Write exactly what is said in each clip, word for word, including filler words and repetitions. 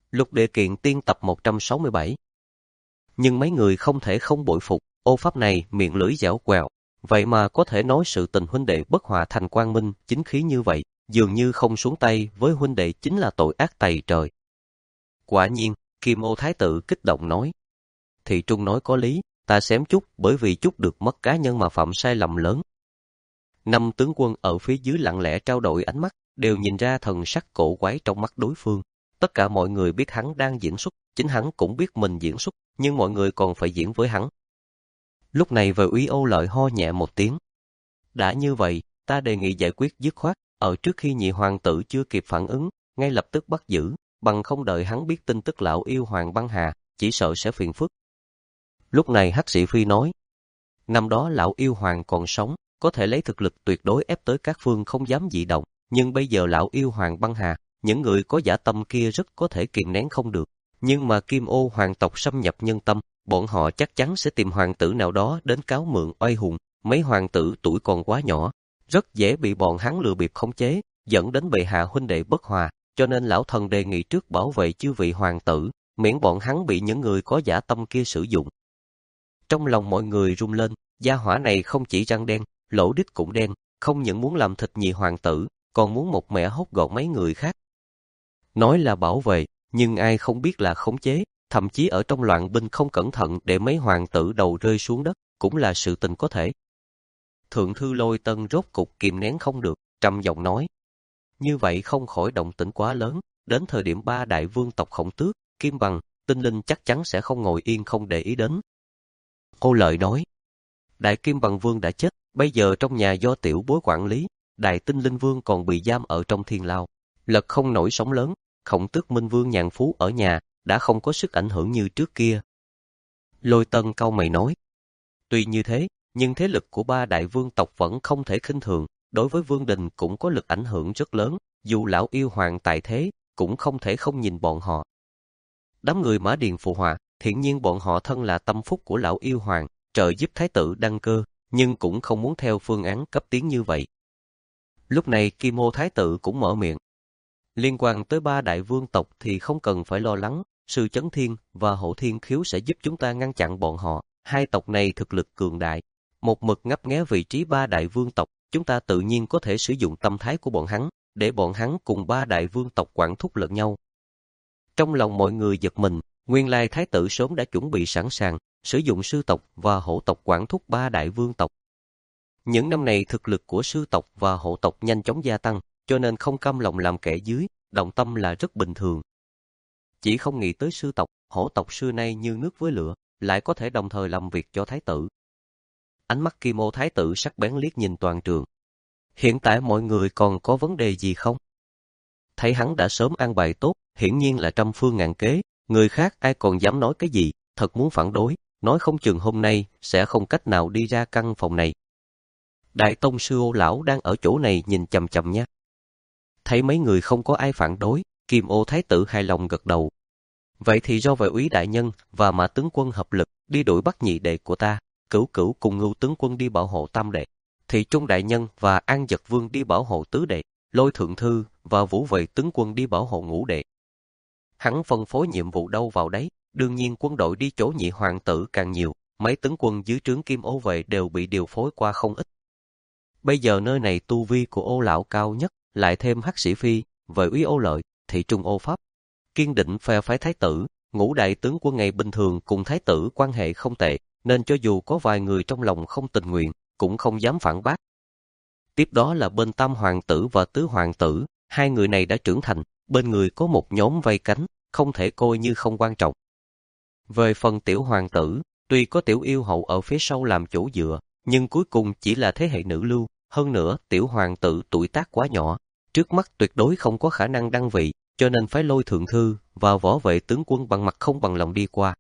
Lục Địa Kiện Tiên tập một trăm sáu mươi bảy. Nhưng mấy người không thể không bội phục, ô pháp này miệng lưỡi dẻo quẹo, vậy mà có thể nói sự tình huynh đệ bất hòa thành quang minh, chính khí như vậy, dường như không xuống tay với huynh đệ chính là tội ác tày trời. Quả nhiên, Kim Ô Thái tử kích động nói. Thị Trung nói có lý, ta xém chút bởi vì chút được mất cá nhân mà phạm sai lầm lớn. Năm tướng quân ở phía dưới lặng lẽ trao đổi ánh mắt, đều nhìn ra thần sắc cổ quái trong mắt đối phương. Tất cả mọi người biết hắn đang diễn xuất, chính hắn cũng biết mình diễn xuất, nhưng mọi người còn phải diễn với hắn. Lúc này Vệ Úy Âu Lợi ho nhẹ một tiếng. Đã như vậy, ta đề nghị giải quyết dứt khoát, ở trước khi nhị hoàng tử chưa kịp phản ứng, ngay lập tức bắt giữ, bằng không đợi hắn biết tin tức lão yêu hoàng băng hà, chỉ sợ sẽ phiền phức. Lúc này Hắc Sĩ Phi nói, năm đó lão yêu hoàng còn sống, có thể lấy thực lực tuyệt đối ép tới các phương không dám dị động, nhưng bây giờ lão yêu hoàng băng hà, những người có dã tâm kia rất có thể kìm nén không được. Nhưng mà Kim Ô hoàng tộc xâm nhập nhân tâm, bọn họ chắc chắn sẽ tìm hoàng tử nào đó đến cáo mượn oai hùng. Mấy hoàng tử tuổi còn quá nhỏ, rất dễ bị bọn hắn lừa bịp khống chế, dẫn đến bệ hạ huynh đệ bất hòa, cho nên lão thần đề nghị trước bảo vệ chư vị hoàng tử, miễn bọn hắn bị những người có dã tâm kia sử dụng. Trong lòng mọi người rung lên, gia hỏa này không chỉ răng đen, lỗ đít cũng đen, không những muốn làm thịt nhị hoàng tử, còn muốn một mẻ hốt gọn mấy người khác. Nói là bảo vệ, nhưng ai không biết là khống chế, thậm chí ở trong loạn binh không cẩn thận để mấy hoàng tử đầu rơi xuống đất, cũng là sự tình có thể. Thượng thư Lôi Tân rốt cục kìm nén không được, trầm giọng nói. Như vậy không khỏi động tĩnh quá lớn, đến thời điểm ba đại vương tộc Khổng Tước, Kim Bằng, Tinh Linh chắc chắn sẽ không ngồi yên không để ý đến. Âu Lợi nói, Đại Kim Bằng Vương đã chết, bây giờ trong nhà do tiểu bối quản lý, Đại Tinh Linh Vương còn bị giam ở trong thiên lao, lật không nổi sóng lớn, Khổng Tước Minh Vương nhàn phú ở nhà, đã không có sức ảnh hưởng như trước kia. Lôi Tân cau mày nói, tuy như thế, nhưng thế lực của ba đại vương tộc vẫn không thể khinh thường, đối với vương đình cũng có lực ảnh hưởng rất lớn, dù lão yêu hoàng tại thế, cũng không thể không nhìn bọn họ. Đám người Mã Điền phụ họa, hiển nhiên bọn họ thân là tâm phúc của lão yêu hoàng, trợ giúp thái tử đăng cơ, nhưng cũng không muốn theo phương án cấp tiến như vậy. Lúc này Kim Ô Thái tử cũng mở miệng. Liên quan tới ba đại vương tộc thì không cần phải lo lắng, Sư Chấn Thiên và Hổ Thiên Khiếu sẽ giúp chúng ta ngăn chặn bọn họ. Hai tộc này thực lực cường đại, một mực ngấp nghé vị trí ba đại vương tộc, chúng ta tự nhiên có thể sử dụng tâm thái của bọn hắn, để bọn hắn cùng ba đại vương tộc quản thúc lẫn nhau. Trong lòng mọi người giật mình, nguyên lai thái tử sớm đã chuẩn bị sẵn sàng, sử dụng sư tộc và hổ tộc quản thúc ba đại vương tộc. Những năm này thực lực của sư tộc và hổ tộc nhanh chóng gia tăng, cho nên không cam lòng làm kẻ dưới, động tâm là rất bình thường. Chỉ không nghĩ tới sư tộc, hổ tộc xưa nay như nước với lửa, lại có thể đồng thời làm việc cho thái tử. Ánh mắt Kim Ô Thái tử sắc bén liếc nhìn toàn trường. Hiện tại mọi người còn có vấn đề gì không? Thấy hắn đã sớm an bài tốt, hiển nhiên là trăm phương ngàn kế, người khác ai còn dám nói cái gì, thật muốn phản đối, nói không chừng hôm nay sẽ không cách nào đi ra căn phòng này. Đại tông sư Ô lão đang ở chỗ này nhìn chằm chằm nhé. Thấy mấy người không có ai phản đối, Kim Ô Thái tử hài lòng gật đầu. Vậy thì do Vệ Úy đại nhân và Mã tướng quân hợp lực đi đuổi bắt nhị đệ của ta, Cửu Cửu cùng Ngưu tướng quân đi bảo hộ tam đệ, Thị Trung đại nhân và An Dật vương đi bảo hộ tứ đệ, Lôi thượng thư và Vũ Vệ tướng quân đi bảo hộ ngũ đệ. Hắn phân phối nhiệm vụ đâu vào đấy, đương nhiên quân đội đi chỗ nhị hoàng tử càng nhiều, mấy tướng quân dưới trướng Kim Ô vệ đều bị điều phối qua không ít. Bây giờ nơi này tu vi của Ô lão cao nhất, lại thêm Hắc Sĩ Phi, Vệ Úy Ô Lợi, Thị Trung Ô Pháp, kiên định phe phái thái tử. Ngũ đại tướng quân ngày bình thường cùng thái tử quan hệ không tệ, nên cho dù có vài người trong lòng không tình nguyện, cũng không dám phản bác. Tiếp đó là bên tam hoàng tử và tứ hoàng tử, hai người này đã trưởng thành, bên người có một nhóm vây cánh, không thể coi như không quan trọng. Về phần tiểu hoàng tử, tuy có tiểu yêu hậu ở phía sau làm chỗ dựa, nhưng cuối cùng chỉ là thế hệ nữ lưu, hơn nữa tiểu hoàng tử tuổi tác quá nhỏ, trước mắt tuyệt đối không có khả năng đăng vị, cho nên phải Lôi thượng thư và Võ Vệ tướng quân bằng mặt không bằng lòng đi qua.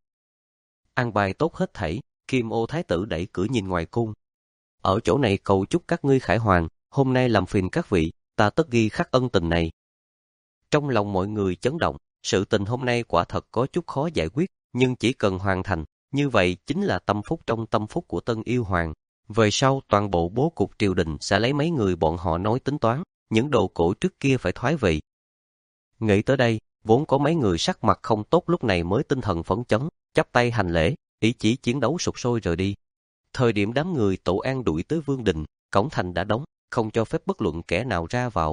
An bài tốt hết thảy, Kim Ô Thái tử đẩy cửa nhìn ngoài cung. Ở chỗ này cầu chúc các ngươi khải hoàn, hôm nay làm phiền các vị, ta tất ghi khắc ân tình này. Trong lòng mọi người chấn động, sự tình hôm nay quả thật có chút khó giải quyết, nhưng chỉ cần hoàn thành, như vậy chính là tâm phúc trong tâm phúc của tân yêu hoàng. Về sau toàn bộ bố cục triều đình sẽ lấy mấy người bọn họ nói tính toán, những đồ cổ trước kia phải thoái vị. Nghĩ tới đây, Vốn có mấy người sắc mặt không tốt lúc này mới tinh thần phấn chấn, chắp tay hành lễ, ý chí chiến đấu sục sôi rời đi. Thời điểm đám người Tổ An đuổi tới Vương Đình, cổng thành đã đóng, không cho phép bất luận kẻ nào ra vào.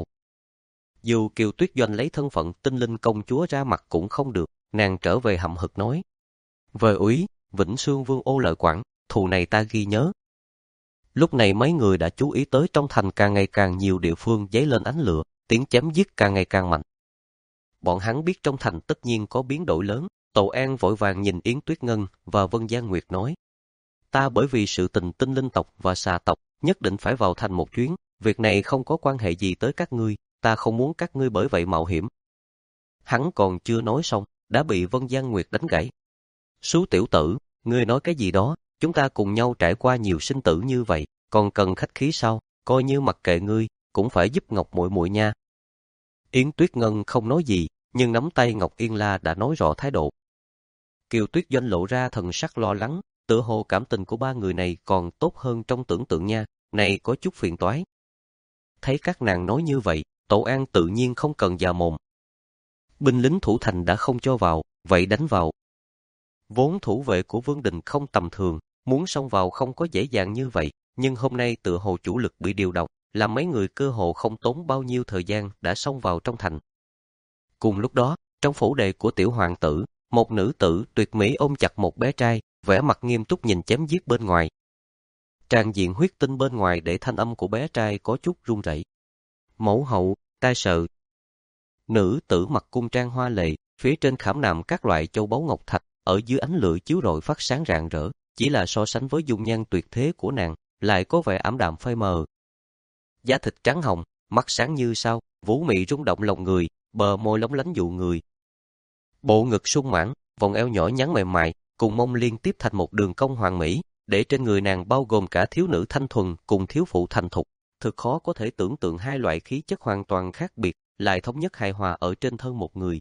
Dù Kiều Tuyết Doanh lấy thân phận tinh linh công chúa ra mặt cũng không được, nàng trở về hậm hực nói. Về úy, Vĩnh Xương Vương Ô Lợi Quảng, thù này ta ghi nhớ. Lúc này mấy người đã chú ý tới trong thành càng ngày càng nhiều địa phương dấy lên ánh lửa, tiếng chém giết càng ngày càng mạnh. Bọn hắn biết trong thành tất nhiên có biến đổi lớn, Tổ An vội vàng nhìn Yến Tuyết Ngân và Vân Giang Nguyệt nói. Ta bởi vì sự tình tinh linh tộc và xà tộc, nhất định phải vào thành một chuyến, việc này không có quan hệ gì tới các ngươi, ta không muốn các ngươi bởi vậy mạo hiểm. Hắn còn chưa nói xong, đã bị Vân Giang Nguyệt đánh gãy. Sú tiểu tử, ngươi nói cái gì đó, chúng ta cùng nhau trải qua nhiều sinh tử như vậy, còn cần khách khí sao, coi như mặc kệ ngươi, cũng phải giúp Ngọc muội muội nha. Yến Tuyết Ngân không nói gì, nhưng nắm tay Ngọc Yên La đã nói rõ thái độ. Kiều Tuyết Doanh lộ ra thần sắc lo lắng, tựa hồ cảm tình của ba người này còn tốt hơn trong tưởng tượng nha, này có chút phiền toái. Thấy các nàng nói như vậy, Tổ An tự nhiên không cần già mồm. Binh lính thủ thành đã không cho vào, vậy đánh vào. Vốn thủ vệ của Vương Đình không tầm thường, muốn xông vào không có dễ dàng như vậy, nhưng hôm nay tựa hồ chủ lực bị điều động, làm mấy người cơ hồ không tốn bao nhiêu thời gian đã xông vào trong thành. Cùng lúc đó, trong phủ đệ của tiểu hoàng tử, một nữ tử tuyệt mỹ ôm chặt một bé trai, vẻ mặt nghiêm túc nhìn chém giết bên ngoài. Tràn diện huyết tinh bên ngoài để thanh âm của bé trai có chút run rẩy. Mẫu hậu, ta sợ. Nữ tử mặc cung trang hoa lệ, phía trên khảm nạm các loại châu báu ngọc thạch, ở dưới ánh lửa chiếu rọi phát sáng rạng rỡ, chỉ là so sánh với dung nhan tuyệt thế của nàng, lại có vẻ ảm đạm phai mờ. Da thịt trắng hồng, mắt sáng như sao, vũ mị rung động lòng người, bờ môi lóng lánh dụ người. Bộ ngực sung mãn, vòng eo nhỏ nhắn mềm mại, cùng mông liên tiếp thành một đường cong hoàn mỹ, để trên người nàng bao gồm cả thiếu nữ thanh thuần cùng thiếu phụ thành thục, thực khó có thể tưởng tượng hai loại khí chất hoàn toàn khác biệt, lại thống nhất hài hòa ở trên thân một người.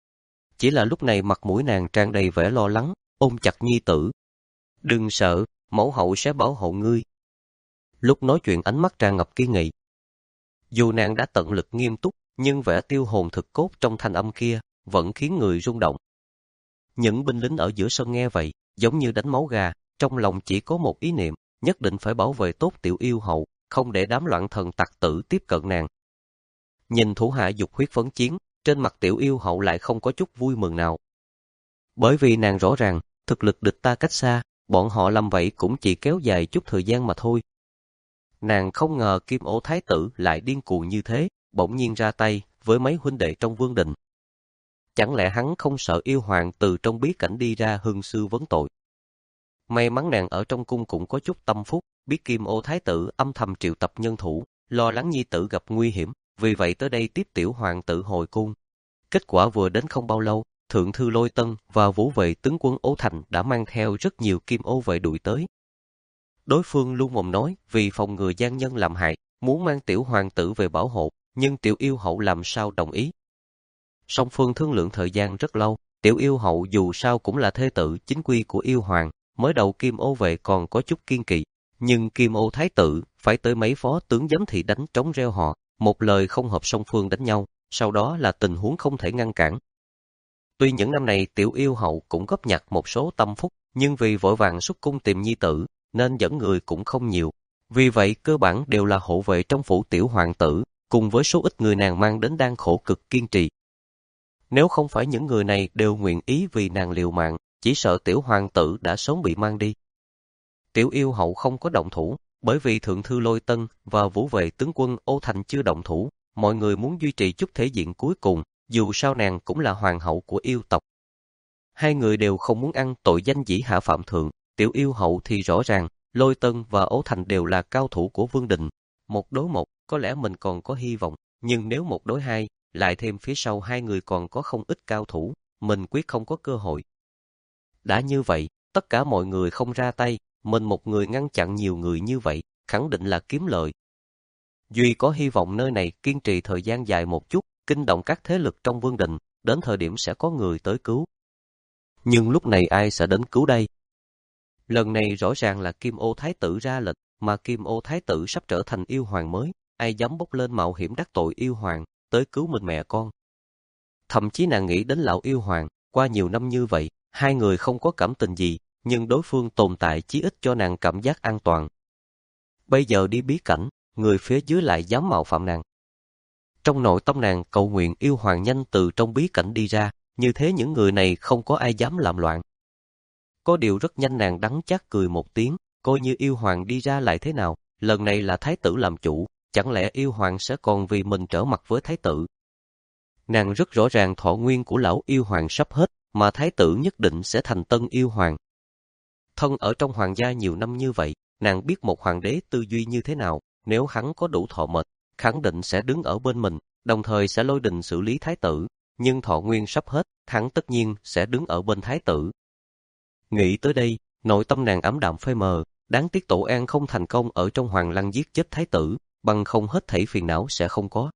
Chỉ là lúc này mặt mũi nàng tràn đầy vẻ lo lắng, ôm chặt nhi tử. Đừng sợ, mẫu hậu sẽ bảo hộ ngươi. Lúc nói chuyện ánh mắt tràn ngập kiên nghị. Dù nàng đã tận lực nghiêm túc, nhưng vẻ tiêu hồn thực cốt trong thanh âm kia vẫn khiến người rung động. Những binh lính ở giữa sân nghe vậy, giống như đánh máu gà, trong lòng chỉ có một ý niệm, nhất định phải bảo vệ tốt tiểu yêu hậu, không để đám loạn thần tặc tử tiếp cận nàng. Nhìn thủ hạ dục huyết phấn chiến, trên mặt tiểu yêu hậu lại không có chút vui mừng nào. Bởi vì nàng rõ ràng, thực lực địch ta cách xa, bọn họ làm vậy cũng chỉ kéo dài chút thời gian mà thôi. Nàng không ngờ Kim Ô Thái tử lại điên cuồng như thế, bỗng nhiên ra tay với mấy huynh đệ trong Vương Đình. Chẳng lẽ hắn không sợ yêu hoàng từ trong bí cảnh đi ra hương sư vấn tội? May mắn nàng ở trong cung cũng có chút tâm phúc, biết Kim Ô Thái tử âm thầm triệu tập nhân thủ, lo lắng nhi tử gặp nguy hiểm, vì vậy tới đây tiếp tiểu hoàng tử hồi cung. Kết quả vừa đến không bao lâu, Thượng thư Lôi Tân và vũ vệ tướng quân Ô Thành đã mang theo rất nhiều kim ô vệ đuổi tới. Đối phương luôn mồm nói vì phòng ngừa gian nhân làm hại, muốn mang tiểu hoàng tử về bảo hộ, nhưng tiểu yêu hậu làm sao đồng ý. Song phương thương lượng thời gian rất lâu, tiểu yêu hậu dù sao cũng là thê tử chính quy của yêu hoàng, mới đầu Kim Ô vệ còn có chút kiên kỵ, nhưng Kim Ô Thái tử phải tới mấy phó tướng giám thị đánh trống reo họ, một lời không hợp song phương đánh nhau, sau đó là tình huống không thể ngăn cản. Tuy những năm này tiểu yêu hậu cũng góp nhặt một số tâm phúc, nhưng vì vội vàng xuất cung tìm nhi tử, nên dẫn người cũng không nhiều. Vì vậy cơ bản đều là hộ vệ trong phủ tiểu hoàng tử, cùng với số ít người nàng mang đến đang khổ cực kiên trì. Nếu không phải những người này đều nguyện ý vì nàng liều mạng, chỉ sợ tiểu hoàng tử đã sớm bị mang đi. Tiểu yêu hậu không có động thủ, bởi vì thượng thư Lôi Tân và vũ vệ tướng quân Ô Thành chưa động thủ, mọi người muốn duy trì chút thể diện cuối cùng, dù sao nàng cũng là hoàng hậu của yêu tộc. Hai người đều không muốn ăn tội danh dĩ hạ phạm thượng, tiểu yêu hậu thì rõ ràng, Lôi Tân và Ô Thành đều là cao thủ của Vương Đình. Một đối một, có lẽ mình còn có hy vọng, nhưng nếu một đối hai, lại thêm phía sau hai người còn có không ít cao thủ, mình quyết không có cơ hội. Đã như vậy, tất cả mọi người không ra tay, mình một người ngăn chặn nhiều người như vậy, khẳng định là kiếm lợi. Duy có hy vọng nơi này kiên trì thời gian dài một chút, kinh động các thế lực trong Vương Đình, đến thời điểm sẽ có người tới cứu. Nhưng lúc này ai sẽ đến cứu đây? Lần này rõ ràng là Kim Ô Thái tử ra lệnh, mà Kim Ô Thái tử sắp trở thành yêu hoàng mới, ai dám bốc lên mạo hiểm đắc tội yêu hoàng, tới cứu mình mẹ con. Thậm chí nàng nghĩ đến lão yêu hoàng, qua nhiều năm như vậy, hai người không có cảm tình gì, nhưng đối phương tồn tại chí ít cho nàng cảm giác an toàn. Bây giờ đi bí cảnh, người phía dưới lại dám mạo phạm nàng. Trong nội tâm nàng cầu nguyện yêu hoàng nhanh từ trong bí cảnh đi ra, như thế những người này không có ai dám làm loạn. Có điều rất nhanh nàng đắng chát cười một tiếng, coi như yêu hoàng đi ra lại thế nào, lần này là thái tử làm chủ, chẳng lẽ yêu hoàng sẽ còn vì mình trở mặt với thái tử. Nàng rất rõ ràng thọ nguyên của lão yêu hoàng sắp hết, mà thái tử nhất định sẽ thành tân yêu hoàng. Thân ở trong hoàng gia nhiều năm như vậy, nàng biết một hoàng đế tư duy như thế nào, nếu hắn có đủ thọ mệnh, khẳng định sẽ đứng ở bên mình, đồng thời sẽ lôi đình xử lý thái tử, nhưng thọ nguyên sắp hết, hắn tất nhiên sẽ đứng ở bên thái tử. Nghĩ tới đây, nội tâm nàng ảm đạm phai mờ, đáng tiếc Tổ An không thành công ở trong hoàng lăng giết chết thái tử, bằng không hết thảy phiền não sẽ không có.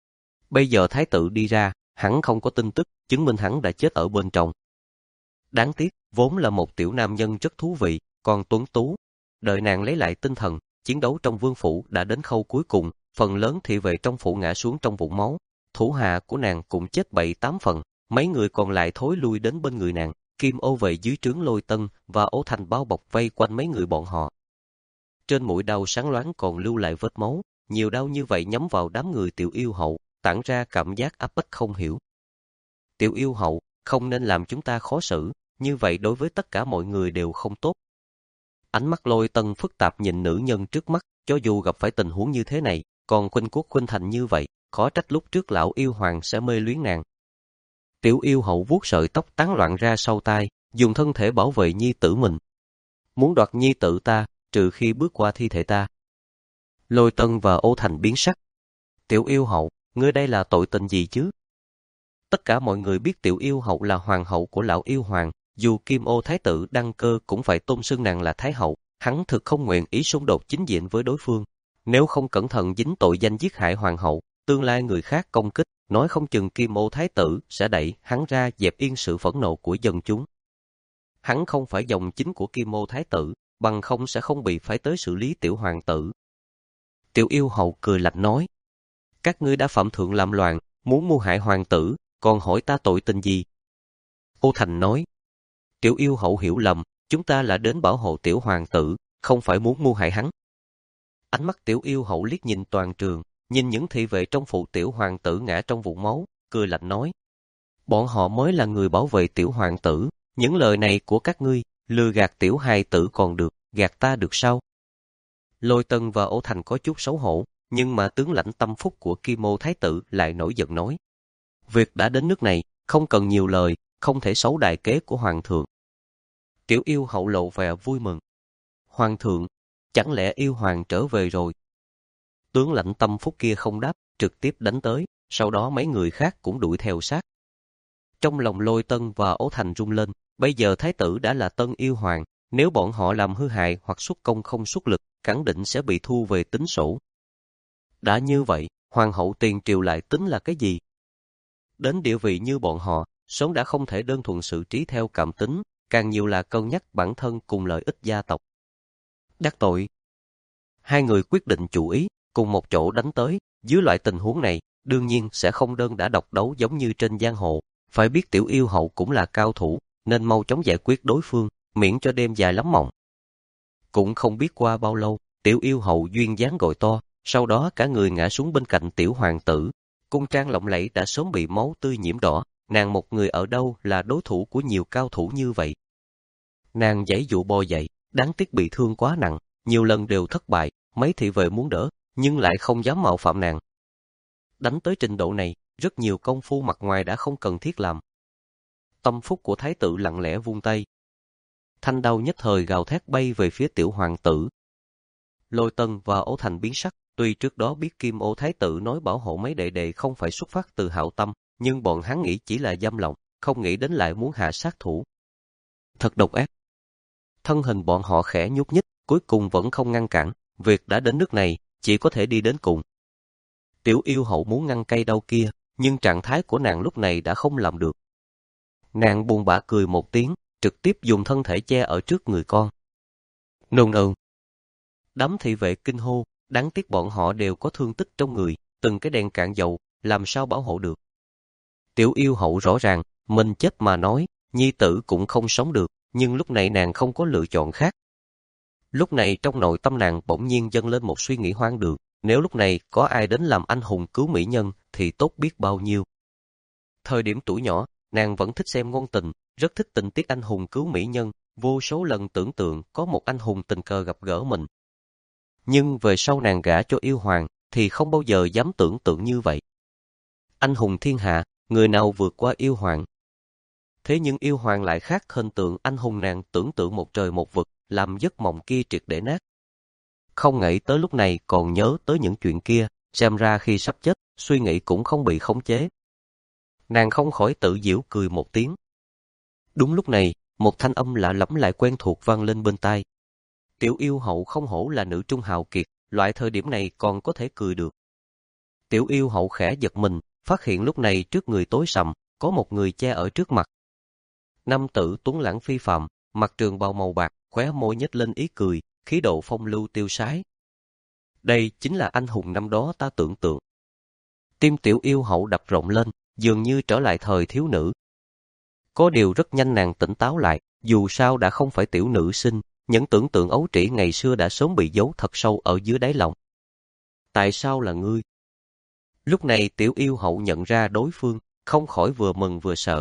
Bây giờ thái tử đi ra, hắn không có tin tức, chứng minh hắn đã chết ở bên trong. Đáng tiếc, vốn là một tiểu nam nhân rất thú vị, còn tuấn tú. Đợi nàng lấy lại tinh thần, chiến đấu trong vương phủ đã đến khâu cuối cùng, phần lớn thị vệ trong phủ ngã xuống trong vũng máu. Thủ hạ của nàng cũng chết bảy tám phần, mấy người còn lại thối lui đến bên người nàng. Kim ô vệ dưới trướng Lôi Tân và Ô Thành bao bọc vây quanh mấy người bọn họ. Trên mũi đao sáng loáng còn lưu lại vết máu, nhiều đao như vậy nhắm vào đám người Tiểu Yêu Hậu, tản ra cảm giác áp bách không hiểu. Tiểu Yêu Hậu, không nên làm chúng ta khó xử, như vậy đối với tất cả mọi người đều không tốt. Ánh mắt Lôi Tân phức tạp nhìn nữ nhân trước mắt, cho dù gặp phải tình huống như thế này, còn khuynh quốc khuynh thành như vậy, khó trách lúc trước lão yêu hoàng sẽ mê luyến nàng. Tiểu Yêu Hậu vuốt sợi tóc tán loạn ra sau tai, dùng thân thể bảo vệ nhi tử mình. Muốn đoạt nhi tử ta, trừ khi bước qua thi thể ta. Lôi Tân và Ô Thành biến sắc. Tiểu Yêu Hậu, ngươi đây là tội tình gì chứ? Tất cả mọi người biết Tiểu Yêu Hậu là hoàng hậu của lão yêu hoàng, dù Kim Ô Thái tử đăng cơ cũng phải tôn xưng nàng là Thái hậu, hắn thực không nguyện ý xung đột chính diện với đối phương. Nếu không cẩn thận dính tội danh giết hại hoàng hậu, tương lai người khác công kích, nói không chừng Kim Ô Thái tử sẽ đẩy hắn ra dẹp yên sự phẫn nộ của dân chúng. Hắn không phải dòng chính của Kim Ô Thái tử, bằng không sẽ không bị phải tới xử lý tiểu hoàng tử. Tiểu Yêu Hậu cười lạnh nói, các ngươi đã phạm thượng làm loạn, muốn mưu hại hoàng tử, còn hỏi ta tội tình gì? Ô Thành nói, Tiểu Yêu Hậu hiểu lầm, chúng ta là đến bảo hộ tiểu hoàng tử, không phải muốn mưu hại hắn. Ánh mắt Tiểu Yêu Hậu liếc nhìn toàn trường, nhìn những thị vệ trong phủ tiểu hoàng tử ngã trong vũng máu, cười lạnh nói, bọn họ mới là người bảo vệ tiểu hoàng tử, những lời này của các ngươi, lừa gạt tiểu hài tử còn được, gạt ta được sao? Lôi Tân và Ô Thành có chút xấu hổ, nhưng mà tướng lãnh tâm phúc của Kim Ô Thái tử lại nổi giận nói, việc đã đến nước này, không cần nhiều lời, không thể xấu đại kế của hoàng thượng. Tiểu Yêu Hậu lộ vẻ vui mừng. Hoàng thượng, chẳng lẽ yêu hoàng trở về rồi? Tướng lãnh tâm phúc kia không đáp, trực tiếp đánh tới, sau đó mấy người khác cũng đuổi theo sát. Trong lòng Lôi Tân và Ô Thành rung lên, bây giờ thái tử đã là tân yêu hoàng, nếu bọn họ làm hư hại hoặc xuất công không xuất lực, khẳng định sẽ bị thu về tính sổ. Đã như vậy, hoàng hậu tiền triều lại tính là cái gì? Đến địa vị như bọn họ, sớm đã không thể đơn thuần xử trí theo cảm tính, càng nhiều là cân nhắc bản thân cùng lợi ích gia tộc. Đắc tội. Hai người quyết định chủ ý, cùng một chỗ đánh tới, dưới loại tình huống này, đương nhiên sẽ không đơn đã độc đấu giống như trên giang hồ, phải biết Tiểu Yêu Hậu cũng là cao thủ, nên mau chóng giải quyết đối phương, miễn cho đêm dài lắm mộng. Cũng không biết qua bao lâu, Tiểu Yêu Hậu duyên dáng gọi to, sau đó cả người ngã xuống bên cạnh tiểu hoàng tử. Cung trang lộng lẫy đã sớm bị máu tươi nhiễm đỏ, nàng một người ở đâu là đối thủ của nhiều cao thủ như vậy. Nàng giãy dụ bò dậy, đáng tiếc bị thương quá nặng, nhiều lần đều thất bại, mấy thị vệ muốn đỡ, nhưng lại không dám mạo phạm nàng. Đánh tới trình độ này, rất nhiều công phu mặt ngoài đã không cần thiết làm. Tâm phúc của thái tử lặng lẽ vung tay. Thanh đao nhất thời gào thét bay về phía tiểu hoàng tử. Lôi Tân và Ô Thành biến sắc, tuy trước đó biết Kim Ô Thái tử nói bảo hộ mấy đệ đệ không phải xuất phát từ hảo tâm, nhưng bọn hắn nghĩ chỉ là dâm lòng, không nghĩ đến lại muốn hạ sát thủ. Thật độc ác. Thân hình bọn họ khẽ nhúc nhích, cuối cùng vẫn không ngăn cản, việc đã đến nước này, chỉ có thể đi đến cùng. Tiểu Yêu Hậu muốn ngăn cây đau kia, nhưng trạng thái của nàng lúc này đã không làm được. Nàng buồn bã cười một tiếng, trực tiếp dùng thân thể che ở trước người con. Nôn ơn. Đám thị vệ kinh hô, đáng tiếc bọn họ đều có thương tích trong người, từng cái đèn cạn dầu, làm sao bảo hộ được. Tiểu yêu hậu rõ ràng, mình chết mà nói, nhi tử cũng không sống được, nhưng lúc này nàng không có lựa chọn khác. Lúc này trong nội tâm nàng bỗng nhiên dâng lên một suy nghĩ hoang đường, nếu lúc này có ai đến làm anh hùng cứu mỹ nhân thì tốt biết bao nhiêu. Thời điểm tuổi nhỏ, nàng vẫn thích xem ngôn tình, rất thích tình tiết anh hùng cứu mỹ nhân, vô số lần tưởng tượng có một anh hùng tình cờ gặp gỡ mình. Nhưng về sau nàng gả cho yêu hoàng thì không bao giờ dám tưởng tượng như vậy. Anh hùng thiên hạ, người nào vượt qua yêu hoàng? Thế nhưng yêu hoàng lại khác hình tượng anh hùng nàng tưởng tượng một trời một vực, làm giấc mộng kia triệt để nát. Không nghĩ tới lúc này còn nhớ tới những chuyện kia, xem ra khi sắp chết, suy nghĩ cũng không bị khống chế. Nàng không khỏi tự giễu cười một tiếng. Đúng lúc này, một thanh âm lạ lẫm lại quen thuộc vang lên bên tai. Tiểu yêu hậu không hổ là nữ trung hào kiệt, loại thời điểm này còn có thể cười được. Tiểu yêu hậu khẽ giật mình, phát hiện lúc này trước người tối sầm, có một người che ở trước mặt. Nam tử tuấn lãng phi phàm, mặc trường bào màu bạc, khóe môi nhếch lên ý cười, khí độ phong lưu tiêu sái. Đây chính là anh hùng năm đó ta tưởng tượng. Tim tiểu yêu hậu đập rộn lên, dường như trở lại thời thiếu nữ. Có điều rất nhanh nàng tỉnh táo lại, dù sao đã không phải tiểu nữ sinh, những tưởng tượng ấu trĩ ngày xưa đã sớm bị giấu thật sâu ở dưới đáy lòng. Tại sao là ngươi? Lúc này tiểu yêu hậu nhận ra đối phương, không khỏi vừa mừng vừa sợ.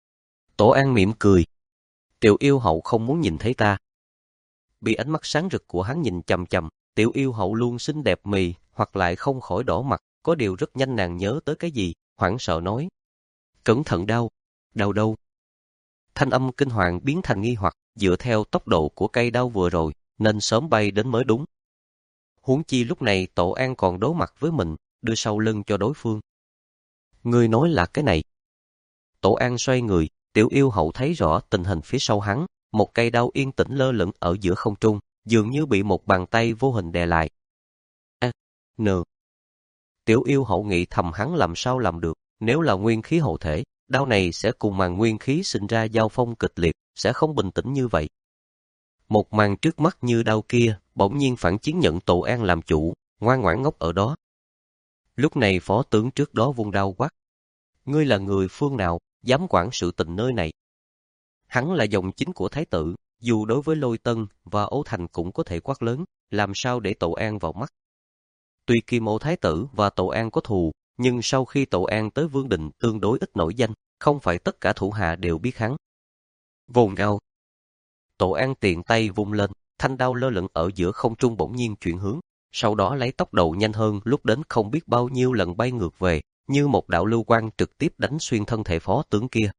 Tổ An mỉm cười. Tiểu yêu hậu không muốn nhìn thấy ta. Bị ánh mắt sáng rực của hắn nhìn chằm chằm, tiểu yêu hậu luôn xinh đẹp mì, hoặc lại không khỏi đỏ mặt, có điều rất nhanh nàng nhớ tới cái gì, hoảng sợ nói. Cẩn thận đau, đau đâu? Thanh âm kinh hoàng biến thành nghi hoặc, dựa theo tốc độ của cây đau vừa rồi, nên sớm bay đến mới đúng. Huống chi lúc này Tổ An còn đối mặt với mình, đưa sau lưng cho đối phương. Ngươi nói là cái này. Tổ An xoay người, tiểu yêu hậu thấy rõ tình hình phía sau hắn, một cây đao yên tĩnh lơ lửng ở giữa không trung, dường như bị một bàn tay vô hình đè lại. A, n. Tiểu yêu hậu nghĩ thầm hắn làm sao làm được, nếu là nguyên khí hậu thể, đao này sẽ cùng màn nguyên khí sinh ra giao phong kịch liệt, sẽ không bình tĩnh như vậy. Một màn trước mắt như đao kia, bỗng nhiên phản chiến nhận Tổ An làm chủ, ngoan ngoãn ngốc ở đó. Lúc này phó tướng trước đó vung đao quát. Ngươi là người phương nào, dám quản sự tình nơi này? Hắn là dòng chính của thái tử, dù đối với Lôi Tân và Âu Thành cũng có thể quát lớn, làm sao để Tổ An vào mắt. Tuy Kim Ô thái tử và Tổ An có thù, nhưng sau khi Tổ An tới Vương Đình tương đối ít nổi danh, không phải tất cả thủ hạ đều biết hắn. Vồn đao. Tổ An tiện tay vung lên, thanh đao lơ lửng ở giữa không trung bỗng nhiên chuyển hướng, sau đó lấy tốc độ nhanh hơn lúc đến không biết bao nhiêu lần bay ngược về, như một đạo lưu quang trực tiếp đánh xuyên thân thể phó tướng kia.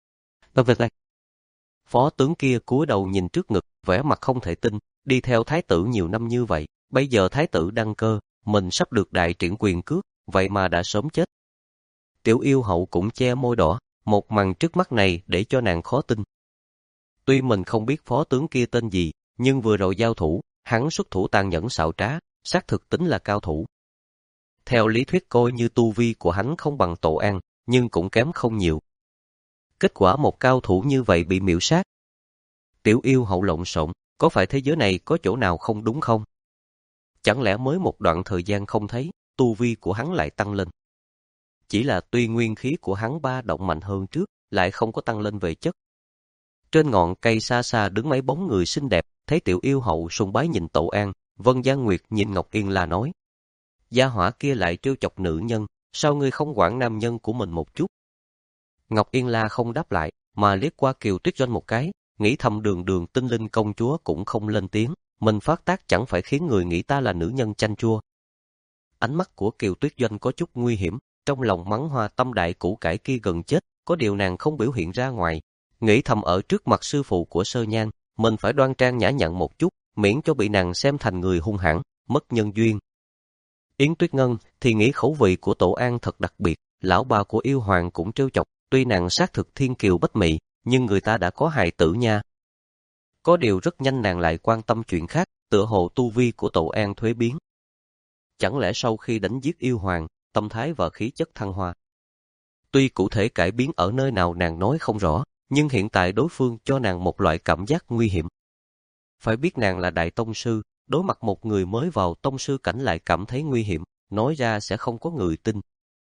Phó tướng kia cúi đầu nhìn trước ngực, vẻ mặt không thể tin, đi theo thái tử nhiều năm như vậy, bây giờ thái tử đăng cơ, mình sắp được đại triển quyền cước, vậy mà đã sớm chết. Tiểu yêu hậu cũng che môi đỏ, một màn trước mắt này để cho nàng khó tin. Tuy mình không biết phó tướng kia tên gì, nhưng vừa rồi giao thủ, hắn xuất thủ tàn nhẫn xảo trá, xác thực tính là cao thủ. Theo lý thuyết coi như tu vi của hắn không bằng Tổ An, nhưng cũng kém không nhiều. Kết quả một cao thủ như vậy bị miểu sát. Tiểu yêu hậu lộn xộn, có phải thế giới này có chỗ nào không đúng không? Chẳng lẽ mới một đoạn thời gian không thấy, tu vi của hắn lại tăng lên? Chỉ là tuy nguyên khí của hắn ba động mạnh hơn trước, lại không có tăng lên về chất. Trên ngọn cây xa xa đứng mấy bóng người xinh đẹp, thấy tiểu yêu hậu sùng bái nhìn Tổ An, Vân Gia Nguyệt nhìn Ngọc Yên La nói. Gia hỏa kia lại trêu chọc nữ nhân, sao ngươi không quản nam nhân của mình một chút? Ngọc Yên La không đáp lại, mà liếc qua Kiều Tuyết Doanh một cái, nghĩ thầm đường đường tinh linh công chúa cũng không lên tiếng, mình phát tác chẳng phải khiến người nghĩ ta là nữ nhân chanh chua. Ánh mắt của Kiều Tuyết Doanh có chút nguy hiểm, trong lòng mắng hoa tâm đại củ cải kia gần chết, có điều nàng không biểu hiện ra ngoài, nghĩ thầm ở trước mặt sư phụ của Sơ Nhan, mình phải đoan trang nhã nhặn một chút, miễn cho bị nàng xem thành người hung hãn, mất nhân duyên. Yến Tuyết Ngân thì nghĩ khẩu vị của Tổ An thật đặc biệt, lão bà của yêu hoàng cũng trêu chọc, tuy nàng xác thực thiên kiều bách mỹ, nhưng người ta đã có hài tử nha. Có điều rất nhanh nàng lại quan tâm chuyện khác, tựa hồ tu vi của Tổ An thuế biến. Chẳng lẽ sau khi đánh giết yêu hoàng, tâm thái và khí chất thăng hoa? Tuy cụ thể cải biến ở nơi nào nàng nói không rõ, nhưng hiện tại đối phương cho nàng một loại cảm giác nguy hiểm. Phải biết nàng là đại tông sư, đối mặt một người mới vào tông sư cảnh lại cảm thấy nguy hiểm, nói ra sẽ không có người tin.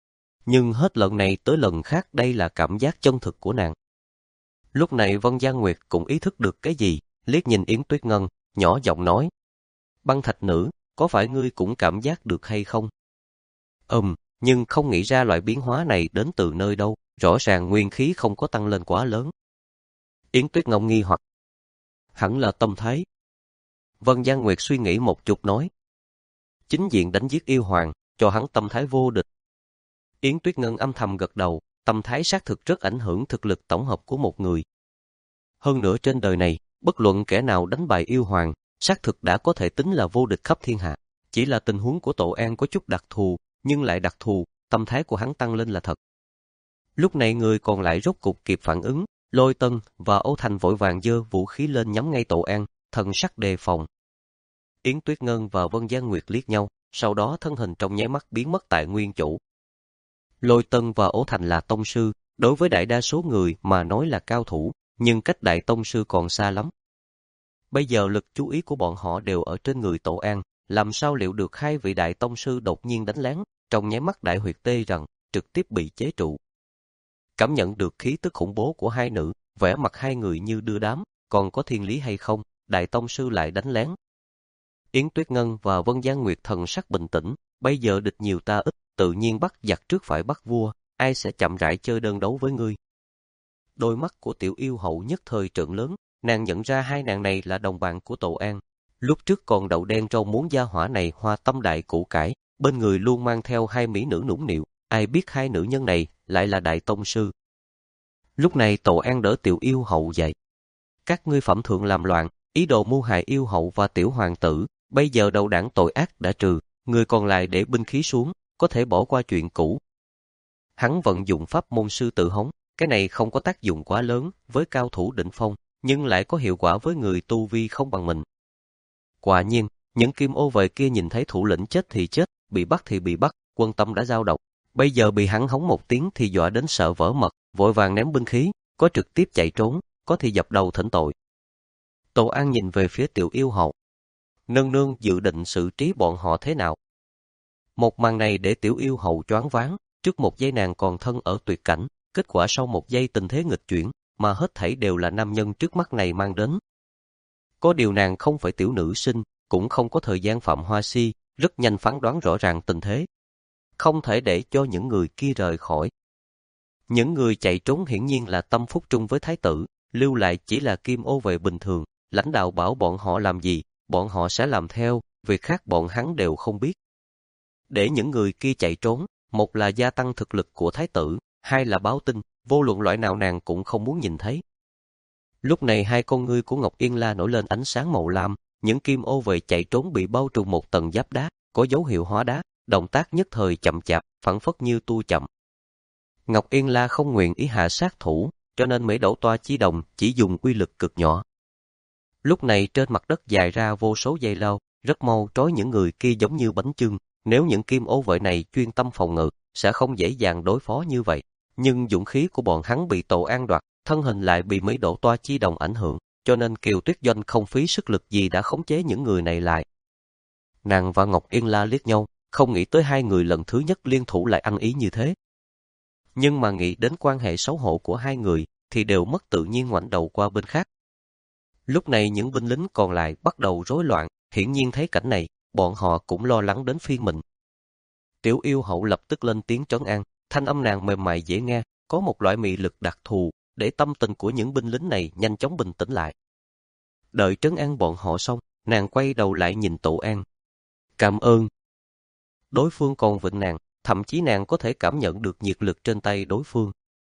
Nhưng hết lần này tới lần khác đây là cảm giác chân thực của nàng. Lúc này Vân Gian Nguyệt cũng ý thức được cái gì, liếc nhìn Yến Tuyết Ngân, nhỏ giọng nói. Băng thạch nữ, có phải ngươi cũng cảm giác được hay không? Ừm, nhưng không nghĩ ra loại biến hóa này đến từ nơi đâu, rõ ràng nguyên khí không có tăng lên quá lớn. Yến Tuyết Ngân nghi hoặc. Hẳn là tâm thái. Vân Gian Nguyệt suy nghĩ một chút nói. Chính diện đánh giết yêu hoàng, cho hắn tâm thái vô địch. Yến Tuyết Ngân âm thầm gật đầu, tâm thái xác thực rất ảnh hưởng thực lực tổng hợp của một người. Hơn nữa trên đời này, bất luận kẻ nào đánh bại yêu hoàng, xác thực đã có thể tính là vô địch khắp thiên hạ. Chỉ là tình huống của Tổ An có chút đặc thù, nhưng lại đặc thù, tâm thái của hắn tăng lên là thật. Lúc này người còn lại rốt cục kịp phản ứng, Lôi Tân và Âu Thành vội vàng giơ vũ khí lên nhắm ngay Tổ An, thần sắc đề phòng. Yến Tuyết Ngân và Vân Gian Nguyệt liếc nhau, sau đó thân hình trong nháy mắt biến mất tại nguyên chỗ. Lôi Tân và Âu Thành là tông sư, đối với đại đa số người mà nói là cao thủ, nhưng cách đại tông sư còn xa lắm. Bây giờ lực chú ý của bọn họ đều ở trên người Tổ An, làm sao liệu được hai vị đại tông sư đột nhiên đánh lén, trong nháy mắt đại huyệt tê rằng, trực tiếp bị chế trụ. Cảm nhận được khí tức khủng bố của hai nữ, vẻ mặt hai người như đưa đám, còn có thiên lý hay không, đại tông sư lại đánh lén. Yến Tuyết Ngân và Vân Gian Nguyệt thần sắc bình tĩnh, bây giờ địch nhiều ta ít, tự nhiên bắt giặc trước phải bắt vua, ai sẽ chậm rãi chơi đơn đấu với ngươi. Đôi mắt của tiểu yêu hậu nhất thời trợn lớn, nàng nhận ra hai nàng này là đồng bạn của Tổ An. Lúc trước còn đậu đen rau muốn gia hỏa này hoa tâm đại củ cải, bên người luôn mang theo hai mỹ nữ nũng nịu, ai biết hai nữ nhân này lại là đại tông sư. Lúc này Tổ An đỡ tiểu yêu hậu dậy. Các ngươi phẩm thượng làm loạn, ý đồ mưu hại yêu hậu và tiểu hoàng tử, bây giờ đầu đảng tội ác đã trừ, người còn lại để binh khí xuống, có thể bỏ qua chuyện cũ. Hắn vận dụng pháp môn sư tự hống, cái này không có tác dụng quá lớn với cao thủ đỉnh phong, nhưng lại có hiệu quả với người tu vi không bằng mình. Quả nhiên, những kim ô vệ kia nhìn thấy thủ lĩnh chết thì chết, bị bắt thì bị bắt, quân tâm đã dao động. Bây giờ bị hắn hống một tiếng thì dọa đến sợ vỡ mật, vội vàng ném binh khí, có trực tiếp chạy trốn, có thì dập đầu thỉnh tội. Tổ An nhìn về phía tiểu yêu hậu. Nương nương dự định xử trí bọn họ thế nào? Một màn này để tiểu yêu hậu choáng váng, trước một giây nàng còn thân ở tuyệt cảnh, kết quả sau một giây tình thế nghịch chuyển, mà hết thảy đều là nam nhân trước mắt này mang đến. Có điều nàng không phải tiểu nữ sinh, cũng không có thời gian phạm hoa si, rất nhanh phán đoán rõ ràng tình thế. Không thể để cho những người kia rời khỏi. Những người chạy trốn hiển nhiên là tâm phúc trung với thái tử, lưu lại chỉ là kim ô vệ bình thường, lãnh đạo bảo bọn họ làm gì, bọn họ sẽ làm theo, việc khác bọn hắn đều không biết. Để những người kia chạy trốn, một là gia tăng thực lực của thái tử, hai là báo tin, vô luận loại nào nàng cũng không muốn nhìn thấy. Lúc này hai con ngươi của Ngọc Yên La nổi lên ánh sáng màu lam, những kim ô vệ chạy trốn bị bao trùm một tầng giáp đá, có dấu hiệu hóa đá, động tác nhất thời chậm chạp, phảng phất như tua chậm. Ngọc Yên La không nguyện ý hạ sát thủ, cho nên mấy đổ toa chi đồng chỉ dùng uy lực cực nhỏ. Lúc này trên mặt đất dài ra vô số dây lao, rất mau trói những người kia giống như bánh chưng. Nếu những kim ô vệ này chuyên tâm phòng ngự, sẽ không dễ dàng đối phó như vậy. Nhưng dũng khí của bọn hắn bị Tổ An đoạt, thân hình lại bị mấy đổ toa chi đồng ảnh hưởng, cho nên Kiều Tuyết Doanh không phí sức lực gì đã khống chế những người này lại. Nàng và Ngọc Yên La liếc nhau, không nghĩ tới hai người lần thứ nhất liên thủ lại ăn ý như thế. Nhưng mà nghĩ đến quan hệ xấu hổ của hai người, thì đều mất tự nhiên ngoảnh đầu qua bên khác. Lúc này những binh lính còn lại bắt đầu rối loạn, hiển nhiên thấy cảnh này, bọn họ cũng lo lắng đến phiên mình. Tiểu yêu hậu lập tức lên tiếng trấn an, thanh âm nàng mềm mại dễ nghe, có một loại mị lực đặc thù, để tâm tình của những binh lính này nhanh chóng bình tĩnh lại. Đợi trấn an bọn họ xong, nàng quay đầu lại nhìn Tổ An. Cảm ơn. Đối phương còn vịnh nàng, thậm chí nàng có thể cảm nhận được nhiệt lực trên tay đối phương.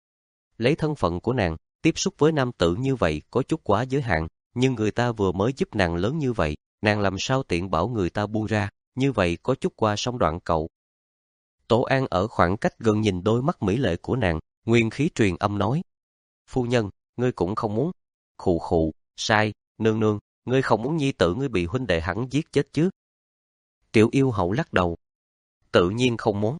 Lấy thân phận của nàng, tiếp xúc với nam tử như vậy có chút quá giới hạn, nhưng người ta vừa mới giúp nàng lớn như vậy, nàng làm sao tiện bảo người ta buông ra, như vậy có chút qua sông đoạn cầu. Tổ An ở khoảng cách gần nhìn đôi mắt mỹ lệ của nàng, nguyên khí truyền âm nói. Phu nhân, ngươi cũng không muốn. Khụ khụ, sai, nương nương, ngươi không muốn nhi tử ngươi bị huynh đệ hắn giết chết chứ? Tiểu yêu hậu lắc đầu. Tự nhiên không muốn.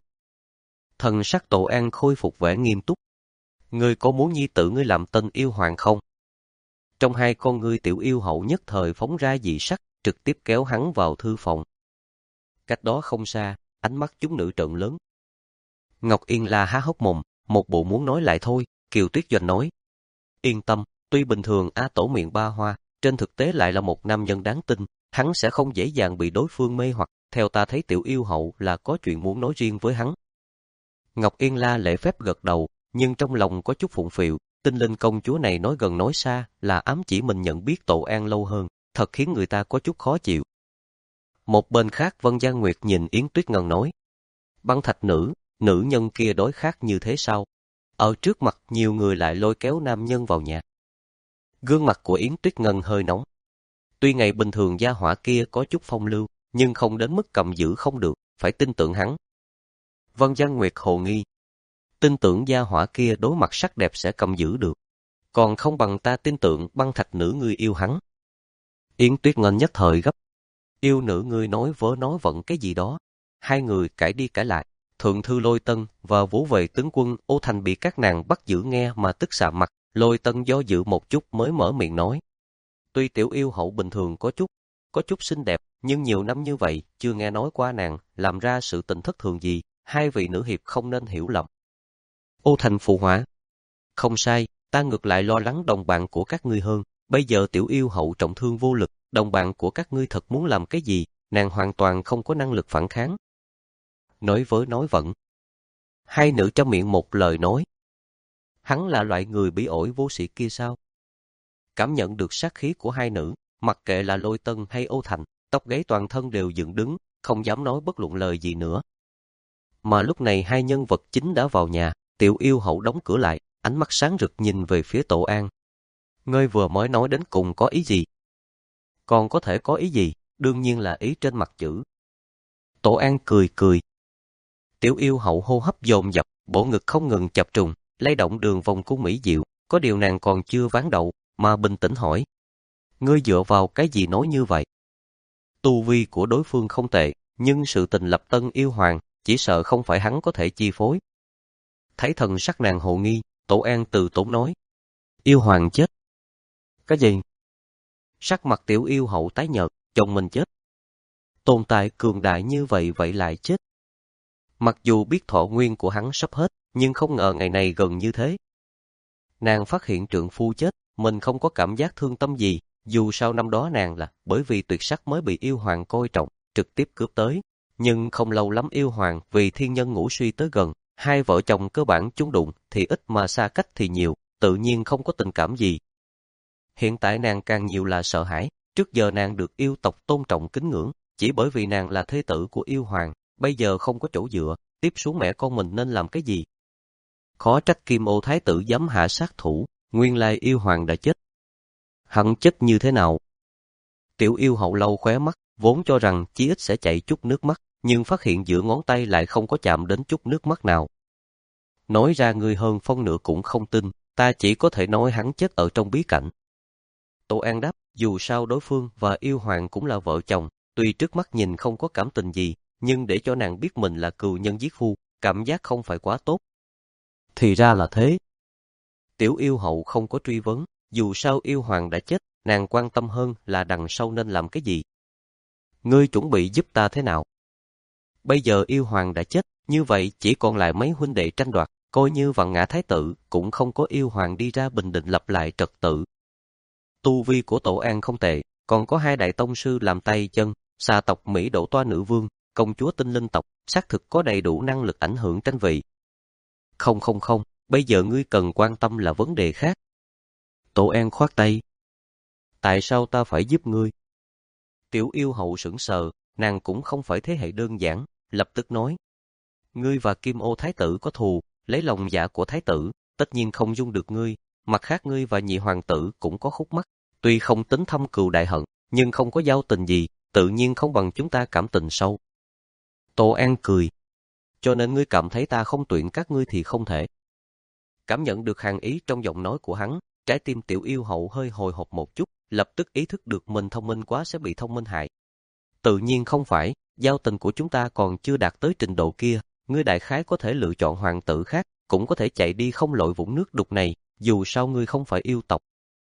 Thần sắc Tổ An khôi phục vẻ nghiêm túc. Ngươi có muốn nhi tử ngươi làm tên yêu hoàng không? Trong hai con ngươi tiểu yêu hậu nhất thời phóng ra dị sắc, trực tiếp kéo hắn vào thư phòng. Cách đó không xa, ánh mắt chúng nữ trợn lớn. Ngọc Yên La há hốc mồm, một bộ muốn nói lại thôi. Kiều Tuyết Doanh nói, yên tâm, tuy bình thường A Tổ miệng ba hoa, trên thực tế lại là một nam nhân đáng tin, hắn sẽ không dễ dàng bị đối phương mê hoặc, theo ta thấy Tiểu Yêu Hậu là có chuyện muốn nói riêng với hắn. Ngọc Yên La lễ phép gật đầu, nhưng trong lòng có chút phụng phịu, Tinh Linh công chúa này nói gần nói xa, là ám chỉ mình nhận biết Tổ An lâu hơn, thật khiến người ta có chút khó chịu. Một bên khác Vân Giang Nguyệt nhìn Yến Tuyết Ngân nói, Băng Thạch nữ, nữ nhân kia đối khác như thế sao? Ở trước mặt nhiều người lại lôi kéo nam nhân vào nhà. Gương mặt của Yến Tuyết Ngân hơi nóng. Tuy ngày bình thường gia hỏa kia có chút phong lưu, nhưng không đến mức cầm giữ không được, phải tin tưởng hắn. Vân Giang Nguyệt hồ nghi. Tin tưởng gia hỏa kia đối mặt sắc đẹp sẽ cầm giữ được. Còn không bằng ta tin tưởng Băng Thạch nữ ngươi yêu hắn. Yến Tuyết Ngân nhất thời gấp. Yêu nữ ngươi nói vớ nói vận cái gì đó. Hai người cãi đi cãi lại. Thượng thư Lôi Tân và Vũ Vệ tướng quân Ô Thành bị các nàng bắt giữ nghe mà tức sạm mặt. Lôi Tân do dự một chút mới mở miệng nói. Tuy Tiểu Yêu Hậu bình thường có chút, có chút xinh đẹp, nhưng nhiều năm như vậy chưa nghe nói qua nàng làm ra sự tình thất thường gì. Hai vị nữ hiệp không nên hiểu lầm. Ô Thành phụ họa. Không sai, ta ngược lại lo lắng đồng bạn của các ngươi hơn. Bây giờ Tiểu Yêu Hậu trọng thương vô lực, đồng bạn của các ngươi thật muốn làm cái gì, nàng hoàn toàn không có năng lực phản kháng. Nói với nói vận. Hai nữ trong miệng một lời nói. Hắn là loại người bị ổi vô sĩ kia sao? Cảm nhận được sát khí của hai nữ, mặc kệ là Lôi Tân hay Ô Thành, tóc gáy toàn thân đều dựng đứng, không dám nói bất luận lời gì nữa. Mà lúc này hai nhân vật chính đã vào nhà, Tiểu Yêu Hậu đóng cửa lại, ánh mắt sáng rực nhìn về phía Tổ An. Ngươi vừa mới nói đến cùng có ý gì? Còn có thể có ý gì? Đương nhiên là ý trên mặt chữ. Tổ An cười cười. Tiểu Yêu Hậu hô hấp dồn dập, bộ ngực không ngừng chập trùng, lay động đường vòng cung mỹ diệu, có điều nàng còn chưa ván đậu, mà bình tĩnh hỏi. Ngươi dựa vào cái gì nói như vậy? Tu vi của đối phương không tệ, nhưng sự tình lập tân yêu hoàng, chỉ sợ không phải hắn có thể chi phối. Thấy thần sắc nàng hồ nghi, Tổ An từ tốn nói. Yêu hoàng chết. Cái gì? Sắc mặt Tiểu Yêu Hậu tái nhợt, chồng mình chết. Tồn tại cường đại như vậy vậy lại chết. Mặc dù biết thọ nguyên của hắn sắp hết, nhưng không ngờ ngày này gần như thế. Nàng phát hiện trượng phu chết, mình không có cảm giác thương tâm gì, dù sau năm đó nàng là bởi vì tuyệt sắc mới bị yêu hoàng coi trọng, trực tiếp cướp tới. Nhưng không lâu lắm yêu hoàng vì thiên nhân ngũ suy tới gần, hai vợ chồng cơ bản chung đụng thì ít mà xa cách thì nhiều, tự nhiên không có tình cảm gì. Hiện tại nàng càng nhiều là sợ hãi, trước giờ nàng được yêu tộc tôn trọng kính ngưỡng, chỉ bởi vì nàng là thế tử của yêu hoàng, bây giờ không có chỗ dựa, tiếp xuống mẹ con mình nên làm cái gì? Khó trách Kim Ô Thái tử dám hạ sát thủ, nguyên lai yêu hoàng đã chết. Hắn chết như thế nào? Tiểu Yêu Hậu lau khóe mắt, vốn cho rằng chí ít sẽ chảy chút nước mắt, nhưng phát hiện giữa ngón tay lại không có chạm đến chút nước mắt nào. Nói ra ngươi hơn phân nửa cũng không tin, ta chỉ có thể nói hắn chết ở trong bí cảnh. Tổ An đáp, dù sao đối phương và yêu hoàng cũng là vợ chồng, tuy trước mắt nhìn không có cảm tình gì, nhưng để cho nàng biết mình là cừu nhân giết phu, cảm giác không phải quá tốt. Thì ra là thế. Tiểu Yêu Hậu không có truy vấn, dù sao yêu hoàng đã chết, nàng quan tâm hơn là đằng sau nên làm cái gì. Ngươi chuẩn bị giúp ta thế nào? Bây giờ yêu hoàng đã chết, như vậy chỉ còn lại mấy huynh đệ tranh đoạt, coi như Vạn Ngã Thái tử cũng không có yêu hoàng đi ra bình định lập lại trật tự. Tu vi của Tổ An không tệ, còn có hai đại tông sư làm tay chân, xà tộc Mỹ Độ Toa Nữ Vương, công chúa Tinh Linh tộc, xác thực có đầy đủ năng lực ảnh hưởng tranh vị. Không không không, bây giờ ngươi cần quan tâm là vấn đề khác. Tổ An khoát tay. Tại sao ta phải giúp ngươi? Tiểu Yêu Hậu sững sờ, nàng cũng không phải thế hệ đơn giản, lập tức nói. Ngươi và Kim Ô Thái tử có thù, lấy lòng dạ của Thái tử, tất nhiên không dung được ngươi, mặt khác ngươi và nhị hoàng tử cũng có khúc mắc, tuy không tính thâm cừu đại hận, nhưng không có giao tình gì, tự nhiên không bằng chúng ta cảm tình sâu. Tổ An cười. Cho nên ngươi cảm thấy ta không tuyển các ngươi thì không thể. Cảm nhận được hàn ý trong giọng nói của hắn, trái tim Tiểu Yêu Hậu hơi hồi hộp một chút, lập tức ý thức được mình thông minh quá sẽ bị thông minh hại. Tự nhiên không phải, giao tình của chúng ta còn chưa đạt tới trình độ kia, ngươi đại khái có thể lựa chọn hoàng tử khác, cũng có thể chạy đi không lội vũng nước đục này, dù sao ngươi không phải yêu tộc.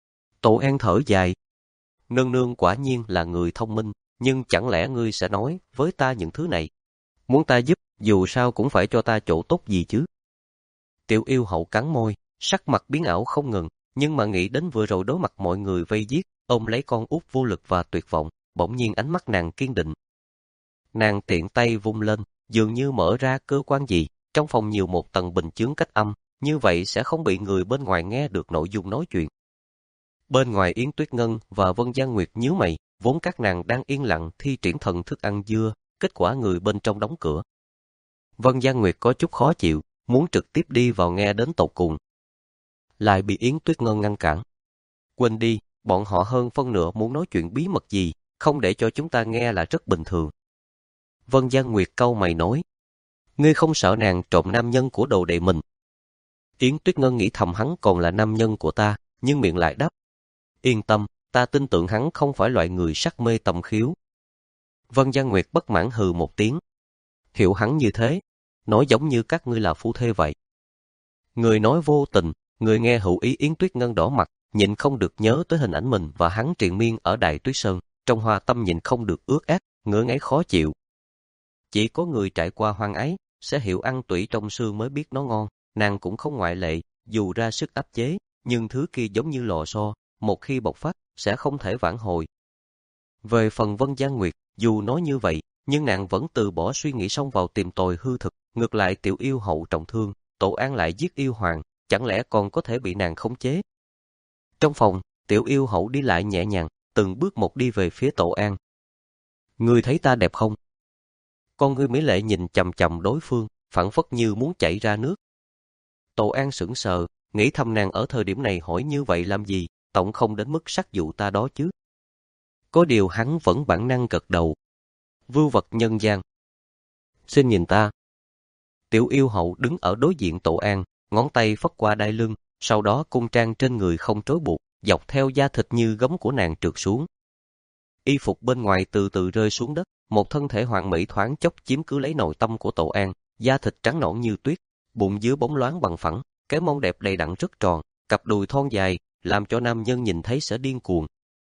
Tổ An thở dài. Nương nương quả nhiên là người thông minh, nhưng chẳng lẽ ngươi sẽ nói với ta những thứ này? Muốn ta giúp, dù sao cũng phải cho ta chỗ tốt gì chứ. Tiểu yêu hậu cắn môi, sắc mặt biến ảo không ngừng, nhưng mà nghĩ đến vừa rồi đối mặt mọi người vây giết, ôm lấy con út vô lực và tuyệt vọng, bỗng nhiên ánh mắt nàng kiên định. Nàng tiện tay vung lên, dường như mở ra cơ quan gì, trong phòng nhiều một tầng bình chướng cách âm, như vậy sẽ không bị người bên ngoài nghe được nội dung nói chuyện. Bên ngoài Yến Tuyết Ngân và Vân Giang Nguyệt nhíu mày, vốn các nàng đang yên lặng thi triển thần thức ăn dưa, kết quả người bên trong đóng cửa. Vân Giang Nguyệt có chút khó chịu, muốn trực tiếp đi vào nghe đến tột cùng. Lại bị Yến Tuyết Ngân ngăn cản. Quên đi, bọn họ hơn phân nửa muốn nói chuyện bí mật gì, không để cho chúng ta nghe là rất bình thường. Vân Giang Nguyệt cau mày nói, ngươi không sợ nàng trộm nam nhân của đồ đệ mình. Yến Tuyết Ngân nghĩ thầm hắn còn là nam nhân của ta, nhưng miệng lại đáp, yên tâm, ta tin tưởng hắn không phải loại người sắc mê tầm khiếu. Vân Giang Nguyệt bất mãn hừ một tiếng. Hiểu hắn như thế, nói giống như các ngươi là phu thê vậy. Người nói vô tình, người nghe hữu ý. Yến Tuyết Ngân đỏ mặt, nhịn không được nhớ tới hình ảnh mình và hắn triền miên ở Đại Tuyết Sơn, trong hoa tâm nhịn không được ướt át, ngứa ngáy khó chịu. Chỉ có người trải qua hoang ái, sẽ hiểu ăn tủy trong xương mới biết nó ngon, nàng cũng không ngoại lệ, dù ra sức áp chế, nhưng thứ kia giống như lò xo, một khi bộc phát, sẽ không thể vãn hồi. Về phần Vân Giang Nguyệt, dù nói như vậy, nhưng nàng vẫn từ bỏ suy nghĩ xông vào tìm tòi hư thực, ngược lại tiểu yêu hậu trọng thương, Tổ An lại giết yêu hoàng, chẳng lẽ còn có thể bị nàng khống chế? Trong phòng, tiểu yêu hậu đi lại nhẹ nhàng, từng bước một đi về phía Tổ An. Ngươi thấy ta đẹp không? Con ngươi mỹ lệ nhìn chằm chằm đối phương, phảng phất như muốn chảy ra nước. Tổ An sững sờ, nghĩ thầm nàng ở thời điểm này hỏi như vậy làm gì, tổng không đến mức sắc dụ ta đó chứ. Có điều hắn vẫn bản năng gật đầu. Vưu vật nhân gian. Xin nhìn ta. Tiểu yêu hậu đứng ở đối diện Tổ An, ngón tay phất qua đai lưng, sau đó cung trang trên người không trói buộc, dọc theo da thịt như gấm của nàng trượt xuống. Y phục bên ngoài từ từ rơi xuống đất, một thân thể hoàn mỹ thoáng chốc chiếm cứ lấy nội tâm của Tổ An, da thịt trắng nõn như tuyết, bụng dưới bóng loáng bằng phẳng, cái mông đẹp đầy đặn rất tròn, cặp đùi thon dài, làm cho nam nhân nhìn thấy sẽ điên cuồng.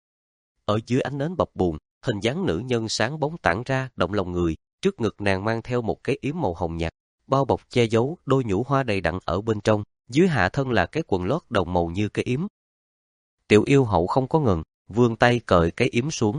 Ở dưới ánh nến bập bùng, hình dáng nữ nhân sáng bóng tản ra, động lòng người, trước ngực nàng mang theo một cái yếm màu hồng nhạt, bao bọc che giấu đôi nhũ hoa đầy đặn ở bên trong, dưới hạ thân là cái quần lót đồng màu như cái yếm. Tiểu yêu hậu không có ngừng, vươn tay cởi cái yếm xuống.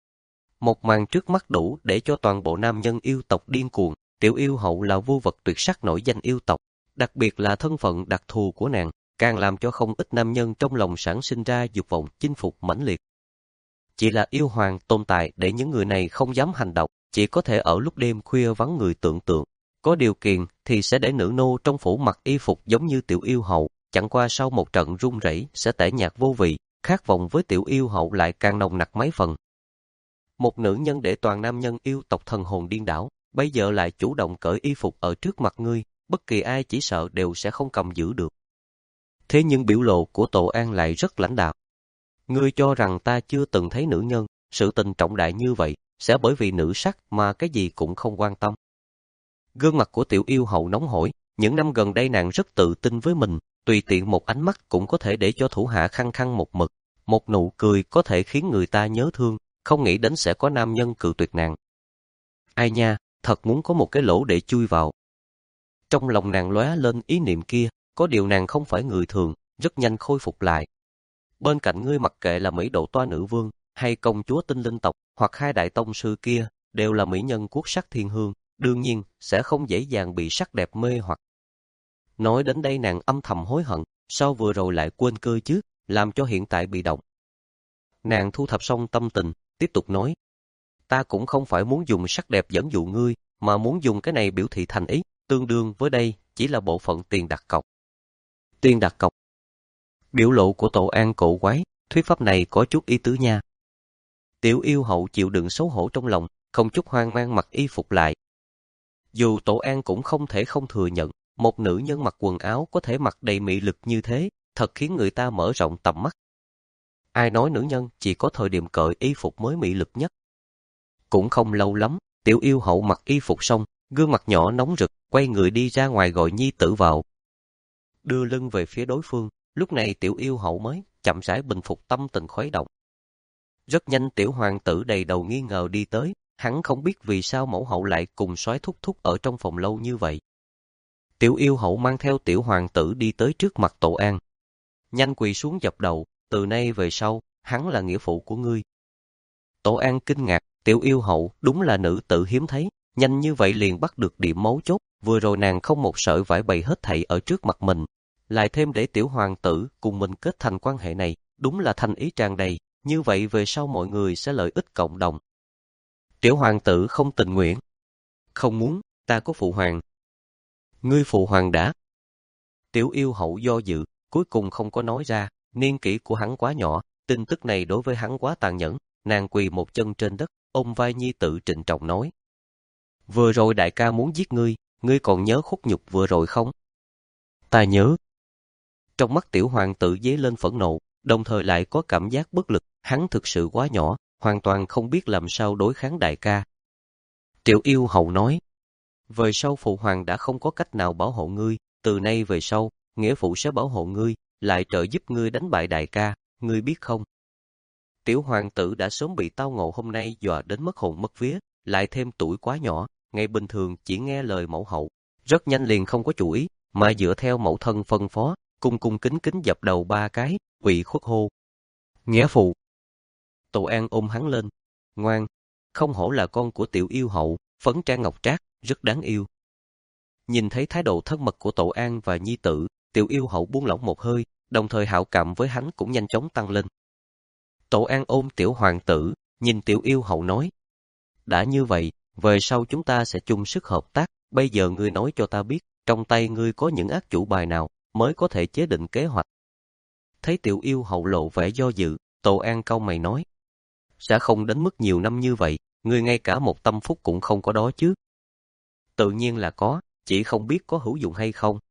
Một màn trước mắt đủ để cho toàn bộ nam nhân yêu tộc điên cuồng. Tiểu yêu hậu là vô vật tuyệt sắc nổi danh yêu tộc, đặc biệt là thân phận đặc thù của nàng, càng làm cho không ít nam nhân trong lòng sản sinh ra dục vọng chinh phục mãnh liệt. Chỉ là yêu hoàng tồn tại để những người này không dám hành động, chỉ có thể ở lúc đêm khuya vắng người tưởng tượng. Có điều kiện thì sẽ để nữ nô trong phủ mặc y phục giống như tiểu yêu hậu, chẳng qua sau một trận run rẩy sẽ tẻ nhạt vô vị, khát vọng với tiểu yêu hậu lại càng nồng nặc mấy phần. Một nữ nhân để toàn nam nhân yêu tộc thần hồn điên đảo, bây giờ lại chủ động cởi y phục ở trước mặt ngươi, bất kỳ ai chỉ sợ đều sẽ không cầm giữ được. Thế nhưng biểu lộ của Tổ An lại rất lãnh đạm. Ngươi cho rằng ta chưa từng thấy nữ nhân, sự tình trọng đại như vậy, sẽ bởi vì nữ sắc mà cái gì cũng không quan tâm. Gương mặt của tiểu yêu hậu nóng hổi, những năm gần đây nàng rất tự tin với mình, tùy tiện một ánh mắt cũng có thể để cho thủ hạ khăng khăng một mực, một nụ cười có thể khiến người ta nhớ thương, không nghĩ đến sẽ có nam nhân cự tuyệt nàng. Ai nha, thật muốn có một cái lỗ để chui vào. Trong lòng nàng lóe lên ý niệm kia, có điều nàng không phải người thường, rất nhanh khôi phục lại. Bên cạnh ngươi mặc kệ là Mỹ Độ Toa nữ vương, hay công chúa tinh linh tộc, hoặc hai đại tông sư kia, đều là mỹ nhân quốc sắc thiên hương, đương nhiên sẽ không dễ dàng bị sắc đẹp mê hoặc. Nói đến đây nàng âm thầm hối hận, sao vừa rồi lại quên cơ chứ, làm cho hiện tại bị động. Nàng thu thập xong tâm tình, tiếp tục nói, ta cũng không phải muốn dùng sắc đẹp dẫn dụ ngươi, mà muốn dùng cái này biểu thị thành ý, tương đương với đây chỉ là bộ phận tiền đặt cọc. Tiền đặt cọc. Biểu lộ của Tổ An cổ quái, thuyết pháp này có chút ý tứ nha. Tiểu yêu hậu chịu đựng xấu hổ trong lòng, không chút hoang mang mặc y phục lại. Dù Tổ An cũng không thể không thừa nhận, một nữ nhân mặc quần áo có thể mặc đầy mị lực như thế, thật khiến người ta mở rộng tầm mắt. Ai nói nữ nhân chỉ có thời điểm cởi y phục mới mị lực nhất. Cũng không lâu lắm, tiểu yêu hậu mặc y phục xong, gương mặt nhỏ nóng rực, quay người đi ra ngoài gọi nhi tử vào. Đưa lưng về phía đối phương, lúc này tiểu yêu hậu mới chậm rãi bình phục tâm tình khuấy động. Rất nhanh tiểu hoàng tử đầy đầu nghi ngờ đi tới, hắn không biết vì sao mẫu hậu lại cùng soái thúc thúc ở trong phòng lâu như vậy. Tiểu yêu hậu mang theo tiểu hoàng tử đi tới trước mặt Tổ An. Nhanh quỳ xuống dập đầu, từ nay về sau, hắn là nghĩa phụ của ngươi. Tổ An kinh ngạc, tiểu yêu hậu đúng là nữ tử hiếm thấy, nhanh như vậy liền bắt được điểm mấu chốt, vừa rồi nàng không một sợi vải bày hết thảy ở trước mặt mình, lại thêm để tiểu hoàng tử cùng mình kết thành quan hệ này, đúng là thành ý tràn đầy, như vậy về sau mọi người sẽ lợi ích cộng đồng. Tiểu hoàng tử không tình nguyện. Không muốn, ta có phụ hoàng. Ngươi phụ hoàng đã. Tiểu yêu hậu do dự, cuối cùng không có nói ra, niên kỷ của hắn quá nhỏ, tin tức này đối với hắn quá tàn nhẫn, nàng quỳ một chân trên đất, ôm vai nhi tử trịnh trọng nói. Vừa rồi đại ca muốn giết ngươi, ngươi còn nhớ khuất nhục vừa rồi không? Ta nhớ. Trong mắt tiểu hoàng tử dấy lên phẫn nộ, đồng thời lại có cảm giác bất lực, hắn thực sự quá nhỏ, hoàn toàn không biết làm sao đối kháng đại ca. Tiểu yêu hậu nói, về sau phụ hoàng đã không có cách nào bảo hộ ngươi, từ nay về sau, nghĩa phụ sẽ bảo hộ ngươi, lại trợ giúp ngươi đánh bại đại ca, ngươi biết không? Tiểu hoàng tử đã sớm bị tao ngộ hôm nay dọa đến mất hồn mất vía, lại thêm tuổi quá nhỏ, ngày bình thường chỉ nghe lời mẫu hậu, rất nhanh liền không có chủ ý, mà dựa theo mẫu thân phân phó, cung cung kính kính dập đầu ba cái, quỳ khuất hô. Nghĩa phụ. Tổ An ôm hắn lên, ngoan, không hổ là con của tiểu yêu hậu, phấn trang ngọc trác, rất đáng yêu. Nhìn thấy thái độ thân mật của Tổ An và nhi tử, tiểu yêu hậu buông lỏng một hơi, đồng thời hảo cảm với hắn cũng nhanh chóng tăng lên. Tổ An ôm tiểu hoàng tử, nhìn tiểu yêu hậu nói. Đã như vậy, về sau chúng ta sẽ chung sức hợp tác, bây giờ ngươi nói cho ta biết, trong tay ngươi có những ác chủ bài nào, mới có thể chế định kế hoạch. Thấy tiểu yêu hậu lộ vẻ do dự, Tổ An cau mày nói. Sẽ không đến mức nhiều năm như vậy, ngươi ngay cả một tâm phúc cũng không có đó chứ. Tự nhiên là có, chỉ không biết có hữu dụng hay không.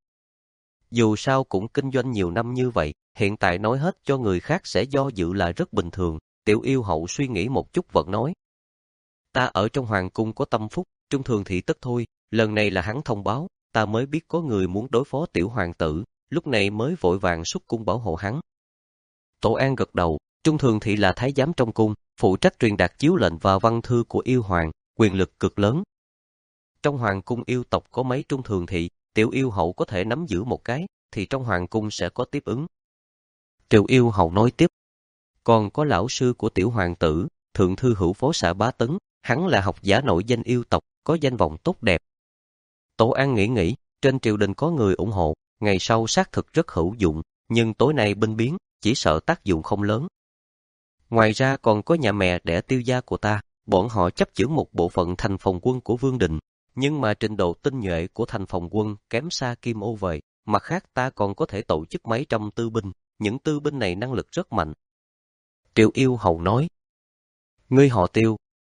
Dù sao cũng kinh doanh nhiều năm như vậy, hiện tại nói hết cho người khác sẽ do dự là rất bình thường, tiểu yêu hậu suy nghĩ một chút vẫn nói. Ta ở trong hoàng cung có tâm phúc, trung thường thị tất thôi, lần này là hắn thông báo, ta mới biết có người muốn đối phó tiểu hoàng tử, lúc này mới vội vàng xuất cung bảo hộ hắn. Tổ An gật đầu, trung thường thị là thái giám trong cung, phụ trách truyền đạt chiếu lệnh và văn thư của yêu hoàng, quyền lực cực lớn. Trong hoàng cung yêu tộc có mấy trung thường thị, tiểu yêu hậu có thể nắm giữ một cái, thì trong hoàng cung sẽ có tiếp ứng. Tiểu yêu hậu nói tiếp, còn có lão sư của tiểu hoàng tử, thượng thư hữu phó xã Bá Tấn, hắn là học giả nổi danh yêu tộc, có danh vọng tốt đẹp. Tổ An nghĩ nghĩ, trên triều đình có người ủng hộ, ngày sau xác thực rất hữu dụng, nhưng tối nay binh biến, chỉ sợ tác dụng không lớn. Ngoài ra còn có nhà mẹ đẻ tiêu gia của ta, bọn họ chấp chưởng một bộ phận thành phòng quân của Vương Đình, nhưng mà trình độ tinh nhuệ của thành phòng quân kém xa Kim Ô vậy. Mặt khác ta còn có thể tổ chức mấy trăm tư binh, những tư binh này năng lực rất mạnh. Triệu yêu hầu nói. Ngươi họ Tiêu.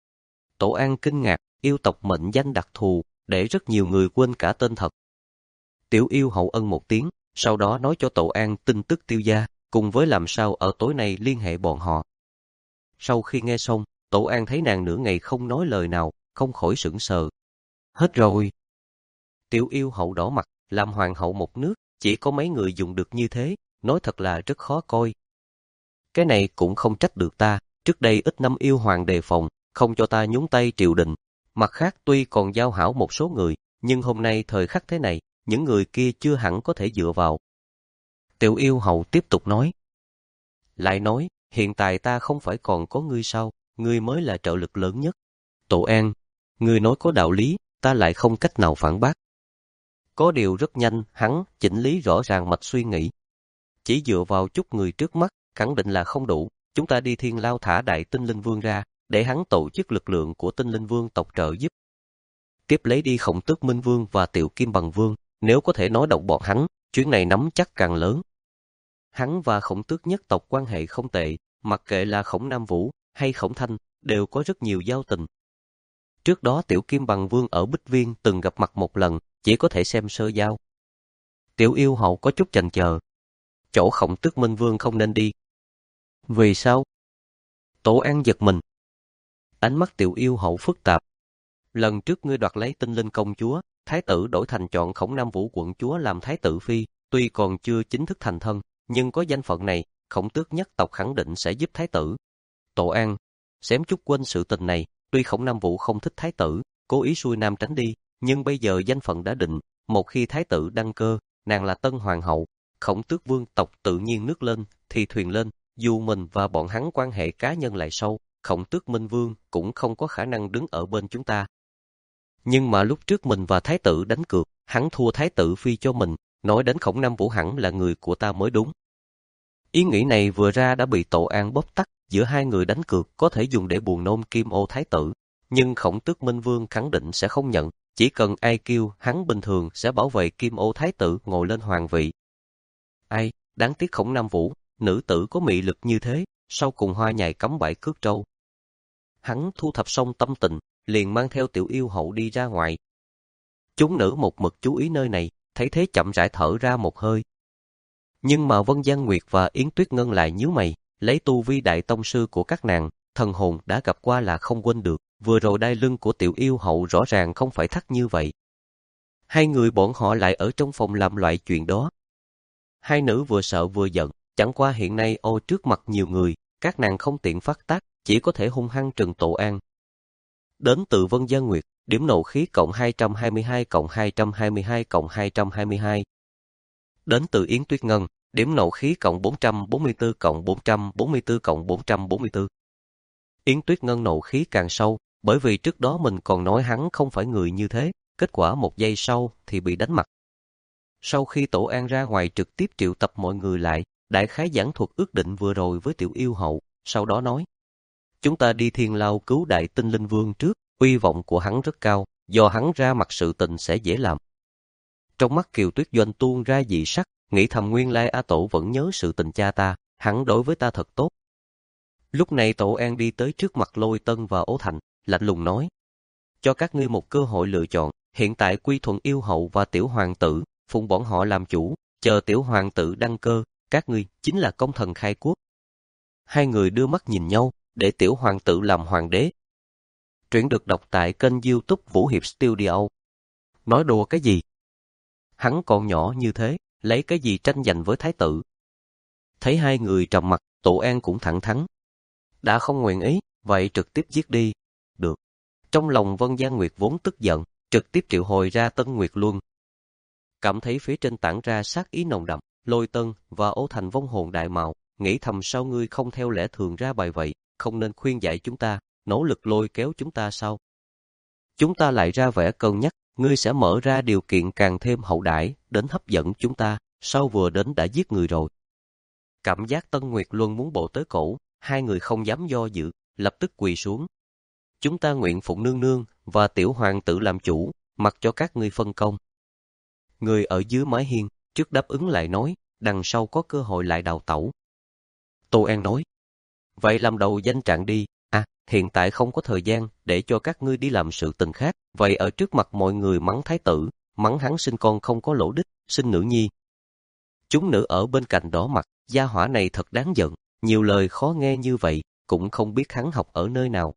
Tổ An kinh ngạc, yêu tộc mệnh danh đặc thù, để rất nhiều người quên cả tên thật. Tiểu yêu hậu ân một tiếng, sau đó nói cho Tổ An tin tức Tiêu gia, cùng với làm sao ở tối nay liên hệ bọn họ. Sau khi nghe xong, Tổ An thấy nàng nửa ngày không nói lời nào, không khỏi sững sờ. Hết rồi. Tiểu yêu hậu đỏ mặt, làm hoàng hậu một nước, chỉ có mấy người dùng được như thế, nói thật là rất khó coi. Cái này cũng không trách được ta, trước đây ít năm yêu hoàng đề phòng, không cho ta nhúng tay triều đình. Mặt khác tuy còn giao hảo một số người, nhưng hôm nay thời khắc thế này, những người kia chưa hẳn có thể dựa vào. Tiểu yêu hậu tiếp tục nói. Lại nói, hiện tại ta không phải còn có ngươi sao, ngươi mới là trợ lực lớn nhất. Tổ An, ngươi nói có đạo lý, ta lại không cách nào phản bác. Có điều rất nhanh, hắn chỉnh lý rõ ràng mạch suy nghĩ. Chỉ dựa vào chút người trước mắt, khẳng định là không đủ. Chúng ta đi Thiên Lao thả Đại Tinh Linh Vương ra, để hắn tổ chức lực lượng của Tinh Linh Vương tộc trợ giúp. Tiếp lấy đi Khổng Tước Minh Vương và Tiểu Kim Bằng Vương, nếu có thể nói động bọn hắn, chuyến này nắm chắc càng lớn. Hắn và Khổng Tước nhất tộc quan hệ không tệ, mặc kệ là Khổng Nam Vũ hay Khổng Thanh, đều có rất nhiều giao tình. Trước đó Tiểu Kim Bằng Vương ở Bích Viên từng gặp mặt một lần, chỉ có thể xem sơ giao. Tiểu yêu hậu có chút chần chờ. Chỗ Khổng Tước Minh Vương không nên đi. Vì sao? Tổ An giật mình. Ánh mắt tiểu yêu hậu phức tạp. Lần trước ngươi đoạt lấy Tinh Linh công chúa, thái tử đổi thành chọn Khổng Nam Vũ quận chúa làm thái tử phi, tuy còn chưa chính thức thành thân, nhưng có danh phận này, Khổng Tước nhất tộc khẳng định sẽ giúp thái tử. Tổ An, xém chút quên sự tình này, Tuy Khổng Nam Vũ không thích thái tử, cố ý xuôi nam tránh đi, nhưng bây giờ danh phận đã định, một khi thái tử đăng cơ, nàng là tân hoàng hậu, Khổng Tước vương tộc tự nhiên nước lên, thì thuyền lên, dù mình và bọn hắn quan hệ cá nhân lại sâu, Khổng Tước Minh Vương cũng không có khả năng đứng ở bên chúng ta. Nhưng mà lúc trước mình và thái tử đánh cược, hắn thua thái tử phi cho mình, nói đến Khổng Nam Vũ hẳn là người của ta mới đúng. Ý nghĩ này vừa ra đã bị Tổ An bóp tắt, giữa hai người đánh cược có thể dùng để buồn nôn Kim Ô thái tử, nhưng Khổng Tước Minh Vương khẳng định sẽ không nhận, chỉ cần ai kêu hắn bình thường sẽ bảo vệ Kim Ô thái tử ngồi lên hoàng vị. Ai, đáng tiếc Khổng Nam Vũ, nữ tử có mị lực như thế, sau cùng hoa nhài cắm bãi cước trâu. Hắn thu thập xong tâm tình, liền mang theo Tiểu Yêu hậu đi ra ngoài. Chúng nữ một mực chú ý nơi này, thấy thế chậm rãi thở ra một hơi. Nhưng mà Vân Giang Nguyệt và Yến Tuyết Ngân lại nhíu mày, lấy tu vi đại tông sư của các nàng, thần hồn đã gặp qua là không quên được, vừa rồi đai lưng của Tiểu Yêu hậu rõ ràng không phải thắt như vậy. Hai người bọn họ lại ở trong phòng làm loại chuyện đó. Hai nữ vừa sợ vừa giận, chẳng qua hiện nay ô trước mặt nhiều người, các nàng không tiện phát tác, chỉ có thể hung hăng trừng Tổ An. Đến từ Vân Giang Nguyệt, điểm nộ khí cộng hai trăm hai mươi hai cộng hai trăm hai mươi hai cộng hai trăm hai mươi hai. Đến từ Yến Tuyết Ngân, điểm nộ khí cộng bốn trăm bốn mươi tư cộng bốn trăm bốn mươi tư cộng bốn trăm bốn mươi tư. Yến Tuyết Ngân nộ khí càng sâu, bởi vì trước đó mình còn nói hắn không phải người như thế, kết quả một giây sau thì bị đánh mặt. Sau khi Tổ An ra ngoài trực tiếp triệu tập mọi người lại, đại khái giảng thuật ước định vừa rồi với Tiểu Yêu hậu, sau đó nói: chúng ta đi Thiên Lao cứu Đại Tinh Linh Vương trước, uy vọng của hắn rất cao, do hắn ra mặt sự tình sẽ dễ làm. Trong mắt Kiều Tuyết Doanh tuôn ra dị sắc, nghĩ thầm nguyên lai A Tổ vẫn nhớ sự tình cha ta, hắn đối với ta thật tốt. Lúc này Tổ An đi tới trước mặt Lôi Tân và Ố Thành, lạnh lùng nói: cho các ngươi một cơ hội lựa chọn, hiện tại quy thuận Yêu hậu và Tiểu hoàng tử, phụng bọn họ làm chủ, chờ Tiểu hoàng tử đăng cơ, các ngươi chính là công thần khai quốc. Hai người đưa mắt nhìn nhau, để Tiểu hoàng tử làm hoàng đế. Truyện được đọc tại kênh YouTube Vũ Hiệp Studio. Nói đùa cái gì? Hắn còn nhỏ như thế, lấy cái gì tranh giành với thái tử? Thấy hai người trầm mặt, Tổ An cũng thẳng thắn. Đã không nguyện ý, vậy trực tiếp giết đi. Được. Trong lòng Vân Giang Nguyệt vốn tức giận, trực tiếp triệu hồi ra Tân Nguyệt Luân. Cảm thấy phía trên tản ra sát ý nồng đậm, Lôi Tân và Ố Thành vong hồn đại mạo, nghĩ thầm sao ngươi không theo lẽ thường ra bài vậy, không nên khuyên dạy chúng ta, nỗ lực lôi kéo chúng ta sao? Chúng ta lại ra vẻ cân nhắc, ngươi sẽ mở ra điều kiện càng thêm hậu đãi đến hấp dẫn chúng ta, sau vừa đến đã giết người rồi. Cảm giác Tân Nguyệt Luân muốn bộ tới cổ, hai người không dám do dự, lập tức quỳ xuống. Chúng ta nguyện phụng nương nương và Tiểu hoàng tử làm chủ, mặc cho các ngươi phân công. Người ở dưới mái hiên, trước đáp ứng lại nói, đằng sau có cơ hội lại đào tẩu. Tô An nói, vậy làm đầu danh trạng đi, à, hiện tại không có thời gian để cho các ngươi đi làm sự tình khác, vậy ở trước mặt mọi người mắng thái tử, mắng hắn sinh con không có lỗ đích, sinh nữ nhi. Chúng nữ ở bên cạnh đỏ mặt, gia hỏa này thật đáng giận, nhiều lời khó nghe như vậy, cũng không biết hắn học ở nơi nào.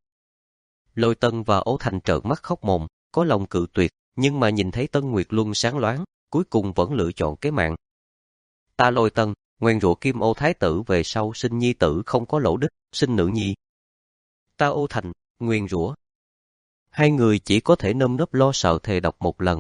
Lôi Tân và Ố Thành trợn mắt khóc mồm, có lòng cự tuyệt, nhưng mà nhìn thấy Tân Nguyệt Luân sáng loáng, cuối cùng vẫn lựa chọn cái mạng. Ta Lôi Tân, nguyền rủa Kim Ô thái tử về sau sinh nhi tử không có lỗ đích, sinh nữ nhi. Ta Ố Thành, nguyền rủa. Hai người chỉ có thể nơm nớp lo sợ thề đọc một lần.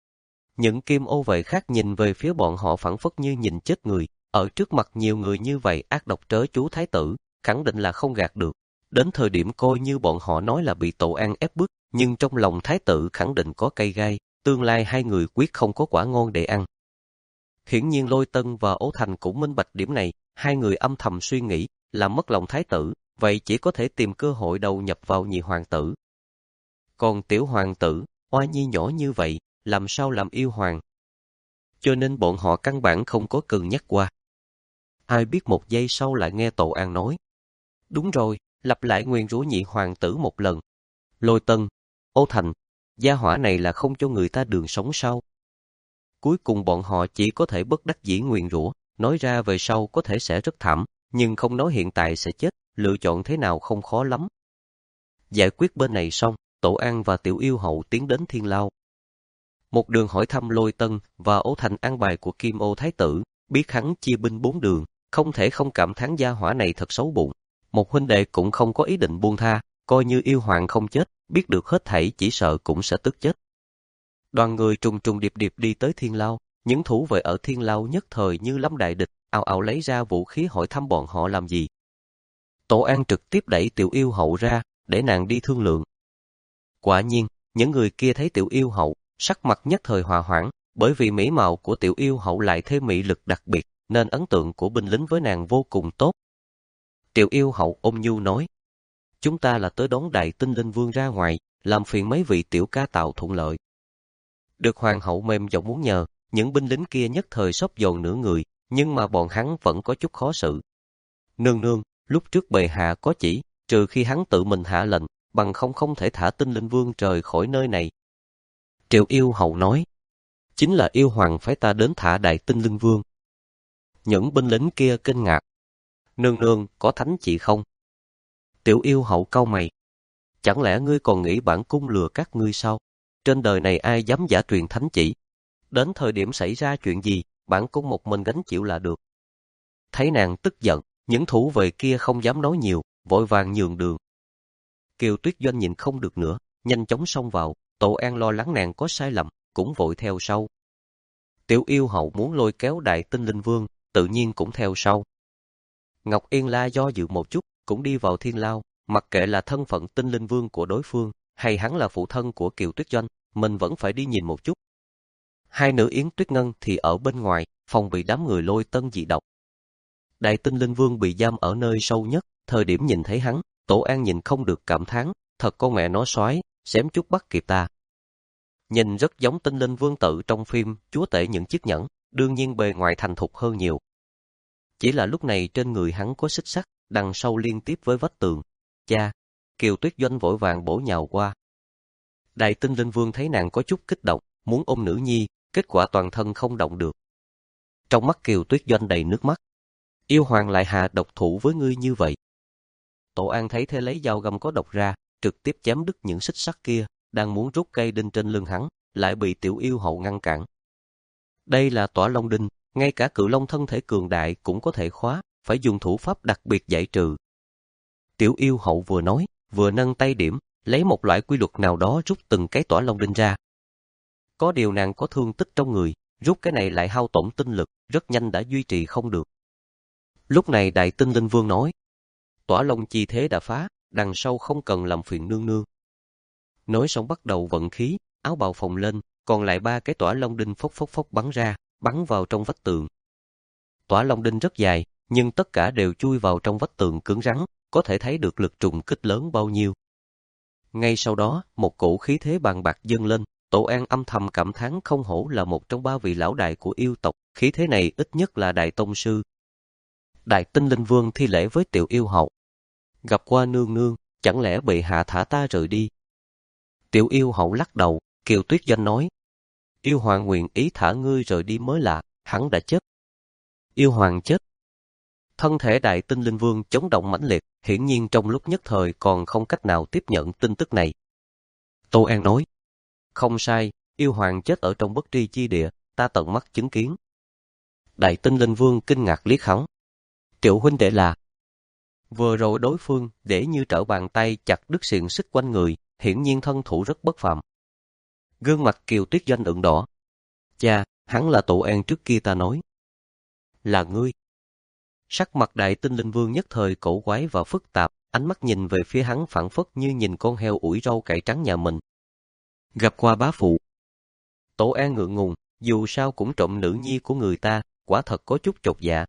Những Kim Ô vệ khác nhìn về phía bọn họ phảng phất như nhìn chết người, ở trước mặt nhiều người như vậy ác độc trớ chú thái tử, khẳng định là không gạt được. Đến thời điểm coi như bọn họ nói là bị Tổ An ép bức, nhưng trong lòng thái tử khẳng định có cây gai, tương lai hai người quyết không có quả ngon để ăn. Hiển nhiên Lôi Tân và Ố Thành cũng minh bạch điểm này, hai người âm thầm suy nghĩ, làm mất lòng thái tử, vậy chỉ có thể tìm cơ hội đầu nhập vào nhị hoàng tử. Còn tiểu hoàng tử, oa nhi nhỏ như vậy, làm sao làm yêu hoàng? Cho nên bọn họ căn bản không có cân nhắc qua. Ai biết một giây sau lại nghe Tổ An nói. Đúng rồi, lặp lại nguyền rủa nhị hoàng tử một lần. Lôi Tân, Ố Thành, gia hỏa này là không cho người ta đường sống sao? Cuối cùng bọn họ chỉ có thể bất đắc dĩ nguyền rủa, nói ra về sau có thể sẽ rất thảm, nhưng không nói hiện tại sẽ chết, lựa chọn thế nào không khó lắm. Giải quyết bên này xong, Tổ An và Tiểu Yêu hậu tiến đến Thiên Lao. Một đường hỏi thăm Lôi Tân và Ố Thành an bài của Kim Ô thái tử, biết hắn chia binh bốn đường, không thể không cảm thán gia hỏa này thật xấu bụng. Một huynh đệ cũng không có ý định buông tha, coi như yêu hoàng không chết, biết được hết thảy chỉ sợ cũng sẽ tức chết. Đoàn người trùng trùng điệp điệp đi tới Thiên Lao, những thủ vệ ở Thiên Lao nhất thời như lâm đại địch, ào ào lấy ra vũ khí hỏi thăm bọn họ làm gì. Tổ An trực tiếp đẩy Tiểu Yêu Hậu ra, để nàng đi thương lượng. Quả nhiên, những người kia thấy Tiểu Yêu Hậu, sắc mặt nhất thời hòa hoãn, bởi vì mỹ mạo của Tiểu Yêu Hậu lại thêm mị lực đặc biệt, nên ấn tượng của binh lính với nàng vô cùng tốt. Tiểu Yêu Hậu ôn nhu nói, chúng ta là tới đón Đại Tinh Linh Vương ra ngoài, làm phiền mấy vị tiểu ca tạo thuận lợi. Được hoàng hậu mềm giọng muốn nhờ, những binh lính kia nhất thời xốc dồn nửa người, nhưng mà bọn hắn vẫn có chút khó xử. Nương nương, lúc trước bệ hạ có chỉ, trừ khi hắn tự mình hạ lệnh, bằng không không thể thả Tinh Linh Vương rời khỏi nơi này. Triệu Yêu Hậu nói, chính là yêu hoàng phái ta đến thả Đại Tinh Linh Vương. Những binh lính kia kinh ngạc. Nương nương, có thánh chỉ không? Tiểu Yêu Hậu cau mày. Chẳng lẽ ngươi còn nghĩ bản cung lừa các ngươi sao? Trên đời này ai dám giả truyền thánh chỉ? Đến thời điểm xảy ra chuyện gì, bản cung một mình gánh chịu là được. Thấy nàng tức giận, những thủ vệ kia không dám nói nhiều, vội vàng nhường đường. Kiều Tuyết Doanh nhìn không được nữa, nhanh chóng xông vào, Tổ An lo lắng nàng có sai lầm, cũng vội theo sau. Tiểu Yêu Hậu muốn lôi kéo Đại Tinh Linh Vương, tự nhiên cũng theo sau. Ngọc Yên La do dự một chút, cũng đi vào Thiên Lao, mặc kệ là thân phận Tinh Linh Vương của đối phương, hay hắn là phụ thân của Kiều Tuyết Doanh, mình vẫn phải đi nhìn một chút. Hai nữ Yến Tuyết Ngân thì ở bên ngoài, phòng bị đám người lôi tân dị độc. Đại Tinh Linh Vương bị giam ở nơi sâu nhất, thời điểm nhìn thấy hắn, Tổ An nhìn không được cảm thán, thật con mẹ nó soái, xém chút bắt kịp ta. Nhìn rất giống Tinh Linh Vương tự trong phim Chúa Tể những chiếc nhẫn, đương nhiên bề ngoài thành thục hơn nhiều. Chỉ là lúc này trên người hắn có xích sắt, đằng sau liên tiếp với vách tường. Cha, Kiều Tuyết Doanh vội vàng bổ nhào qua. Đại Tinh Linh Vương thấy nàng có chút kích động, muốn ôm nữ nhi, kết quả toàn thân không động được. Trong mắt Kiều Tuyết Doanh đầy nước mắt. Yêu hoàng lại hạ độc thủ với ngươi như vậy. Tổ An thấy thế lấy dao găm có độc ra, trực tiếp chém đứt những xích sắt kia, đang muốn rút cây đinh trên lưng hắn, lại bị Tiểu Yêu Hậu ngăn cản. Đây là Tỏa Long đinh, ngay cả Cự Long thân thể cường đại cũng có thể khóa, phải dùng thủ pháp đặc biệt giải trừ. Tiểu Yêu Hậu vừa nói, vừa nâng tay điểm, lấy một loại quy luật nào đó rút từng cái Tỏa Long đinh ra. Có điều nàng có thương tích trong người, rút cái này lại hao tổn tinh lực, rất nhanh đã duy trì không được. Lúc này Đại Tinh Linh Vương nói, Tỏa Long chi thế đã phá, đằng sau không cần làm phiền nương nương. Nói xong bắt đầu vận khí, áo bào phồng lên, còn lại ba cái Tỏa Long đinh phốc phốc phốc bắn ra, bắn vào trong vách tường. Tỏa Long đinh rất dài, nhưng tất cả đều chui vào trong vách tường cứng rắn, có thể thấy được lực trùng kích lớn bao nhiêu. Ngay sau đó, một cổ khí thế bàn bạc dâng lên, Tổ An âm thầm cảm thán không hổ là một trong ba vị lão đại của yêu tộc, khí thế này ít nhất là đại tông sư. Đại Tinh Linh Vương thi lễ với Tiểu Yêu Hậu. Gặp qua nương nương, chẳng lẽ bệ hạ thả ta rời đi? Tiểu Yêu Hậu lắc đầu, Kiều Tuyết Doanh nói, Yêu hoàng nguyện ý thả ngươi rời đi mới lạ, hắn đã chết. Yêu hoàng chết. Thân thể Đại Tinh Linh Vương chấn động mãnh liệt, hiển nhiên trong lúc nhất thời còn không cách nào tiếp nhận tin tức này. Tô An nói, không sai, yêu hoàng chết ở trong bất tri chi địa, ta tận mắt chứng kiến. Đại Tinh Linh Vương kinh ngạc liếc hắn. Triệu huynh đệ là... Vừa rồi đối phương để như trở bàn tay chặt đứt xiềng xích quanh người, hiển nhiên thân thủ rất bất phàm. Gương mặt Kiều Tuyết Doanh ửng đỏ. Cha, hắn là Tổ An trước kia ta nói. Là ngươi. Sắc mặt Đại Tinh Linh Vương nhất thời cổ quái và phức tạp, ánh mắt nhìn về phía hắn phảng phất như nhìn con heo ủi rau cải trắng nhà mình. Gặp qua bá phụ. Tổ An ngượng ngùng, dù sao cũng trộm nữ nhi của người ta, quả thật có chút chột dạ.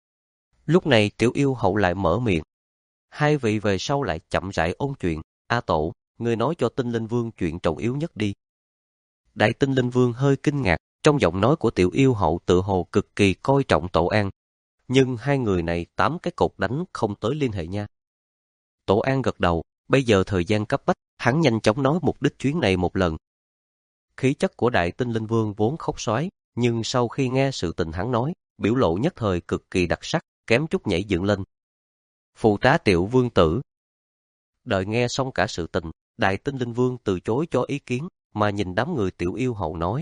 Lúc này Tiểu Yêu Hậu lại mở miệng. Hai vị về sau lại chậm rãi ôn chuyện. A Tổ, ngươi nói cho Tinh Linh Vương chuyện trọng yếu nhất đi. Đại Tinh Linh Vương hơi kinh ngạc, trong giọng nói của Tiểu Yêu Hậu tự hồ cực kỳ coi trọng Tổ An. Nhưng hai người này tám cái cột đánh không tới liên hệ nha. Tổ An gật đầu, bây giờ thời gian cấp bách, hắn nhanh chóng nói mục đích chuyến này một lần. Khí chất của Đại Tinh Linh Vương vốn khốc xoái, nhưng sau khi nghe sự tình hắn nói, biểu lộ nhất thời cực kỳ đặc sắc, kém chút nhảy dựng lên. Phụ tá Tiểu Vương tử. Đợi nghe xong cả sự tình, Đại Tinh Linh Vương từ chối cho ý kiến, mà nhìn đám người Tiểu Yêu Hậu nói.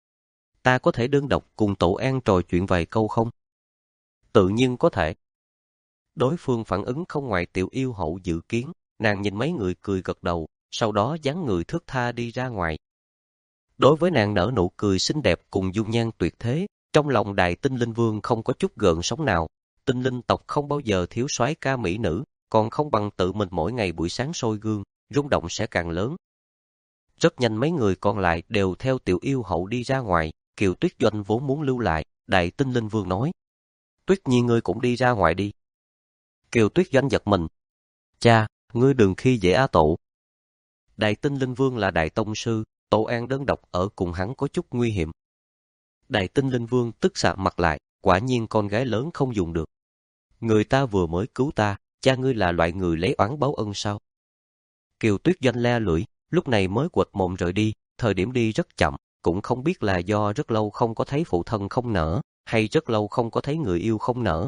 Ta có thể đơn độc cùng Tổ An trò chuyện vài câu không? Tự nhiên có thể. Đối phương phản ứng không ngoài Tiểu Yêu Hậu dự kiến, Nàng nhìn mấy người cười gật đầu, sau đó dáng người thướt tha đi ra ngoài. Đối với nàng nở nụ cười xinh đẹp cùng dung nhan tuyệt thế, trong lòng Đại Tinh Linh Vương không có chút gợn sóng nào. Tinh linh tộc không bao giờ thiếu soái ca mỹ nữ, còn không bằng tự mình mỗi ngày buổi sáng soi gương, rung động sẽ càng lớn. Rất nhanh mấy người còn lại đều theo Tiểu Yêu hậu đi ra ngoài. Kiều Tuyết Doanh vốn muốn lưu lại, Đại Tinh Linh Vương nói: Tuyết Nhi ngươi cũng đi ra ngoài đi. Kiều Tuyết Doanh giật mình: Cha, ngươi đừng khi dễ A Tổ. Đại Tinh Linh Vương là đại tông sư, Tổ An đơn độc ở cùng hắn có chút nguy hiểm. Đại Tinh Linh Vương tức sạm mặt lại, quả nhiên con gái lớn không dùng được. Người ta vừa mới cứu ta, cha ngươi là loại người lấy oán báo ân sao? Kiều Tuyết Doanh le lưỡi, lúc này mới quệt mồm rời đi, thời điểm đi rất chậm, cũng không biết là do rất lâu không có thấy phụ thân không nở, hay rất lâu không có thấy người yêu không nở.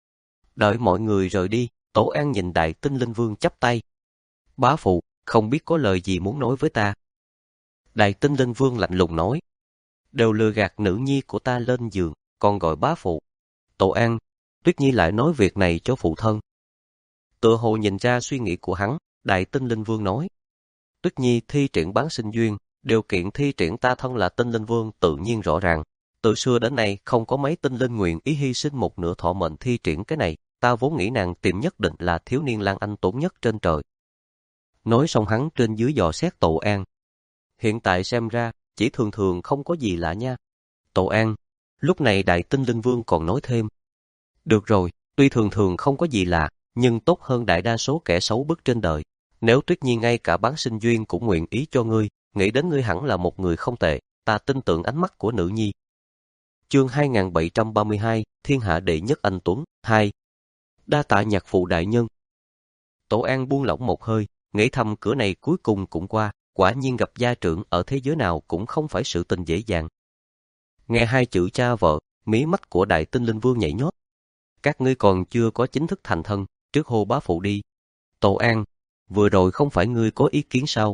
Đợi mọi người rời đi, Tổ An nhìn Đại Tinh Linh Vương chắp tay: Bá phụ, không biết có lời gì muốn nói với ta. Đại Tinh Linh Vương lạnh lùng nói: Đều lừa gạt nữ nhi của ta lên giường, còn gọi bá phụ. Tổ An, Tuyết Nhi lại nói việc này cho phụ thân. Tựa hồ nhìn ra suy nghĩ của hắn, Đại Tinh Linh Vương nói: Tuyết Nhi thi triển bán sinh duyên, điều kiện thi triển ta thân là Tinh Linh Vương tự nhiên rõ ràng. Từ xưa đến nay không có mấy tinh linh nguyện ý hy sinh một nửa thọ mệnh thi triển cái này, ta vốn nghĩ nàng tìm nhất định là thiếu niên Lan Anh tốn nhất trên trời. Nói xong hắn trên dưới dò xét Tổ An. Hiện tại xem ra, chỉ thường thường không có gì lạ nha. Tổ An, lúc này Đại Tinh Linh Vương còn nói thêm: Được rồi, tuy thường thường không có gì lạ, nhưng tốt hơn đại đa số kẻ xấu bước trên đời. Nếu Tuyết Nhi ngay cả bán sinh duyên cũng nguyện ý cho ngươi, nghĩ đến ngươi hẳn là một người không tệ, ta tin tưởng ánh mắt của nữ nhi. Chương hai nghìn bảy trăm ba mươi hai, Thiên hạ đệ nhất anh tuấn, hai. Đa tạ nhạc phụ đại nhân. Tổ An buông lỏng một hơi, nghĩ thầm cửa này cuối cùng cũng qua, quả nhiên gặp gia trưởng ở thế giới nào cũng không phải sự tình dễ dàng. Nghe hai chữ cha vợ, mí mắt của Đại Tinh Linh Vương nhảy nhót. Các ngươi còn chưa có chính thức thành thân, trước hô bá phụ đi. Tổ An, vừa rồi không phải ngươi có ý kiến sao?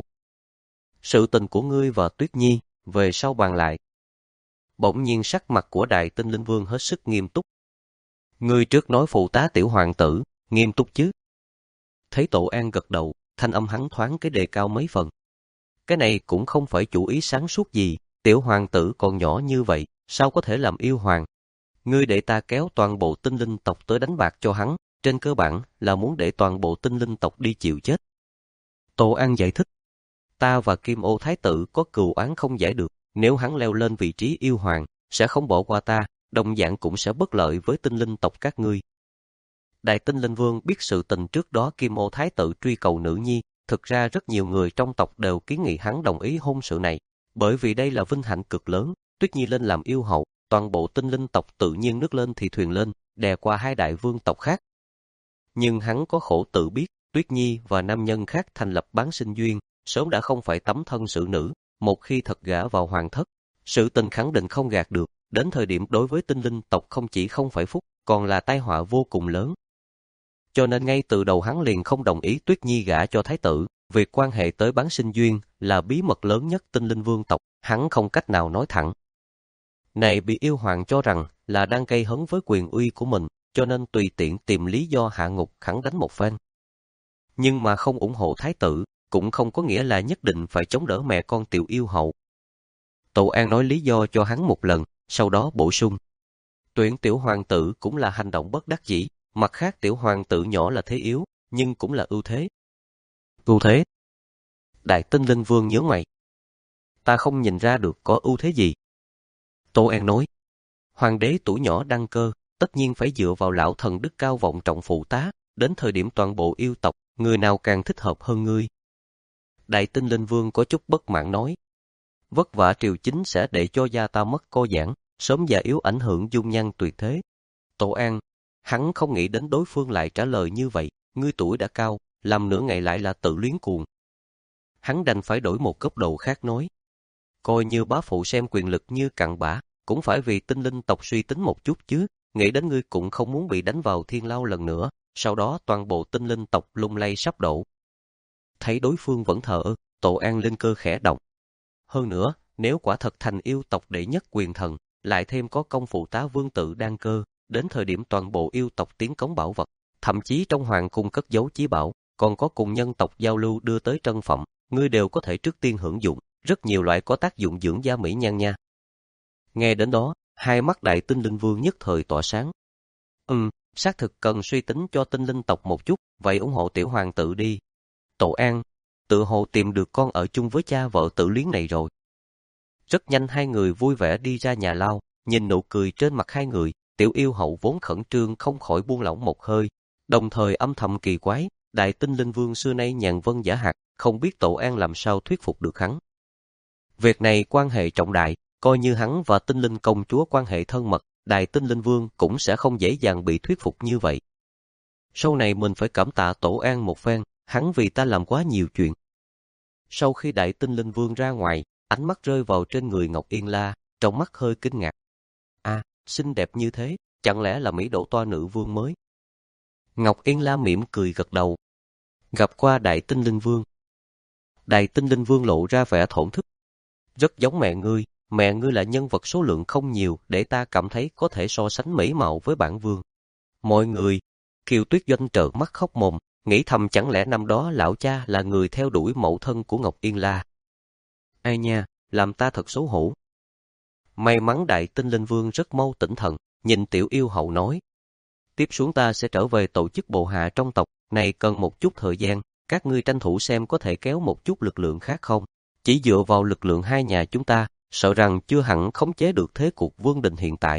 Sự tình của ngươi và Tuyết Nhi, về sau bàn lại. Bỗng nhiên sắc mặt của Đại Tinh Linh Vương hết sức nghiêm túc. Ngươi trước nói phụ tá tiểu hoàng tử, nghiêm túc chứ? Thấy Tổ An gật đầu, thanh âm hắn thoáng cái đề cao mấy phần. Cái này cũng không phải chủ ý sáng suốt gì, tiểu hoàng tử còn nhỏ như vậy, sao có thể làm yêu hoàng? Ngươi để ta kéo toàn bộ tinh linh tộc tới đánh bạc cho hắn, trên cơ bản là muốn để toàn bộ tinh linh tộc đi chịu chết. Tổ An giải thích, ta và Kim Ô Thái tử có cừu oán không giải được, nếu hắn leo lên vị trí yêu hoàng, sẽ không bỏ qua ta, đồng dạng cũng sẽ bất lợi với tinh linh tộc các ngươi. Đại Tinh Linh Vương biết sự tình trước đó Kim Ô Thái tử truy cầu nữ nhi, thực ra rất nhiều người trong tộc đều kiến nghị hắn đồng ý hôn sự này, bởi vì đây là vinh hạnh cực lớn, Tuyết Nhi lên làm yêu hậu, toàn bộ tinh linh tộc tự nhiên nước lên thì thuyền lên, đè qua hai đại vương tộc khác. Nhưng hắn có khổ tự biết, Tuyết Nhi và nam nhân khác thành lập bán sinh duyên, sớm đã không phải tấm thân xử nữ, một khi thật gả vào hoàng thất, sự tình khẳng định không gạt được, đến thời điểm đối với tinh linh tộc không chỉ không phải phúc, còn là tai họa vô cùng lớn. Cho nên ngay từ đầu hắn liền không đồng ý Tuyết Nhi gả cho thái tử, việc quan hệ tới bán sinh duyên là bí mật lớn nhất tinh linh vương tộc, hắn không cách nào nói thẳng. Này bị yêu hoàng cho rằng là đang gây hấn với quyền uy của mình, cho nên tùy tiện tìm lý do hạ ngục khẳng đánh một phen. Nhưng mà không ủng hộ thái tử, cũng không có nghĩa là nhất định phải chống đỡ mẹ con tiểu yêu hậu. Tổ An nói lý do cho hắn một lần, sau đó bổ sung. Tuyển tiểu hoàng tử cũng là hành động bất đắc dĩ, mặt khác tiểu hoàng tử nhỏ là thế yếu, nhưng cũng là ưu thế. Ưu thế? Đại Tinh Linh Vương nhớ mày. Ta không nhìn ra được có ưu thế gì. Tô An nói, hoàng đế tuổi nhỏ đăng cơ, tất nhiên phải dựa vào lão thần đức cao vọng trọng phụ tá, đến thời điểm toàn bộ yêu tộc, người nào càng thích hợp hơn ngươi. Đại Tinh Linh Vương có chút bất mãn nói, vất vả triều chính sẽ để cho gia ta mất cô giãn, sớm già yếu ảnh hưởng dung nhan tuyệt thế. Tổ An, hắn không nghĩ đến đối phương lại trả lời như vậy, ngươi tuổi đã cao, làm nửa ngày lại là tự luyến cuồng. Hắn đành phải đổi một cấp độ khác nói, coi như bá phụ xem quyền lực như cặn bã, cũng phải vì tinh linh tộc suy tính một chút chứ, nghĩ đến ngươi cũng không muốn bị đánh vào thiên lao lần nữa, sau đó toàn bộ tinh linh tộc lung lay sắp đổ. Thấy đối phương vẫn thờ ơ, Tổ An linh cơ khẽ động. Hơn nữa, nếu quả thật thành yêu tộc đệ nhất quyền thần, lại thêm có công phụ tá vương tự đăng cơ, đến thời điểm toàn bộ yêu tộc tiến cống bảo vật, thậm chí trong hoàng cung cất giấu chí bảo, còn có cùng nhân tộc giao lưu đưa tới trân phẩm, ngươi đều có thể trước tiên hưởng dụng, rất nhiều loại có tác dụng dưỡng da mỹ nhan nha. Nghe đến đó, hai mắt Đại Tinh Linh Vương nhất thời tỏa sáng. Ừm, xác thực cần suy tính cho tinh linh tộc một chút, vậy ủng hộ tiểu hoàng tử đi. Tổ An, tự hồ tìm được con ở chung với cha vợ Tử Luyến này rồi. Rất nhanh hai người vui vẻ đi ra nhà lao, nhìn nụ cười trên mặt hai người, Tiểu Yêu Hậu vốn khẩn trương không khỏi buông lỏng một hơi, đồng thời âm thầm kỳ quái, Đại Tinh Linh Vương xưa nay nhàn vân giả hạt, không biết Tổ An làm sao thuyết phục được hắn. Việc này quan hệ trọng đại, coi như hắn và Tinh Linh công chúa quan hệ thân mật, Đại Tinh Linh Vương cũng sẽ không dễ dàng bị thuyết phục như vậy. Sau này mình phải cảm tạ Tổ An một phen, hắn vì ta làm quá nhiều chuyện. Sau khi Đại Tinh Linh Vương ra ngoài, ánh mắt rơi vào trên người Ngọc Yên La, trong mắt hơi kinh ngạc. À, xinh đẹp như thế, chẳng lẽ là Mỹ Độ Toa nữ vương mới? Ngọc Yên La mỉm cười gật đầu. Gặp qua Đại Tinh Linh Vương. Đại Tinh Linh Vương lộ ra vẻ thổn thức. Rất giống mẹ ngươi, mẹ ngươi là nhân vật số lượng không nhiều để ta cảm thấy có thể so sánh mỹ mạo với bản vương. Mọi người, Kiều Tuyết Doanh trợn mắt khóc mồm, nghĩ thầm chẳng lẽ năm đó lão cha là người theo đuổi mẫu thân của Ngọc Yên La. Ai nha, làm ta thật xấu hổ. May mắn Đại Tinh Linh Vương rất mau tỉnh thần, nhìn Tiểu Yêu Hậu nói. Tiếp xuống ta sẽ trở về tổ chức bộ hạ trong tộc, này cần một chút thời gian, các ngươi tranh thủ xem có thể kéo một chút lực lượng khác không. Chỉ dựa vào lực lượng hai nhà chúng ta, sợ rằng chưa hẳn khống chế được thế cuộc vương đình hiện tại.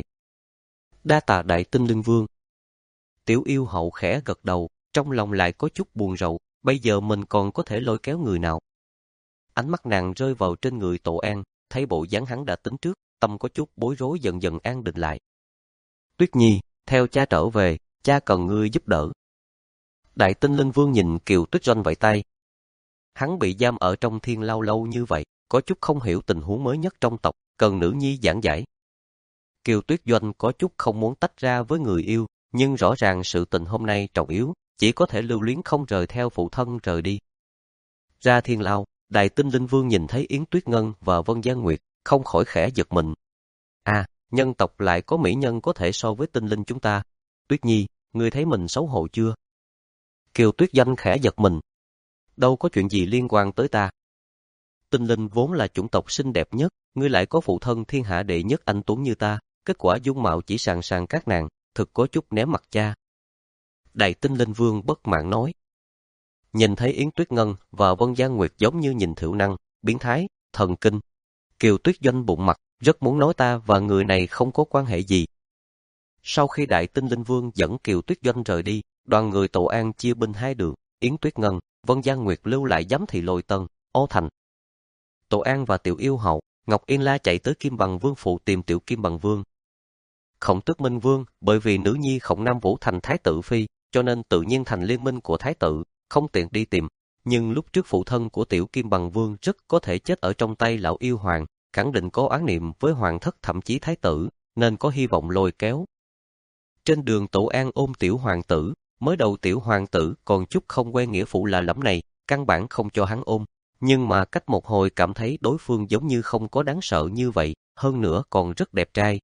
Đa tạ Đại Tinh Linh Vương. Tiểu Yêu Hậu khẽ gật đầu, trong lòng lại có chút buồn rầu, bây giờ mình còn có thể lôi kéo người nào. Ánh mắt nàng rơi vào trên người Tổ An, thấy bộ dáng hắn đã tính trước, tâm có chút bối rối dần dần an định lại. Tuyết Nhi, theo cha trở về, cha cần ngươi giúp đỡ. Đại Tinh Linh Vương nhìn Kiều Tuyết Doanh vẫy tay. Hắn bị giam ở trong thiên lao lâu như vậy, có chút không hiểu tình huống mới nhất trong tộc, cần nữ nhi giảng giải. Kiều Tuyết Doanh có chút không muốn tách ra với người yêu, nhưng rõ ràng sự tình hôm nay trọng yếu, chỉ có thể lưu luyến không rời theo phụ thân rời đi. Ra thiên lao, Đại Tinh Linh Vương nhìn thấy Yến Tuyết Ngân và Vân Giang Nguyệt, không khỏi khẽ giật mình. À, nhân tộc lại có mỹ nhân có thể so với tinh linh chúng ta. Tuyết Nhi, ngươi thấy mình xấu hổ chưa? Kiều Tuyết Doanh khẽ giật mình. Đâu có chuyện gì liên quan tới ta. Tinh linh vốn là chủng tộc xinh đẹp nhất, ngươi lại có phụ thân thiên hạ đệ nhất anh tuấn như ta, kết quả dung mạo chỉ sàn sàn các nàng, thực có chút ném mặt cha. Đại Tinh Linh Vương bất mãn nói. Nhìn thấy Yến Tuyết Ngân và Vân Giang Nguyệt giống như nhìn thiểu năng, biến thái, thần kinh. Kiều Tuyết Doanh bụng mặt, rất muốn nói ta và người này không có quan hệ gì. Sau khi Đại Tinh Linh Vương dẫn Kiều Tuyết Doanh rời đi, đoàn người Tổ An chia binh hai đường, Yến Tuyết Ngân, Vân Giang Nguyệt lưu lại giám thị Lôi Tân, Ô Thành. Tổ An và Tiểu Yêu Hậu, Ngọc Yên La chạy tới Kim Bằng Vương phủ tìm Tiểu Kim Bằng Vương. Khổng Tước Minh Vương, bởi vì nữ nhi Khổng Nam Vũ thành thái tử phi, cho nên tự nhiên thành liên minh của thái tử, không tiện đi tìm. Nhưng lúc trước phụ thân của Tiểu Kim Bằng Vương rất có thể chết ở trong tay lão yêu hoàng, khẳng định có oán niệm với hoàng thất thậm chí thái tử, nên có hy vọng lôi kéo. Trên đường Tổ An ôm Tiểu Hoàng tử, mới đầu Tiểu Hoàng tử còn chút không quen nghĩa phụ là lẫm này, căn bản không cho hắn ôm. Nhưng mà cách một hồi cảm thấy đối phương giống như không có đáng sợ như vậy, hơn nữa còn rất đẹp trai.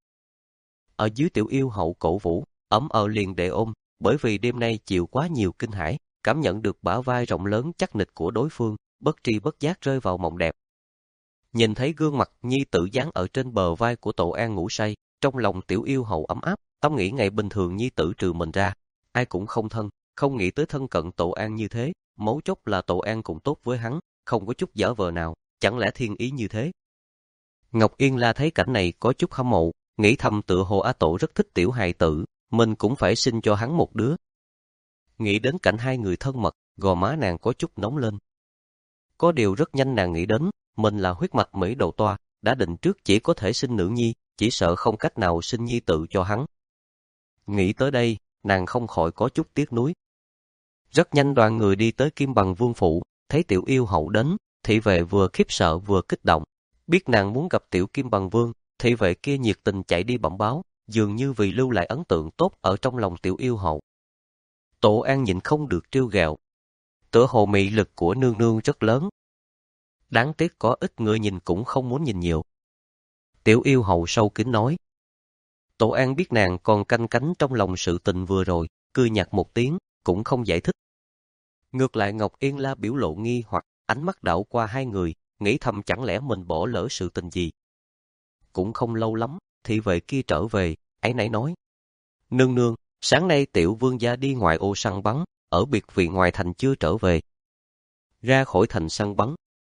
Ở dưới Tiểu Yêu Hậu cổ vũ, ấm ờ liền để ôm, bởi vì đêm nay chịu quá nhiều kinh hãi, cảm nhận được bả vai rộng lớn chắc nịch của đối phương, bất tri bất giác rơi vào mộng đẹp. Nhìn thấy gương mặt nhi tử dán ở trên bờ vai của Tổ An ngủ say, trong lòng Tiểu Yêu Hậu ấm áp, tâm nghĩ ngày bình thường nhi tử trừ mình ra, ai cũng không thân, không nghĩ tới thân cận Tổ An như thế, mấu chốt là Tổ An cũng tốt với hắn, không có chút dở vờ nào, chẳng lẽ thiên ý như thế. Ngọc Yên La thấy cảnh này có chút hâm mộ, nghĩ thầm tựa hồ A Tổ rất thích tiểu hài tử, mình cũng phải sinh cho hắn một đứa. Nghĩ đến cảnh hai người thân mật, gò má nàng có chút nóng lên. Có điều rất nhanh nàng nghĩ đến, mình là huyết mạch Mỹ Đầu Toa, đã định trước chỉ có thể sinh nữ nhi, chỉ sợ không cách nào sinh nhi tự cho hắn. Nghĩ tới đây, nàng không khỏi có chút tiếc nuối. Rất nhanh đoàn người đi tới Kim Bằng Vương phủ, thấy Tiểu Yêu Hậu đến, thị vệ vừa khiếp sợ vừa kích động. Biết nàng muốn gặp Tiểu Kim Bằng Vương, thị vệ kia nhiệt tình chạy đi bẩm báo, dường như vì lưu lại ấn tượng tốt ở trong lòng Tiểu Yêu Hậu. Tổ An nhịn không được trêu ghẹo. Tựa hồ mị lực của nương nương rất lớn. Đáng tiếc có ít người nhìn cũng không muốn nhìn nhiều. Tiểu Yêu Hậu sâu kín nói. Tổ An biết nàng còn canh cánh trong lòng sự tình vừa rồi, cười nhạt một tiếng, cũng không giải thích. Ngược lại Ngọc Yên La biểu lộ nghi hoặc, ánh mắt đảo qua hai người, nghĩ thầm chẳng lẽ mình bỏ lỡ sự tình gì. Cũng không lâu lắm, thị vệ kia trở về, ấy nãy nói. Nương nương, sáng nay tiểu vương gia đi ngoài ô săn bắn, ở biệt viện ngoài thành chưa trở về. Ra khỏi thành săn bắn.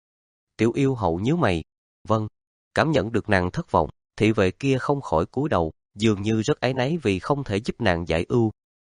Tiểu yêu hậu nhíu mày. Vâng, cảm nhận được nàng thất vọng, thị vệ kia không khỏi cúi đầu, dường như rất áy náy vì không thể giúp nàng giải ưu.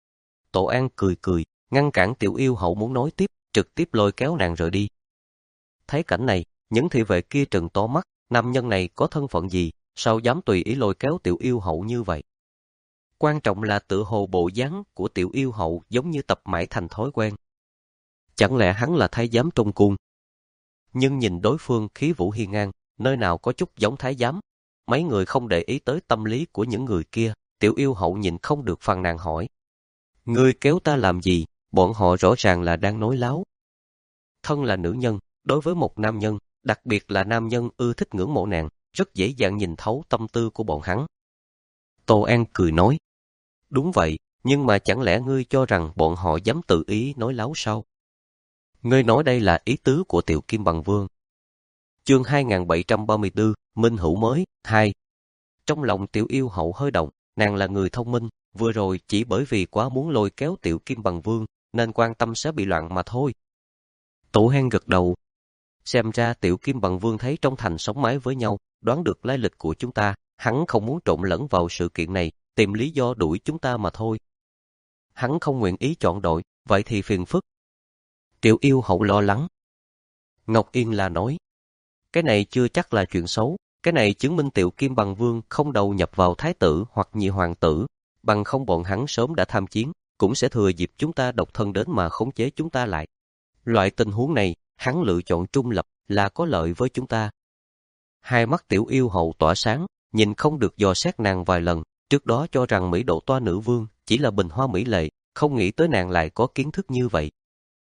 Tổ An cười cười, ngăn cản tiểu yêu hậu muốn nói tiếp, trực tiếp lôi kéo nàng rời đi. Thấy cảnh này, những thị vệ kia trừng to mắt, nam nhân này có thân phận gì, sao dám tùy ý lôi kéo tiểu yêu hậu như vậy? Quan trọng là tự hồ bộ dáng của tiểu yêu hậu giống như tập mãi thành thói quen. Chẳng lẽ hắn là thái giám trong cung? Nhưng nhìn đối phương khí vũ hiên ngang, nơi nào có chút giống thái giám. Mấy người không để ý tới tâm lý của những người kia, tiểu yêu hậu nhìn không được phàn nàn hỏi. Ngươi kéo ta làm gì, bọn họ rõ ràng là đang nói láo. Thân là nữ nhân, đối với một nam nhân, đặc biệt là nam nhân ưa thích ngưỡng mộ nàng, rất dễ dàng nhìn thấu tâm tư của bọn hắn. Tô An cười nói. Đúng vậy, nhưng mà chẳng lẽ ngươi cho rằng bọn họ dám tự ý nói láo sao? Ngươi nói đây là ý tứ của tiểu Kim Bằng Vương. Chương hai nghìn bảy trăm ba mươi tư, Minh Hữu mới, hai. Trong lòng tiểu yêu hậu hơi động, nàng là người thông minh, vừa rồi chỉ bởi vì quá muốn lôi kéo tiểu Kim Bằng Vương, nên quan tâm sẽ bị loạn mà thôi. Tổ Hen gật đầu. Xem ra tiểu Kim Bằng Vương thấy trong thành sống mái với nhau, đoán được lai lịch của chúng ta, hắn không muốn trộn lẫn vào sự kiện này, tìm lý do đuổi chúng ta mà thôi. Hắn không nguyện ý chọn đội, vậy thì phiền phức. Tiểu yêu hậu lo lắng. Ngọc Yên là nói. Cái này chưa chắc là chuyện xấu, cái này chứng minh tiểu Kim Bằng Vương không đầu nhập vào thái tử hoặc nhị hoàng tử, bằng không bọn hắn sớm đã tham chiến, cũng sẽ thừa dịp chúng ta độc thân đến mà khống chế chúng ta lại. Loại tình huống này, hắn lựa chọn trung lập là có lợi với chúng ta. Hai mắt tiểu yêu hậu tỏa sáng, nhìn không được dò xét nàng vài lần, trước đó cho rằng Mỹ Độ Toa nữ vương chỉ là bình hoa mỹ lệ, không nghĩ tới nàng lại có kiến thức như vậy.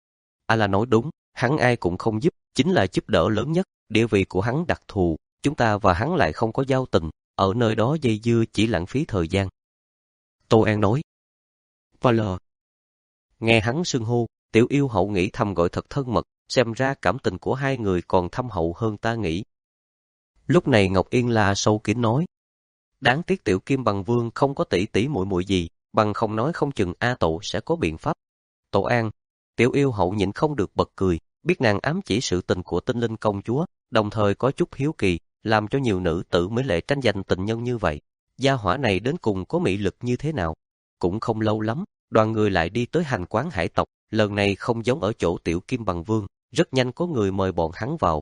A là nói đúng, hắn ai cũng không giúp, chính là giúp đỡ lớn nhất, địa vị của hắn đặc thù, chúng ta và hắn lại không có giao tình, ở nơi đó dây dưa chỉ lãng phí thời gian. Tô An nói. Và lờ. Nghe hắn xưng hô, tiểu yêu hậu nghĩ thầm gọi thật thân mật, xem ra cảm tình của hai người còn thâm hậu hơn ta nghĩ. Lúc này Ngọc Yên La sâu kín nói. Đáng tiếc tiểu Kim Bằng Vương không có tỷ tỷ muội muội gì, bằng không nói không chừng A Tổ sẽ có biện pháp. Tổ An. Tiểu yêu hậu nhịn không được bật cười, biết nàng ám chỉ sự tình của Tinh Linh công chúa, đồng thời có chút hiếu kỳ, làm cho nhiều nữ tử mỹ lệ tranh giành tình nhân như vậy. Gia hỏa này đến cùng có mị lực như thế nào? Cũng không lâu lắm, đoàn người lại đi tới hành quán hải tộc, lần này không giống ở chỗ tiểu Kim Bằng Vương, rất nhanh có người mời bọn hắn vào.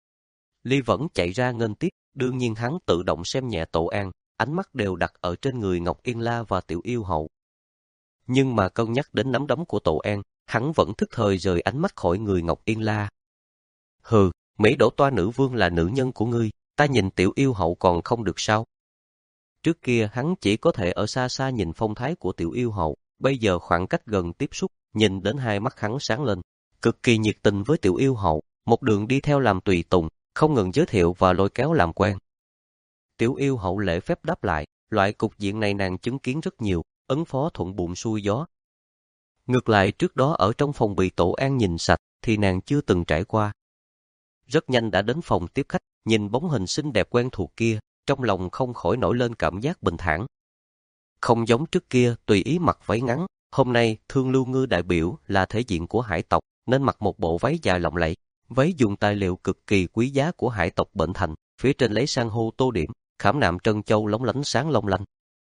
Ly vẫn chạy ra nghênh tiếp, đương nhiên hắn tự động xem nhẹ Tổ An, ánh mắt đều đặt ở trên người Ngọc Yên La và tiểu yêu hậu. Nhưng mà cân nhắc đến nắm đấm của Tổ An, hắn vẫn thức thời rời ánh mắt khỏi người Ngọc Yên La. Hừ, Mỹ Đỗ Toa nữ vương là nữ nhân của ngươi, ta nhìn tiểu yêu hậu còn không được sao? Trước kia hắn chỉ có thể ở xa xa nhìn phong thái của tiểu yêu hậu, bây giờ khoảng cách gần tiếp xúc, nhìn đến hai mắt hắn sáng lên, cực kỳ nhiệt tình với tiểu yêu hậu, một đường đi theo làm tùy tùng, không ngừng giới thiệu và lôi kéo làm quen. Tiểu yêu hậu lễ phép đáp lại, loại cục diện này nàng chứng kiến rất nhiều, ứng phó thuận buồm xuôi gió. Ngược lại trước đó ở trong phòng bị Tổ An nhìn sạch thì nàng chưa từng trải qua. Rất nhanh đã đến phòng tiếp khách, nhìn bóng hình xinh đẹp quen thuộc kia, trong lòng không khỏi nổi lên cảm giác bình thản. Không giống trước kia tùy ý mặc váy ngắn, hôm nay Thương Lưu Ngư đại biểu là thể diện của hải tộc nên mặc một bộ váy dài lộng lẫy, váy dùng tài liệu cực kỳ quý giá của hải tộc bệnh thành, phía trên lấy san hô tô điểm, khảm nạm trân châu lóng lánh sáng long lanh.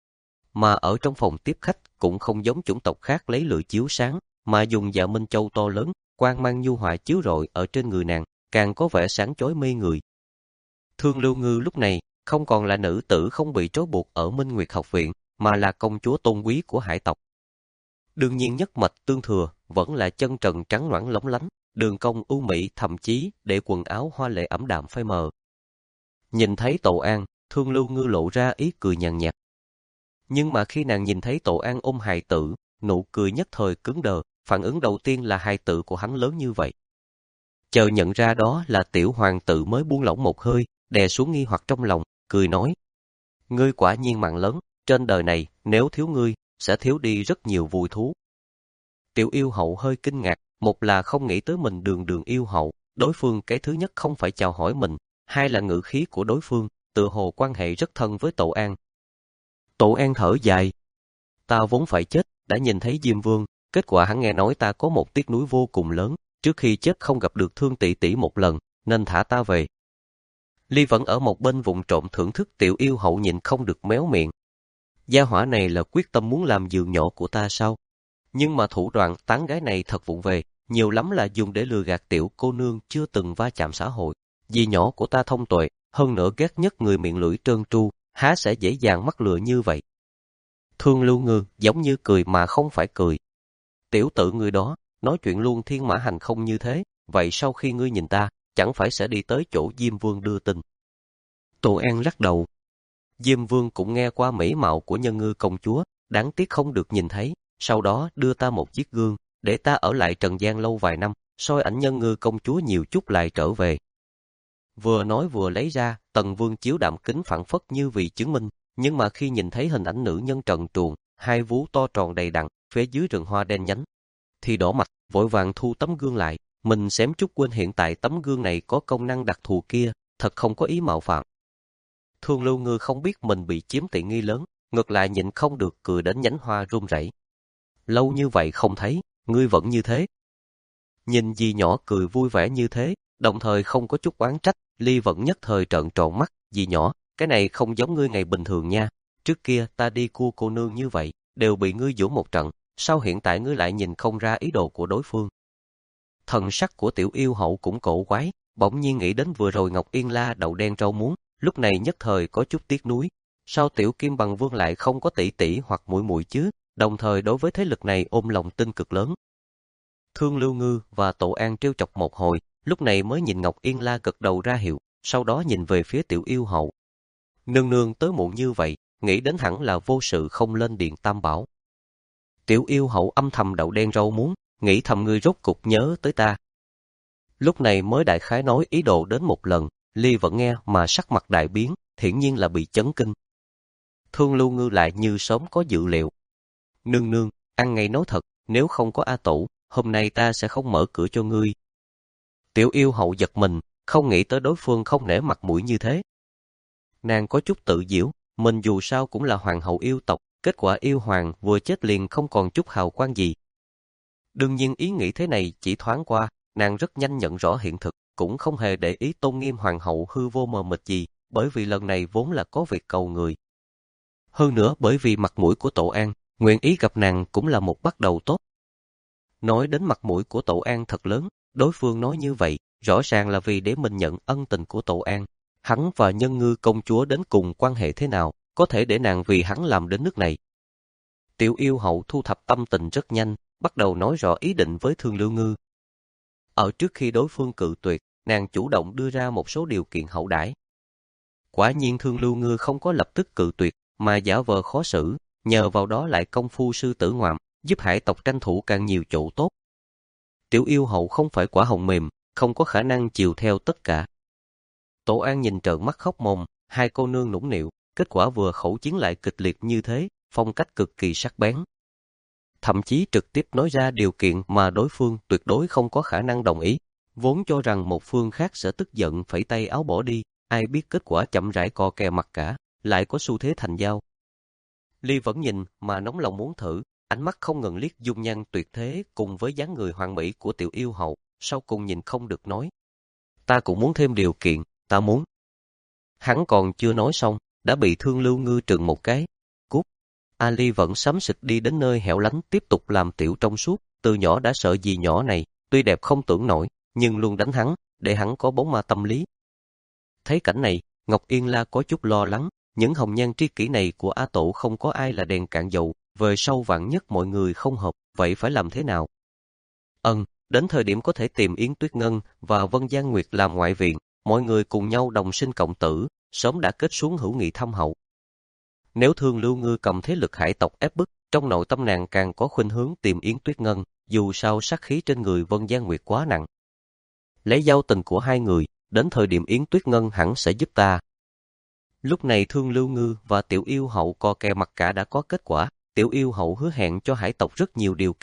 Mà ở trong phòng tiếp khách cũng không giống chủng tộc khác lấy lửa chiếu sáng, mà dùng dạ minh châu to lớn, quang mang nhu hòa chiếu rọi ở trên người nàng, càng có vẻ sáng chói mê người. Thương Lưu Ngư lúc này không còn là nữ tử không bị trói buộc ở Minh Nguyệt học viện, mà là công chúa tôn quý của hải tộc. Đương nhiên nhất mạch tương thừa vẫn là chân trần trắng loãng lóng lánh, đường cong ưu mỹ, thậm chí để quần áo hoa lệ ẩm đạm phai mờ. Nhìn thấy Tổ An, Thương Lưu Ngư lộ ra ý cười nhàn nhạt. Nhưng mà khi nàng nhìn thấy Tổ An ôm hài tử, nụ cười nhất thời cứng đờ, phản ứng đầu tiên là hài tử của hắn lớn như vậy. Chờ nhận ra đó là tiểu hoàng tử mới buông lỏng một hơi, đè xuống nghi hoặc trong lòng, cười nói. Ngươi quả nhiên mạng lớn, trên đời này nếu thiếu ngươi, sẽ thiếu đi rất nhiều vui thú. Tiểu yêu hậu hơi kinh ngạc, Một là không nghĩ tới mình đường đường yêu hậu, đối phương cái thứ nhất không phải chào hỏi mình, hai là ngữ khí của đối phương, tựa hồ quan hệ rất thân với Tổ An. Tổ An thở dài. Ta vốn phải chết, đã nhìn thấy Diêm Vương, kết quả hắn nghe nói ta có một tiếc nuối vô cùng lớn, trước khi chết không gặp được Thương tỷ tỷ một lần, nên thả ta về. Ly vẫn ở một bên vụng trộm thưởng thức Tiểu Yêu hậu nhịn không được méo miệng. Gia hỏa này là quyết tâm muốn làm giường nhỏ của ta sao? Nhưng mà thủ đoạn tán gái này thật vụng về, nhiều lắm là dùng để lừa gạt tiểu cô nương chưa từng va chạm xã hội. Dì nhỏ của ta thông tuệ, hơn nữa ghét nhất người miệng lưỡi trơn tru, há sẽ dễ dàng mắc lừa như vậy. Thương Lưu Ngư giống như cười mà không phải cười. Tiểu tử người đó, nói chuyện luôn thiên mã hành không như thế, vậy sau khi ngươi nhìn ta, chẳng phải sẽ đi tới chỗ Diêm Vương đưa tin. Tô An lắc đầu. Diêm Vương cũng nghe qua mỹ mạo của Nhân Ngư công chúa, đáng tiếc không được nhìn thấy, sau đó đưa ta một chiếc gương, để ta ở lại Trần gian lâu vài năm, soi ảnh Nhân Ngư công chúa nhiều chút lại trở về. Vừa nói vừa lấy ra, Tần Vương chiếu đạm kính phản phất như vì chứng minh, nhưng mà khi nhìn thấy hình ảnh nữ nhân trần truồng, hai vú to tròn đầy đặn, phía dưới rừng hoa đen nhánh, thì đỏ mặt, vội vàng thu tấm gương lại, mình xém chút quên hiện tại tấm gương này có công năng đặc thù kia, thật không có ý mạo phạm. Thương Lưu Ngư không biết mình bị chiếm tiện nghi lớn, ngược lại nhịn không được cười đến nhánh hoa run rẩy. Lâu như vậy không thấy, ngươi vẫn như thế. Nhìn dì nhỏ cười vui vẻ như thế, đồng thời không có chút oán trách, Ly vẫn nhất thời trợn tròn mắt, dì nhỏ, cái này không giống ngươi ngày bình thường nha. Trước kia ta đi cua cô nương như vậy, đều bị ngươi giũ một trận, sao hiện tại ngươi lại nhìn không ra ý đồ của đối phương? Thần sắc của Tiểu Yêu hậu cũng cổ quái, bỗng nhiên nghĩ đến vừa rồi Ngọc Yên La đậu đen rau muống, lúc này nhất thời có chút tiếc nuối. Sao Tiểu Kim Bằng Vương lại không có tỷ tỷ hoặc muội muội chứ? Đồng thời đối với thế lực này ôm lòng tin cực lớn. Thương Lưu Ngư và Tổ An trêu chọc một hồi, lúc này mới nhìn Ngọc Yên La gật đầu ra hiệu, sau đó nhìn về phía Tiểu Yêu hậu. Nương nương tới muộn như vậy, nghĩ đến hẳn là vô sự không lên điện Tam Bảo. Tiểu Yêu hậu âm thầm đậu đen rau muống, nghĩ thầm ngươi rốt cục nhớ tới ta. Lúc này mới đại khái nói ý đồ đến một lần, Ly vẫn nghe mà sắc mặt đại biến, hiển nhiên là bị chấn kinh. Thương Lưu Ngư lại như sớm có dự liệu. Nương nương, ăn ngay nói thật, nếu không có A Tổ, hôm nay ta sẽ không mở cửa cho ngươi. Tiểu Yêu hậu giật mình, không nghĩ tới đối phương không nể mặt mũi như thế. Nàng có chút tự giễu, mình dù sao cũng là hoàng hậu yêu tộc, kết quả yêu hoàng vừa chết liền không còn chút hào quang gì. Đương nhiên ý nghĩ thế này chỉ thoáng qua, nàng rất nhanh nhận rõ hiện thực, cũng không hề để ý tôn nghiêm hoàng hậu hư vô mờ mịt gì, bởi vì lần này vốn là có việc cầu người. Hơn nữa bởi vì mặt mũi của Tổ An, nguyện ý gặp nàng cũng là một bắt đầu tốt. Nói đến mặt mũi của Tổ An thật lớn, đối phương nói như vậy, rõ ràng là vì để mình nhận ân tình của Tổ An. Hắn và Nhân Ngư công chúa đến cùng quan hệ thế nào, có thể để nàng vì hắn làm đến nước này. Tiểu Yêu hậu thu thập tâm tình rất nhanh, bắt đầu nói rõ ý định với Thương Lưu Ngư. Ở trước khi đối phương cự tuyệt, nàng chủ động đưa ra một số điều kiện hậu đãi. Quả nhiên Thương Lưu Ngư không có lập tức cự tuyệt, mà giả vờ khó xử, nhờ vào đó lại công phu sư tử ngoạm, giúp hải tộc tranh thủ càng nhiều chỗ tốt. Tiểu Yêu hậu không phải quả hồng mềm, không có khả năng chiều theo tất cả. Tổ An nhìn trợn mắt khóc mồm, hai cô nương nũng nịu, kết quả vừa khẩu chiến lại kịch liệt như thế, phong cách cực kỳ sắc bén. Thậm chí trực tiếp nói ra điều kiện mà đối phương tuyệt đối không có khả năng đồng ý, vốn cho rằng một phương khác sẽ tức giận phẩy tay áo bỏ đi, ai biết kết quả chậm rãi co kè mặt cả, lại có xu thế thành dao. Ly vẫn nhìn mà nóng lòng muốn thử, ánh mắt không ngừng liếc dung nhan tuyệt thế cùng với dáng người hoàn mỹ của Tiểu Yêu hậu, sau cùng nhìn không được nói. Ta cũng muốn thêm điều kiện, ta muốn. Hắn còn chưa nói xong, đã bị Thương Lưu Ngư trừng một cái. Cút. Ali vẫn xám xịt đi đến nơi hẻo lánh tiếp tục làm tiểu trong suốt, từ nhỏ đã sợ dì nhỏ này, tuy đẹp không tưởng nổi, nhưng luôn đánh hắn, để hắn có bóng ma tâm lý. Thấy cảnh này, Ngọc Yên La có chút lo lắng, những hồng nhan tri kỷ này của A Tổ không có ai là đèn cạn dầu, về sau vạn nhất mọi người không hợp, vậy phải làm thế nào? Ừm, đến thời điểm có thể tìm Yến Tuyết Ngân và Vân Giang Nguyệt làm ngoại viện, mọi người cùng nhau đồng sinh cộng tử, sớm đã kết xuống hữu nghị thâm hậu. Nếu Thương Lưu Ngư cầm thế lực hải tộc ép bức, trong nội tâm nàng càng có khuynh hướng tìm Yến Tuyết Ngân, dù sao sát khí trên người Vân Giang Nguyệt quá nặng. Lấy giao tình của hai người, đến thời điểm Yến Tuyết Ngân hẳn sẽ giúp ta. Lúc này Thương Lưu Ngư và Tiểu Yêu hậu co kè mặt cả đã có kết quả, Tiểu Yêu hậu hứa hẹn cho hải tộc rất nhiều điều kiện,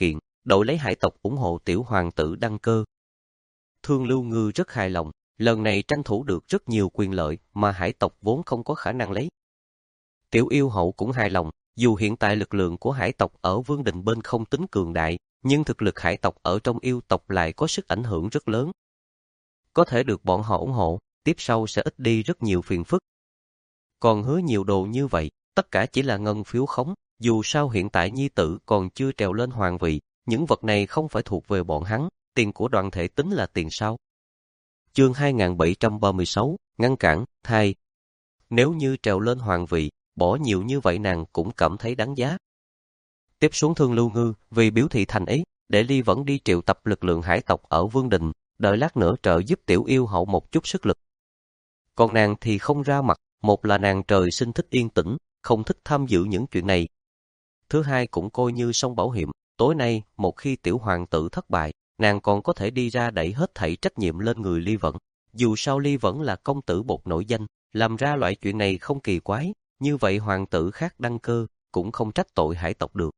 đội lấy hải tộc ủng hộ tiểu hoàng tử đăng cơ. Thương Lưu Ngư rất hài lòng, lần này tranh thủ được rất nhiều quyền lợi mà hải tộc vốn không có khả năng lấy. Tiểu Yêu Hậu cũng hài lòng, dù hiện tại lực lượng của hải tộc ở Vương Đình bên không tính cường đại, nhưng thực lực hải tộc ở trong yêu tộc lại có sức ảnh hưởng rất lớn. Có thể được bọn họ ủng hộ, tiếp sau sẽ ít đi rất nhiều phiền phức. Còn hứa nhiều đồ như vậy, tất cả chỉ là ngân phiếu khống, dù sao hiện tại nhi tử còn chưa trèo lên hoàng vị, những vật này không phải thuộc về bọn hắn, tiền của đoàn thể tính là tiền sao. Chương hai nghìn bảy trăm ba mươi sáu, ngăn cản, thai. Nếu như trèo lên hoàng vị, bỏ nhiều như vậy nàng cũng cảm thấy đáng giá. Tiếp xuống Thương Lưu Ngư, vì biểu thị thành ý, để Ly vẫn đi triệu tập lực lượng hải tộc ở Vương Đình, đợi lát nữa trợ giúp Tiểu Yêu Hậu một chút sức lực. Còn nàng thì không ra mặt, một là nàng trời sinh thích yên tĩnh, không thích tham dự những chuyện này. Thứ hai cũng coi như song bảo hiểm, tối nay một khi Tiểu Hoàng tử thất bại, nàng còn có thể đi ra đẩy hết thảy trách nhiệm lên người Ly Vẫn. Dù sao Ly Vẫn là công tử bột nổi danh, làm ra loại chuyện này không kỳ quái, như vậy hoàng tử khác đăng cơ, cũng không trách tội hải tộc được.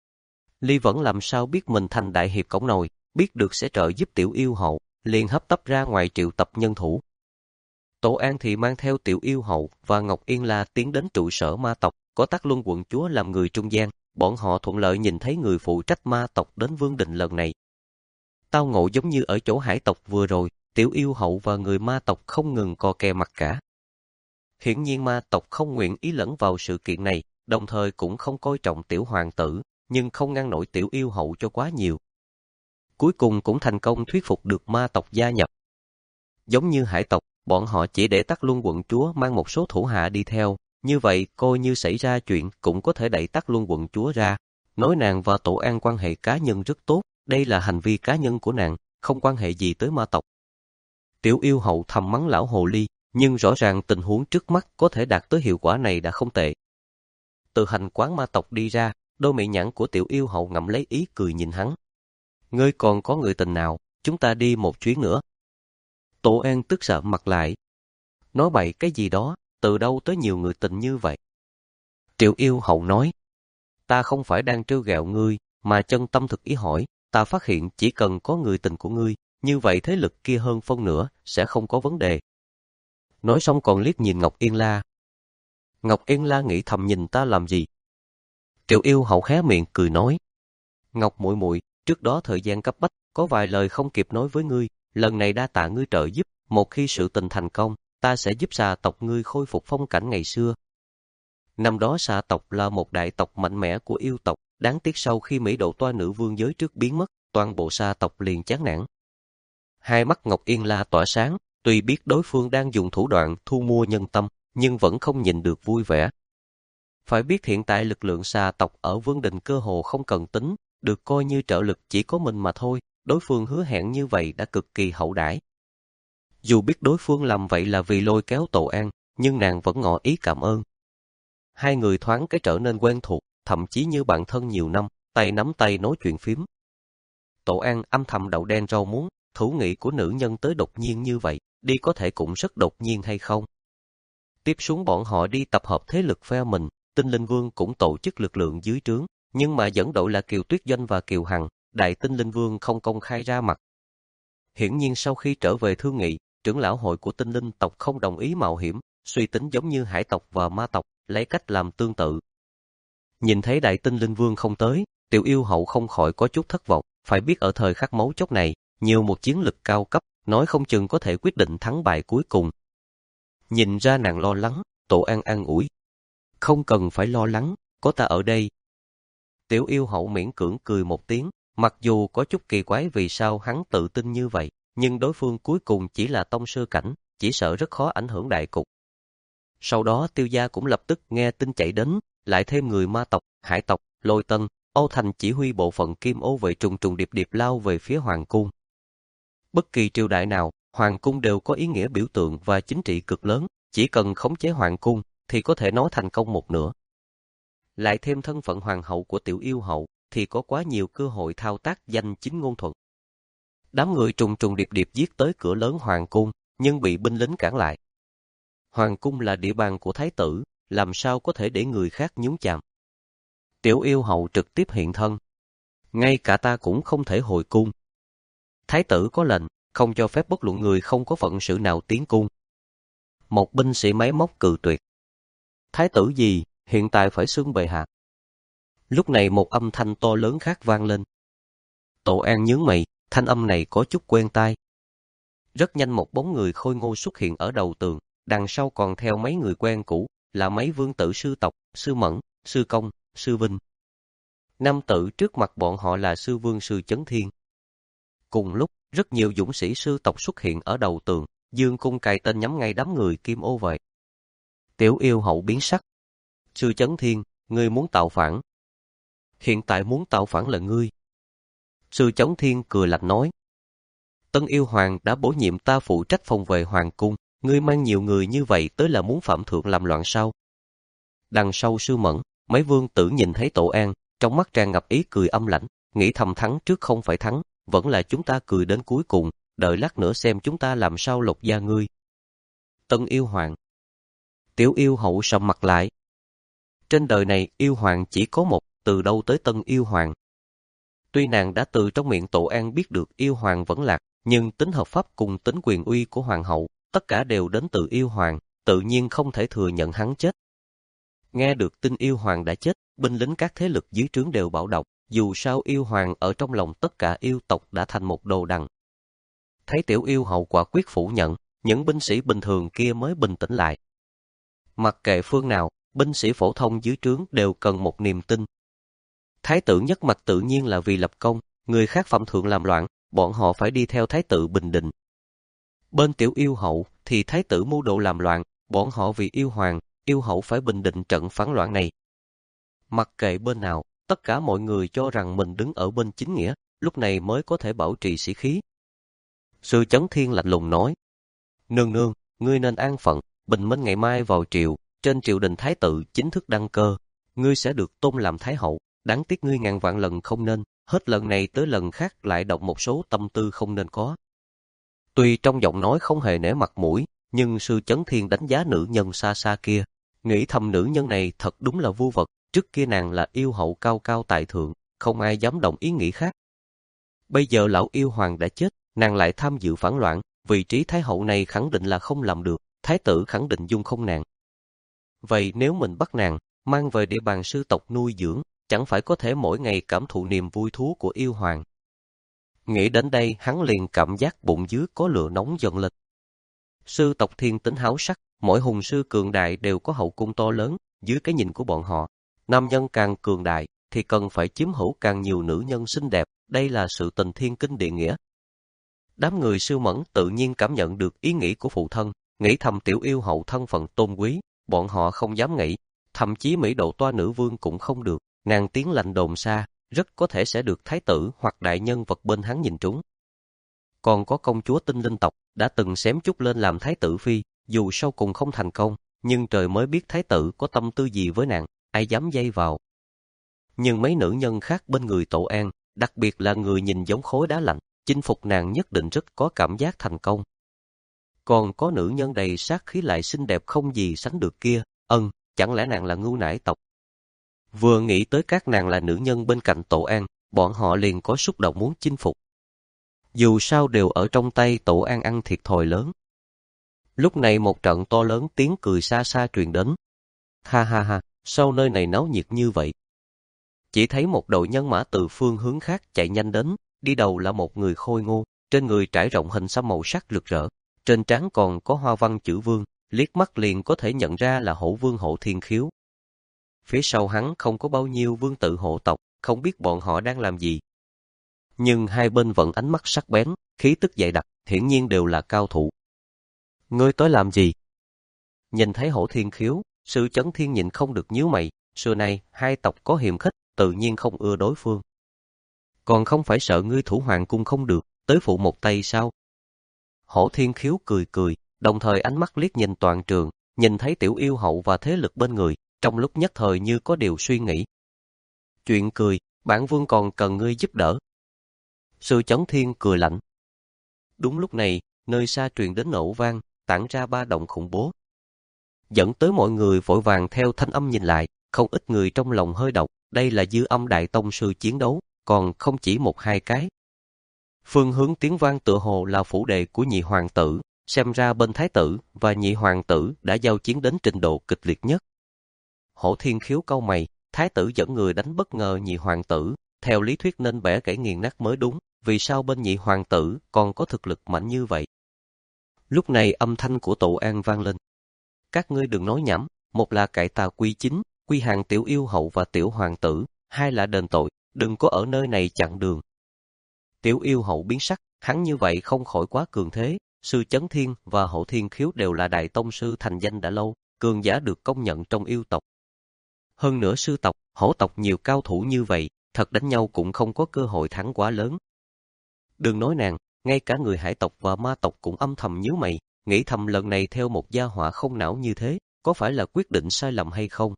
Ly Vẫn làm sao biết mình thành đại hiệp cổng nồi, biết được sẽ trợ giúp Tiểu Yêu Hậu, liền hấp tấp ra ngoài triệu tập nhân thủ. Tổ An thì mang theo Tiểu Yêu Hậu và Ngọc Yên La tiến đến trụ sở ma tộc, có Tắc Luân quận chúa làm người trung gian, bọn họ thuận lợi nhìn thấy người phụ trách ma tộc đến Vương Đình lần này. Tao ngộ giống như ở chỗ hải tộc vừa rồi, Tiểu Yêu Hậu và người ma tộc không ngừng co kè mặt cả. Hiển nhiên ma tộc không nguyện ý lẫn vào sự kiện này, đồng thời cũng không coi trọng Tiểu Hoàng tử, nhưng không ngăn nổi Tiểu Yêu Hậu cho quá nhiều. Cuối cùng cũng thành công thuyết phục được ma tộc gia nhập. Giống như hải tộc, bọn họ chỉ để Tắc Luân quận chúa mang một số thủ hạ đi theo, như vậy coi như xảy ra chuyện cũng có thể đẩy Tắc Luân quận chúa ra, nói nàng và Tổ An quan hệ cá nhân rất tốt, đây là hành vi cá nhân của nàng, không quan hệ gì tới ma tộc. Tiểu Yêu Hậu thầm mắng lão hồ ly, nhưng rõ ràng tình huống trước mắt có thể đạt tới hiệu quả này đã không tệ. Từ hành quán ma tộc đi ra, đôi mị nhãn của Tiểu Yêu Hậu ngậm lấy ý cười nhìn hắn. Ngươi còn có người tình nào, chúng ta đi một chuyến nữa. Tổ An tức sạm mặt lại. Nói bậy cái gì đó, từ đâu tới nhiều người tình như vậy? Tiểu Yêu Hậu nói, ta không phải đang trêu ghẹo ngươi, mà chân tâm thực ý hỏi, ta phát hiện chỉ cần có người tình của ngươi, như vậy thế lực kia hơn phân nửa, sẽ không có vấn đề. Nói xong còn liếc nhìn Ngọc Yên La. Ngọc Yên La nghĩ thầm nhìn ta làm gì? Tiểu Yêu Hậu hé miệng cười nói, Ngọc muội muội, trước đó thời gian cấp bách, có vài lời không kịp nói với ngươi, lần này đa tạ ngươi trợ giúp, một khi sự tình thành công, ta sẽ giúp xà tộc ngươi khôi phục phong cảnh ngày xưa. Năm đó xà tộc là một đại tộc mạnh mẽ của yêu tộc, đáng tiếc sau khi Mỹ Độ Toa nữ vương giới trước biến mất, toàn bộ xà tộc liền chán nản. Hai mắt Ngọc Yên La tỏa sáng, tuy biết đối phương đang dùng thủ đoạn thu mua nhân tâm, nhưng vẫn không nhìn được vui vẻ. Phải biết hiện tại lực lượng xà tộc ở Vương Đình cơ hồ không cần tính, được coi như trợ lực chỉ có mình mà thôi, đối phương hứa hẹn như vậy đã cực kỳ hậu đãi. Dù biết đối phương làm vậy là vì lôi kéo Tổ An, nhưng nàng vẫn ngỏ ý cảm ơn. Hai người thoáng cái trở nên quen thuộc, thậm chí như bạn thân nhiều năm, tay nắm tay nói chuyện phím. Tổ An âm thầm đậu đen rau muống, thủ nghị của nữ nhân tới đột nhiên như vậy, đi có thể cũng rất đột nhiên hay không? Tiếp xuống bọn họ đi tập hợp thế lực phe mình, Tinh Linh Vương cũng tổ chức lực lượng dưới trướng, nhưng mà dẫn đội là Kiều Tuyết Doanh và Kiều Hằng, Đại Tinh Linh Vương không công khai ra mặt. Hiển nhiên sau khi trở về thương nghị, trưởng lão hội của Tinh Linh tộc không đồng ý mạo hiểm, suy tính giống như hải tộc và ma tộc, lấy cách làm tương tự. Nhìn thấy Đại Tinh Linh Vương không tới, Tiểu Yêu Hậu không khỏi có chút thất vọng, phải biết ở thời khắc mấu chốt này, nhiều một chiến lực cao cấp, nói không chừng có thể quyết định thắng bại cuối cùng. Nhìn ra nàng lo lắng, Tổ An an ủi. Không cần phải lo lắng, có ta ở đây. Tiểu Yêu Hậu miễn cưỡng cười một tiếng, mặc dù có chút kỳ quái vì sao hắn tự tin như vậy, nhưng đối phương cuối cùng chỉ là tông sư cảnh, chỉ sợ rất khó ảnh hưởng đại cục. Sau đó Tiêu gia cũng lập tức nghe tin chạy đến, lại thêm người ma tộc, hải tộc, Lôi Tân, Âu Thành chỉ huy bộ phận Kim Ô vệ trùng trùng điệp điệp lao về phía Hoàng cung. Bất kỳ triều đại nào, Hoàng cung đều có ý nghĩa biểu tượng và chính trị cực lớn, chỉ cần khống chế Hoàng cung thì có thể nói thành công một nửa. Lại thêm thân phận hoàng hậu của Tiểu Yêu Hậu thì có quá nhiều cơ hội thao tác danh chính ngôn thuận. Đám người trùng trùng điệp điệp giết tới cửa lớn Hoàng cung, nhưng bị binh lính cản lại. Hoàng cung là địa bàn của thái tử, làm sao có thể để người khác nhúng chạm. Tiểu Yêu Hậu trực tiếp hiện thân. ngay cả ta cũng không thể hồi cung. Thái tử có lệnh, không cho phép bất luận người không có phận sự nào tiến cung. Một binh sĩ máy móc cự tuyệt. Thái tử gì, hiện tại phải xưng bệ hạ. Lúc này một âm thanh to lớn khác vang lên. Tổ An nhướng mày, thanh âm này có chút quen tai. Rất nhanh một bóng người khôi ngô xuất hiện ở đầu tường, đằng sau còn theo mấy người quen cũ, là mấy vương tử sư tộc, sư Mẫn, sư Công, sư Vinh. Nam tử trước mặt bọn họ là sư vương sư Chấn Thiên. Cùng lúc, rất nhiều dũng sĩ sư tộc xuất hiện ở đầu tường, dương cung cài tên nhắm ngay đám người Kim Ô Vệ. Tiểu Yêu Hậu biến sắc. Sư Chấn Thiên, ngươi muốn tạo phản. Hiện tại muốn tạo phản là ngươi. Sư Chấn Thiên cười lạnh nói. Tân Yêu Hoàng đã bổ nhiệm ta phụ trách phòng vệ hoàng cung, ngươi mang nhiều người như vậy tới là muốn phạm thượng làm loạn sao? Đằng sau sư Mẫn, mấy vương tử nhìn thấy Tổ An, trong mắt tràn ngập ý cười âm lãnh, nghĩ thầm thắng trước không phải thắng, vẫn là chúng ta cười đến cuối cùng, đợi lát nữa xem chúng ta làm sao lột da ngươi. Tân Yêu Hoàng. Tiểu Yêu Hậu sầm mặt lại. Trên đời này Yêu Hoàng chỉ có một, từ đâu tới Tân Yêu Hoàng. Tuy nàng đã từ trong miệng Tổ An biết được Yêu Hoàng vẫn lạc, nhưng tính hợp pháp cùng tính quyền uy của Hoàng hậu, tất cả đều đến từ Yêu Hoàng, tự nhiên không thể thừa nhận hắn chết. Nghe được tin Yêu Hoàng đã chết, binh lính các thế lực dưới trướng đều bạo động, dù sao Yêu Hoàng ở trong lòng tất cả yêu tộc đã thành một đồ đằng. Thấy Tiểu Yêu Hậu quả quyết phủ nhận, những binh sĩ bình thường kia mới bình tĩnh lại. Mặc kệ phương nào, binh sĩ phổ thông dưới trướng đều cần một niềm tin. Thái tử nhất mặt tự nhiên là vì lập công, người khác phạm thượng làm loạn, bọn họ phải đi theo thái tử bình định. Bên Tiểu Yêu Hậu thì thái tử mưu đồ làm loạn, bọn họ vì Yêu Hoàng, Yêu Hậu phải bình định trận phản loạn này. Mặc kệ bên nào, tất cả mọi người cho rằng mình đứng ở bên chính nghĩa, lúc này mới có thể bảo trì sĩ khí. Sư Chấn Thiên lạnh lùng nói, nương nương, ngươi nên an phận, bình minh ngày mai vào triều, trên triều đình thái tử chính thức đăng cơ, ngươi sẽ được tôn làm thái hậu, đáng tiếc ngươi ngàn vạn lần không nên, hết lần này tới lần khác lại động một số tâm tư không nên có. Tuy trong giọng nói không hề nể mặt mũi, nhưng sư Chấn Thiên đánh giá nữ nhân xa xa kia, nghĩ thầm nữ nhân này thật đúng là vưu vật, trước kia nàng là yêu hậu cao cao tại thượng, không ai dám động ý nghĩ khác. Bây giờ lão Yêu Hoàng đã chết, nàng lại tham dự phản loạn, vị trí thái hậu này khẳng định là không làm được, thái tử khẳng định dung không nàng. Vậy nếu mình bắt nàng, mang về địa bàn sư tộc nuôi dưỡng, chẳng phải có thể mỗi ngày cảm thụ niềm vui thú của Yêu Hoàng. Nghĩ đến đây hắn liền cảm giác bụng dưới có lửa nóng dần lên. Sư tộc thiên tính háo sắc, mỗi hùng sư cường đại đều có hậu cung to lớn, dưới cái nhìn của bọn họ. Nam nhân càng cường đại, thì cần phải chiếm hữu càng nhiều nữ nhân xinh đẹp, đây là sự tình thiên kinh địa nghĩa. Đám người Sư Mẫn tự nhiên cảm nhận được ý nghĩ của phụ thân, nghĩ thầm Tiểu Yêu Hậu thân phận tôn quý, bọn họ không dám nghĩ, thậm chí mỹ độ toa nữ vương cũng không được, nàng tiếng lạnh đồn xa, rất có thể sẽ được thái tử hoặc đại nhân vật bên hắn nhìn trúng. Còn có công chúa Tinh Linh tộc, đã từng xém chút lên làm thái tử phi, dù sau cùng không thành công, nhưng trời mới biết thái tử có tâm tư gì với nàng, ai dám dây vào. Nhưng mấy nữ nhân khác bên người Tổ An, đặc biệt là người nhìn giống khối đá lạnh, chinh phục nàng nhất định rất có cảm giác thành công. Còn có nữ nhân đầy sát khí lại xinh đẹp không gì sánh được kia, ân, chẳng lẽ nàng là Ngưu Nải tộc? Vừa nghĩ tới các nàng là nữ nhân bên cạnh Tổ An, bọn họ liền có xúc động muốn chinh phục. Dù sao đều ở trong tay Tổ An ăn thiệt thòi lớn. Lúc này một trận to lớn tiếng cười xa xa truyền đến. Ha ha ha, sao nơi này náo nhiệt như vậy? Chỉ thấy một đội nhân mã từ phương hướng khác chạy nhanh đến, đi đầu là một người khôi ngô, trên người trải rộng hình xăm màu sắc rực rỡ, trên trán còn có hoa văn chữ vương, liếc mắt liền có thể nhận ra là Hổ Vương Hộ Thiên Khiếu. Phía sau hắn không có bao nhiêu vương tử hộ tộc, không biết bọn họ đang làm gì. Nhưng hai bên vẫn ánh mắt sắc bén, khí tức dày đặc, hiển nhiên đều là cao thủ. Ngươi tới làm gì? Nhìn thấy Hổ Thiên Khiếu, Sư Chấn Thiên nhịn không được nhíu mày, xưa nay hai tộc có hiềm khích, tự nhiên không ưa đối phương. Còn không phải sợ ngươi thủ hoàng cung không được, tới phụ một tay sao? Hổ Thiên Khiếu cười cười, đồng thời ánh mắt liếc nhìn toàn trường, nhìn thấy Tiểu Yêu Hậu và thế lực bên người, trong lúc nhất thời như có điều suy nghĩ. Chuyện cười, bản vương còn cần ngươi giúp đỡ. Sư Chấn Thiên cười lạnh. Đúng lúc này, nơi xa truyền đến nổ vang, tản ra ba động khủng bố. Dẫn tới mọi người vội vàng theo thanh âm nhìn lại, không ít người trong lòng hơi động, đây là Dư Âm Đại Tông sư chiến đấu, còn không chỉ một hai cái. Phương hướng tiếng vang tựa hồ là phủ đệ của nhị hoàng tử, xem ra bên thái tử và nhị hoàng tử đã giao chiến đến trình độ kịch liệt nhất. Hổ Thiên Khiếu cau mày, thái tử dẫn người đánh bất ngờ nhị hoàng tử, theo lý thuyết nên bẻ gãy nghiền nát mới đúng, vì sao bên nhị hoàng tử còn có thực lực mạnh như vậy? Lúc này âm thanh của Tổ An vang lên. Các ngươi đừng nói nhảm, một là cải tà quy chính, quy hàng tiểu yêu hậu và tiểu hoàng tử, hai là đền tội, đừng có ở nơi này chặn đường. Tiểu yêu hậu biến sắc, hắn như vậy không khỏi quá cường thế, sư Chấn Thiên và Hổ Thiên Khiếu đều là đại tông sư thành danh đã lâu, cường giả được công nhận trong yêu tộc. Hơn nữa sư tộc, hổ tộc nhiều cao thủ như vậy, thật đánh nhau cũng không có cơ hội thắng quá lớn. Đừng nói nàng, ngay cả người hải tộc và ma tộc cũng âm thầm nhíu mày, nghĩ thầm lần này theo một gia hỏa không não như thế, có phải là quyết định sai lầm hay không?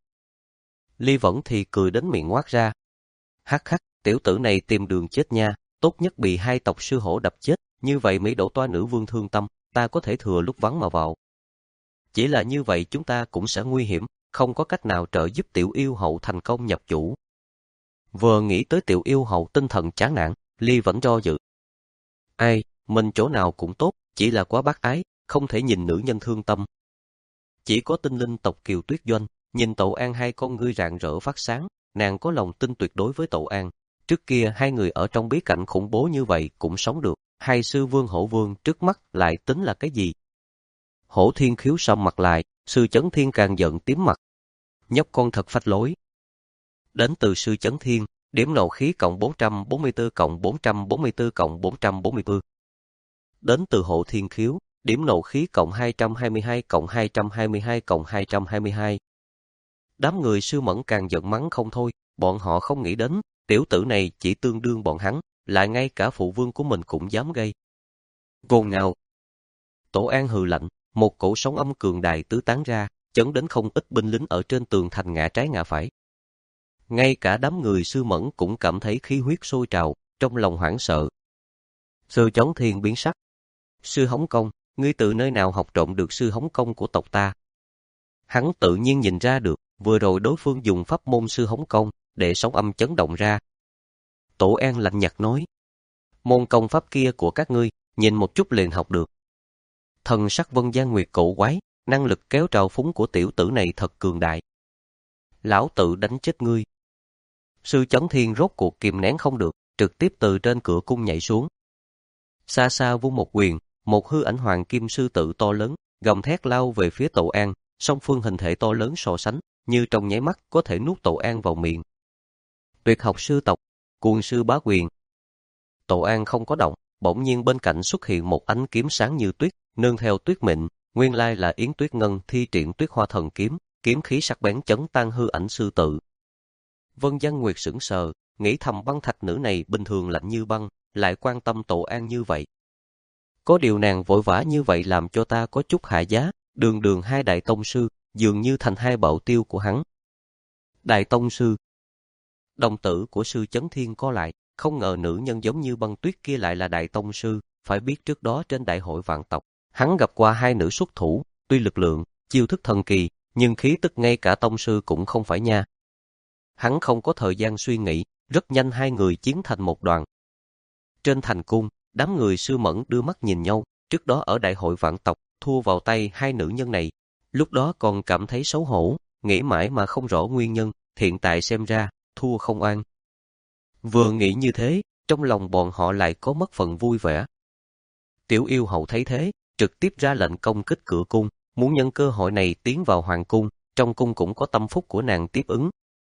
Ly Vẫn thì cười đến miệng ngoác ra. Hắc hắc, tiểu tử này tìm đường chết nha, tốt nhất bị hai tộc sư hổ đập chết, như vậy Mỹ đổ toa nữ vương thương tâm, ta có thể thừa lúc vắng mà vào. Chỉ là như vậy chúng ta cũng sẽ nguy hiểm, không có cách nào trợ giúp tiểu yêu hậu thành công nhập chủ. Vừa nghĩ tới tiểu yêu hậu tinh thần chán nản, Ly Vẫn do dự. Ai, mình chỗ nào cũng tốt, chỉ là quá bác ái, không thể nhìn nữ nhân thương tâm. Chỉ có tinh linh tộc Kiều Tuyết Doanh, nhìn Tổ An hai con ngươi rạng rỡ phát sáng, nàng có lòng tin tuyệt đối với Tổ An. Trước kia hai người ở trong bí cảnh khủng bố như vậy cũng sống được, hai sư vương hổ vương trước mắt lại tính là cái gì? Hổ Thiên Khiếu sầm mặt lại, sư Chấn Thiên càng giận tím mặt. Nhóc con thật phách lối. Đến từ sư Chấn Thiên, điểm nộ khí cộng bốn trăm bốn mươi tư cộng bốn trăm bốn mươi tư cộng bốn trăm bốn mươi tư. Đến từ Hổ Thiên Khiếu, điểm nộ khí cộng hai trăm hai mươi hai cộng hai trăm hai mươi hai cộng hai trăm hai mươi hai. Đám người sư Mẫn càng giận mắng không thôi, bọn họ không nghĩ đến, tiểu tử này chỉ tương đương bọn hắn, lại ngay cả phụ vương của mình cũng dám gây. Gồn ngào. Tổ An hừ lạnh, một cổ sóng âm cường đại tứ tán ra, chấn đến không ít binh lính ở trên tường thành ngã trái ngã phải. Ngay cả đám người sư Mẫn cũng cảm thấy khí huyết sôi trào, trong lòng hoảng sợ. Sư Chấn Thiên biến sắc. Sư Hống Công, ngươi từ nơi nào học trộm được sư Hống Công của tộc ta? Hắn tự nhiên nhìn ra được, vừa rồi đối phương dùng pháp môn sư Hống Công, để sóng âm chấn động ra. Tổ An lạnh nhạt nói. Môn công pháp kia của các ngươi, nhìn một chút liền học được. Thần sắc Vân Gian Nguyệt cổ quái, năng lực kéo trào phúng của tiểu tử này thật cường đại. Lão tự đánh chết ngươi. Sư Chấn Thiên rốt cuộc kìm nén không được, trực tiếp từ trên cửa cung nhảy xuống. Xa xa vung một quyền, một hư ảnh hoàng kim sư tử to lớn, gầm thét lao về phía Tổ An, song phương hình thể to lớn so sánh, như trong nháy mắt có thể nuốt Tổ An vào miệng. Tuyệt học sư tộc, cuồng sư bá quyền. Tổ An không có động, bỗng nhiên bên cạnh xuất hiện một ánh kiếm sáng như tuyết, nương theo tuyết mịn, nguyên lai là Yến Tuyết Ngân thi triển Tuyết Hoa Thần kiếm, kiếm khí sắc bén chấn tan hư ảnh sư tử. Vân Gian Nguyệt sững sờ, nghĩ thầm băng thạch nữ này bình thường lạnh như băng, lại quan tâm Tổ An như vậy. Có điều nàng vội vã như vậy làm cho ta có chút hạ giá, đường đường hai đại tông sư, dường như thành hai bảo tiêu của hắn. Đại tông sư. Đồng tử của sư Chấn Thiên co lại, không ngờ nữ nhân giống như băng tuyết kia lại là đại tông sư, phải biết trước đó trên đại hội vạn tộc, hắn gặp qua hai nữ xuất thủ, tuy lực lượng, chiêu thức thần kỳ, nhưng khí tức ngay cả tông sư cũng không phải nha. Hắn không có thời gian suy nghĩ, rất nhanh hai người chiến thành một đoàn. Trên thành cung, đám người sư Mẫn đưa mắt nhìn nhau, trước đó ở đại hội vạn tộc, thua vào tay hai nữ nhân này, lúc đó còn cảm thấy xấu hổ, nghĩ mãi mà không rõ nguyên nhân, hiện tại xem ra, thua không an. Vừa nghĩ như thế, trong lòng bọn họ lại có mất phần vui vẻ. Tiểu yêu hậu thấy thế, trực tiếp ra lệnh công kích cửa cung, muốn nhân cơ hội này tiến vào hoàng cung, trong cung cũng có tâm phúc của nàng tiếp ứng.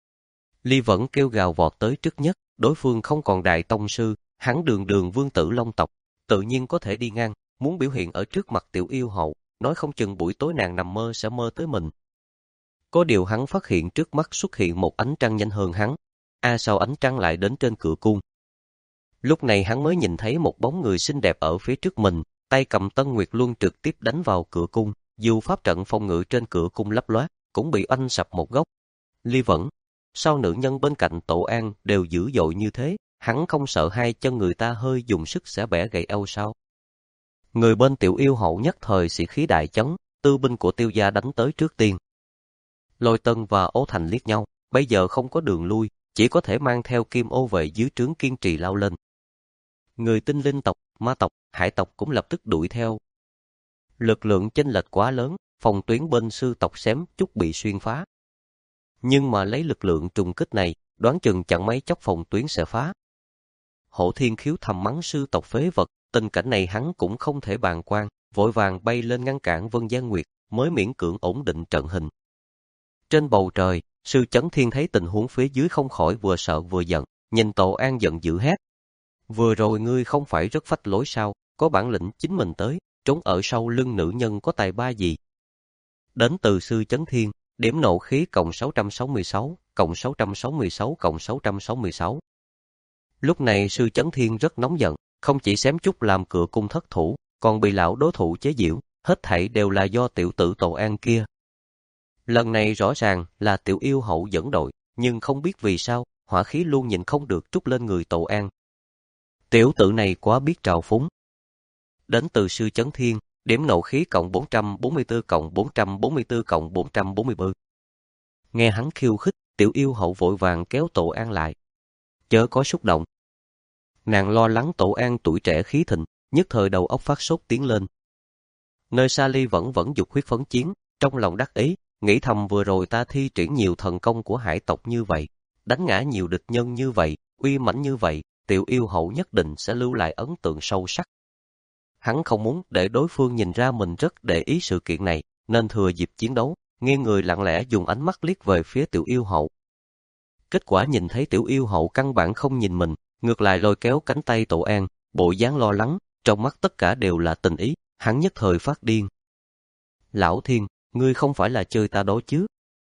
Ly Vẫn kêu gào vọt tới trước nhất, đối phương không còn đại tông sư, hắn đường đường vương tử long tộc, tự nhiên có thể đi ngang, muốn biểu hiện ở trước mặt tiểu yêu hậu, nói không chừng buổi tối nàng nằm mơ sẽ mơ tới mình. Có điều hắn phát hiện trước mắt xuất hiện một ánh trăng nhanh hơn hắn, a sao ánh trăng lại đến trên cửa cung. Lúc này hắn mới nhìn thấy một bóng người xinh đẹp ở phía trước mình, tay cầm Tân Nguyệt Luân trực tiếp đánh vào cửa cung, dù pháp trận phòng ngự trên cửa cung lấp loát, cũng bị oanh sập một góc. Ly Vẫn, sao nữ nhân bên cạnh Tổ An đều dữ dội như thế, hắn không sợ hai chân người ta hơi dùng sức sẽ bẻ gãy eo sao? Người bên tiểu yêu hậu nhất thời sĩ khí đại chấn, tư binh của Tiêu gia đánh tới trước tiên. Lôi Tân và Ố Thành liếc nhau, bây giờ không có đường lui, chỉ có thể mang theo kim ô vệ dưới trướng kiên trì lao lên. Người tinh linh tộc, ma tộc, hải tộc cũng lập tức đuổi theo. Lực lượng chênh lệch quá lớn, phòng tuyến bên sư tộc xém chút bị xuyên phá. Nhưng mà lấy lực lượng trùng kích này, đoán chừng chẳng mấy chốc phòng tuyến sẽ phá. Hổ Thiên Khiếu thầm mắng sư tộc phế vật, tình cảnh này hắn cũng không thể bàng quan, vội vàng bay lên ngăn cản Vân Gian Nguyệt, mới miễn cưỡng ổn định trận hình. Trên bầu trời, sư Chấn Thiên thấy tình huống phía dưới không khỏi vừa sợ vừa giận, nhìn Tổ An giận dữ hét. Vừa rồi ngươi không phải rất phách lối sao, có bản lĩnh chính mình tới, trốn ở sau lưng nữ nhân có tài ba gì. Đến từ sư Chấn Thiên, điểm nộ khí cộng sáu trăm sáu mươi sáu, cộng sáu trăm sáu mươi sáu cộng sáu trăm sáu mươi sáu. Lúc này sư Chấn Thiên rất nóng giận, không chỉ xém chút làm cửa cung thất thủ, còn bị lão đối thủ chế giễu, hết thảy đều là do tiểu tử Tổ An kia. Lần này rõ ràng là tiểu yêu hậu dẫn đội, nhưng không biết vì sao, hỏa khí luôn nhìn không được trút lên người Tổ An. Tiểu tử này quá biết trào phúng. Đến từ sư Chấn Thiên, điểm nộ khí cộng bốn trăm bốn mươi tư cộng bốn trăm bốn mươi tư cộng bốn trăm bốn mươi tư. Nghe hắn khiêu khích, tiểu yêu hậu vội vàng kéo Tổ An lại. Chớ có xúc động. Nàng lo lắng Tổ An tuổi trẻ khí thịnh, nhất thời đầu óc phát sốt tiến lên. Nơi xa Ly vẫn vẫn dục huyết phấn chiến, trong lòng đắc ý, nghĩ thầm vừa rồi ta thi triển nhiều thần công của hải tộc như vậy, đánh ngã nhiều địch nhân như vậy, uy mãnh như vậy, tiểu yêu hậu nhất định sẽ lưu lại ấn tượng sâu sắc. Hắn không muốn để đối phương nhìn ra mình rất để ý sự kiện này, nên thừa dịp chiến đấu, nghiêng người lặng lẽ dùng ánh mắt liếc về phía tiểu yêu hậu. Kết quả nhìn thấy tiểu yêu hậu căn bản không nhìn mình, ngược lại lôi kéo cánh tay Tổ An, bộ dáng lo lắng, trong mắt tất cả đều là tình ý, hắn nhất thời phát điên. Lão Thiên, ngươi không phải là chơi ta đó chứ?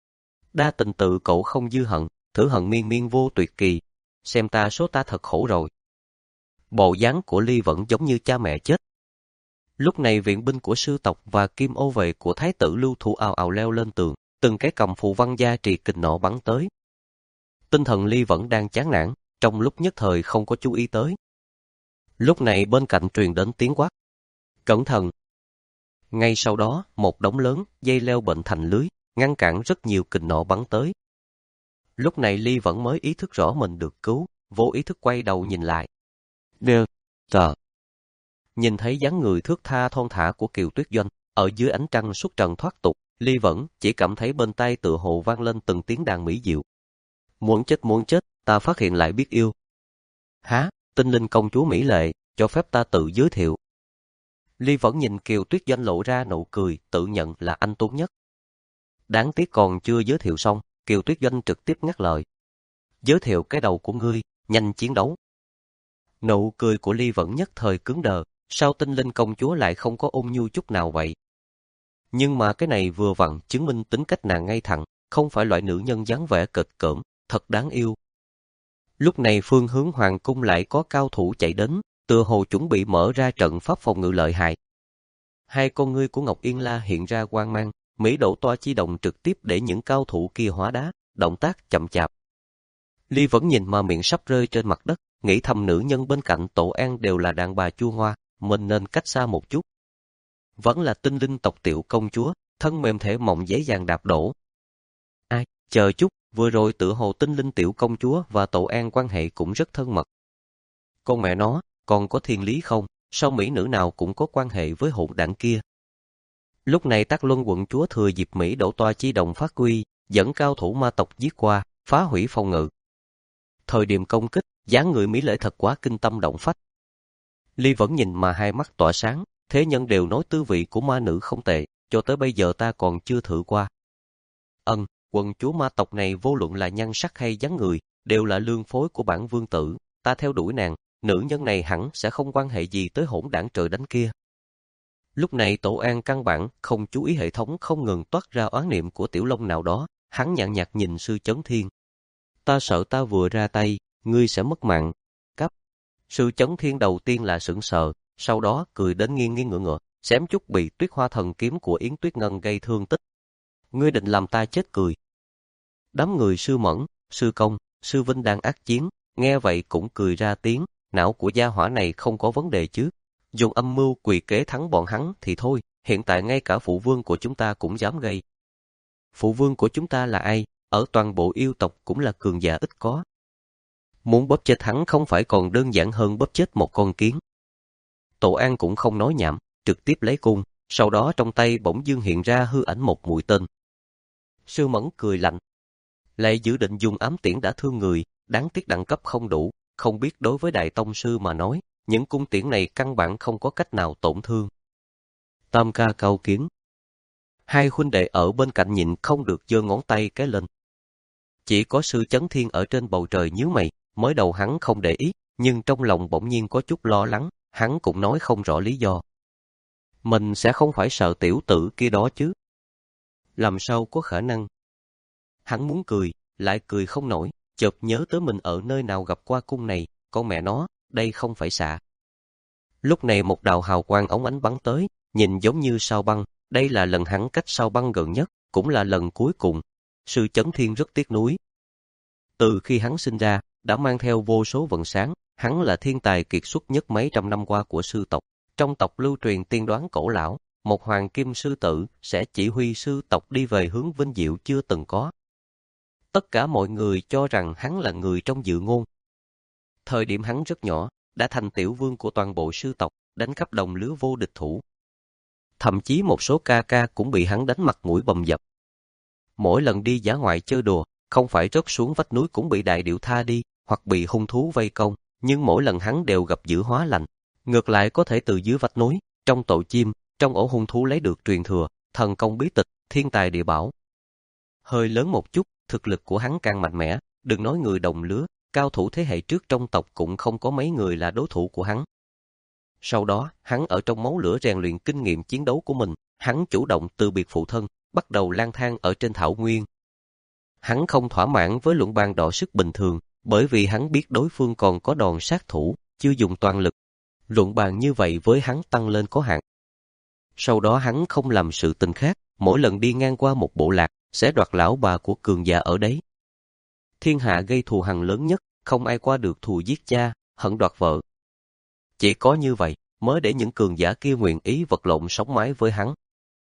Đa tình tự cậu không dư hận, thử hận miên miên vô tuyệt kỳ, xem ta số ta thật khổ rồi. Bộ dáng của Ly vẫn giống như cha mẹ chết. Lúc này viện binh của sư tộc và kim ô vệ của thái tử Lưu Thủ ào ào leo lên tường, từng cái cầm phù văn gia trì kình nọ bắn tới. Tinh thần Ly vẫn đang chán nản, trong lúc nhất thời không có chú ý tới. Lúc này bên cạnh truyền đến tiếng quát. Cẩn thận! Ngay sau đó, một đống lớn, dây leo bệnh thành lưới, ngăn cản rất nhiều kình nọ bắn tới. Lúc này Ly vẫn mới ý thức rõ mình được cứu, vô ý thức quay đầu nhìn lại. Đơ, tờ. Nhìn thấy dáng người thước tha thon thả của Kiều Tuyết Doanh, ở dưới ánh trăng xuất trần thoát tục, Ly vẫn chỉ cảm thấy bên tai tựa hồ vang lên từng tiếng đàn mỹ diệu. Muốn chết muốn chết, ta phát hiện lại biết yêu. Há, tinh linh công chúa mỹ lệ, cho phép ta tự giới thiệu. Ly vẫn nhìn Kiều Tuyết Doanh lộ ra nụ cười, tự nhận là anh tốt nhất. Đáng tiếc còn chưa giới thiệu xong, Kiều Tuyết Doanh trực tiếp ngắt lời. Giới thiệu cái đầu của ngươi, nhanh chiến đấu. Nụ cười của Ly vẫn nhất thời cứng đờ, sao tinh linh công chúa lại không có ôn nhu chút nào vậy? Nhưng mà cái này vừa vặn chứng minh tính cách nàng ngay thẳng, không phải loại nữ nhân dáng vẻ kịch cỡm, thật đáng yêu. Lúc này phương hướng hoàng cung lại có cao thủ chạy đến, tựa hồ chuẩn bị mở ra trận pháp phòng ngự lợi hại. Hai con ngươi của Ngọc Yên La hiện ra quang mang, Mỹ độ toa chi động trực tiếp để những cao thủ kia hóa đá, động tác chậm chạp. Ly vẫn nhìn mà miệng sắp rơi trên mặt đất, nghĩ thầm nữ nhân bên cạnh Tổ An đều là đàn bà chua ngoa, mình nên cách xa một chút. Vẫn là tinh linh tộc tiểu công chúa, thân mềm thể mỏng dễ dàng đạp đổ. Ai, chờ chút, vừa rồi tựa hồ tinh linh tiểu công chúa và Tổ An quan hệ cũng rất thân mật. Con mẹ nó, còn có thiên lý không, sao mỹ nữ nào cũng có quan hệ với hỗn đảng kia. Lúc này Tắc Luân quận chúa thừa dịp Mỹ đổ toa chi đồng phát quy, dẫn cao thủ ma tộc giết qua, phá hủy phòng ngự. Thời điểm công kích, dáng người mỹ lệ thật quá kinh tâm động phách. Ly vẫn nhìn mà hai mắt tỏa sáng, thế nhân đều nói tư vị của ma nữ không tệ, cho tới bây giờ ta còn chưa thử qua. Ân, quận chúa ma tộc này vô luận là nhan sắc hay dáng người, đều là lương phối của bản vương tử, ta theo đuổi nàng, nữ nhân này hẳn sẽ không quan hệ gì tới hỗn đảng trời đánh kia. Lúc này Tổ An căn bản không chú ý hệ thống không ngừng toát ra oán niệm của tiểu long nào đó, hắn nhàn nhạt nhìn sư Chấn Thiên. Ta sợ ta vừa ra tay, ngươi sẽ mất mạng. Cấp. Sư Chấn Thiên đầu tiên là sững sờ, sau đó cười đến nghiêng nghiêng ngửa ngửa, xém chút bị Tuyết Hoa thần kiếm của Yến Tuyết Ngân gây thương tích. Ngươi định làm ta chết cười. Đám người sư Mẫn, sư Công, sư Vinh đang ác chiến, nghe vậy cũng cười ra tiếng, não của gia hỏa này không có vấn đề chứ. Dùng âm mưu quỷ kế thắng bọn hắn thì thôi, hiện tại ngay cả phụ vương của chúng ta cũng dám gây. Phụ vương của chúng ta là ai? Ở toàn bộ yêu tộc cũng là cường giả ít có, Muốn bóp chết hắn không phải còn đơn giản hơn bóp chết một con kiến. Tổ An cũng không nói nhảm, trực tiếp lấy cung, sau đó trong tay bỗng dưng hiện ra hư ảnh một mũi tên. Sư Mẫn cười lạnh. Lại dự định dùng ám tiễn đã thương người, đáng tiếc đẳng cấp không đủ, không biết đối với đại tông sư mà nói, những cung tiễn này căn bản không có cách nào tổn thương. Tam ca cao kiến. Hai huynh đệ ở bên cạnh nhịn không được giơ ngón tay cái lên. Chỉ có sư Chấn Thiên ở trên bầu trời nhíu mày, mới đầu hắn không để ý, nhưng trong lòng bỗng nhiên có chút lo lắng, hắn cũng nói không rõ lý do. Mình sẽ không phải sợ tiểu tử kia đó chứ? Làm sao có khả năng? Hắn muốn cười, lại cười không nổi, chợt nhớ tới mình ở nơi nào gặp qua cung này, con mẹ nó, đây không phải xạ. Lúc này một đạo hào quang óng ánh bắn tới, nhìn giống như sao băng, đây là lần hắn cách sao băng gần nhất, cũng là lần cuối cùng. Sư Chấn Thiên rất tiếc nuối. Từ khi hắn sinh ra, đã mang theo vô số vận sáng, hắn là thiên tài kiệt xuất nhất mấy trăm năm qua của sư tộc. Trong tộc lưu truyền tiên đoán cổ lão, một hoàng kim sư tử sẽ chỉ huy sư tộc đi về hướng vinh diệu chưa từng có. Tất cả mọi người cho rằng hắn là người trong dự ngôn. Thời điểm hắn rất nhỏ, đã thành tiểu vương của toàn bộ sư tộc, đánh khắp đồng lứa vô địch thủ. Thậm chí một số ca ca cũng bị hắn đánh mặt mũi bầm dập. Mỗi lần đi dã ngoại chơi đùa, không phải rớt xuống vách núi cũng bị đại điểu tha đi, hoặc bị hung thú vây công, nhưng mỗi lần hắn đều gặp dữ hóa lành. Ngược lại có thể từ dưới vách núi, trong tổ chim, trong ổ hung thú lấy được truyền thừa, thần công bí tịch, thiên tài địa bảo. Hơi lớn một chút, thực lực của hắn càng mạnh mẽ, đừng nói người đồng lứa, cao thủ thế hệ trước trong tộc cũng không có mấy người là đối thủ của hắn. Sau đó, hắn ở trong máu lửa rèn luyện kinh nghiệm chiến đấu của mình, hắn chủ động từ biệt phụ thân, bắt đầu lang thang ở trên thảo nguyên. Hắn không thỏa mãn với luận bàn đọ sức bình thường, bởi vì hắn biết đối phương còn có đòn sát thủ, chưa dùng toàn lực. Luận bàn như vậy với hắn tăng lên có hạn. Sau đó hắn không làm sự tình khác, mỗi lần đi ngang qua một bộ lạc, sẽ đoạt lão bà của cường giả ở đấy. Thiên hạ gây thù hằn lớn nhất, không ai qua được thù giết cha, hận đoạt vợ. Chỉ có như vậy, mới để những cường giả kia nguyện ý vật lộn sống mái với hắn.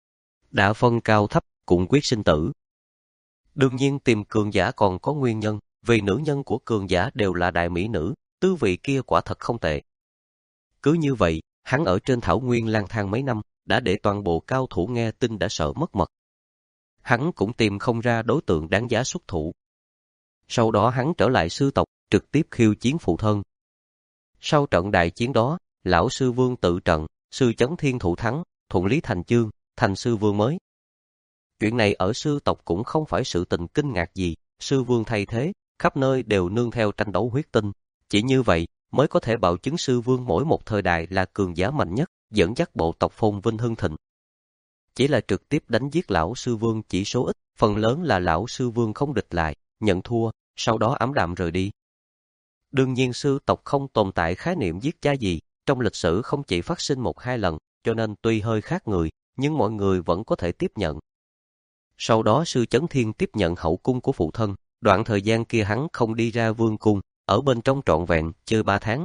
Đã phân cao thấp, cũng quyết sinh tử. Đương nhiên tìm cường giả còn có nguyên nhân, vì nữ nhân của cường giả đều là đại mỹ nữ, tư vị kia quả thật không tệ. Cứ như vậy, hắn ở trên thảo nguyên lang thang mấy năm, đã để toàn bộ cao thủ nghe tin đã sợ mất mật. Hắn cũng tìm không ra đối tượng đáng giá xuất thủ. Sau đó hắn trở lại sư tộc, trực tiếp khiêu chiến phụ thân. Sau trận đại chiến đó, lão sư vương tự trận, sư Chấn Thiên thủ thắng, thuận lý thành chương, thành sư vương mới. Chuyện này ở sư tộc cũng không phải sự tình kinh ngạc gì, sư vương thay thế, khắp nơi đều nương theo tranh đấu huyết tinh. Chỉ như vậy, mới có thể bảo chứng sư vương mỗi một thời đại là cường giả mạnh nhất, dẫn dắt bộ tộc phồn vinh hưng thịnh. Chỉ là trực tiếp đánh giết lão sư vương chỉ số ít, phần lớn là lão sư vương không địch lại, nhận thua, sau đó ám đạm rời đi. Đương nhiên sư tộc không tồn tại khái niệm giết cha gì, trong lịch sử không chỉ phát sinh một hai lần, cho nên tuy hơi khác người, nhưng mọi người vẫn có thể tiếp nhận. Sau đó sư Chấn Thiên tiếp nhận hậu cung của phụ thân, đoạn thời gian kia hắn không đi ra vương cung, ở bên trong trọn vẹn chơi ba tháng.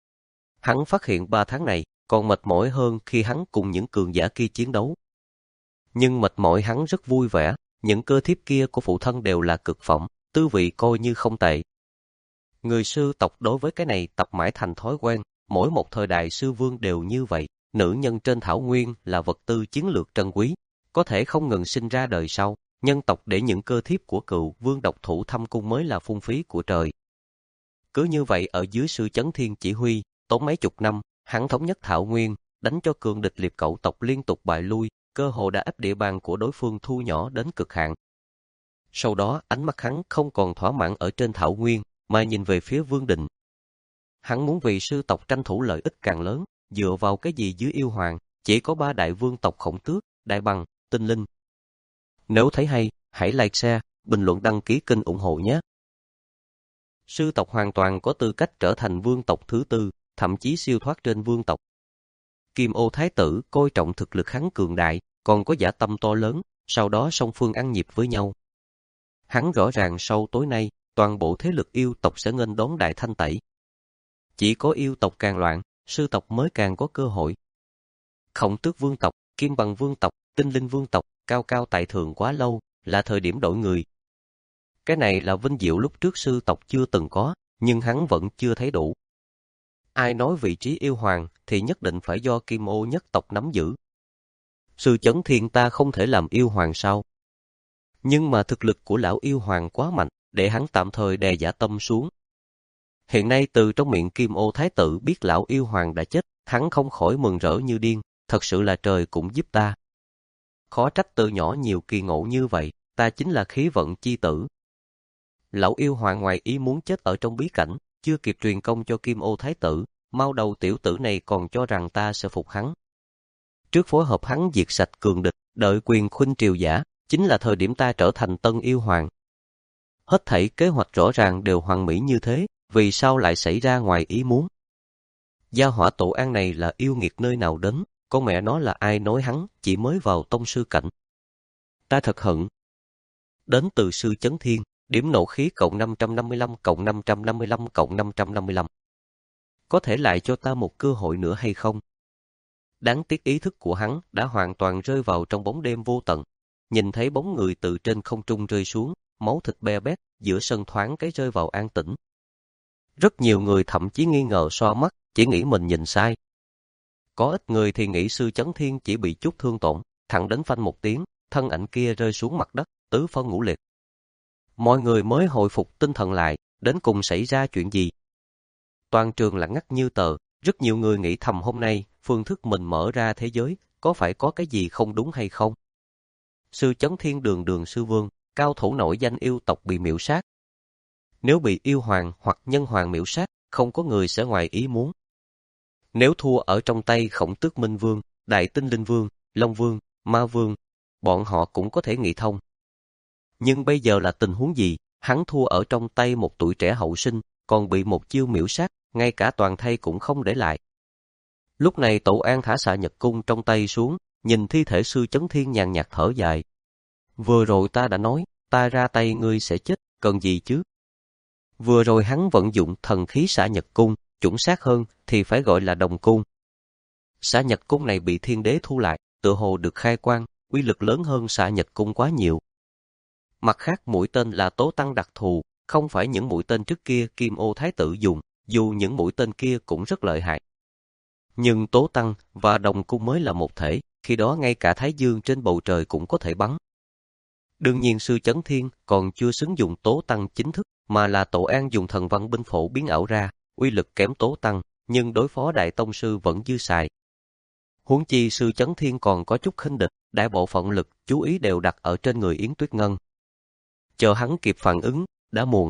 Hắn phát hiện ba tháng này còn mệt mỏi hơn khi hắn cùng những cường giả kia chiến đấu. Nhưng mệt mỏi hắn rất vui vẻ, những cơ thiếp kia của phụ thân đều là cực phẩm, tư vị coi như không tệ. Người sư tộc đối với cái này tập mãi thành thói quen, mỗi một thời đại sư vương đều như vậy, nữ nhân trên thảo nguyên là vật tư chiến lược trân quý, có thể không ngừng sinh ra đời sau, nhân tộc để những cơ thiếp của cựu vương độc thủ thăm cung mới là phung phí của trời. Cứ như vậy ở dưới sư Chấn Thiên chỉ huy, tốn mấy chục năm, hắn thống nhất thảo nguyên, đánh cho cường địch liệt cẩu tộc liên tục bại lui, cơ hồ đã ép địa bàn của đối phương thu nhỏ đến cực hạn. Sau đó ánh mắt hắn không còn thỏa mãn ở trên thảo nguyên, mà nhìn về phía Vương Định. Hắn muốn vì sư tộc tranh thủ lợi ích càng lớn, dựa vào cái gì dưới yêu hoàng, chỉ có ba đại vương tộc Khổng Tước, Đại Bằng, Tinh Linh. Nếu thấy hay, hãy like share, bình luận đăng ký kênh ủng hộ nhé. Sư tộc hoàn toàn có tư cách trở thành vương tộc thứ tư, thậm chí siêu thoát trên vương tộc. Kim Ô Thái tử coi trọng thực lực hắn cường đại, còn có dã tâm to lớn, sau đó song phương ăn nhịp với nhau. Hắn rõ ràng sau tối nay, toàn bộ thế lực yêu tộc sẽ nghênh đón đại thanh tẩy. Chỉ có yêu tộc càng loạn, sư tộc mới càng có cơ hội. Khổng Tước vương tộc, Kim Bằng vương tộc, Tinh Linh vương tộc, cao cao tại thượng quá lâu, là thời điểm đổi người. Cái này là vinh diệu lúc trước sư tộc chưa từng có, nhưng hắn vẫn chưa thấy đủ. Ai nói vị trí yêu hoàng thì nhất định phải do Kim Ô nhất tộc nắm giữ. Sư Chấn Thiên ta không thể làm yêu hoàng sao? Nhưng mà thực lực của lão yêu hoàng quá mạnh, để hắn tạm thời đè dã tâm xuống. Hiện nay từ trong miệng Kim Ô Thái tử biết lão yêu hoàng đã chết, hắn không khỏi mừng rỡ như điên, thật sự là trời cũng giúp ta. Khó trách từ nhỏ nhiều kỳ ngộ như vậy, ta chính là khí vận chi tử. Lão yêu hoàng ngoài ý muốn chết ở trong bí cảnh, chưa kịp truyền công cho Kim Ô Thái tử, mau đầu tiểu tử này còn cho rằng ta sẽ phục hắn. Trước phối hợp hắn diệt sạch cường địch, đợi quyền khuynh triều giả, chính là thời điểm ta trở thành tân yêu hoàng. Hết thảy kế hoạch rõ ràng đều hoàn mỹ như thế, vì sao lại xảy ra ngoài ý muốn? Gia hỏa tổ an này là yêu nghiệt nơi nào đến, con mẹ nó là ai nói hắn chỉ mới vào tông sư cảnh. Ta thật hận. Đến từ sư Chấn Thiên, điểm nộ khí cộng năm trăm năm mươi lăm cộng năm trăm năm mươi lăm cộng năm trăm năm mươi lăm. Có thể lại cho ta một cơ hội nữa hay không? Đáng tiếc ý thức của hắn đã hoàn toàn rơi vào trong bóng đêm vô tận. Nhìn thấy bóng người từ trên không trung rơi xuống, máu thịt be bét, giữa sân thoáng cái rơi vào an tĩnh. Rất nhiều người thậm chí nghi ngờ xoa mắt, chỉ nghĩ mình nhìn sai. Có ít người thì nghĩ sư Chấn Thiên chỉ bị chút thương tổn, thẳng đến phanh một tiếng, thân ảnh kia rơi xuống mặt đất, tứ phân ngũ liệt. Mọi người mới hồi phục tinh thần lại, đến cùng xảy ra chuyện gì? Toàn trường lặng ngắt như tờ, rất nhiều người nghĩ thầm hôm nay, phương thức mình mở ra thế giới, có phải có cái gì không đúng hay không? Sư Chấn Thiên đường đường sư vương, cao thủ nổi danh yêu tộc bị miểu sát. Nếu bị yêu hoàng hoặc nhân hoàng miểu sát, không có người sẽ ngoài ý muốn. Nếu thua ở trong tay Khổng Tước Minh Vương, Đại Tinh Linh Vương, Long Vương, Ma Vương, bọn họ cũng có thể nghĩ thông. Nhưng bây giờ là tình huống gì? Hắn thua ở trong tay một tuổi trẻ hậu sinh, còn bị một chiêu miểu sát, ngay cả toàn thây cũng không để lại. Lúc này Tổ An thả xạ nhật cung trong tay xuống, nhìn thi thể sư Chấn Thiên nhàn nhạt thở dài. Vừa rồi ta đã nói, ta ra tay ngươi sẽ chết, cần gì chứ? Vừa rồi hắn vận dụng thần khí xạ nhật cung, chuẩn xác hơn thì phải gọi là đồng cung. Xạ nhật cung này bị thiên đế thu lại, tựa hồ được khai quang, uy lực lớn hơn xạ nhật cung quá nhiều. Mặt khác mũi tên là tố tăng đặc thù, không phải những mũi tên trước kia Kim Ô Thái tử dùng, dù những mũi tên kia cũng rất lợi hại. Nhưng tố tăng và đồng cung mới là một thể, khi đó ngay cả Thái Dương trên bầu trời cũng có thể bắn. Đương nhiên sư Chấn Thiên còn chưa xứng dùng tố tăng chính thức, mà là Tổ An dùng thần văn binh phổ biến ảo ra, uy lực kém tố tăng, nhưng đối phó đại tông sư vẫn dư xài. Huống chi sư Chấn Thiên còn có chút khinh địch, đại bộ phận lực chú ý đều đặt ở trên người Yến Tuyết Ngân. Chờ hắn kịp phản ứng, đã muộn.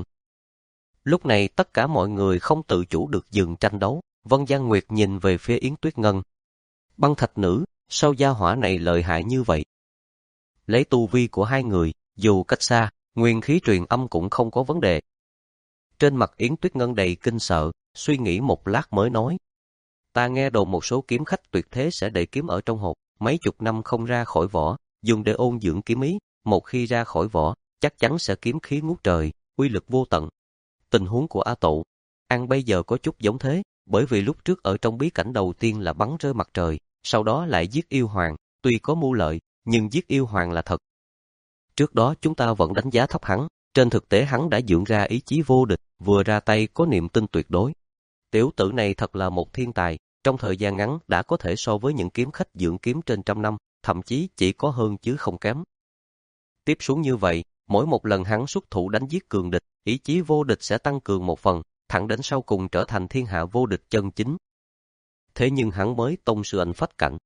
Lúc này tất cả mọi người không tự chủ được dừng tranh đấu, Vân Giang Nguyệt nhìn về phía Yến Tuyết Ngân. Băng thạch nữ, sao gia hỏa này lợi hại như vậy? Lấy tu vi của hai người, dù cách xa, nguyên khí truyền âm cũng không có vấn đề. Trên mặt Yến Tuyết Ngân đầy kinh sợ, suy nghĩ một lát mới nói. Ta nghe đồn một số kiếm khách tuyệt thế sẽ để kiếm ở trong hộp, mấy chục năm không ra khỏi vỏ, dùng để ôn dưỡng kiếm ý, một khi ra khỏi vỏ, chắc chắn sẽ kiếm khí ngút trời, uy lực vô tận. Tình huống của A Tụ, An bây giờ có chút giống thế, bởi vì lúc trước ở trong bí cảnh đầu tiên là bắn rơi mặt trời, sau đó lại giết yêu hoàng, tuy có mưu lợi, nhưng giết yêu hoàng là thật. Trước đó chúng ta vẫn đánh giá thấp hắn, trên thực tế hắn đã dưỡng ra ý chí vô địch, vừa ra tay có niềm tin tuyệt đối. Tiểu tử này thật là một thiên tài, trong thời gian ngắn đã có thể so với những kiếm khách dưỡng kiếm trên trăm năm, thậm chí chỉ có hơn chứ không kém. Tiếp xuống như vậy, mỗi một lần hắn xuất thủ đánh giết cường địch, ý chí vô địch sẽ tăng cường một phần, thẳng đến sau cùng trở thành thiên hạ vô địch chân chính. Thế nhưng hắn mới tông sư ảnh phách cảnh.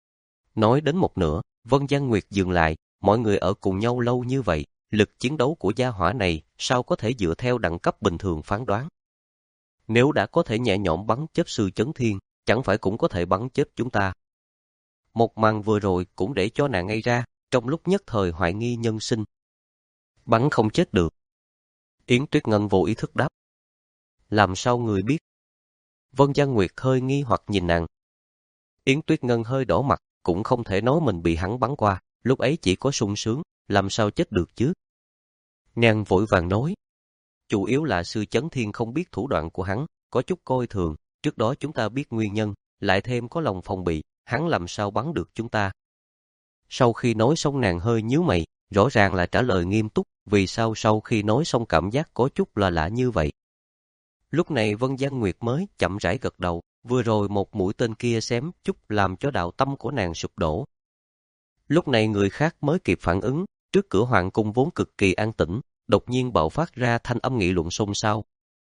Nói đến một nửa, Vân Giang Nguyệt dừng lại, mọi người ở cùng nhau lâu như vậy, lực chiến đấu của gia hỏa này sao có thể dựa theo đẳng cấp bình thường phán đoán. Nếu đã có thể nhẹ nhõm bắn chết sư Chấn Thiên, chẳng phải cũng có thể bắn chết chúng ta. Một màn vừa rồi cũng để cho nàng ngây ra, trong lúc nhất thời hoài nghi nhân sinh. Bắn không chết được. Yến Tuyết Ngân vô ý thức đáp. Làm sao người biết? Vân Giang Nguyệt hơi nghi hoặc nhìn nàng. Yến Tuyết Ngân hơi đỏ mặt, cũng không thể nói mình bị hắn bắn qua, lúc ấy chỉ có sung sướng, làm sao chết được chứ? Nàng vội vàng nói. Chủ yếu là sư Chấn Thiên không biết thủ đoạn của hắn, có chút coi thường, trước đó chúng ta biết nguyên nhân, lại thêm có lòng phòng bị, hắn làm sao bắn được chúng ta. Sau khi nói xong nàng hơi nhíu mày, rõ ràng là trả lời nghiêm túc, vì sao sau khi nói xong cảm giác có chút là lạ như vậy. Lúc này Vân Gian Nguyệt mới chậm rãi gật đầu, vừa rồi một mũi tên kia xém chút làm cho đạo tâm của nàng sụp đổ. Lúc này người khác mới kịp phản ứng, trước cửa hoàng cung vốn cực kỳ an tĩnh, đột nhiên bạo phát ra thanh âm nghị luận xôn xao.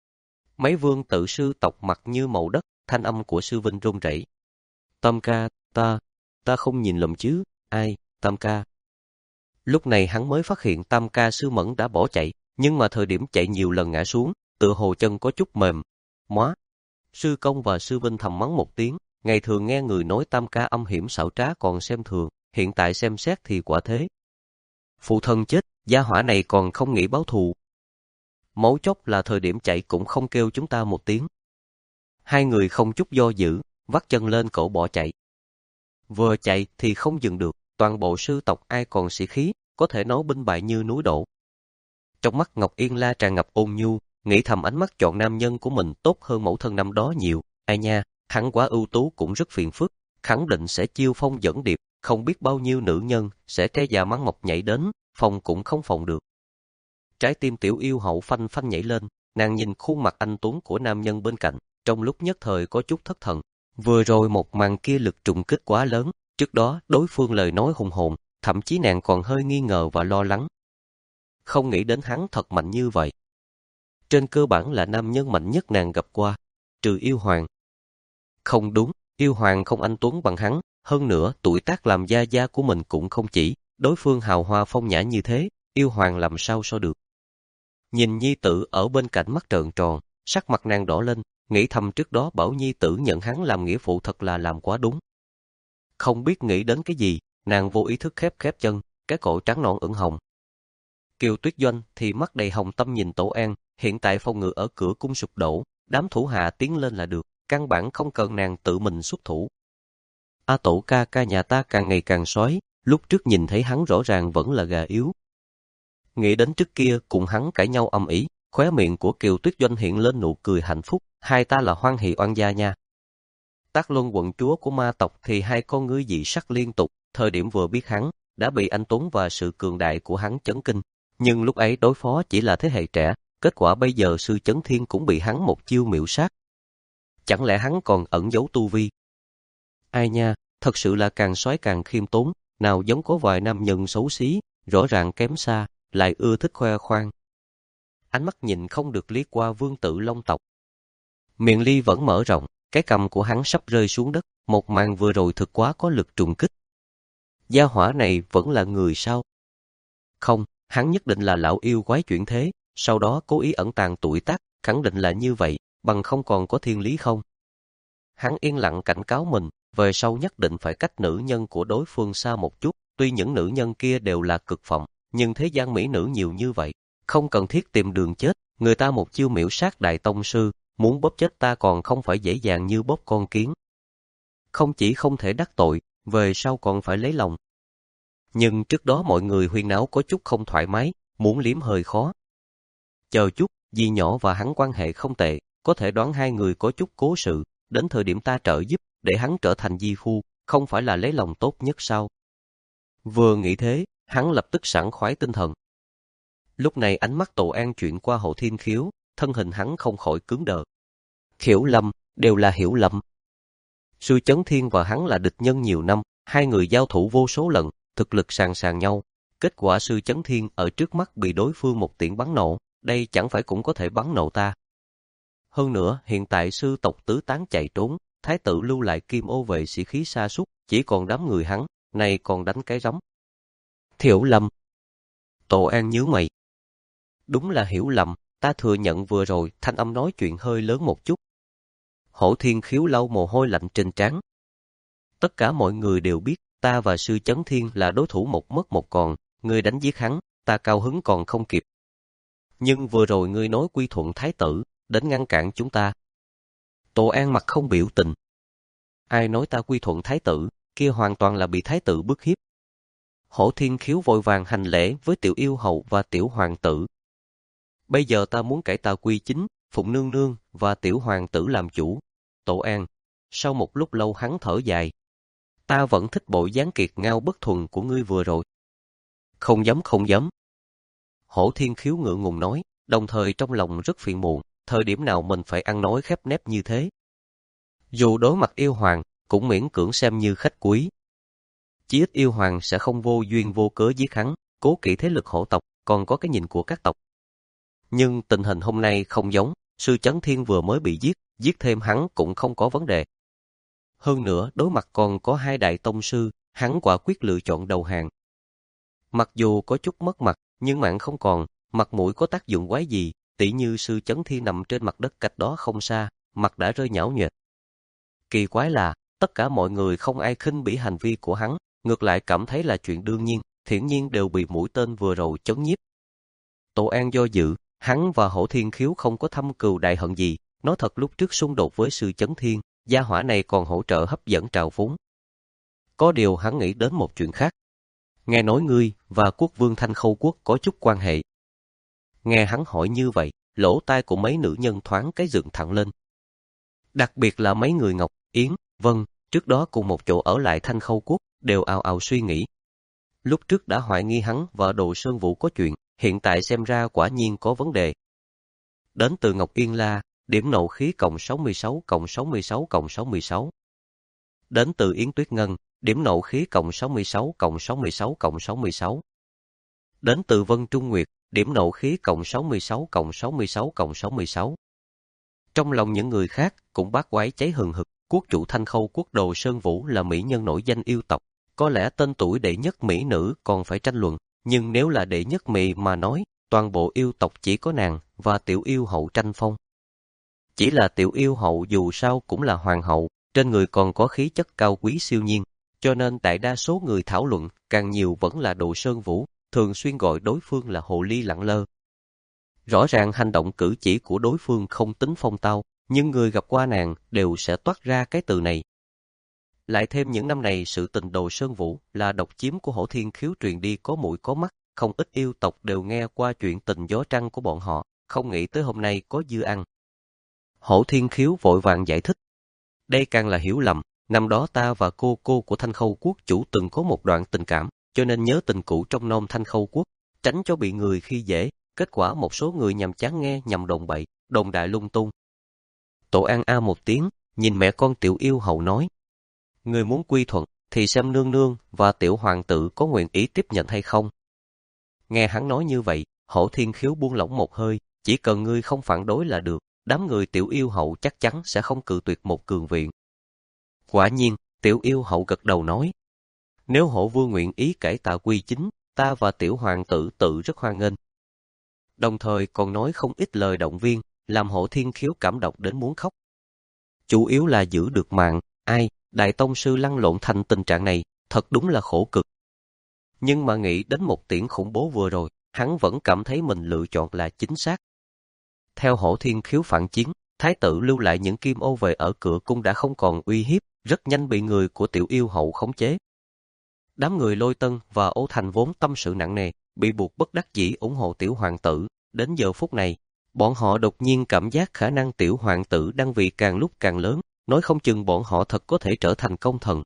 Mấy vương tự sư tộc mặt như màu đất, thanh âm của sư Vinh run rẩy. Tam ca, ta, ta không nhìn lầm chứ, ai, Tam ca. Lúc này hắn mới phát hiện Tam ca sư Mẫn đã bỏ chạy, nhưng mà thời điểm chạy nhiều lần ngã xuống, tựa hồ chân có chút mềm. Móa! Sư Công và sư Vinh thầm mắng một tiếng, ngày thường nghe người nói Tam ca âm hiểm xảo trá còn xem thường, hiện tại xem xét thì quả thế. Phụ thân chết, gia hỏa này còn không nghĩ báo thù. Mấu chốt là thời điểm chạy cũng không kêu chúng ta một tiếng. Hai người không chút do dự, vắt chân lên cổ bỏ chạy. Vừa chạy thì không dừng được, toàn bộ sư tộc ai còn sĩ khí, có thể nói binh bại như núi đổ. Trong mắt Ngọc Yên La tràn ngập ôn nhu, nghĩ thầm ánh mắt chọn nam nhân của mình tốt hơn mẫu thân năm đó nhiều. Ai nha, hắn quá ưu tú cũng rất phiền phức, khẳng định sẽ chiêu phong dẫn điệp, không biết bao nhiêu nữ nhân sẽ tre già mắng mọc nhảy đến, phòng cũng không phòng được. Trái tim tiểu yêu hậu phanh phanh nhảy lên, nàng nhìn khuôn mặt anh tuấn của nam nhân bên cạnh, trong lúc nhất thời có chút thất thần. Vừa rồi một màn kia lực trùng kích quá lớn, trước đó đối phương lời nói hùng hồn, thậm chí nàng còn hơi nghi ngờ và lo lắng. Không nghĩ đến hắn thật mạnh như vậy. Trên cơ bản là nam nhân mạnh nhất nàng gặp qua, trừ yêu hoàng. Không đúng, yêu hoàng không anh tuấn bằng hắn, hơn nữa tuổi tác làm gia gia của mình cũng không chỉ, đối phương hào hoa phong nhã như thế, yêu hoàng làm sao so được. Nhìn nhi tử ở bên cạnh mắt trợn tròn, sắc mặt nàng đỏ lên, nghĩ thầm trước đó bảo nhi tử nhận hắn làm nghĩa phụ thật là làm quá đúng. Không biết nghĩ đến cái gì, nàng vô ý thức khép khép chân, cái cổ trắng nõn ửng hồng. Kiều Tuyết Doanh thì mắt đầy hồng tâm nhìn Tổ An, hiện tại phòng ngự ở cửa cung sụp đổ, đám thủ hạ tiến lên là được, căn bản không cần nàng tự mình xuất thủ. A Tổ ca ca nhà ta càng ngày càng sói, lúc trước nhìn thấy hắn rõ ràng vẫn là gà yếu. Nghĩ đến trước kia cùng hắn cãi nhau ầm ĩ, khóe miệng của Kiều Tuyết Doanh hiện lên nụ cười hạnh phúc, hai ta là hoan hỷ oan gia nha. Tác Luân quận chúa của ma tộc thì hai con ngươi dị sắc liên tục, thời điểm vừa biết hắn, đã bị anh Tuấn và sự cường đại của hắn chấn kinh. Nhưng lúc ấy đối phó chỉ là thế hệ trẻ, kết quả bây giờ sư Chấn Thiên cũng bị hắn một chiêu miểu sát. Chẳng lẽ hắn còn ẩn giấu tu vi? Ai nha, thật sự là càng sói càng khiêm tốn, nào giống có vài nam nhân xấu xí, rõ ràng kém xa, lại ưa thích khoe khoang. Ánh mắt nhìn không được liếc qua vương tử Long tộc. Miệng ly vẫn mở rộng, cái cằm của hắn sắp rơi xuống đất, một màn vừa rồi thực quá có lực trùng kích. Gia hỏa này vẫn là người sao? Không, hắn nhất định là lão yêu quái chuyển thế, sau đó cố ý ẩn tàng tuổi tác, khẳng định là như vậy, bằng không còn có thiên lý không? Hắn yên lặng cảnh cáo mình, về sau nhất định phải cách nữ nhân của đối phương xa một chút, tuy những nữ nhân kia đều là cực phẩm, nhưng thế gian mỹ nữ nhiều như vậy, không cần thiết tìm đường chết, người ta một chiêu miểu sát đại tông sư, muốn bóp chết ta còn không phải dễ dàng như bóp con kiến. Không chỉ không thể đắc tội, về sau còn phải lấy lòng. Nhưng trước đó mọi người huyên náo có chút không thoải mái, muốn liếm hơi khó. Chờ chút, dì nhỏ và hắn quan hệ không tệ, có thể đoán hai người có chút cố sự, đến thời điểm ta trợ giúp, để hắn trở thành di phu, không phải là lấy lòng tốt nhất sao? Vừa nghĩ thế, hắn lập tức sảng khoái tinh thần. Lúc này ánh mắt Tổ An chuyển qua Hậu Thiên Khiếu, thân hình hắn không khỏi cứng đờ. Hiểu lầm, đều là hiểu lầm. Sư Chấn Thiên và hắn là địch nhân nhiều năm, hai người giao thủ vô số lần, thực lực sàn sàn nhau. Kết quả sư Chấn Thiên ở trước mắt bị đối phương một tiễn bắn nổ, đây chẳng phải cũng có thể bắn nổ ta. Hơn nữa, hiện tại sư tộc tứ tán chạy trốn, thái tử lưu lại kim ô vệ sĩ khí sa sút, chỉ còn đám người hắn, này còn đánh cái rắm. Hiểu lầm. Tổ An nhíu mày. Đúng là hiểu lầm, ta thừa nhận vừa rồi thanh âm nói chuyện hơi lớn một chút. Hổ Thiên Khiếu lau mồ hôi lạnh trên trán. Tất cả mọi người đều biết, ta và sư Chấn Thiên là đối thủ một mất một còn, ngươi đánh giết hắn, ta cao hứng còn không kịp. Nhưng vừa rồi ngươi nói quy thuận thái tử, đến ngăn cản chúng ta. Tổ An mặt không biểu tình. Ai nói ta quy thuận thái tử, kia hoàn toàn là bị thái tử bức hiếp. Hổ Thiên Khiếu vội vàng hành lễ với tiểu yêu hậu và tiểu hoàng tử. Bây giờ ta muốn cải tà quy chính, phụng nương nương và tiểu hoàng tử làm chủ. Tổ An, sau một lúc lâu hắn thở dài. Ta vẫn thích bộ dáng kiệt ngao bất thuần của ngươi vừa rồi. Không dám không dám. Hổ Thiên Khiếu ngượng ngùng nói, đồng thời trong lòng rất phiền muộn, thời điểm nào mình phải ăn nói khép nép như thế. Dù đối mặt yêu hoàng, cũng miễn cưỡng xem như khách quý. Chí ít yêu hoàng sẽ không vô duyên vô cớ giết hắn, cố kỵ thế lực hổ tộc, còn có cái nhìn của các tộc. Nhưng tình hình hôm nay không giống, sư Chấn Thiên vừa mới bị giết, giết thêm hắn cũng không có vấn đề. Hơn nữa, đối mặt còn có hai đại tông sư, hắn quả quyết lựa chọn đầu hàng. Mặc dù có chút mất mặt, nhưng mạng không còn, mặt mũi có tác dụng quái gì, tỉ như sư Chấn Thiên nằm trên mặt đất cách đó không xa, mặt đã rơi nhão nhoẹt. Kỳ quái là, tất cả mọi người không ai khinh bỉ hành vi của hắn, ngược lại cảm thấy là chuyện đương nhiên, hiển nhiên đều bị mũi tên vừa rồi chấn nhiếp. Tổ An do dự, hắn và Hổ Thiên Khiếu không có thâm cừu đại hận gì, nói thật lúc trước xung đột với sư Chấn Thiên, gia hỏa này còn hỗ trợ hấp dẫn trào phúng. Có điều hắn nghĩ đến một chuyện khác. Nghe nói ngươi và quốc vương Thanh Khâu Quốc có chút quan hệ. Nghe hắn hỏi như vậy, lỗ tai của mấy nữ nhân thoáng cái dựng thẳng lên. Đặc biệt là mấy người Ngọc, Yến, Vân, trước đó cùng một chỗ ở lại Thanh Khâu Quốc, đều ào ào suy nghĩ. Lúc trước đã hoài nghi hắn và Đồ Sơn Vũ có chuyện, hiện tại xem ra quả nhiên có vấn đề. Đến từ Ngọc Yên La, điểm nộ khí cộng sáu mươi sáu cộng sáu mươi sáu cộng sáu mươi sáu. Đến từ Yến Tuyết Ngân, điểm nộ khí cộng sáu mươi sáu cộng sáu mươi sáu cộng sáu mươi sáu. Đến từ Vân Trung Nguyệt, điểm nộ khí cộng sáu mươi sáu cộng sáu mươi sáu cộng sáu mươi sáu. Trong lòng những người khác cũng bát quái cháy hừng hực, quốc chủ Thanh Khâu Quốc Đồ Sơn Vũ là mỹ nhân nổi danh yêu tộc, có lẽ tên tuổi đệ nhất mỹ nữ còn phải tranh luận, nhưng nếu là đệ nhất mỹ mà nói, toàn bộ yêu tộc chỉ có nàng và tiểu yêu hậu tranh phong. Chỉ là tiểu yêu hậu dù sao cũng là hoàng hậu, trên người còn có khí chất cao quý siêu nhiên, cho nên đại đa số người thảo luận càng nhiều vẫn là Đồ Sơn Vũ, thường xuyên gọi đối phương là hồ ly lẳng lơ. Rõ ràng hành động cử chỉ của đối phương không tính phong tao, nhưng người gặp qua nàng đều sẽ toát ra cái từ này. Lại thêm những năm này sự tình Đồ Sơn Vũ là độc chiếm của Hổ Thiên Khiếu truyền đi có mũi có mắt, không ít yêu tộc đều nghe qua chuyện tình gió trăng của bọn họ, không nghĩ tới hôm nay có dư ăn. Hổ Thiên Khiếu vội vàng giải thích. Đây càng là hiểu lầm, năm đó ta và cô cô của Thanh Khâu Quốc chủ từng có một đoạn tình cảm, cho nên nhớ tình cũ trong non Thanh Khâu Quốc, tránh cho bị người khi dễ, kết quả một số người nhằm chán nghe nhằm đồn bậy, đồn đại lung tung. Tổ An a một tiếng, nhìn mẹ con tiểu yêu hậu nói. Người muốn quy thuận, thì xem nương nương và tiểu hoàng tử có nguyện ý tiếp nhận hay không. Nghe hắn nói như vậy, Hổ Thiên Khiếu buông lỏng một hơi, chỉ cần ngươi không phản đối là được, đám người tiểu yêu hậu chắc chắn sẽ không cự tuyệt một cường viện. Quả nhiên, tiểu yêu hậu gật đầu nói. Nếu Hổ Vương nguyện ý cải tạ quy chính, ta và tiểu hoàng tử tự rất hoan nghênh. Đồng thời còn nói không ít lời động viên, làm Hổ Thiên Khiếu cảm động đến muốn khóc. Chủ yếu là giữ được mạng, ai, đại tông sư lăn lộn thành tình trạng này, thật đúng là khổ cực. Nhưng mà nghĩ đến một tiễn khủng bố vừa rồi, hắn vẫn cảm thấy mình lựa chọn là chính xác. Theo Hổ Thiên Khiếu phản chiến, thái tử lưu lại những kim ô về ở cửa cung đã không còn uy hiếp, rất nhanh bị người của tiểu yêu hậu khống chế. Đám người Lôi Tân và Ô Thành vốn tâm sự nặng nề, bị buộc bất đắc dĩ ủng hộ tiểu hoàng tử. Đến giờ phút này, bọn họ đột nhiên cảm giác khả năng tiểu hoàng tử đang vị càng lúc càng lớn, nói không chừng bọn họ thật có thể trở thành công thần.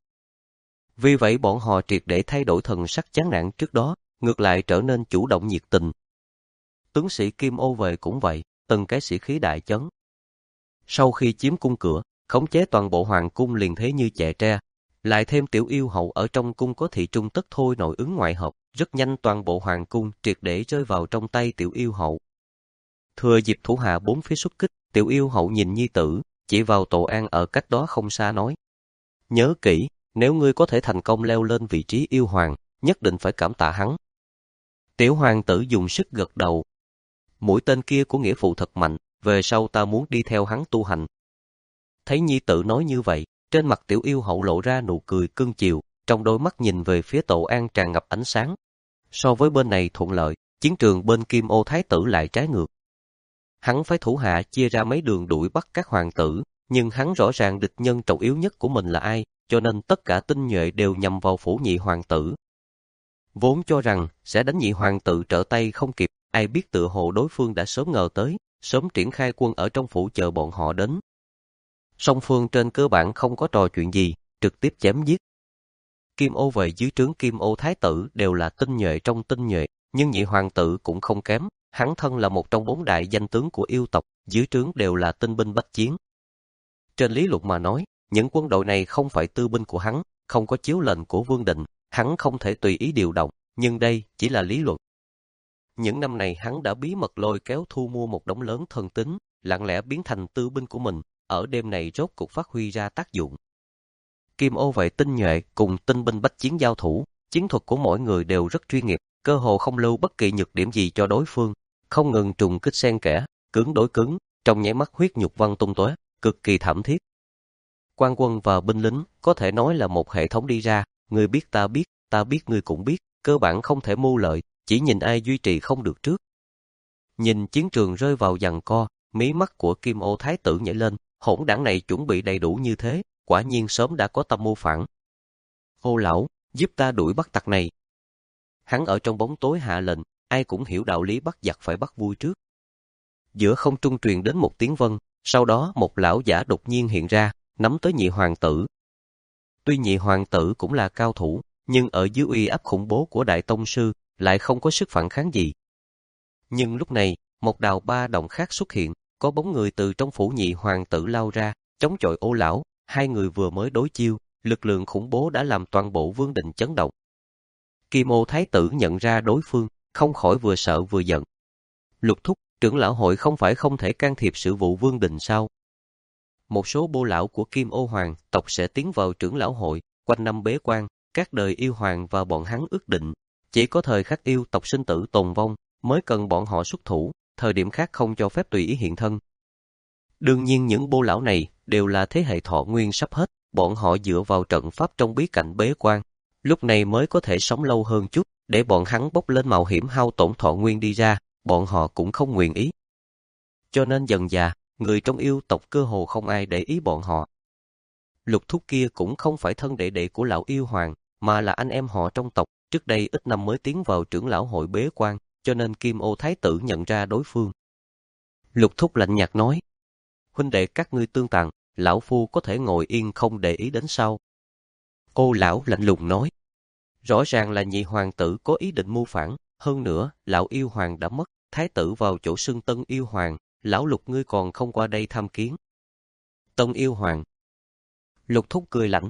Vì vậy bọn họ triệt để thay đổi thần sắc chán nản trước đó, ngược lại trở nên chủ động nhiệt tình. Tướng sĩ Kim Ô về cũng vậy, từng cái sĩ khí đại chấn. Sau khi chiếm cung cửa, khống chế toàn bộ hoàng cung liền thế như chẹ tre, lại thêm tiểu yêu hậu ở trong cung có thị trung tất thôi nội ứng ngoại hợp, rất nhanh toàn bộ hoàng cung triệt để rơi vào trong tay tiểu yêu hậu. Thừa dịp thủ hạ bốn phía xuất kích, tiểu yêu hậu nhìn nhi tử, chỉ vào Tổ An ở cách đó không xa nói. Nhớ kỹ, nếu ngươi có thể thành công leo lên vị trí yêu hoàng, nhất định phải cảm tạ hắn. Tiểu hoàng tử dùng sức gật đầu. Mũi tên kia của nghĩa phụ thật mạnh, về sau ta muốn đi theo hắn tu hành. Thấy nhi tử nói như vậy, trên mặt tiểu yêu hậu lộ ra nụ cười cưng chiều, trong đôi mắt nhìn về phía Tổ An tràn ngập ánh sáng. So với bên này thuận lợi, chiến trường bên Kim Ô Thái tử lại trái ngược. Hắn phải thủ hạ chia ra mấy đường đuổi bắt các hoàng tử, nhưng hắn rõ ràng địch nhân trọng yếu nhất của mình là ai, cho nên tất cả tinh nhuệ đều nhằm vào phủ nhị hoàng tử. Vốn cho rằng sẽ đánh nhị hoàng tử trở tay không kịp, ai biết tựa hồ đối phương đã sớm ngờ tới, sớm triển khai quân ở trong phủ chờ bọn họ đến. Song phương trên cơ bản không có trò chuyện gì, trực tiếp chém giết. Kim Ô về dưới trướng Kim Ô Thái tử đều là tinh nhuệ trong tinh nhuệ, nhưng nhị hoàng tử cũng không kém, Hắn thân là một trong bốn đại danh tướng của yêu tộc, dưới trướng đều là tinh binh bách chiến. Trên lý luận mà nói, những quân đội này không phải tư binh của hắn, không có chiếu lệnh của Vương Định, hắn không thể tùy ý điều động, nhưng đây chỉ là lý luận. Những năm này hắn đã bí mật lôi kéo thu mua một đống lớn thân tín, lặng lẽ biến thành tư binh của mình, ở đêm này rốt cục phát huy ra tác dụng. Kim ô vệ tinh nhuệ cùng tinh binh bách chiến giao thủ, chiến thuật của mỗi người đều rất chuyên nghiệp, cơ hồ không lưu bất kỳ nhược điểm gì cho đối phương, không ngừng trùng kích xen kẽ, cứng đối cứng, trong nháy mắt huyết nhục văng tung tóe, cực kỳ thảm thiết. Quan quân và binh lính có thể nói là một hệ thống đi ra, người biết ta biết, ta biết ngươi cũng biết, cơ bản không thể mưu lợi, chỉ nhìn ai duy trì không được trước. Nhìn chiến trường rơi vào giằng co, mí mắt của Kim Ô Thái tử nhảy lên, hỗn đảng này chuẩn bị đầy đủ như thế, quả nhiên sớm đã có tâm mưu phản. Ô lão, giúp ta đuổi bắt tặc này. Hắn ở trong bóng tối hạ lệnh, ai cũng hiểu đạo lý bắt giặc phải bắt vui trước. Giữa không trung truyền đến một tiếng vâng, sau đó một lão giả đột nhiên hiện ra, nắm tới nhị hoàng tử. Tuy nhị hoàng tử cũng là cao thủ, nhưng ở dưới uy áp khủng bố của đại tông sư, lại không có sức phản kháng gì. Nhưng lúc này, một đào ba động khác xuất hiện, có bóng người từ trong phủ nhị hoàng tử lao ra, chống chọi Ô lão, hai người vừa mới đối chiêu, lực lượng khủng bố đã làm toàn bộ Vương Định chấn động. Kim Ô Thái tử nhận ra đối phương, không khỏi vừa sợ vừa giận. Lục thúc, trưởng lão hội không phải không thể can thiệp sự vụ Vương Định sao? Một số bô lão của Kim Ô Hoàng tộc sẽ tiến vào trưởng lão hội, quanh năm bế quan, các đời yêu hoàng và bọn hắn ước định, chỉ có thời khắc yêu tộc sinh tử tồn vong, mới cần bọn họ xuất thủ, thời điểm khác không cho phép tùy ý hiện thân. Đương nhiên những bô lão này đều là thế hệ thọ nguyên sắp hết, bọn họ dựa vào trận pháp trong bí cảnh bế quan, lúc này mới có thể sống lâu hơn chút, để bọn hắn bốc lên mạo hiểm hao tổn thọ nguyên đi ra, bọn họ cũng không nguyện ý. Cho nên dần dà, người trong yêu tộc cơ hồ không ai để ý bọn họ. Lục thúc kia cũng không phải thân đệ đệ của lão yêu hoàng, mà là anh em họ trong tộc, trước đây ít năm mới tiến vào trưởng lão hội bế quan, cho nên Kim Ô Thái tử nhận ra đối phương. Lục thúc lạnh nhạt nói, huynh đệ các ngươi tương tàn, lão phu có thể ngồi yên không để ý đến sau. Ô lão lạnh lùng nói, rõ ràng là nhị hoàng tử có ý định mưu phản, hơn nữa, lão yêu hoàng đã mất, thái tử vào chỗ xưng tân yêu hoàng, lão Lục ngươi còn không qua đây tham kiến. Tân yêu hoàng. Lục thúc cười lạnh.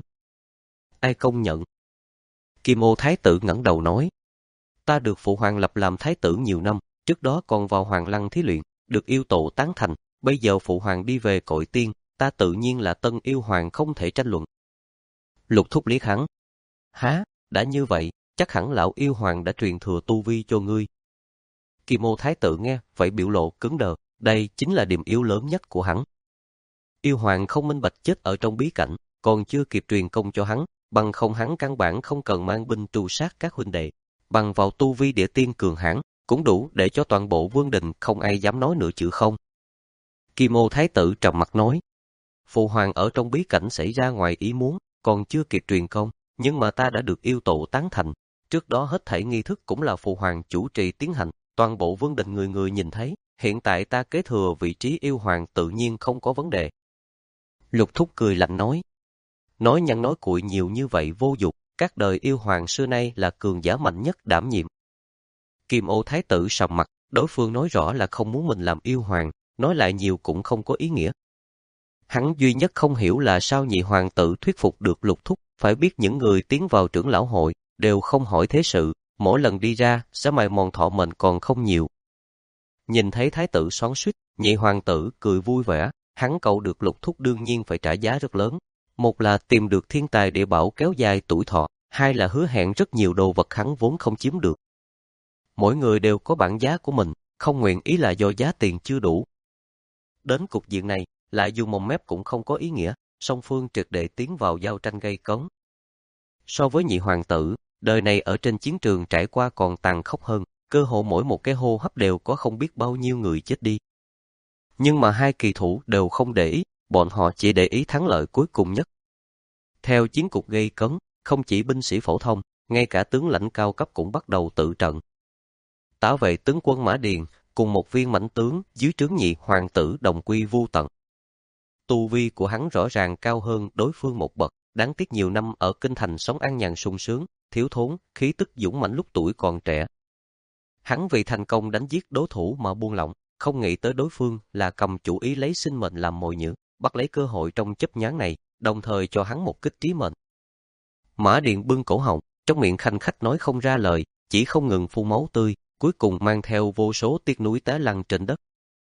Ai công nhận? Kim Ô Thái tử ngẩng đầu nói, ta được phụ hoàng lập làm thái tử nhiều năm, trước đó còn vào hoàng lăng thí luyện, được yêu tổ tán thành, bây giờ phụ hoàng đi về cõi tiên, ta tự nhiên là tân yêu hoàng không thể tranh luận. Lục thúc liếc hắn. Há, đã như vậy, chắc hẳn lão yêu hoàng đã truyền thừa tu vi cho ngươi. Kim Ô Thái tử nghe, vậy biểu lộ cứng đờ, đây chính là điểm yếu lớn nhất của hắn. Yêu hoàng không minh bạch chết ở trong bí cảnh, còn chưa kịp truyền công cho hắn, bằng không hắn căn bản không cần mang binh tru sát các huynh đệ, bằng vào tu vi địa tiên cường hãn, cũng đủ để cho toàn bộ Vương Đình không ai dám nói nửa chữ không. Kim Ô Thái tử trầm mặt nói, phụ hoàng ở trong bí cảnh xảy ra ngoài ý muốn, còn chưa kịp truyền công, nhưng mà ta đã được yêu tổ tán thành, trước đó hết thảy nghi thức cũng là phụ hoàng chủ trì tiến hành, toàn bộ Vương Đình người người nhìn thấy, hiện tại ta kế thừa vị trí yêu hoàng tự nhiên không có vấn đề. Lục thúc cười lạnh nói, nói nhăn nói cuội nhiều như vậy vô dụng, các đời yêu hoàng xưa nay là cường giả mạnh nhất đảm nhiệm. Kim Ô Thái tử sầm mặt, đối phương nói rõ là không muốn mình làm yêu hoàng, nói lại nhiều cũng không có ý nghĩa. Hắn duy nhất không hiểu là sao nhị hoàng tử thuyết phục được lục thúc, phải biết những người tiến vào trưởng lão hội, đều không hỏi thế sự, mỗi lần đi ra, sẽ mài mòn thọ mệnh còn không nhiều. Nhìn thấy thái tử xoắn xuýt, nhị hoàng tử cười vui vẻ, hắn cầu được lục thúc đương nhiên phải trả giá rất lớn. Một là tìm được thiên tài địa bảo kéo dài tuổi thọ, hai là hứa hẹn rất nhiều đồ vật hắn vốn không chiếm được. Mỗi người đều có bản giá của mình, không nguyện ý là do giá tiền chưa đủ. Đến cục diện này, lại dù mồm mép cũng không có ý nghĩa, song phương triệt để tiến vào giao tranh gay cấn. So với nhị hoàng tử, đời này ở trên chiến trường trải qua còn tàn khốc hơn, cơ hồ mỗi một cái hô hấp đều có không biết bao nhiêu người chết đi. Nhưng mà hai kỳ thủ đều không để ý, bọn họ chỉ để ý thắng lợi cuối cùng nhất. Theo chiến cục gây cấn, không chỉ binh sĩ phổ thông, ngay cả tướng lãnh cao cấp cũng bắt đầu tự trận. Tả vệ tướng quân Mã Điền cùng một viên mãnh tướng dưới trướng nhị hoàng tử đồng quy vu tận. Tu vi của hắn rõ ràng cao hơn đối phương một bậc, đáng tiếc nhiều năm ở kinh thành sống an nhàn sung sướng, thiếu thốn, khí tức dũng mãnh lúc tuổi còn trẻ. Hắn vì thành công đánh giết đối thủ mà buông lỏng, không nghĩ tới đối phương là cầm chủ ý lấy sinh mệnh làm mồi nhử, bắt lấy cơ hội trong chớp nhoáng này, đồng thời cho hắn một kích trí mệnh. Mã Điện bưng cổ họng, trong miệng khanh khách nói không ra lời, chỉ không ngừng phun máu tươi, cuối cùng mang theo vô số tiếc núi té lăn trên đất.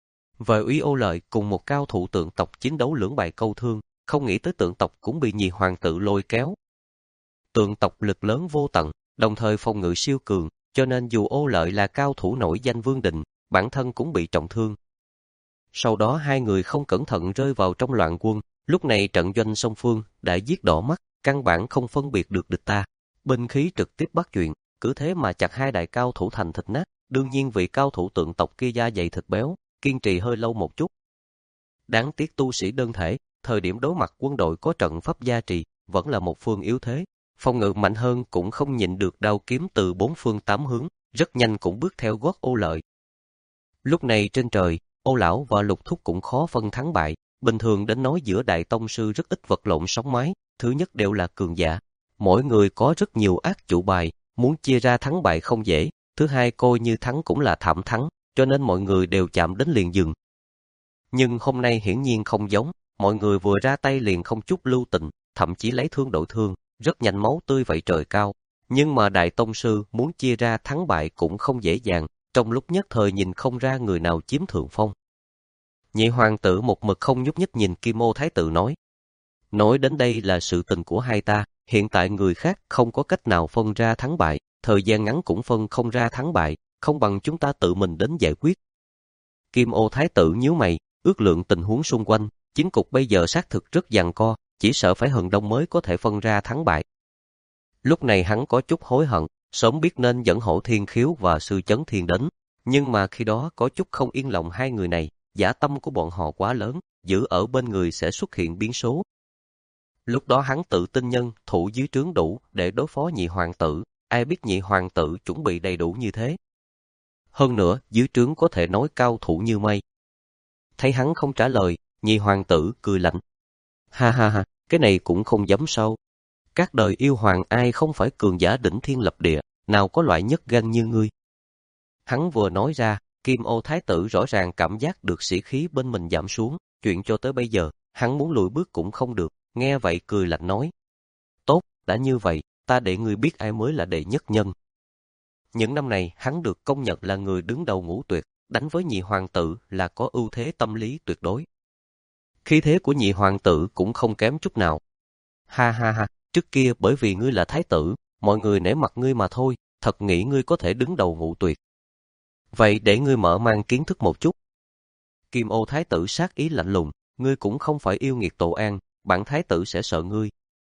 Về Úy Ô Lợi cùng một cao thủ tượng tộc chiến đấu lưỡng bại câu thương, không nghĩ tới tượng tộc cũng bị nhị hoàng tử lôi kéo. Tượng tộc lực lớn vô tận, đồng thời phòng ngự siêu cường, cho nên dù Ô Lợi là cao thủ nổi danh vương định, bản thân cũng bị trọng thương. Sau đó hai người không cẩn thận rơi vào trong loạn quân, lúc này trận doanh song phương đã giết đỏ mắt, căn bản không phân biệt được địch ta. Binh khí trực tiếp bắt chuyện, cứ thế mà chặt hai đại cao thủ thành thịt nát, đương nhiên vị cao thủ tượng tộc kia da dày thịt béo, kiên trì hơi lâu một chút. Đáng tiếc tu sĩ đơn thể, thời điểm đối mặt quân đội có trận pháp gia trì, vẫn là một phương yếu thế. Phòng ngự mạnh hơn cũng không nhịn được đao kiếm từ bốn phương tám hướng, rất nhanh cũng bước theo gót Ô Lợi. Lúc này trên trời, Ô Lão và Lục Thúc cũng khó phân thắng bại, bình thường đến nói giữa đại tông sư rất ít vật lộn sóng mái, thứ nhất đều là cường giả. Mỗi người có rất nhiều ác chủ bài, muốn chia ra thắng bại không dễ, thứ hai coi như thắng cũng là thảm thắng, cho nên mọi người đều chạm đến liền dừng. Nhưng hôm nay hiển nhiên không giống, mọi người vừa ra tay liền không chút lưu tình, thậm chí lấy thương đổi thương, rất nhanh máu tươi vẩy trời cao. Nhưng mà đại tông sư muốn chia ra thắng bại cũng không dễ dàng, trong lúc nhất thời nhìn không ra người nào chiếm thượng phong. Nhị hoàng tử một mực không nhúc nhích nhìn Kim Ô Thái tử nói. Nói đến đây là sự tình của hai ta, hiện tại người khác không có cách nào phân ra thắng bại, thời gian ngắn cũng phân không ra thắng bại, không bằng chúng ta tự mình đến giải quyết. Kim Ô Thái tử nhíu mày, ước lượng tình huống xung quanh, chiến cục bây giờ xác thực rất giằng co, chỉ sợ phải hừng đông mới có thể phân ra thắng bại. Lúc này hắn có chút hối hận, sớm biết nên dẫn Hổ Thiên Khiếu và Sư Chấn Thiên đến, nhưng mà khi đó có chút không yên lòng hai người này, dã tâm của bọn họ quá lớn, giữ ở bên người sẽ xuất hiện biến số. Lúc đó hắn tự tin nhân thủ dưới trướng đủ để đối phó nhị hoàng tử, ai biết nhị hoàng tử chuẩn bị đầy đủ như thế. Hơn nữa, dưới trướng có thể nói cao thủ như mây. Thấy hắn không trả lời, nhị hoàng tử cười lạnh. Ha ha ha, cái này cũng không dám sao. Các đời yêu hoàng ai không phải cường giả đỉnh thiên lập địa, nào có loại nhất gan như ngươi. Hắn vừa nói ra, Kim Ô Thái tử rõ ràng cảm giác được sĩ khí bên mình giảm xuống, chuyện cho tới bây giờ, hắn muốn lùi bước cũng không được, nghe vậy cười lạnh nói. Tốt, đã như vậy, ta để ngươi biết ai mới là đệ nhất nhân. Những năm này, hắn được công nhận là người đứng đầu ngũ tuyệt, đánh với nhị hoàng tử là có ưu thế tâm lý tuyệt đối. Khí thế của nhị hoàng tử cũng không kém chút nào. Ha ha ha, trước kia bởi vì ngươi là thái tử, mọi người nể mặt ngươi mà thôi, thật nghĩ ngươi có thể đứng đầu ngũ tuyệt. Vậy để ngươi mở mang kiến thức một chút. Kim Ô Thái tử sát ý lạnh lùng, ngươi cũng không phải yêu nghiệt tổ an, bản thái tử sẽ sợ ngươi.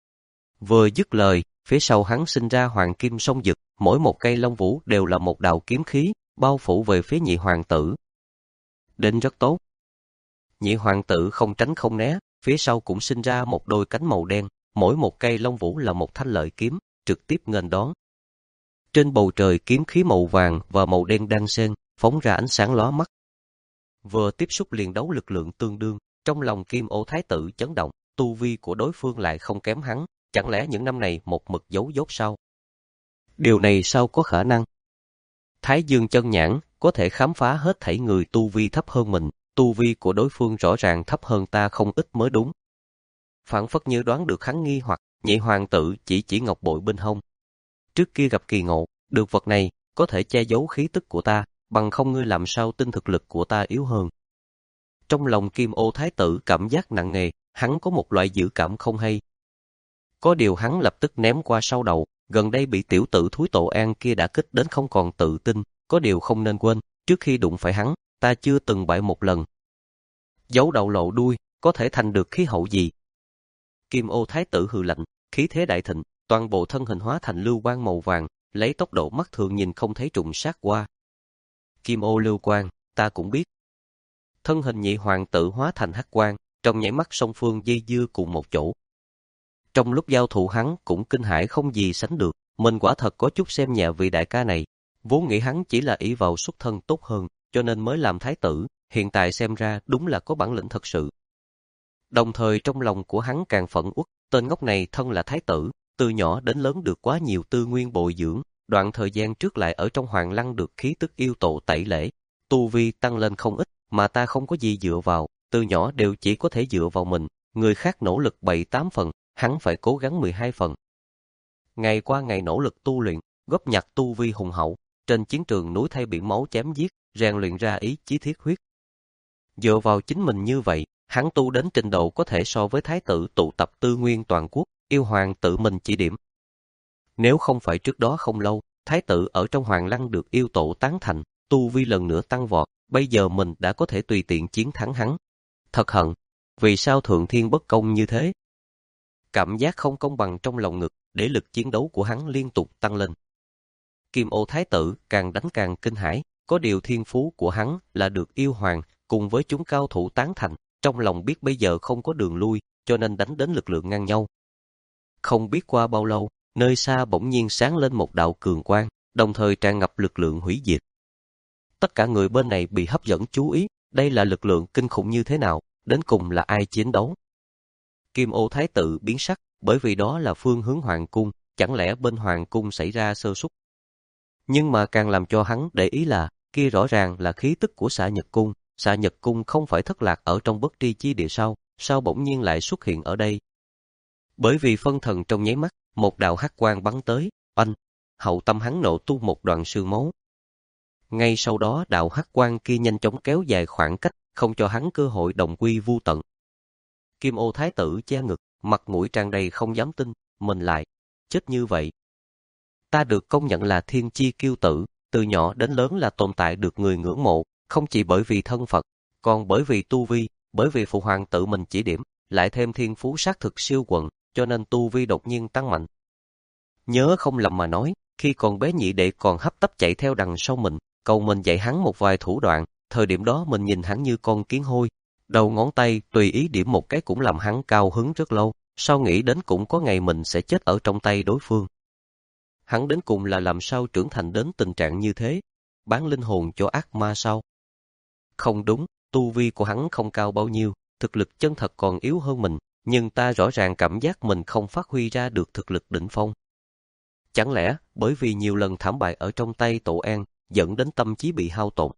Vừa dứt lời, phía sau hắn sinh ra hoàng kim song dực, mỗi một cây lông vũ đều là một đạo kiếm khí, bao phủ về phía nhị hoàng tử. Đến rất tốt. Nhị hoàng tử không tránh không né, phía sau cũng sinh ra một đôi cánh màu đen, mỗi một cây lông vũ là một thanh lợi kiếm, trực tiếp nghênh đón. Trên bầu trời kiếm khí màu vàng và màu đen đan xen, phóng ra ánh sáng lóa mắt. Vừa tiếp xúc liền đấu lực lượng tương đương, trong lòng Kim Ô Thái tử chấn động, tu vi của đối phương lại không kém hắn, chẳng lẽ những năm này một mực giấu dốt sao? Điều này sao có khả năng? Thái Dương chân nhãn có thể khám phá hết thảy người tu vi thấp hơn mình, tu vi của đối phương rõ ràng thấp hơn ta không ít mới đúng. Phảng phất như đoán được hắn nghi hoặc, nhị hoàng tử chỉ chỉ ngọc bội bên hông. Trước kia gặp kỳ ngộ, được vật này có thể che giấu khí tức của ta, bằng không ngươi làm sao tin thực lực của ta yếu hơn. Trong lòng Kim Ô Thái tử cảm giác nặng nề, hắn có một loại dự cảm không hay. Có điều hắn lập tức ném qua sau đầu, gần đây bị tiểu tử thúi Tổ An kia đã kích đến không còn tự tin, có điều không nên quên, trước khi đụng phải hắn, ta chưa từng bại một lần. Giấu đầu lộ đuôi, có thể thành được khí hậu gì? Kim Ô Thái tử hừ lạnh, khí thế đại thịnh, toàn bộ thân hình hóa thành lưu quang màu vàng, lấy tốc độ mắt thường nhìn không thấy trùng sát qua. Kim Ô lưu quang, ta cũng biết. Thân hình nhị hoàng tử hóa thành hắc quang, trong nháy mắt song phương dây dưa cùng một chỗ. Trong lúc giao thủ hắn cũng kinh hãi không gì sánh được, mình quả thật có chút xem nhẹ vị đại ca này, vốn nghĩ hắn chỉ là ỷ vào xuất thân tốt hơn, cho nên mới làm thái tử, hiện tại xem ra đúng là có bản lĩnh thật sự. Đồng thời trong lòng của hắn càng phẫn uất, tên ngốc này thân là thái tử, từ nhỏ đến lớn được quá nhiều tư nguyên bồi dưỡng, đoạn thời gian trước lại ở trong Hoàng Lăng được khí tức yêu tổ tẩy lễ, tu vi tăng lên không ít, mà ta không có gì dựa vào, từ nhỏ đều chỉ có thể dựa vào mình, người khác nỗ lực bảy tám phần, hắn phải cố gắng mười hai phần. Ngày qua ngày nỗ lực tu luyện, góp nhặt tu vi hùng hậu, trên chiến trường núi thay biển máu chém giết, rèn luyện ra ý chí thiết huyết. Dựa vào chính mình như vậy, hắn tu đến trình độ có thể so với thái tử tụ tập tư nguyên toàn quốc, yêu hoàng tự mình chỉ điểm. Nếu không phải trước đó không lâu, thái tử ở trong Hoàng Lăng được yêu tổ tán thành, tu vi lần nữa tăng vọt, bây giờ mình đã có thể tùy tiện chiến thắng hắn. Thật hận, vì sao thượng thiên bất công như thế? Cảm giác không công bằng trong lòng ngực, để lực chiến đấu của hắn liên tục tăng lên. Kim Ô thái tử càng đánh càng kinh hãi, có điều thiên phú của hắn là được yêu hoàng cùng với chúng cao thủ tán thành, trong lòng biết bây giờ không có đường lui, cho nên đánh đến lực lượng ngang nhau. Không biết qua bao lâu, nơi xa bỗng nhiên sáng lên một đạo cường quang, đồng thời tràn ngập lực lượng hủy diệt. Tất cả người bên này bị hấp dẫn chú ý, đây là lực lượng kinh khủng như thế nào, đến cùng là ai chiến đấu? Kim Ô thái tử biến sắc, bởi vì đó là phương hướng hoàng cung, chẳng lẽ bên hoàng cung xảy ra sơ suất? Nhưng mà càng làm cho hắn để ý là, kia rõ ràng là khí tức của Xạ Nhật cung, Xạ Nhật cung không phải thất lạc ở trong bất tri chi địa sao, sao bỗng nhiên lại xuất hiện ở đây? Bởi vì phân thần trong nháy mắt, một đạo hắc quang bắn tới, oanh, hậu tâm hắn nổ tung một đoạn xương máu. Ngay sau đó đạo hắc quang kia nhanh chóng kéo dài khoảng cách, không cho hắn cơ hội đồng quy vu tận. Kim Ô thái tử che ngực, mặt mũi tràn đầy không dám tin, mình lại chết như vậy. Ta được công nhận là thiên chi kiêu tử, từ nhỏ đến lớn là tồn tại được người ngưỡng mộ, không chỉ bởi vì thân phận, còn bởi vì tu vi, bởi vì phụ hoàng tự mình chỉ điểm, lại thêm thiên phú xác thực siêu quần, cho nên tu vi đột nhiên tăng mạnh. Nhớ không lầm mà nói, khi còn bé nhị đệ còn hấp tấp chạy theo đằng sau mình, cầu mình dạy hắn một vài thủ đoạn, thời điểm đó mình nhìn hắn như con kiến hôi, đầu ngón tay tùy ý điểm một cái cũng làm hắn cao hứng rất lâu, sau nghĩ đến cũng có ngày mình sẽ chết ở trong tay đối phương. Hắn đến cùng là làm sao trưởng thành đến tình trạng như thế, bán linh hồn cho ác ma sao? Không đúng, tu vi của hắn không cao bao nhiêu, thực lực chân thật còn yếu hơn mình, nhưng ta rõ ràng cảm giác mình không phát huy ra được thực lực đỉnh phong. Chẳng lẽ bởi vì nhiều lần thảm bại ở trong tay Tổ An, dẫn đến tâm trí bị hao tổn?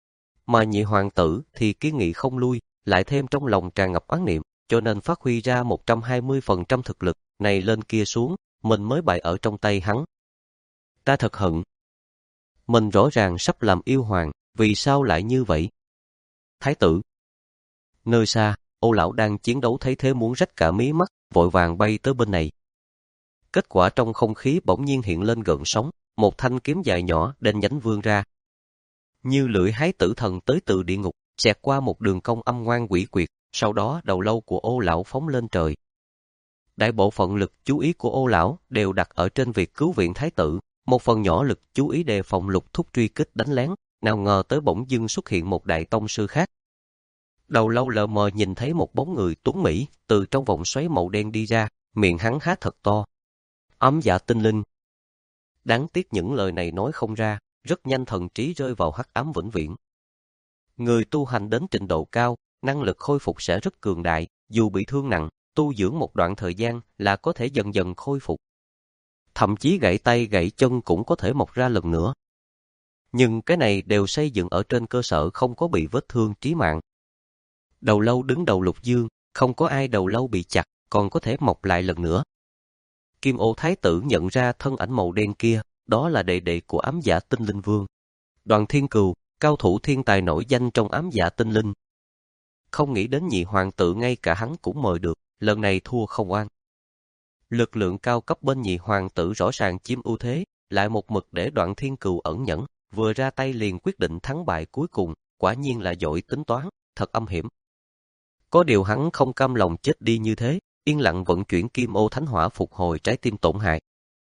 Mà nhị hoàng tử thì kiên nghị không lui, lại thêm trong lòng tràn ngập oán niệm, cho nên phát huy ra một trăm hai mươi phần trăm thực lực, này lên kia xuống, mình mới bại ở trong tay hắn. Ta thật hận. Mình rõ ràng sắp làm yêu hoàng, vì sao lại như vậy? Thái tử. Nơi xa, Ô lão đang chiến đấu thấy thế muốn rách cả mí mắt, vội vàng bay tới bên này. Kết quả trong không khí bỗng nhiên hiện lên gợn sóng, một thanh kiếm dài nhỏ đen nhánh vươn ra. Như lưỡi hái tử thần tới từ địa ngục, xẹt qua một đường cong âm ngoan quỷ quyệt, sau đó đầu lâu của Ô lão phóng lên trời. Đại bộ phận lực chú ý của Ô lão đều đặt ở trên việc cứu viện thái tử, một phần nhỏ lực chú ý đề phòng Lục Thúc truy kích đánh lén, nào ngờ tới bỗng dưng xuất hiện một đại tông sư khác. Đầu lâu lờ mờ nhìn thấy một bóng người tuấn mỹ từ trong vòng xoáy màu đen đi ra, miệng hắn há thật to. Ấm dạ tinh linh. Đáng tiếc những lời này nói không ra, rất nhanh thần trí rơi vào hắc ám vĩnh viễn. Người tu hành đến trình độ cao, năng lực khôi phục sẽ rất cường đại, dù bị thương nặng, tu dưỡng một đoạn thời gian là có thể dần dần khôi phục. Thậm chí gãy tay gãy chân cũng có thể mọc ra lần nữa. Nhưng cái này đều xây dựng ở trên cơ sở không có bị vết thương chí mạng. Đầu lâu đứng đầu Lục Dương, không có ai đầu lâu bị chặt, còn có thể mọc lại lần nữa. Kim Ô thái tử nhận ra thân ảnh màu đen kia, đó là đệ đệ của ám dạ tinh linh vương. Đoàn Thiên Cừu, cao thủ thiên tài nổi danh trong ám dạ tinh linh. Không nghĩ đến nhị hoàng tử ngay cả hắn cũng mời được, lần này thua không oan. Lực lượng cao cấp bên nhị hoàng tử rõ ràng chiếm ưu thế, lại một mực để Đoạn Thiên Cừu ẩn nhẫn, vừa ra tay liền quyết định thắng bại cuối cùng, quả nhiên là giỏi tính toán, thật âm hiểm. Có điều hắn không cam lòng chết đi như thế, yên lặng vận chuyển Kim Ô Thánh Hỏa phục hồi trái tim tổn hại.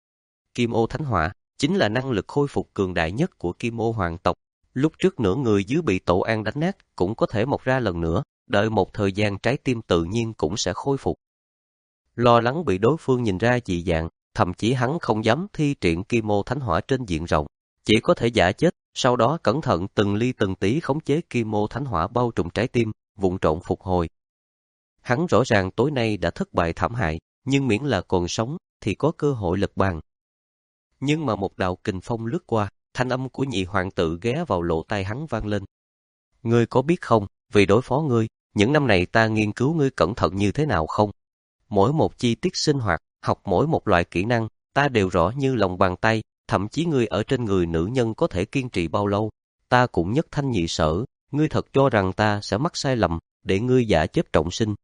Kim Ô Thánh Hỏa chính là năng lực khôi phục cường đại nhất của Kim Ô hoàng tộc. Lúc trước nửa người dưới bị Tổ An đánh nát cũng có thể mọc ra lần nữa, đợi một thời gian trái tim tự nhiên cũng sẽ khôi phục. Lo lắng bị đối phương nhìn ra dị dạng, thậm chí hắn không dám thi triển Kim Ô Thánh Hỏa trên diện rộng, chỉ có thể giả chết, sau đó cẩn thận từng ly từng tí khống chế Kim Ô Thánh Hỏa bao trùm trái tim, vụng trộn phục hồi. Hắn rõ ràng tối nay đã thất bại thảm hại, nhưng miễn là còn sống thì có cơ hội lật bàn. Nhưng mà một đạo kình phong lướt qua, thanh âm của nhị hoàng tử ghé vào lỗ tai hắn vang lên. Ngươi có biết không, vì đối phó ngươi, những năm này ta nghiên cứu ngươi cẩn thận như thế nào không? Mỗi một chi tiết sinh hoạt, học mỗi một loại kỹ năng, ta đều rõ như lòng bàn tay, thậm chí ngươi ở trên người nữ nhân có thể kiên trì bao lâu, ta cũng nhất thanh nhị sở, ngươi thật cho rằng ta sẽ mắc sai lầm, để ngươi giả chết trọng sinh.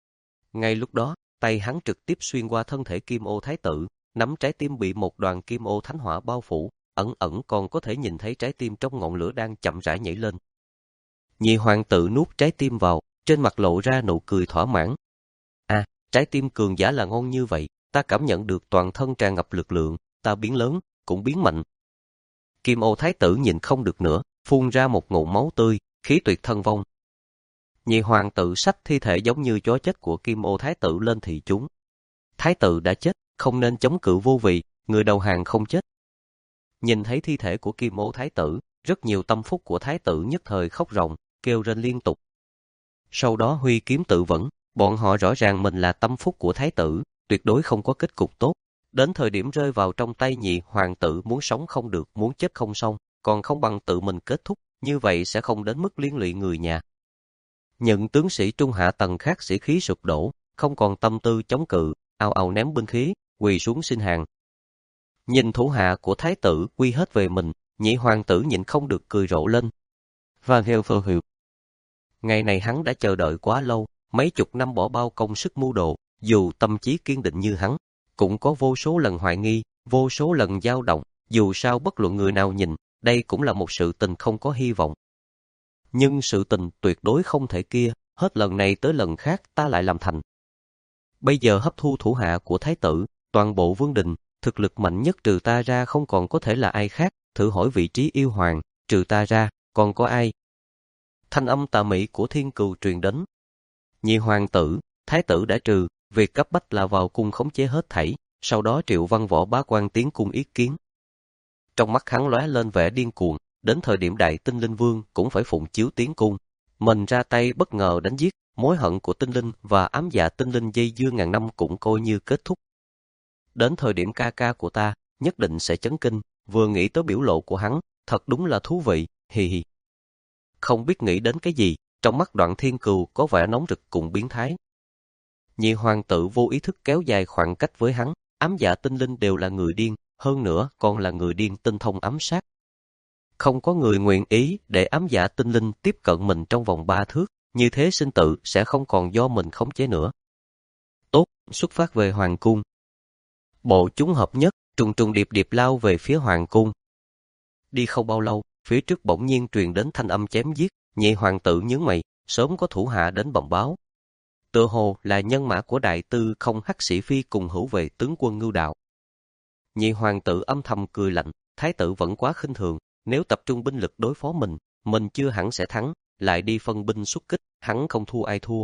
Ngay lúc đó, tay hắn trực tiếp xuyên qua thân thể Kim Ô Thái tử, nắm trái tim bị một đoàn Kim Ô Thánh Hỏa bao phủ, ẩn ẩn còn có thể nhìn thấy trái tim trong ngọn lửa đang chậm rãi nhảy lên. Nhị hoàng tử nuốt trái tim vào, trên mặt lộ ra nụ cười thỏa mãn. À, trái tim cường giả là ngon như vậy, ta cảm nhận được toàn thân tràn ngập lực lượng, ta biến lớn, cũng biến mạnh. Kim Ô Thái tử nhìn không được nữa, phun ra một ngụm máu tươi, khí tuyệt thân vong. Nhị hoàng tử xách thi thể giống như chó chết của Kim Ô Thái tử lên thị chúng. Thái tử đã chết, không nên chống cự vô vị, người đầu hàng không chết. Nhìn thấy thi thể của Kim Ô Thái tử, rất nhiều tâm phúc của Thái tử nhất thời khóc ròng, kêu rên liên tục. Sau đó huy kiếm tự vẫn, bọn họ rõ ràng mình là tâm phúc của Thái tử, tuyệt đối không có kết cục tốt. Đến thời điểm rơi vào trong tay nhị hoàng tử, muốn sống không được, muốn chết không xong, còn không bằng tự mình kết thúc, như vậy sẽ không đến mức liên lụy người nhà. Những tướng sĩ trung hạ tầng khác sĩ khí sụp đổ, không còn tâm tư chống cự, ào ào ném binh khí, quỳ xuống xin hàng. Nhìn thủ hạ của Thái tử quy hết về mình, nhị hoàng tử nhịn không được cười rộ lên. Và theo phơ hiệu. Ngày này hắn đã chờ đợi quá lâu, mấy chục năm bỏ bao công sức mưu đồ, dù tâm trí kiên định như hắn, cũng có vô số lần hoài nghi, vô số lần dao động, dù sao bất luận người nào nhìn, đây cũng là một sự tình không có hy vọng. Nhưng sự tình tuyệt đối không thể kia, hết lần này tới lần khác ta lại làm thành. Bây giờ hấp thu thủ hạ của Thái tử, toàn bộ vương đình, thực lực mạnh nhất trừ ta ra không còn có thể là ai khác, thử hỏi vị trí yêu hoàng, trừ ta ra, còn có ai? Thanh âm tà mị của Thiên Cừu truyền đến. Nhị hoàng tử, Thái tử đã trừ, việc cấp bách là vào cung khống chế hết thảy, sau đó Triệu Văn Võ bá quan tiến cung ý kiến. Trong mắt hắn lóe lên vẻ điên cuồng, đến thời điểm Đại Tinh Linh Vương cũng phải phụng chiếu tiến cung. Mình ra tay bất ngờ đánh giết, mối hận của Tinh Linh và ám dạ Tinh Linh dây dưa ngàn năm cũng coi như kết thúc. Đến thời điểm ca ca của ta, nhất định sẽ chấn kinh, vừa nghĩ tới biểu lộ của hắn, thật đúng là thú vị, hì hì. Không biết nghĩ đến cái gì, trong mắt Đoạn Thiên Cừu có vẻ nóng rực cùng biến thái. Nhị hoàng tử vô ý thức kéo dài khoảng cách với hắn, ám dạ Tinh Linh đều là người điên, hơn nữa còn là người điên tinh thông ám sát. Không có người nguyện ý để ám dạ Tinh Linh tiếp cận mình trong vòng ba thước, như thế sinh tử sẽ không còn do mình khống chế nữa. Tốt, xuất phát về hoàng cung. Bộ chúng hợp nhất, trùng trùng điệp điệp lao về phía hoàng cung. Đi không bao lâu, phía trước bỗng nhiên truyền đến thanh âm chém giết, nhị hoàng tử nhướng mày, sớm có thủ hạ đến bẩm báo. Tựa hồ là nhân mã của đại tư không Hắc Sĩ Phi cùng hữu vệ tướng quân Ngưu Đạo. Nhị hoàng tử âm thầm cười lạnh, Thái tử vẫn quá khinh thường, nếu tập trung binh lực đối phó mình, mình chưa hẳn sẽ thắng, lại đi phân binh xuất kích, hắn không thua ai thua.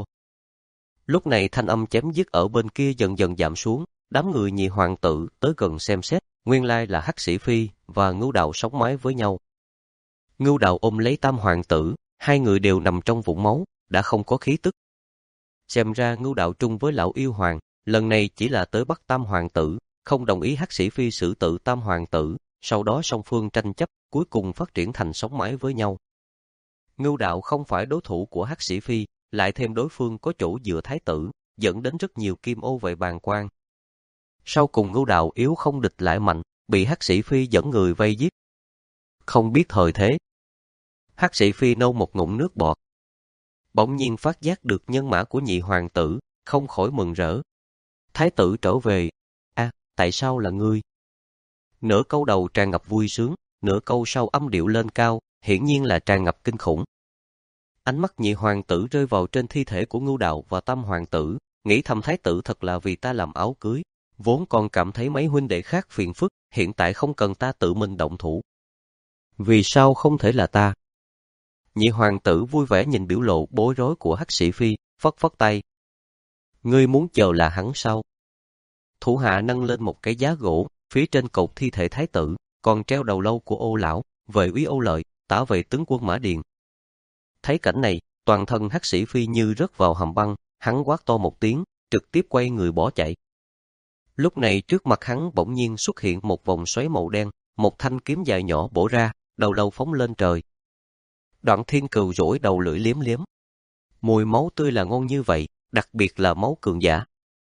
Lúc này thanh âm chém giết ở bên kia dần dần giảm xuống, đám người nhị hoàng tử tới gần xem xét, nguyên lai là Hắc Sĩ Phi và Ngưu Đạo sống mái với nhau. Ngưu Đạo ôm lấy Tam hoàng tử, hai người đều nằm trong vũng máu, đã không có khí tức. Xem ra Ngưu Đạo trung với lão yêu hoàng, lần này chỉ là tới bắt Tam hoàng tử, không đồng ý Hắc Sĩ Phi xử tử Tam hoàng tử, sau đó song phương tranh chấp, cuối cùng phát triển thành sống mái với nhau. Ngưu Đạo không phải đối thủ của Hắc Sĩ Phi, lại thêm đối phương có chỗ dựa Thái tử, dẫn đến rất nhiều kim ô vệ bàng quan. Sau cùng Ngưu Đạo yếu không địch lại mạnh, bị Hắc Sĩ Phi dẫn người vây giết. Không biết thời thế. Hắc Sĩ Phi nâu một ngụm nước bọt. Bỗng nhiên phát giác được nhân mã của nhị hoàng tử, không khỏi mừng rỡ. Thái tử trở về. À, tại sao là ngươi? Nửa câu đầu tràn ngập vui sướng, nửa câu sau âm điệu lên cao, hiển nhiên là tràn ngập kinh khủng. Ánh mắt nhị hoàng tử rơi vào trên thi thể của Ngưu Đạo và Tam hoàng tử, nghĩ thầm Thái tử thật là vì ta làm áo cưới, vốn còn cảm thấy mấy huynh đệ khác phiền phức, hiện tại không cần ta tự mình động thủ. Vì sao không thể là ta? Nhị hoàng tử vui vẻ nhìn biểu lộ bối rối của Hắc Sĩ Phi, phất phất tay. Ngươi muốn chờ là hắn sao? Thủ hạ nâng lên một cái giá gỗ, phía trên cột thi thể Thái tử, còn treo đầu lâu của Ô lão, vệ úy Ô Lợi, tả vệ tướng quân Mã Điền. Thấy cảnh này, toàn thân Hắc Sĩ Phi như rớt vào hầm băng, hắn quát to một tiếng, trực tiếp quay người bỏ chạy. Lúc này trước mặt hắn bỗng nhiên xuất hiện một vòng xoáy màu đen, một thanh kiếm dài nhỏ bổ ra, đầu lâu phóng lên trời. Đoạn Thiên Cừu rỗi đầu lưỡi liếm liếm. Mùi máu tươi là ngon như vậy, đặc biệt là máu cường giả.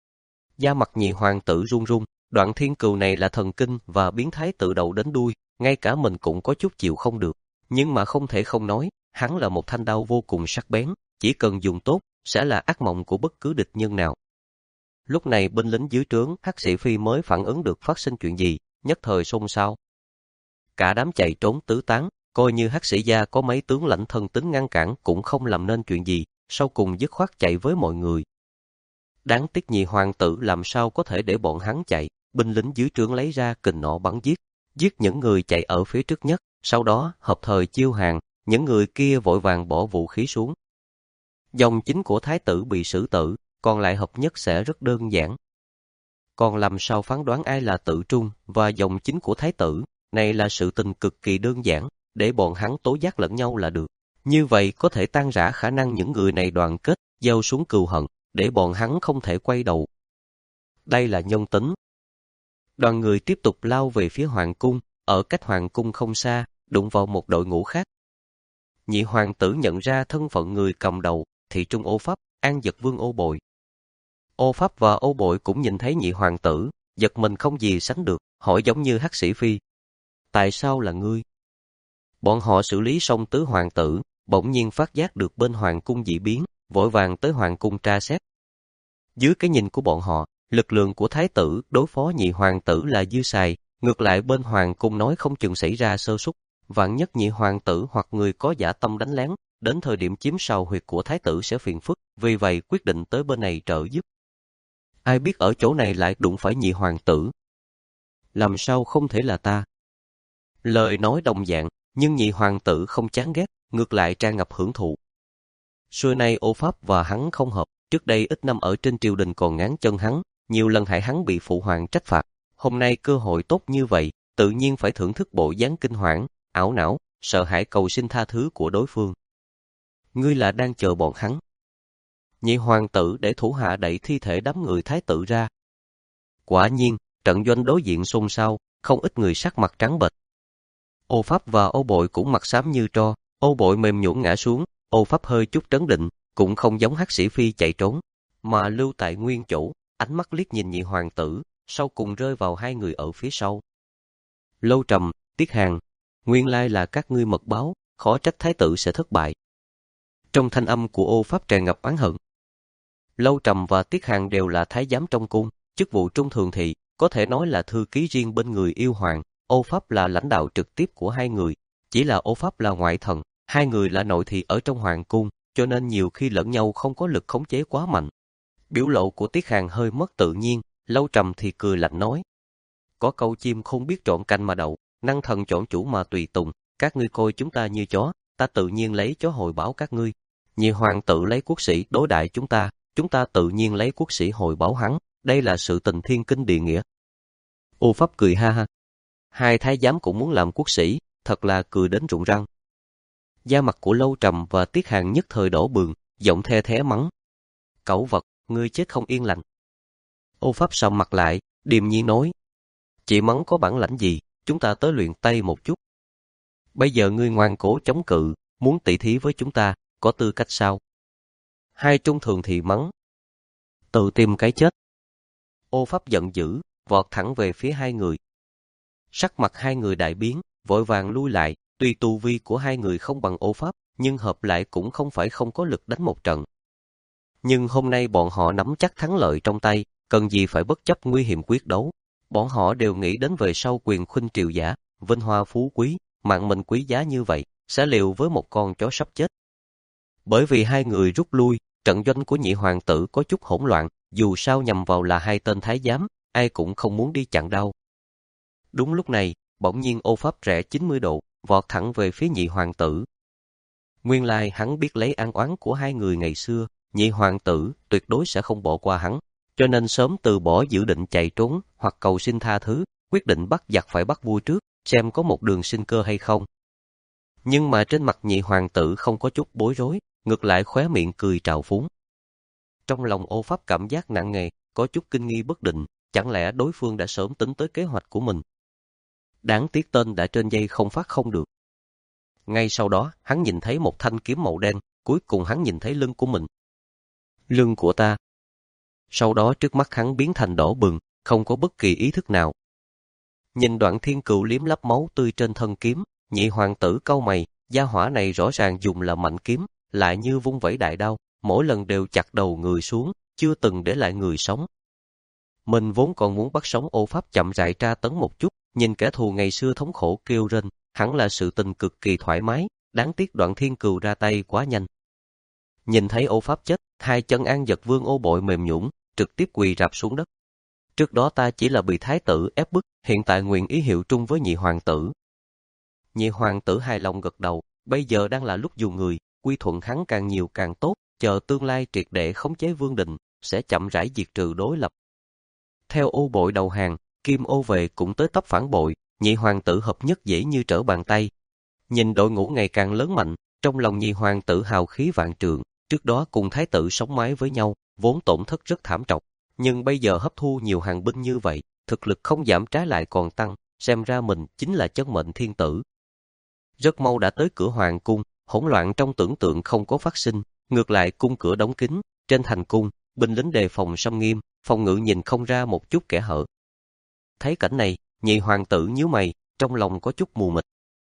Da mặt nhị hoàng tử run run, Đoạn Thiên Cừu này là thần kinh và biến thái từ đầu đến đuôi, ngay cả mình cũng có chút chịu không được. Nhưng mà không thể không nói, hắn là một thanh đao vô cùng sắc bén, chỉ cần dùng tốt, sẽ là ác mộng của bất cứ địch nhân nào. Lúc này binh lính dưới trướng Hắc Sĩ Phi mới phản ứng được phát sinh chuyện gì, nhất thời xôn xao. Cả đám chạy trốn tứ tán, coi như Hắc Sĩ gia có mấy tướng lãnh thân tín ngăn cản cũng không làm nên chuyện gì, sau cùng dứt khoát chạy với mọi người. Đáng tiếc nhị hoàng tử làm sao có thể để bọn hắn chạy, binh lính dưới trướng lấy ra kình nỏ bắn giết, giết những người chạy ở phía trước nhất, sau đó hợp thời chiêu hàng, những người kia vội vàng bỏ vũ khí xuống. Dòng chính của thái tử bị xử tử, còn lại hợp nhất sẽ rất đơn giản. Còn làm sao phán đoán ai là tự trung và dòng chính của thái tử, này là sự tình cực kỳ đơn giản, để bọn hắn tố giác lẫn nhau là được. Như vậy có thể tan rã khả năng những người này đoàn kết, gieo xuống cừu hận, để bọn hắn không thể quay đầu. Đây là nhân tính. Đoàn người tiếp tục lao về phía hoàng cung, ở cách hoàng cung không xa, đụng vào một đội ngũ khác. Nhị hoàng tử nhận ra thân phận người cầm đầu, Thị Trung Ô Pháp, An Dật Vương Ô Bội. Ô Pháp và Ô Bội cũng nhìn thấy nhị hoàng tử, giật mình không gì sánh được, hỏi giống như Hắc Sĩ Phi. Tại sao là ngươi? Bọn họ xử lý xong tứ hoàng tử, bỗng nhiên phát giác được bên hoàng cung dị biến, vội vàng tới hoàng cung tra xét. Dưới cái nhìn của bọn họ, lực lượng của thái tử đối phó nhị hoàng tử là dư xài, ngược lại bên hoàng cung nói không chừng xảy ra sơ suất, vạn nhất nhị hoàng tử hoặc người có dã tâm đánh lén, đến thời điểm chiếm sào huyệt của thái tử sẽ phiền phức, vì vậy quyết định tới bên này trợ giúp. Ai biết ở chỗ này lại đụng phải nhị hoàng tử. Làm sao không thể là ta? Lời nói đồng dạng, nhưng nhị hoàng tử không chán ghét, ngược lại tràn ngập hưởng thụ. Xưa nay Ô Pháp và hắn không hợp, trước đây ít năm ở trên triều đình còn ngáng chân hắn, nhiều lần hại hắn bị phụ hoàng trách phạt. Hôm nay cơ hội tốt như vậy, tự nhiên phải thưởng thức bộ dáng kinh hoảng, ảo não, sợ hãi cầu xin tha thứ của đối phương. Ngươi là đang chờ bọn hắn. Nhị hoàng tử để thủ hạ đẩy thi thể đám người thái tử ra. Quả nhiên, trận doanh đối diện xôn xao, không ít người sắc mặt trắng bệch. Ô Pháp và Ô Bội cũng mặt xám như tro, Ô Bội mềm nhũn ngã xuống, Ô Pháp hơi chút trấn định, cũng không giống Hắc Sĩ Phi chạy trốn, mà lưu tại nguyên chỗ, ánh mắt liếc nhìn nhị hoàng tử, sau cùng rơi vào hai người ở phía sau. Lâu Trầm, Tiết Hàn, nguyên lai là các ngươi mật báo, khó trách thái tử sẽ thất bại. Trong thanh âm của Ô Pháp tràn ngập oán hận. Lâu Trầm và Tiết Hàn đều là thái giám trong cung, chức vụ trung thường thị, có thể nói là thư ký riêng bên người yêu hoàng. Ô Pháp là lãnh đạo trực tiếp của hai người, chỉ là Ô Pháp là ngoại thần, hai người là nội thị ở trong hoàng cung, cho nên nhiều khi lẫn nhau không có lực khống chế quá mạnh. Biểu lộ của Tiết Hàn hơi mất tự nhiên, Lâu Trầm thì cười lạnh nói. Có câu chim không biết trộn canh mà đậu, năng thần chọn chủ mà tùy tùng, các ngươi coi chúng ta như chó, ta tự nhiên lấy chó hồi báo các ngươi. Nhị hoàng tử lấy quốc sĩ đối đại chúng ta, chúng ta tự nhiên lấy quốc sĩ hồi báo hắn, đây là sự tình thiên kinh địa nghĩa. Ô Pháp cười ha ha. Hai thái giám cũng muốn làm quốc sĩ, thật là cười đến rụng răng. Da mặt của Lâu Trầm và Tiết Hàn nhất thời đỏ bừng, giọng the thé mắng. Cẩu vật, ngươi chết không yên lành. Ô Pháp sầm mặt lại, điềm nhiên nói. Chị mắng có bản lãnh gì, chúng ta tới luyện tay một chút. Bây giờ ngươi ngoan cố chống cự, muốn tỉ thí với chúng ta, có tư cách sao? Hai trung thường thì mắng. Tự tìm cái chết. Ô Pháp giận dữ, vọt thẳng về phía hai người. Sắc mặt hai người đại biến, vội vàng lui lại, tuy tu vi của hai người không bằng Ô Pháp, nhưng hợp lại cũng không phải không có lực đánh một trận. Nhưng hôm nay bọn họ nắm chắc thắng lợi trong tay, cần gì phải bất chấp nguy hiểm quyết đấu. Bọn họ đều nghĩ đến về sau quyền khuynh triều giả, vinh hoa phú quý, mạng mình quý giá như vậy, sẽ liều với một con chó sắp chết. Bởi vì hai người rút lui, trận doanh của nhị hoàng tử có chút hỗn loạn, dù sao nhằm vào là hai tên thái giám, ai cũng không muốn đi chặn đau. Đúng lúc này, bỗng nhiên Ô Pháp rẽ chín mươi độ, vọt thẳng về phía nhị hoàng tử. Nguyên lai hắn biết lấy an oán của hai người ngày xưa, nhị hoàng tử tuyệt đối sẽ không bỏ qua hắn, cho nên sớm từ bỏ dự định chạy trốn hoặc cầu xin tha thứ, quyết định bắt giặc phải bắt vua trước, xem có một đường sinh cơ hay không. Nhưng mà trên mặt nhị hoàng tử không có chút bối rối, ngược lại khóe miệng cười trào phúng. Trong lòng Ô Pháp cảm giác nặng nề, có chút kinh nghi bất định, chẳng lẽ đối phương đã sớm tính tới kế hoạch của mình? Đáng tiếc tên đã trên dây không phát không được. Ngay sau đó, hắn nhìn thấy một thanh kiếm màu đen, cuối cùng hắn nhìn thấy lưng của mình. Lưng của ta. Sau đó trước mắt hắn biến thành đỏ bừng, không có bất kỳ ý thức nào. Nhìn Đoạn Thiên Cừu liếm láp máu tươi trên thân kiếm, nhị hoàng tử cau mày, gia hỏa này rõ ràng dùng là mạnh kiếm, lại như vung vẩy đại đao, mỗi lần đều chặt đầu người xuống, chưa từng để lại người sống. Mình vốn còn muốn bắt sống Ô Pháp chậm rãi tra tấn một chút, nhìn kẻ thù ngày xưa thống khổ kêu rên, hẳn là sự tình cực kỳ thoải mái, đáng tiếc Đoạn Thiên Cừu ra tay quá nhanh. Nhìn thấy Ô Pháp chết, hai chân An Dật Vương Ô Bội mềm nhũn, trực tiếp quỳ rạp xuống đất. Trước đó ta chỉ là bị thái tử ép bức, hiện tại nguyện ý hiệu trung với nhị hoàng tử. Nhị hoàng tử hài lòng gật đầu, bây giờ đang là lúc dùng người, quy thuận hắn càng nhiều càng tốt, chờ tương lai triệt để khống chế vương đình, sẽ chậm rãi diệt trừ đối lập. Theo Ô Bội đầu hàng, Kim Ô Vệ cũng tới tấp phản bội, nhị hoàng tử hợp nhất dễ như trở bàn tay. Nhìn đội ngũ ngày càng lớn mạnh, trong lòng nhị hoàng tử hào khí vạn trượng, trước đó cùng thái tử sống mái với nhau, vốn tổn thất rất thảm trọng, nhưng bây giờ hấp thu nhiều hàng binh như vậy, thực lực không giảm trái lại còn tăng, xem ra mình chính là chân mệnh thiên tử. Rất mau đã tới cửa hoàng cung, hỗn loạn trong tưởng tượng không có phát sinh, ngược lại cung cửa đóng kín, trên thành cung, binh lính đề phòng xâm nghiêm, phòng ngự nhìn không ra một chút kẽ hở. Thấy cảnh này, nhị hoàng tử nhíu mày, trong lòng có chút mù mịt.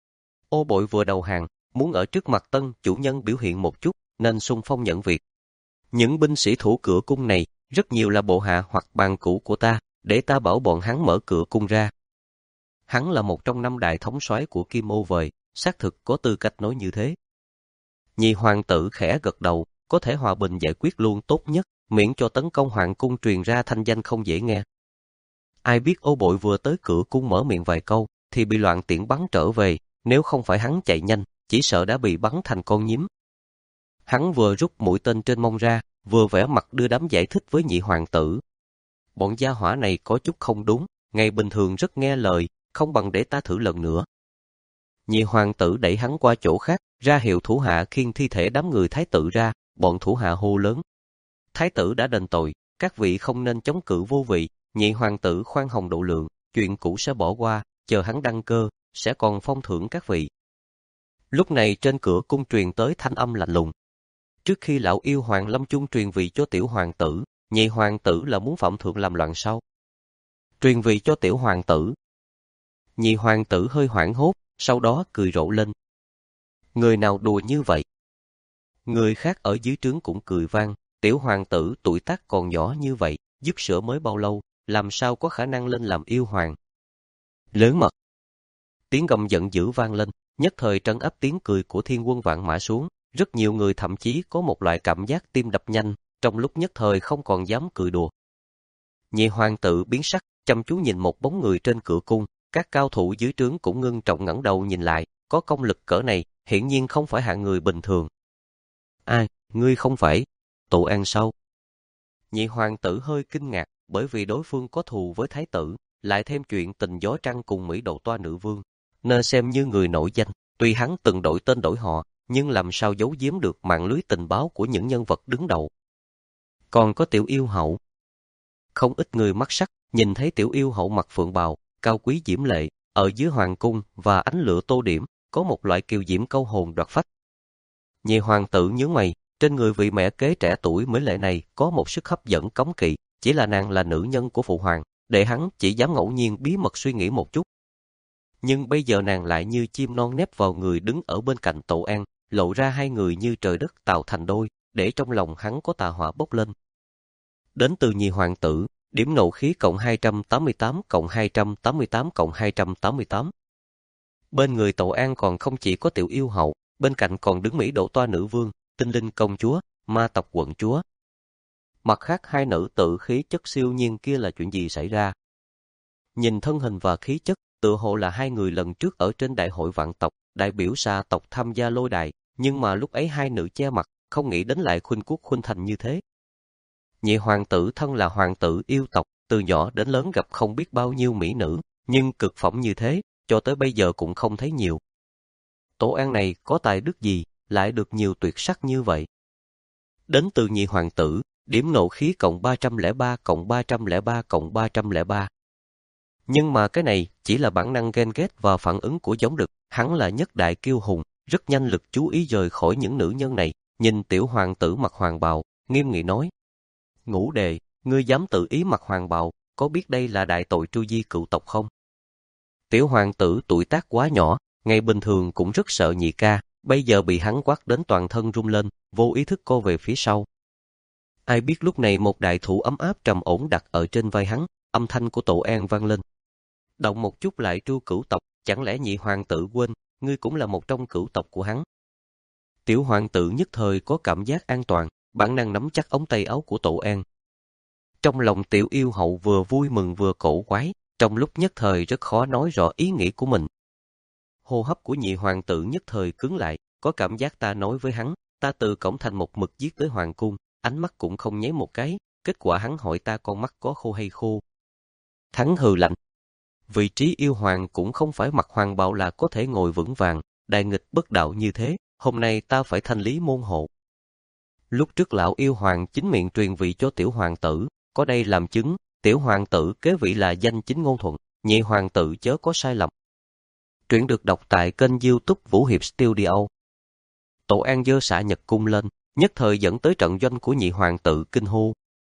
Ô Bội vừa đầu hàng, muốn ở trước mặt tân chủ nhân biểu hiện một chút, nên xung phong nhận việc. Những binh sĩ thủ cửa cung này, rất nhiều là bộ hạ hoặc bàn cũ của ta, để ta bảo bọn hắn mở cửa cung ra. Hắn là một trong năm đại thống soái của Kim Ô Vệ, xác thực có tư cách nói như thế. Nhị hoàng tử khẽ gật đầu, có thể hòa bình giải quyết luôn tốt nhất, miễn cho tấn công hoàng cung truyền ra thanh danh không dễ nghe. Ai biết Ô Bội vừa tới cửa cung mở miệng vài câu, thì bị loạn tiễn bắn trở về, nếu không phải hắn chạy nhanh, chỉ sợ đã bị bắn thành con nhím. Hắn vừa rút mũi tên trên mông ra, vừa vẽ mặt đưa đám giải thích với nhị hoàng tử. Bọn gia hỏa này có chút không đúng, ngày bình thường rất nghe lời, không bằng để ta thử lần nữa. Nhị hoàng tử đẩy hắn qua chỗ khác, ra hiệu thủ hạ khiêng thi thể đám người thái tử ra, bọn thủ hạ hô lớn. Thái tử đã đền tội, các vị không nên chống cự vô vị, nhị hoàng tử khoan hồng độ lượng, chuyện cũ sẽ bỏ qua, chờ hắn đăng cơ, sẽ còn phong thưởng các vị. Lúc này trên cửa cung truyền tới thanh âm lạnh lùng. Trước khi lão yêu hoàng lâm chung truyền vị cho tiểu hoàng tử, nhị hoàng tử là muốn phạm thượng làm loạn sao? Truyền vị cho tiểu hoàng tử. Nhị hoàng tử hơi hoảng hốt, sau đó cười rộ lên. Người nào đùa như vậy? Người khác ở dưới trướng cũng cười vang, tiểu hoàng tử tuổi tác còn nhỏ như vậy, giúp sữa mới bao lâu, làm sao có khả năng lên làm yêu hoàng? Lớn mật. Tiếng gầm giận dữ vang lên, nhất thời trấn áp tiếng cười của thiên quân vạn mã xuống, rất nhiều người thậm chí có một loại cảm giác tim đập nhanh, trong lúc nhất thời không còn dám cười đùa. Nhị hoàng tử biến sắc, chăm chú nhìn một bóng người trên cửa cung, các cao thủ dưới trướng cũng ngưng trọng ngẩng đầu nhìn lại, có công lực cỡ này, hiển nhiên không phải hạng người bình thường. Ai, ngươi không phải Tổ An sao? Nhị hoàng tử hơi kinh ngạc, bởi vì đối phương có thù với thái tử, lại thêm chuyện tình gió trăng cùng Mỹ Độ Toa nữ vương, nên xem như người nổi danh. Tuy hắn từng đổi tên đổi họ, nhưng làm sao giấu giếm được mạng lưới tình báo của những nhân vật đứng đầu. Còn có tiểu yêu hậu. Không ít người mắt sắc, nhìn thấy tiểu yêu hậu mặc phượng bào, cao quý diễm lệ, ở dưới hoàng cung và ánh lửa tô điểm, có một loại kiều diễm câu hồn đoạt phách. Nhị hoàng tử nhướng mày, trên người vị mẹ kế trẻ tuổi mới lệ này có một sức hấp dẫn cấm kỵ, chỉ là nàng là nữ nhân của phụ hoàng, để hắn chỉ dám ngẫu nhiên bí mật suy nghĩ một chút. Nhưng bây giờ nàng lại như chim non nép vào người đứng ở bên cạnh Tổ An, lộ ra hai người như trời đất tạo thành đôi, để trong lòng hắn có tà hỏa bốc lên. Đến từ nhị hoàng tử, điểm nộ khí cộng hai trăm tám mươi tám cộng hai trăm tám mươi tám cộng hai trăm tám mươi tám. Bên người Tổ An còn không chỉ có tiểu yêu hậu, bên cạnh còn đứng Mỹ Độ Toa nữ vương, tinh linh công chúa, ma tộc quận chúa. Mặt khác hai nữ tự khí chất siêu nhiên kia là chuyện gì xảy ra? Nhìn thân hình và khí chất, tựa hồ là hai người lần trước ở trên đại hội vạn tộc, đại biểu xà tộc tham gia lôi đài, nhưng mà lúc ấy hai nữ che mặt, không nghĩ đến lại khuynh quốc khuynh thành như thế. Nhị hoàng tử thân là hoàng tử yêu tộc, từ nhỏ đến lớn gặp không biết bao nhiêu mỹ nữ, nhưng cực phẩm như thế, cho tới bây giờ cũng không thấy nhiều. Tổ An này có tài đức gì, lại được nhiều tuyệt sắc như vậy? Đến từ nhị hoàng tử, Điểm nộ khí cộng ba trăm lẻ ba cộng ba trăm lẻ ba cộng ba trăm lẻ ba. Nhưng mà cái này chỉ là bản năng ghen ghét và phản ứng của giống đực, hắn là nhất đại kiêu hùng, rất nhanh lực chú ý rời khỏi những nữ nhân này, nhìn tiểu hoàng tử mặc hoàng bào, nghiêm nghị nói: Ngũ đệ, ngươi dám tự ý mặc hoàng bào, có biết đây là đại tội tru di cựu tộc không? Tiểu hoàng tử tuổi tác quá nhỏ, ngày bình thường cũng rất sợ nhị ca, bây giờ bị hắn quát đến toàn thân run lên, vô ý thức co về phía sau. Ai biết lúc này một đại thủ ấm áp trầm ổn đặt ở trên vai hắn, âm thanh của Tổ An vang lên. Động một chút lại tru cửu tộc, chẳng lẽ nhị hoàng tử quên, ngươi cũng là một trong cửu tộc của hắn. Tiểu hoàng tử nhất thời có cảm giác an toàn, bản năng nắm chắc ống tay áo của Tổ An. Trong lòng tiểu yêu hậu vừa vui mừng vừa cổ quái, trong lúc nhất thời rất khó nói rõ ý nghĩ của mình. Hô hấp của nhị hoàng tử nhất thời cứng lại, có cảm giác ta nói với hắn, ta từ cổng thành một mực giết tới hoàng cung, ánh mắt cũng không nháy một cái, kết quả hắn hỏi ta con mắt có khô hay khô. Hắn hừ lạnh. Vị trí yêu hoàng cũng không phải mặc hoàng bào là có thể ngồi vững vàng, đại nghịch bất đạo như thế, hôm nay ta phải thanh lý môn hộ. Lúc trước lão yêu hoàng chính miệng truyền vị cho tiểu hoàng tử, có đây làm chứng, tiểu hoàng tử kế vị là danh chính ngôn thuận, nhị hoàng tử chớ có sai lầm. Truyện được đọc tại kênh YouTube Vũ Hiệp Studio. Tổ An giơ xạ nhật cung lên, nhất thời dẫn tới trận doanh của nhị hoàng tử kinh hô.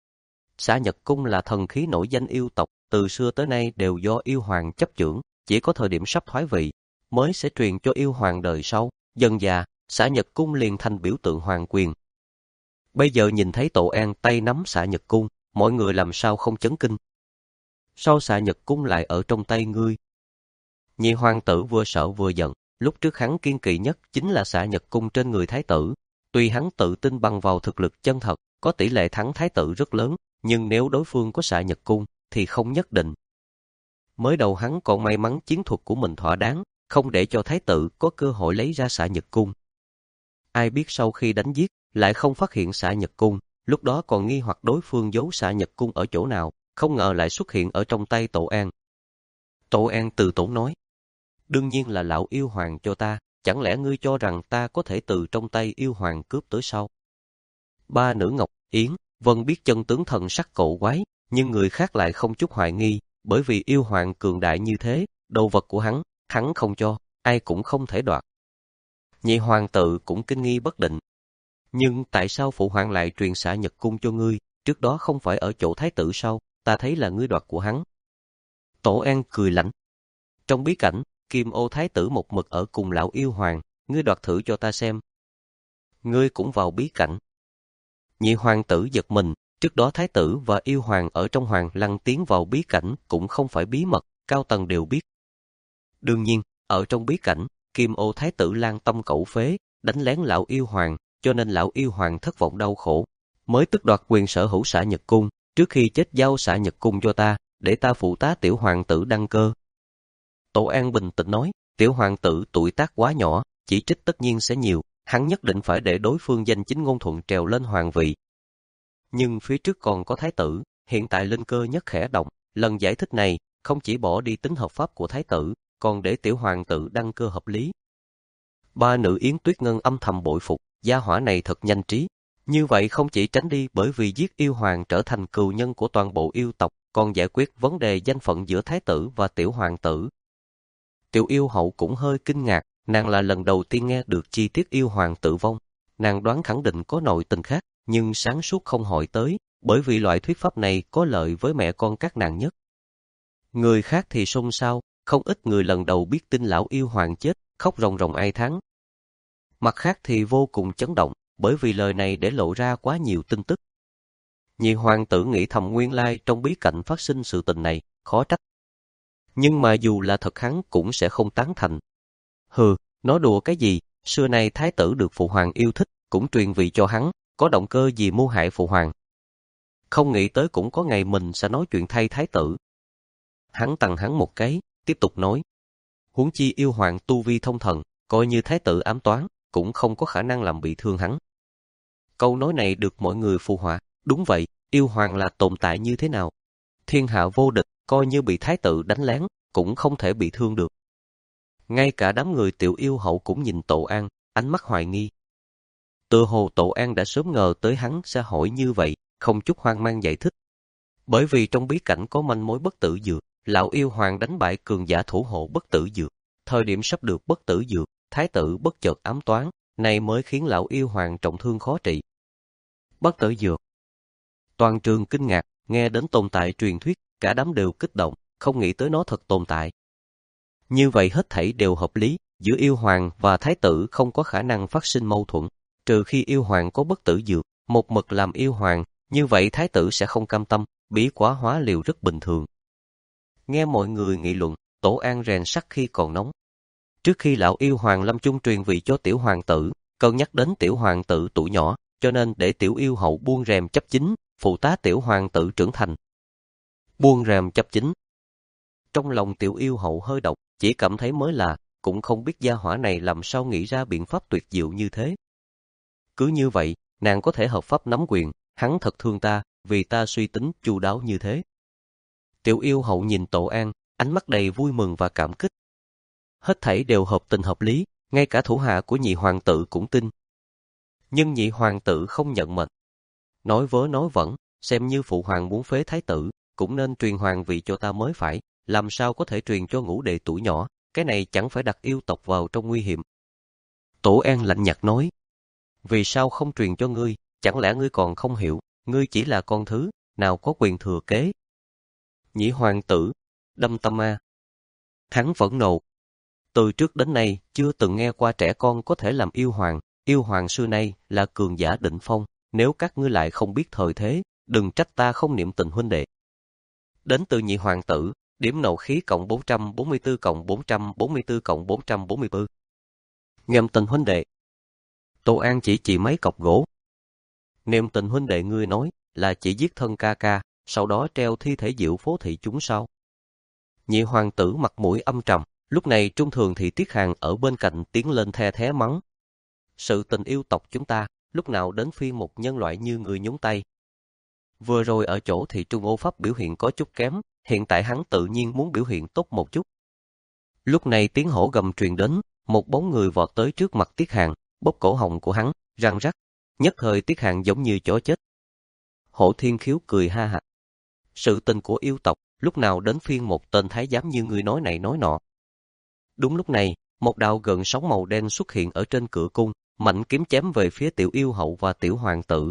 Xạ nhật cung là thần khí nổi danh yêu tộc, từ xưa tới nay đều do yêu hoàng chấp chưởng, chỉ có thời điểm sắp thoái vị mới sẽ truyền cho yêu hoàng đời sau. Dần dà, xạ nhật cung liền thành biểu tượng hoàng quyền. Bây giờ nhìn thấy Tổ An tay nắm xạ nhật cung, mọi người làm sao không chấn kinh. Sao xạ nhật cung lại ở trong tay ngươi? Nhị hoàng tử vừa sợ vừa giận, lúc trước hắn kiên kỵ nhất chính là xạ nhật cung trên người thái tử. Tuy hắn tự tin bằng vào thực lực chân thật, có tỷ lệ thắng thái tử rất lớn, nhưng nếu đối phương có xạ nhật cung, thì không nhất định. Mới đầu hắn còn may mắn chiến thuật của mình thỏa đáng, không để cho thái tử có cơ hội lấy ra xạ nhật cung. Ai biết sau khi đánh giết, lại không phát hiện xạ nhật cung, lúc đó còn nghi hoặc đối phương giấu xạ nhật cung ở chỗ nào, không ngờ lại xuất hiện ở trong tay Tổ An. Tổ An từ tốn nói, đương nhiên là lão yêu hoàng cho ta, chẳng lẽ ngươi cho rằng ta có thể từ trong tay yêu hoàng cướp tới sao? Ba nữ Ngọc Yến, Vân biết chân tướng thần sắc cổ quái, nhưng người khác lại không chút hoài nghi, bởi vì yêu hoàng cường đại như thế, đồ vật của hắn, hắn không cho, ai cũng không thể đoạt. Nhị hoàng tử cũng kinh nghi bất định. Nhưng tại sao phụ hoàng lại truyền xạ nhật cung cho ngươi, trước đó không phải ở chỗ thái tử sao, ta thấy là ngươi đoạt của hắn. Tổ An cười lạnh. Trong bí cảnh, Kim Ô thái tử một mực ở cùng lão yêu hoàng, ngươi đoạt thử cho ta xem. Ngươi cũng vào bí cảnh. Nhị hoàng tử giật mình, trước đó thái tử và yêu hoàng ở trong hoàng lăng tiến vào bí cảnh cũng không phải bí mật, cao tầng đều biết. Đương nhiên, ở trong bí cảnh, Kim Ô thái tử lang tâm cẩu phế, đánh lén lão yêu hoàng, cho nên lão yêu hoàng thất vọng đau khổ, mới tước đoạt quyền sở hữu xạ nhật cung, trước khi chết giao xạ nhật cung cho ta, để ta phụ tá tiểu hoàng tử đăng cơ. Tổ An bình tĩnh nói, tiểu hoàng tử tuổi tác quá nhỏ, chỉ trích tất nhiên sẽ nhiều, hắn nhất định phải để đối phương danh chính ngôn thuận trèo lên hoàng vị. Nhưng phía trước còn có thái tử, hiện tại lên cơ nhất khẽ động, lần giải thích này không chỉ bỏ đi tính hợp pháp của thái tử, còn để tiểu hoàng tử đăng cơ hợp lý. Ba nữ Yến Tuyết Ngân âm thầm bội phục, gia hỏa này thật nhanh trí. Như vậy không chỉ tránh đi bởi vì giết yêu hoàng trở thành cừu nhân của toàn bộ yêu tộc, còn giải quyết vấn đề danh phận giữa thái tử và tiểu hoàng tử. Tiểu yêu hậu cũng hơi kinh ngạc, nàng là lần đầu tiên nghe được chi tiết yêu hoàng tử vong. Nàng đoán khẳng định có nội tình khác, nhưng sáng suốt không hỏi tới, bởi vì loại thuyết pháp này có lợi với mẹ con các nàng nhất. Người khác thì xôn xao, không ít người lần đầu biết tin lão yêu hoàng chết, khóc ròng ròng ai thán. Mặt khác thì vô cùng chấn động, bởi vì lời này để lộ ra quá nhiều tin tức. Nhị hoàng tử nghĩ thầm nguyên lai trong bí cảnh phát sinh sự tình này, khó trách. Nhưng mà dù là thật hắn cũng sẽ không tán thành. Hừ, nói đùa cái gì, xưa nay thái tử được phụ hoàng yêu thích, cũng truyền vị cho hắn, có động cơ gì mưu hại phụ hoàng. Không nghĩ tới cũng có ngày mình sẽ nói chuyện thay thái tử. Hắn tặng hắn một cái, tiếp tục nói. Huống chi yêu hoàng tu vi thông thần, coi như thái tử ám toán, cũng không có khả năng làm bị thương hắn. Câu nói này được mọi người phụ họa, đúng vậy, yêu hoàng là tồn tại như thế nào? Thiên hạ vô địch, coi như bị thái tử đánh lén, cũng không thể bị thương được. Ngay cả đám người tiểu yêu hậu cũng nhìn Tổ An, ánh mắt hoài nghi. Tựa hồ Tổ An đã sớm ngờ tới hắn sẽ hỏi như vậy, không chút hoang mang giải thích. Bởi vì trong bí cảnh có manh mối bất tử dược, lão yêu hoàng đánh bại cường giả thủ hộ bất tử dược. Thời điểm sắp được bất tử dược, thái tử bất chợt ám toán, này mới khiến lão yêu hoàng trọng thương khó trị. Bất tử dược. Toàn trường kinh ngạc, nghe đến tồn tại truyền thuyết, cả đám đều kích động, không nghĩ tới nó thật tồn tại. Như vậy hết thảy đều hợp lý, giữa yêu hoàng và thái tử không có khả năng phát sinh mâu thuẫn, trừ khi yêu hoàng có bất tử dược, một mực làm yêu hoàng, như vậy thái tử sẽ không cam tâm, bí quá hóa liều rất bình thường. Nghe mọi người nghị luận, Tổ An rèn sắt khi còn nóng. Trước khi lão yêu hoàng lâm chung truyền vị cho tiểu hoàng tử, cân nhắc đến tiểu hoàng tử tuổi nhỏ, cho nên để tiểu yêu hậu buông rèm chấp chính, phụ tá tiểu hoàng tử trưởng thành. Buông rèm chấp chính. Trong lòng tiểu yêu hậu hơi độc, chỉ cảm thấy mới lạ, cũng không biết gia hỏa này làm sao nghĩ ra biện pháp tuyệt diệu như thế. Cứ như vậy, nàng có thể hợp pháp nắm quyền, hắn thật thương ta, vì ta suy tính chu đáo như thế. Tiểu yêu hậu nhìn Tổ An, ánh mắt đầy vui mừng và cảm kích. Hết thảy đều hợp tình hợp lý, ngay cả thủ hạ của nhị hoàng tử cũng tin. Nhưng nhị hoàng tử không nhận mệnh. Nói vớ nói vẩn, xem như phụ hoàng muốn phế thái tử, cũng nên truyền hoàng vị cho ta mới phải, làm sao có thể truyền cho ngũ đệ tuổi nhỏ, cái này chẳng phải đặt yêu tộc vào trong nguy hiểm. Tổ An lạnh nhạt nói, vì sao không truyền cho ngươi, chẳng lẽ ngươi còn không hiểu, ngươi chỉ là con thứ, nào có quyền thừa kế. Nhị hoàng tử, đâm tâm ma. Hắn phẫn nộ. Từ trước đến nay, chưa từng nghe qua trẻ con có thể làm yêu hoàng, yêu hoàng xưa nay là cường giả đỉnh phong, nếu các ngươi lại không biết thời thế, đừng trách ta không niệm tình huynh đệ. Đến từ nhị hoàng tử, điểm nộ khí cộng bốn trăm bốn mươi tư cộng bốn trăm bốn mươi tư cộng bốn trăm bốn mươi tư. Niệm tình huynh đệ. Tô An chỉ chỉ mấy cọc gỗ. Niệm tình huynh đệ ngươi nói là chỉ giết thân ca ca, sau đó treo thi thể diệu phố thị chúng sao? Nhị hoàng tử mặt mũi âm trầm, lúc này Trung Thường Thị Tiết Hàn ở bên cạnh tiến lên the thé mắng. Sự tình yêu tộc chúng ta, lúc nào đến phiên một nhân loại như người nhúng tay. Vừa rồi ở chỗ thì Trung Ô Pháp biểu hiện có chút kém, hiện tại hắn tự nhiên muốn biểu hiện tốt một chút. Lúc này tiếng hổ gầm truyền đến, một bóng người vọt tới trước mặt Tiết Hàn, bóp cổ họng của hắn, răng rắc. Nhất thời Tiết Hàn giống như chó chết. Hổ Thiên Khiếu cười ha hả. Sự tình của yêu tộc, lúc nào đến phiên một tên thái giám như người nói này nói nọ. Đúng lúc này, một đạo gợn sóng màu đen xuất hiện ở trên cửa cung, mạnh kiếm chém về phía tiểu yêu hậu và tiểu hoàng tử.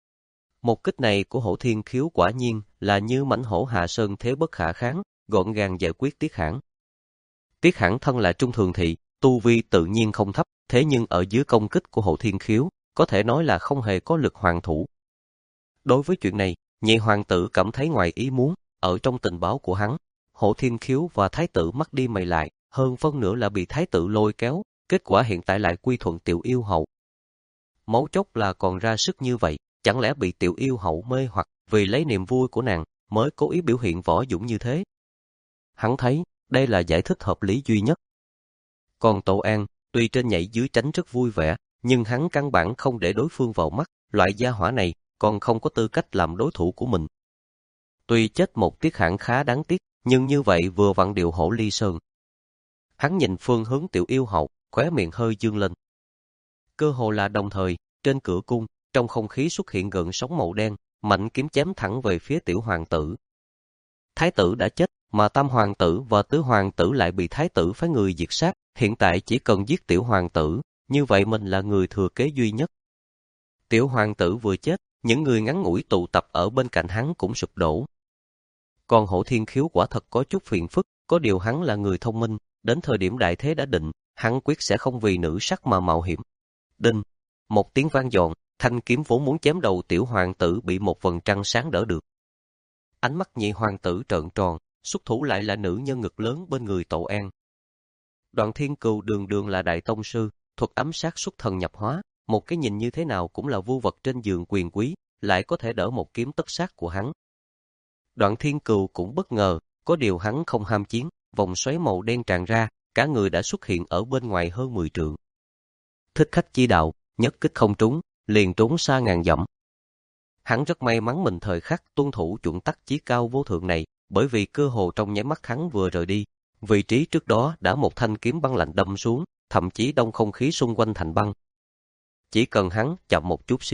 Một kích này của Hổ Thiên Khiếu quả nhiên là như mãnh hổ hạ sơn thế bất khả kháng, gọn gàng giải quyết Tiết Hãn. Tiết Hãn thân là Trung Thường Thị, tu vi tự nhiên không thấp, thế nhưng ở dưới công kích của Hổ Thiên Khiếu, có thể nói là không hề có lực hoàn thủ. Đối với chuyện này, nhị hoàng tử cảm thấy ngoài ý muốn, ở trong tình báo của hắn, Hổ Thiên Khiếu và thái tử mắt đi mày lại, hơn phân nửa là bị thái tử lôi kéo, kết quả hiện tại lại quy thuận tiểu yêu hậu. Mấu chốt là còn ra sức như vậy, chẳng lẽ bị tiểu yêu hậu mê hoặc vì lấy niềm vui của nàng mới cố ý biểu hiện võ dũng như thế? Hắn thấy đây là giải thích hợp lý duy nhất. Còn Tổ An, tuy trên nhảy dưới tránh rất vui vẻ, nhưng hắn căn bản không để đối phương vào mắt, loại gia hỏa này còn không có tư cách làm đối thủ của mình. Tuy chết một Tiết Hãn khá đáng tiếc, nhưng như vậy vừa vặn điều hổ ly sơn. Hắn nhìn phương hướng tiểu yêu hậu, khóe miệng hơi dương lên. Cơ hồ là đồng thời, trên cửa cung, trong không khí xuất hiện gợn sóng màu đen, mạnh kiếm chém thẳng về phía tiểu hoàng tử. Thái tử đã chết, mà tam hoàng tử và tứ hoàng tử lại bị thái tử phái người diệt sát, hiện tại chỉ cần giết tiểu hoàng tử, như vậy mình là người thừa kế duy nhất. Tiểu hoàng tử vừa chết, những người ngắn ngủi tụ tập ở bên cạnh hắn cũng sụp đổ. Còn Hổ Thiên Khiếu quả thật có chút phiền phức, có điều hắn là người thông minh, đến thời điểm đại thế đã định, hắn quyết sẽ không vì nữ sắc mà mạo hiểm. Đinh, một tiếng vang dọn, thanh kiếm vốn muốn chém đầu tiểu hoàng tử bị một vầng trăng sáng đỡ được. Ánh mắt nhị hoàng tử trợn tròn, xuất thủ lại là nữ nhân ngực lớn bên người Tổ An. Đoạn Thiên Cừu đường đường là đại tông sư, thuật ám sát xuất thần nhập hóa, một cái nhìn như thế nào cũng là vưu vật trên giường quyền quý, lại có thể đỡ một kiếm tất sát của hắn. Đoạn Thiên Cừu cũng bất ngờ, có điều hắn không ham chiến, vòng xoáy màu đen tràn ra, cả người đã xuất hiện ở bên ngoài hơn mười trượng. Thích khách chi đạo, nhất kích không trúng, liền trốn xa ngàn dặm. Hắn rất may mắn mình thời khắc tuân thủ chuẩn tắc chí cao vô thượng này, bởi vì cơ hồ trong nháy mắt hắn vừa rời đi, vị trí trước đó đã một thanh kiếm băng lạnh đâm xuống, thậm chí đông không khí xung quanh thành băng. Chỉ cần hắn chậm một chút xíu,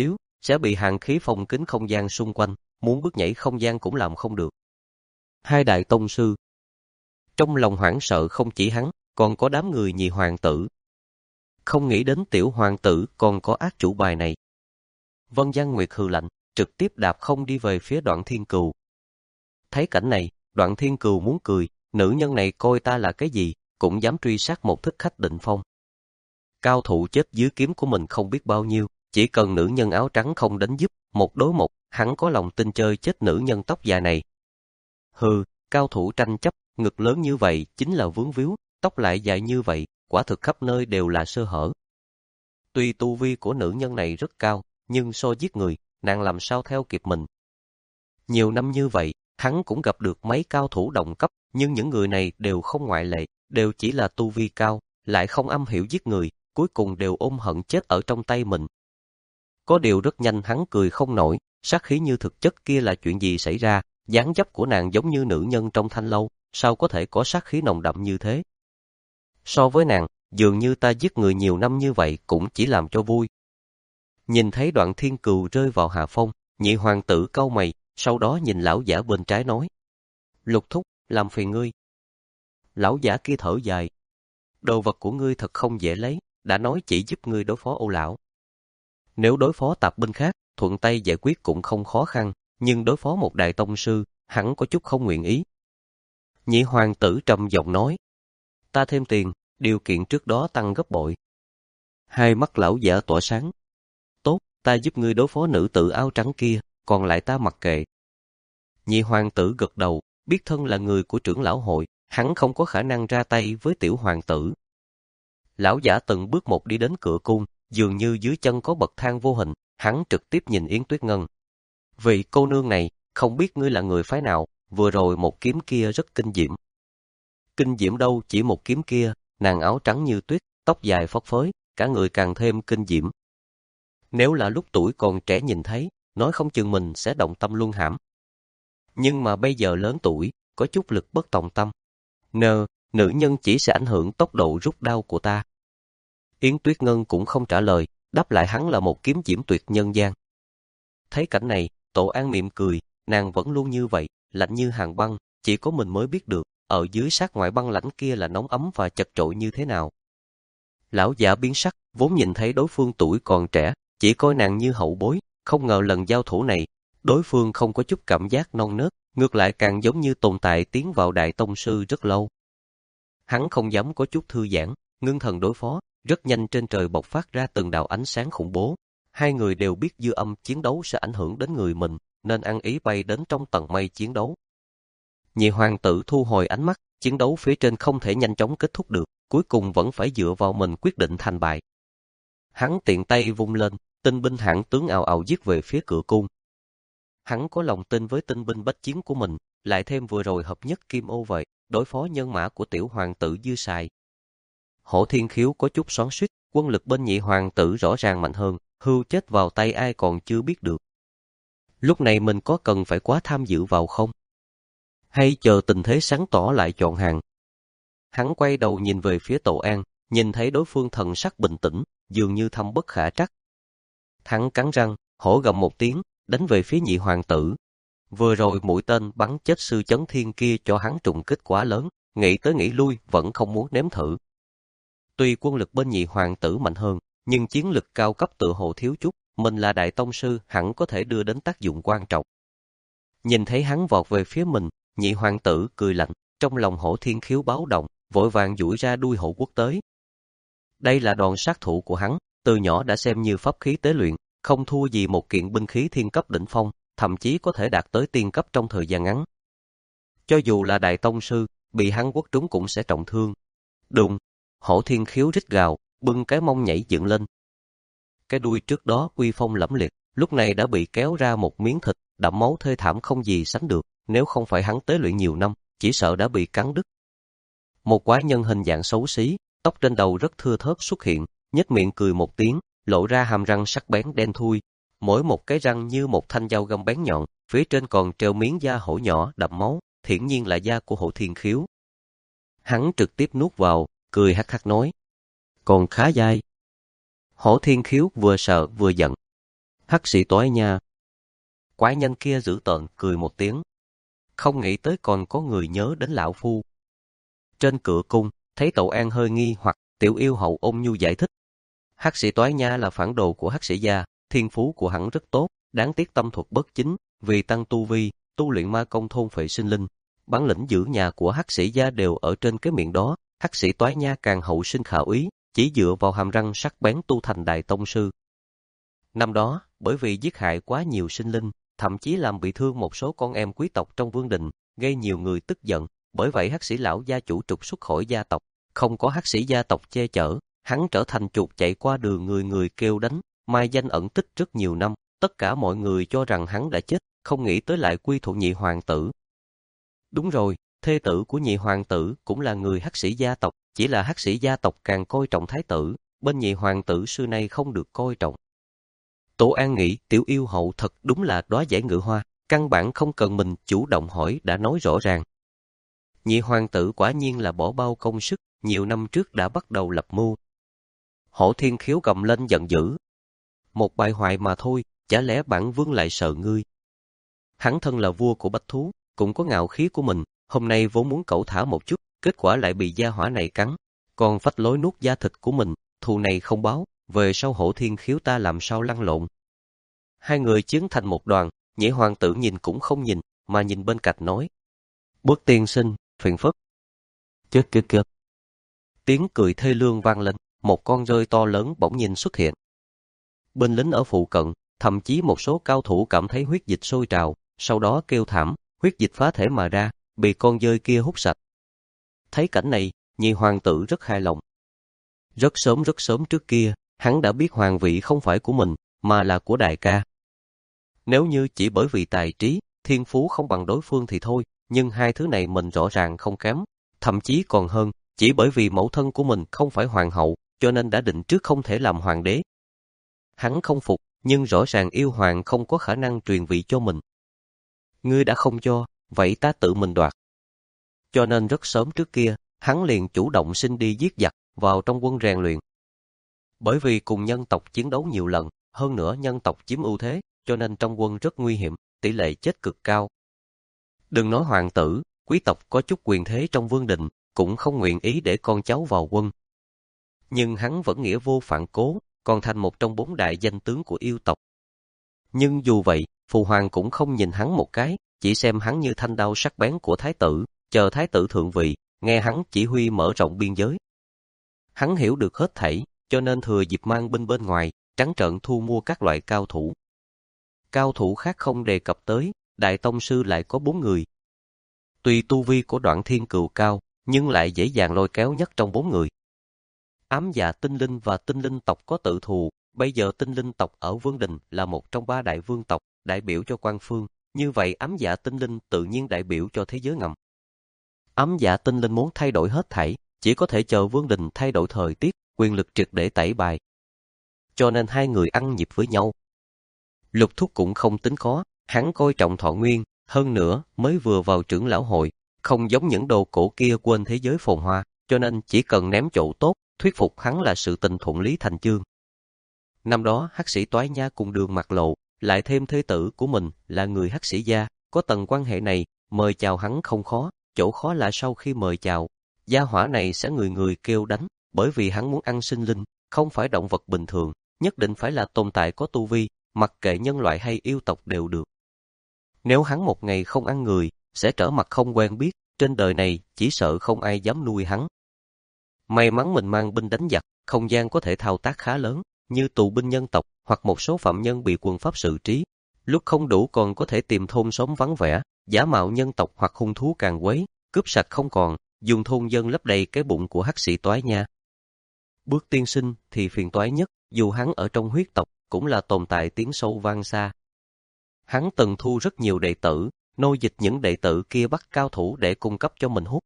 sẽ bị hàn khí phong kín không gian xung quanh, muốn bước nhảy không gian cũng làm không được. Hai đại tông sư. Trong lòng hoảng sợ không chỉ hắn, còn có đám người nhị hoàng tử. Không nghĩ đến tiểu hoàng tử còn có ác chủ bài này. Vân Giang Nguyệt hừ lạnh, trực tiếp đạp không đi về phía Đoạn Thiên Cừu. Thấy cảnh này, Đoạn Thiên Cừu muốn cười, nữ nhân này coi ta là cái gì, cũng dám truy sát một thích khách định phong. Cao thủ chết dưới kiếm của mình không biết bao nhiêu, chỉ cần nữ nhân áo trắng không đánh giúp, một đối một, hắn có lòng tin chơi chết nữ nhân tóc dài này. Hừ, cao thủ tranh chấp, ngực lớn như vậy chính là vướng víu, tóc lại dài như vậy, quả thực khắp nơi đều là sơ hở. Tuy tu vi của nữ nhân này rất cao, nhưng so giết người, nàng làm sao theo kịp mình. Nhiều năm như vậy, hắn cũng gặp được mấy cao thủ đồng cấp, nhưng những người này đều không ngoại lệ, đều chỉ là tu vi cao, lại không âm hiểu giết người, cuối cùng đều ôm hận chết ở trong tay mình. Có điều rất nhanh hắn cười không nổi, sát khí như thực chất kia là chuyện gì xảy ra, dáng dấp của nàng giống như nữ nhân trong thanh lâu, sao có thể có sát khí nồng đậm như thế. So với nàng, dường như ta giết người nhiều năm như vậy cũng chỉ làm cho vui. Nhìn thấy Đoạn Thiên Cừu rơi vào hạ phong, nhị hoàng tử cau mày, sau đó nhìn lão giả bên trái nói. Lục thúc, làm phiền ngươi. Lão giả kia thở dài. Đồ vật của ngươi thật không dễ lấy, đã nói chỉ giúp ngươi đối phó Ô lão. Nếu đối phó tạp binh khác, thuận tay giải quyết cũng không khó khăn, nhưng đối phó một đại tông sư, hẳn có chút không nguyện ý. Nhị hoàng tử trầm giọng nói. Ta thêm tiền, điều kiện trước đó tăng gấp bội. Hai mắt lão giả tỏa sáng. Tốt, ta giúp ngươi đối phó nữ tử áo trắng kia, còn lại ta mặc kệ. Nhị hoàng tử gật đầu, biết thân là người của trưởng lão hội, hắn không có khả năng ra tay với tiểu hoàng tử. Lão giả từng bước một đi đến cửa cung, dường như dưới chân có bậc thang vô hình, hắn trực tiếp nhìn Yến Tuyết Ngân. Vị cô nương này, không biết ngươi là người phái nào, vừa rồi một kiếm kia rất kinh diễm. Kinh diễm đâu chỉ một kiếm kia, nàng áo trắng như tuyết, tóc dài phất phới, cả người càng thêm kinh diễm. Nếu là lúc tuổi còn trẻ nhìn thấy, nói không chừng mình sẽ động tâm luân hãm. Nhưng mà bây giờ lớn tuổi, có chút lực bất tòng tâm. Nờ, nữ nhân chỉ sẽ ảnh hưởng tốc độ rút đao của ta. Yến Tuyết Ngân cũng không trả lời, đáp lại hắn là một kiếm diễm tuyệt nhân gian. Thấy cảnh này, Tổ An mỉm cười, nàng vẫn luôn như vậy, lạnh như hàng băng, chỉ có mình mới biết được, ở dưới sát ngoại băng lãnh kia là nóng ấm và chật chội như thế nào. Lão giả biến sắc, vốn nhìn thấy đối phương tuổi còn trẻ, chỉ coi nàng như hậu bối, không ngờ lần giao thủ này, đối phương không có chút cảm giác non nớt, ngược lại càng giống như tồn tại tiến vào đại tông sư rất lâu. Hắn không dám có chút thư giãn, ngưng thần đối phó, rất nhanh trên trời bộc phát ra từng đạo ánh sáng khủng bố. Hai người đều biết dư âm chiến đấu sẽ ảnh hưởng đến người mình, nên ăn ý bay đến trong tầng mây chiến đấu. Nhị hoàng tử thu hồi ánh mắt, chiến đấu phía trên không thể nhanh chóng kết thúc được, cuối cùng vẫn phải dựa vào mình quyết định thành bại. Hắn tiện tay vung lên, tinh binh hãn tướng ào ào giết về phía cửa cung. Hắn có lòng tin với tinh binh bách chiến của mình, lại thêm vừa rồi hợp nhất kim ô vậy, đối phó nhân mã của tiểu hoàng tử dư xài. Hổ Thiên Khiếu có chút xoắn xuýt, quân lực bên nhị hoàng tử rõ ràng mạnh hơn, hưu chết vào tay ai còn chưa biết được. Lúc này mình có cần phải quá tham dự vào không? Hay chờ tình thế sáng tỏ lại chọn hàng? Hắn quay đầu nhìn về phía Tổ An, nhìn thấy đối phương thần sắc bình tĩnh, dường như thâm bất khả trắc. Hắn cắn răng, hổ gầm một tiếng, đánh về phía nhị hoàng tử. Vừa rồi mũi tên bắn chết sư chấn thiên kia cho hắn trùng kích quá lớn, nghĩ tới nghĩ lui vẫn không muốn nếm thử. Tuy quân lực bên nhị hoàng tử mạnh hơn, nhưng chiến lực cao cấp tựa hồ thiếu chút, mình là đại tông sư hẳn có thể đưa đến tác dụng quan trọng. Nhìn thấy hắn vọt về phía mình, nhị hoàng tử cười lạnh, trong lòng Hổ Thiên Khiếu báo động, vội vàng duỗi ra đuôi hổ quốc tới. Đây là đòn sát thủ của hắn, từ nhỏ đã xem như pháp khí tế luyện, không thua gì một kiện binh khí thiên cấp đỉnh phong, thậm chí có thể đạt tới tiên cấp trong thời gian ngắn. Cho dù là đại tông sư, bị hắn quất trúng cũng sẽ trọng thương. Đùng, Hổ Thiên Khiếu rít gào, bưng cái mông nhảy dựng lên. Cái đuôi trước đó uy phong lẫm liệt, lúc này đã bị kéo ra một miếng thịt, đẫm máu thê thảm không gì sánh được, nếu không phải hắn tế luyện nhiều năm, chỉ sợ đã bị cắn đứt. Một quái nhân hình dạng xấu xí, tóc trên đầu rất thưa thớt xuất hiện, nhếch miệng cười một tiếng, lộ ra hàm răng sắc bén đen thui, mỗi một cái răng như một thanh dao găm bén nhọn, phía trên còn treo miếng da hổ nhỏ đậm máu, hiển nhiên là da của Hổ Thiên Khiếu. Hắn trực tiếp nuốt vào, cười hắc hắc nói, còn khá dai. Hổ Thiên Khiếu vừa sợ vừa giận. Hắc sĩ toái nha. Quái nhân kia dữ tợn cười một tiếng. Không nghĩ tới còn có người nhớ đến lão phu. Trên cửa cung, thấy Tậu An hơi nghi hoặc, Tiểu Yêu Hậu ôn nhu giải thích. Hắc sĩ toái nha là phản đồ của hắc sĩ gia, thiên phú của hắn rất tốt, đáng tiếc tâm thuật bất chính, vì tăng tu vi, tu luyện ma công thôn phệ sinh linh. Bản lĩnh giữ nhà của hắc sĩ gia đều ở trên cái miệng đó, hắc sĩ toái nha càng hậu sinh khả úy, chỉ dựa vào hàm răng sắc bén tu thành đại tông sư. Năm đó, bởi vì giết hại quá nhiều sinh linh, thậm chí làm bị thương một số con em quý tộc trong vương đình, gây nhiều người tức giận, bởi vậy hắc sĩ lão gia chủ trục xuất khỏi gia tộc, không có hắc sĩ gia tộc che chở, hắn trở thành chuột chạy qua đường người người kêu đánh, mai danh ẩn tích rất nhiều năm, tất cả mọi người cho rằng hắn đã chết, không nghĩ tới lại quy thuận nhị hoàng tử. Đúng rồi, thê tử của nhị hoàng tử cũng là người hắc sĩ gia tộc, chỉ là hắc sĩ gia tộc càng coi trọng thái tử, bên nhị hoàng tử xưa nay không được coi trọng. Tổ An nghĩ Tiểu Yêu Hậu thật đúng là đóa giải ngự hoa, căn bản không cần mình chủ động hỏi đã nói rõ ràng. Nhị hoàng tử quả nhiên là bỏ bao công sức, nhiều năm trước đã bắt đầu lập mưu. Hổ Thiên Khiếu gầm lên giận dữ. Một bại hoại mà thôi, chả lẽ bản vương lại sợ ngươi? Hắn thân là vua của bách thú, cũng có ngạo khí của mình, hôm nay vốn muốn cẩu thả một chút, kết quả lại bị gia hỏa này cắn, còn phách lối nuốt da thịt của mình, thù này không báo, về sau Hổ Thiên Khiếu ta làm sao lăn lộn. Hai người chiến thành một đoàn, nhị hoàng tử nhìn cũng không nhìn, mà nhìn bên cạnh nói. Bước tiên sinh, phiền phức. Chết kia kia. Tiếng cười thê lương vang lên, một con rơi to lớn bỗng nhiên xuất hiện. Binh lính ở phụ cận, thậm chí một số cao thủ cảm thấy huyết dịch sôi trào, sau đó kêu thảm, huyết dịch phá thể mà ra, bị con dơi kia hút sạch. Thấy cảnh này, nhị hoàng tử rất hài lòng. Rất sớm rất sớm trước kia, hắn đã biết hoàng vị không phải của mình, mà là của đại ca. Nếu như chỉ bởi vì tài trí, thiên phú không bằng đối phương thì thôi, nhưng hai thứ này mình rõ ràng không kém, thậm chí còn hơn, chỉ bởi vì mẫu thân của mình không phải hoàng hậu, cho nên đã định trước không thể làm hoàng đế. Hắn không phục, nhưng rõ ràng yêu hoàng không có khả năng truyền vị cho mình. Ngươi đã không cho, vậy ta tự mình đoạt. Cho nên rất sớm trước kia, hắn liền chủ động xin đi giết giặc, vào trong quân rèn luyện. Bởi vì cùng nhân tộc chiến đấu nhiều lần, hơn nữa nhân tộc chiếm ưu thế, cho nên trong quân rất nguy hiểm, tỷ lệ chết cực cao. Đừng nói hoàng tử, quý tộc có chút quyền thế trong vương đình, cũng không nguyện ý để con cháu vào quân. Nhưng hắn vẫn nghĩa vô phản cố, còn thành một trong bốn đại danh tướng của yêu tộc. Nhưng dù vậy, Phụ Hoàng cũng không nhìn hắn một cái, chỉ xem hắn như thanh đao sắc bén của thái tử, chờ thái tử thượng vị, nghe hắn chỉ huy mở rộng biên giới. Hắn hiểu được hết thảy, cho nên thừa dịp mang binh bên ngoài, trắng trợn thu mua các loại cao thủ. Cao thủ khác không đề cập tới, đại tông sư lại có bốn người. Tuy tu vi của Đoạn Thiên Cừu cao, nhưng lại dễ dàng lôi kéo nhất trong bốn người. Ám Dạ Tinh Linh và Tinh Linh tộc có tự thù, bây giờ Tinh Linh tộc ở Vương Đình là một trong ba đại vương tộc, đại biểu cho quan phương, như vậy Ám Dạ Tinh Linh tự nhiên đại biểu cho thế giới ngầm. Ám Dạ Tinh Linh muốn thay đổi hết thảy, chỉ có thể chờ Vương Đình thay đổi thời tiết, quyền lực triệt để tẩy bài. Cho nên hai người ăn nhịp với nhau. Lục Thúc cũng không tính khó, hắn coi trọng thọ nguyên, hơn nữa mới vừa vào trưởng lão hội, không giống những đồ cổ kia quên thế giới phồn hoa, cho nên chỉ cần ném chỗ tốt, thuyết phục hắn là sự tình thuận lý thành chương. Năm đó hắc sĩ Toái Nha cùng Đường Mặt Lộ, lại thêm thế tử của mình là người hắc sĩ gia, có tầng quan hệ này, mời chào hắn không khó, chỗ khó là sau khi mời chào, gia hỏa này sẽ người người kêu đánh, bởi vì hắn muốn ăn sinh linh, không phải động vật bình thường, nhất định phải là tồn tại có tu vi, mặc kệ nhân loại hay yêu tộc đều được. Nếu hắn một ngày không ăn người, sẽ trở mặt không quen biết, trên đời này chỉ sợ không ai dám nuôi hắn. May mắn mình mang binh đánh giặc, không gian có thể thao tác khá lớn, như tù binh nhân tộc hoặc một số phạm nhân bị quân pháp xử trí. Lúc không đủ còn có thể tìm thôn xóm vắng vẻ, giả mạo nhân tộc hoặc hung thú càng quấy, cướp sạch không còn, dùng thôn dân lấp đầy cái bụng của hắc sĩ Toái Nha. Bước tiên sinh thì phiền toái nhất, dù hắn ở trong huyết tộc, cũng là tồn tại tiếng sâu vang xa. Hắn từng thu rất nhiều đệ tử, nô dịch những đệ tử kia bắt cao thủ để cung cấp cho mình hút.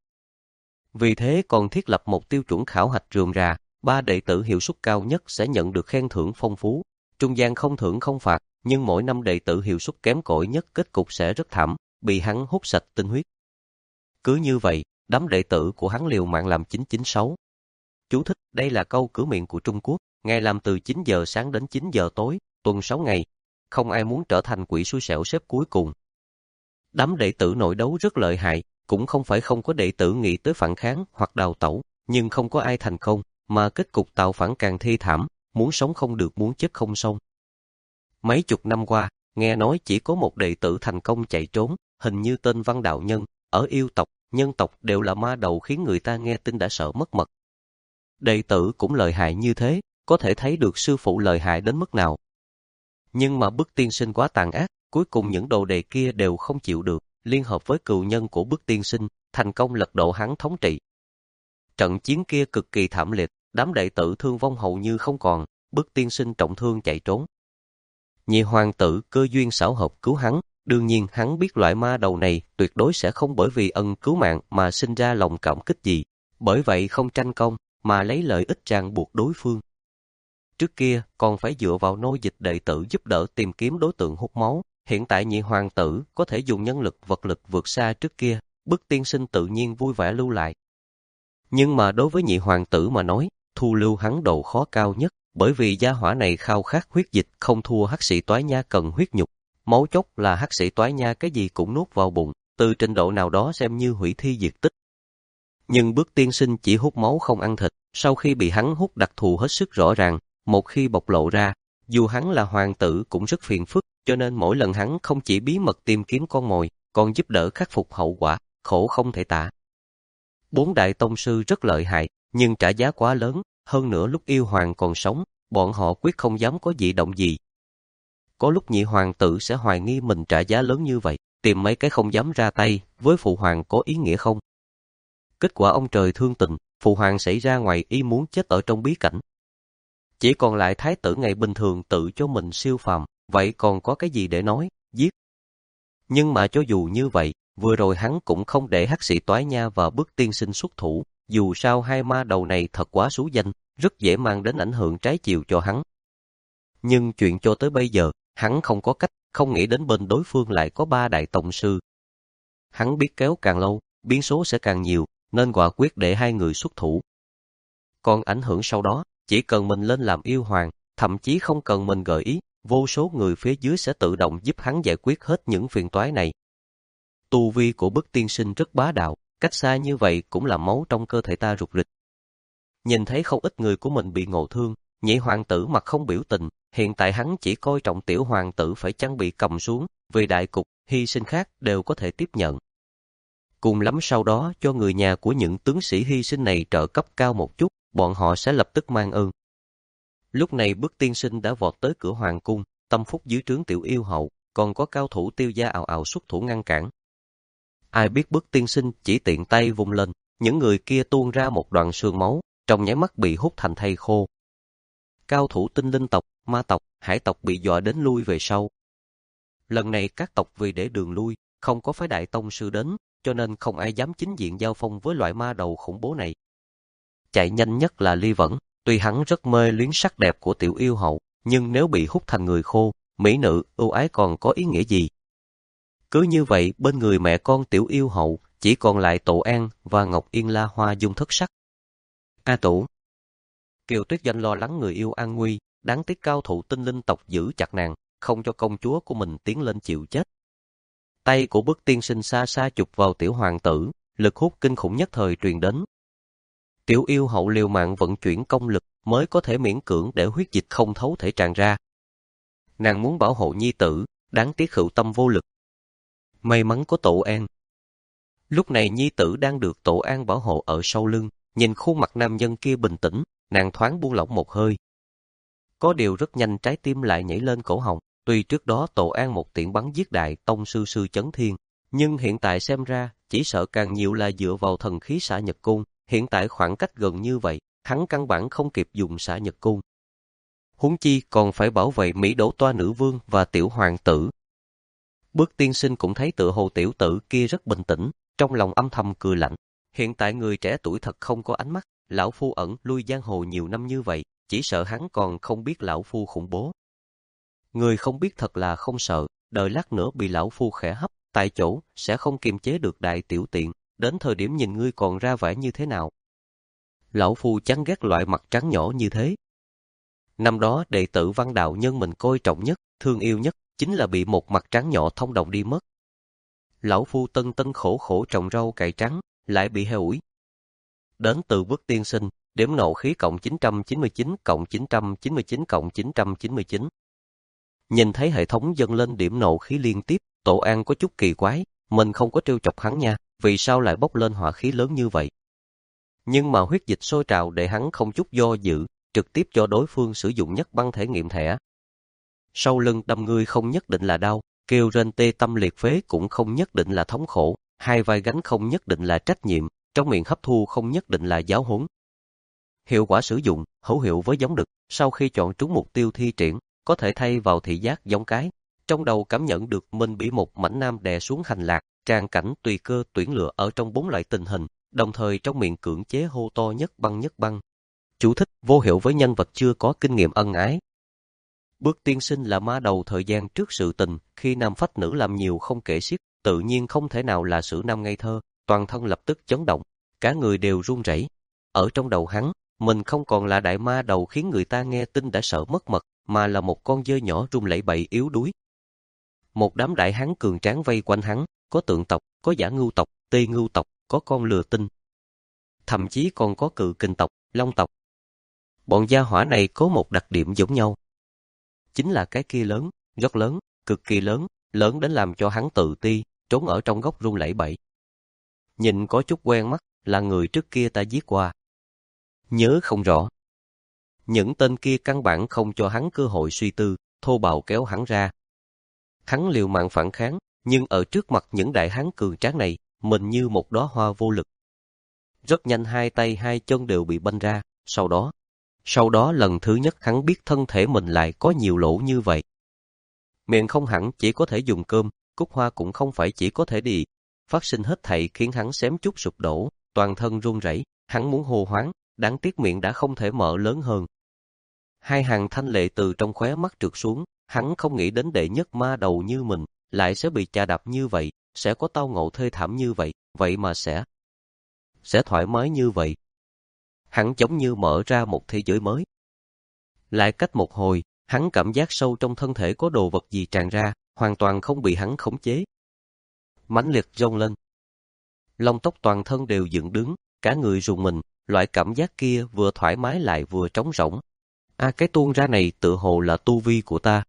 Vì thế còn thiết lập một tiêu chuẩn khảo hạch rườm rà, ba đệ tử hiệu suất cao nhất sẽ nhận được khen thưởng phong phú, trung gian không thưởng không phạt, nhưng mỗi năm đệ tử hiệu suất kém cỏi nhất kết cục sẽ rất thảm, bị hắn hút sạch tinh huyết. Cứ như vậy, đám đệ tử của hắn liều mạng làm chín chín sáu. Chú thích, đây là câu cửa miệng của Trung Quốc, ngày làm từ chín giờ sáng đến chín giờ tối, tuần sáu ngày. không ai muốn trở thành quỷ xui xẻo xếp cuối cùng. Đám đệ tử nội đấu rất lợi hại, cũng không phải không có đệ tử nghĩ tới phản kháng hoặc đào tẩu, nhưng không có ai thành công, mà kết cục tạo phản càng thê thảm, muốn sống không được muốn chết không xong. Mấy chục năm qua, nghe nói chỉ có một đệ tử thành công chạy trốn, hình như tên Văn Đạo Nhân, ở yêu tộc, nhân tộc đều là ma đầu khiến người ta nghe tin đã sợ mất mật. Đệ tử cũng lợi hại như thế, có thể thấy được sư phụ lợi hại đến mức nào. Nhưng mà Bức Tiên Sinh quá tàn ác, cuối cùng những đồ đệ kia đều không chịu được, liên hợp với cừu nhân của Bức Tiên Sinh, thành công lật đổ hắn thống trị. Trận chiến kia cực kỳ thảm liệt, đám đệ tử thương vong hầu như không còn, Bức Tiên Sinh trọng thương chạy trốn. Nhị hoàng tử cơ duyên xảo hợp cứu hắn, đương nhiên hắn biết loại ma đầu này tuyệt đối sẽ không bởi vì ân cứu mạng mà sinh ra lòng cảm kích gì, bởi vậy không tranh công, mà lấy lợi ích ràng buộc đối phương. Trước kia còn phải dựa vào nô dịch đệ tử giúp đỡ tìm kiếm đối tượng hút máu, hiện tại nhị hoàng tử có thể dùng nhân lực vật lực vượt xa trước kia, Bức Tiên Sinh tự nhiên vui vẻ lưu lại. Nhưng mà đối với nhị hoàng tử mà nói, thu lưu hắn độ khó cao nhất, bởi vì gia hỏa này khao khát huyết dịch không thua hắc sĩ toái nha cần huyết nhục. Máu chốc là hắc sĩ toái nha cái gì cũng nuốt vào bụng, từ trình độ nào đó xem như hủy thi diệt tích. Nhưng Bức Tiên Sinh chỉ hút máu không ăn thịt, sau khi bị hắn hút đặc thù hết sức rõ ràng, một khi bộc lộ ra, dù hắn là hoàng tử cũng rất phiền phức, cho nên mỗi lần hắn không chỉ bí mật tìm kiếm con mồi, còn giúp đỡ khắc phục hậu quả, khổ không thể tả. Bốn đại tông sư rất lợi hại, nhưng trả giá quá lớn, hơn nữa lúc yêu hoàng còn sống, bọn họ quyết không dám có dị động gì. Có lúc nhị hoàng tử sẽ hoài nghi mình trả giá lớn như vậy, tìm mấy cái không dám ra tay, với phụ hoàng có ý nghĩa không? Kết quả ông trời thương tình, phụ hoàng xảy ra ngoài ý muốn chết ở trong bí cảnh. Chỉ còn lại thái tử ngày bình thường tự cho mình siêu phàm, vậy còn có cái gì để nói, giết. Nhưng mà cho dù như vậy, vừa rồi hắn cũng không để hắc sĩ toái nha và Bức Tiên Sinh xuất thủ, dù sao hai ma đầu này thật quá xú danh, rất dễ mang đến ảnh hưởng trái chiều cho hắn. Nhưng chuyện cho tới bây giờ, hắn không có cách, không nghĩ đến bên đối phương lại có ba đại tông sư. Hắn biết kéo càng lâu, biến số sẽ càng nhiều, nên quả quyết để hai người xuất thủ. Còn ảnh hưởng sau đó, chỉ cần mình lên làm yêu hoàng, thậm chí không cần mình gợi ý, vô số người phía dưới sẽ tự động giúp hắn giải quyết hết những phiền toái này. Tu vi của Bức Tiên Sinh rất bá đạo, cách xa như vậy cũng là máu trong cơ thể ta rục rịch. Nhìn thấy không ít người của mình bị ngộ thương, nhị hoàng tử mặt không biểu tình, hiện tại hắn chỉ coi trọng tiểu hoàng tử phải chăng bị cầm xuống, vì đại cục, hy sinh khác đều có thể tiếp nhận. Cùng lắm sau đó cho người nhà của những tướng sĩ hy sinh này trợ cấp cao một chút, bọn họ sẽ lập tức mang ơn. Lúc này Bức Tiên Sinh đã vọt tới cửa hoàng cung, tâm phúc dưới trướng tiểu yêu hậu, còn có cao thủ Tiêu gia ào ào xuất thủ ngăn cản. Ai biết Bức Tiên Sinh chỉ tiện tay vung lên, những người kia tuôn ra một đoạn sương máu, trong nháy mắt bị hút thành thây khô. Cao thủ tinh linh tộc, ma tộc, hải tộc bị dọa đến lui về sau. Lần này các tộc vì để đường lui, không có phái đại tông sư đến, cho nên không ai dám chính diện giao phong với loại ma đầu khủng bố này. Chạy nhanh nhất là Ly Vẫn, tuy hắn rất mê luyến sắc đẹp của tiểu yêu hậu, nhưng nếu bị hút thành người khô, mỹ nữ ưu ái còn có ý nghĩa gì? Cứ như vậy, bên người mẹ con tiểu yêu hậu, chỉ còn lại Tổ An và Ngọc Yên La Hoa dung thất sắc. A Tổ. Kiều Tuyết Doanh lo lắng người yêu an nguy, đáng tiếc cao thủ tinh linh tộc giữ chặt nàng, không cho công chúa của mình tiến lên chịu chết. Tay của Bức Tiên Sinh xa xa chụp vào tiểu hoàng tử, lực hút kinh khủng nhất thời truyền đến. Tiểu yêu hậu liều mạng vận chuyển công lực mới có thể miễn cưỡng để huyết dịch không thấu thể tràn ra. Nàng muốn bảo hộ nhi tử, đáng tiếc hữu tâm vô lực. May mắn có Tổ An. Lúc này nhi tử đang được Tổ An bảo hộ ở sau lưng, nhìn khuôn mặt nam nhân kia bình tĩnh, nàng thoáng buông lỏng một hơi. Có điều rất nhanh trái tim lại nhảy lên cổ họng, tuy trước đó Tổ An một tiễn bắn giết đại tông sư sư chấn thiên, nhưng hiện tại xem ra, chỉ sợ càng nhiều là dựa vào thần khí xả nhật côn, hiện tại khoảng cách gần như vậy, hắn căn bản không kịp dùng xả nhật côn. Huống chi còn phải bảo vệ Mỹ Đỗ Toa nữ vương và tiểu hoàng tử. Bức Tiên Sinh cũng thấy tựa hồ tiểu tử kia rất bình tĩnh, trong lòng âm thầm cười lạnh. Hiện tại người trẻ tuổi thật không có ánh mắt, lão phu ẩn lui giang hồ nhiều năm như vậy, chỉ sợ hắn còn không biết lão phu khủng bố. Người không biết thật là không sợ, đợi lát nữa bị lão phu khẽ hấp, tại chỗ, sẽ không kiềm chế được đại tiểu tiện, đến thời điểm nhìn ngươi còn ra vẻ như thế nào. Lão phu chán ghét loại mặt trắng nhỏ như thế. Năm đó đệ tử Văn đạo nhân mình coi trọng nhất, thương yêu nhất, chính là bị một mặt trắng nhỏ thông đồng đi mất. Lão phu tân tân khổ khổ trồng rau cải trắng, lại bị heo ủi. Đến từ Bước tiên sinh, điểm nộ khí cộng chín trăm chín mươi chín cộng chín trăm chín mươi chín cộng chín trăm chín mươi chín. Nhìn thấy hệ thống dâng lên điểm nộ khí liên tiếp, Tổ An có chút kỳ quái, mình không có trêu chọc hắn nha, vì sao lại bốc lên hỏa khí lớn như vậy? Nhưng mà huyết dịch sôi trào để hắn không chút do dự, trực tiếp cho đối phương sử dụng nhất băng thể nghiệm thẻ. Sau lưng đâm ngươi không nhất định là đau, kêu rên tê tâm liệt phế cũng không nhất định là thống khổ, hai vai gánh không nhất định là trách nhiệm, trong miệng hấp thu không nhất định là giáo huấn. Hiệu quả sử dụng, hữu hiệu với giống đực, sau khi chọn trúng mục tiêu thi triển, có thể thay vào thị giác giống cái. Trong đầu cảm nhận được mình bị một mảnh nam đè xuống hành lạc, tràn cảnh tùy cơ tuyển lựa ở trong bốn loại tình hình, đồng thời trong miệng cưỡng chế hô to nhất băng nhất băng. Chú thích, vô hiệu với nhân vật chưa có kinh nghiệm ân ái. Bước tiên sinh là ma đầu thời gian trước sự tình, khi nam phách nữ làm nhiều không kể xiết, tự nhiên không thể nào là sử nam ngây thơ, toàn thân lập tức chấn động, cả người đều run rẩy. Ở trong đầu hắn, mình không còn là đại ma đầu khiến người ta nghe tin đã sợ mất mật, mà là một con dơi nhỏ run lẩy bẩy yếu đuối. Một đám đại hán cường tráng vây quanh hắn, có tượng tộc, có giả ngưu tộc, tê ngưu tộc, có con lừa tinh. Thậm chí còn có cự kình tộc, long tộc. Bọn gia hỏa này có một đặc điểm giống nhau. Chính là cái kia lớn, rất lớn, cực kỳ lớn, lớn đến làm cho hắn tự ti, trốn ở trong góc run lẩy bẩy. Nhìn có chút quen mắt, là người trước kia ta giết qua. Nhớ không rõ. Những tên kia căn bản không cho hắn cơ hội suy tư, thô bạo kéo hắn ra. Hắn liều mạng phản kháng, nhưng ở trước mặt những đại hán cường tráng này, mình như một đóa hoa vô lực. Rất nhanh hai tay hai chân đều bị banh ra, sau đó, sau đó lần thứ nhất hắn biết thân thể mình lại có nhiều lỗ như vậy. Miệng không hẳn chỉ có thể dùng cơm, cúc hoa cũng không phải chỉ có thể đi. Phát sinh hết thảy khiến hắn xém chút sụp đổ, toàn thân run rẩy, hắn muốn hô hoáng, đáng tiếc miệng đã không thể mở lớn hơn. Hai hàng thanh lệ từ trong khóe mắt trượt xuống, hắn không nghĩ đến đệ nhất ma đầu như mình, lại sẽ bị chà đạp như vậy, sẽ có tao ngộ thê thảm như vậy, vậy mà sẽ, sẽ thoải mái như vậy. Hắn giống như mở ra một thế giới mới. Lại cách một hồi, hắn cảm giác sâu trong thân thể có đồ vật gì tràn ra, hoàn toàn không bị hắn khống chế. Mãnh liệt rông lên. Lông tóc toàn thân đều dựng đứng, cả người rùng mình, loại cảm giác kia vừa thoải mái lại vừa trống rỗng. À, cái tuôn ra này tựa hồ là tu vi của ta.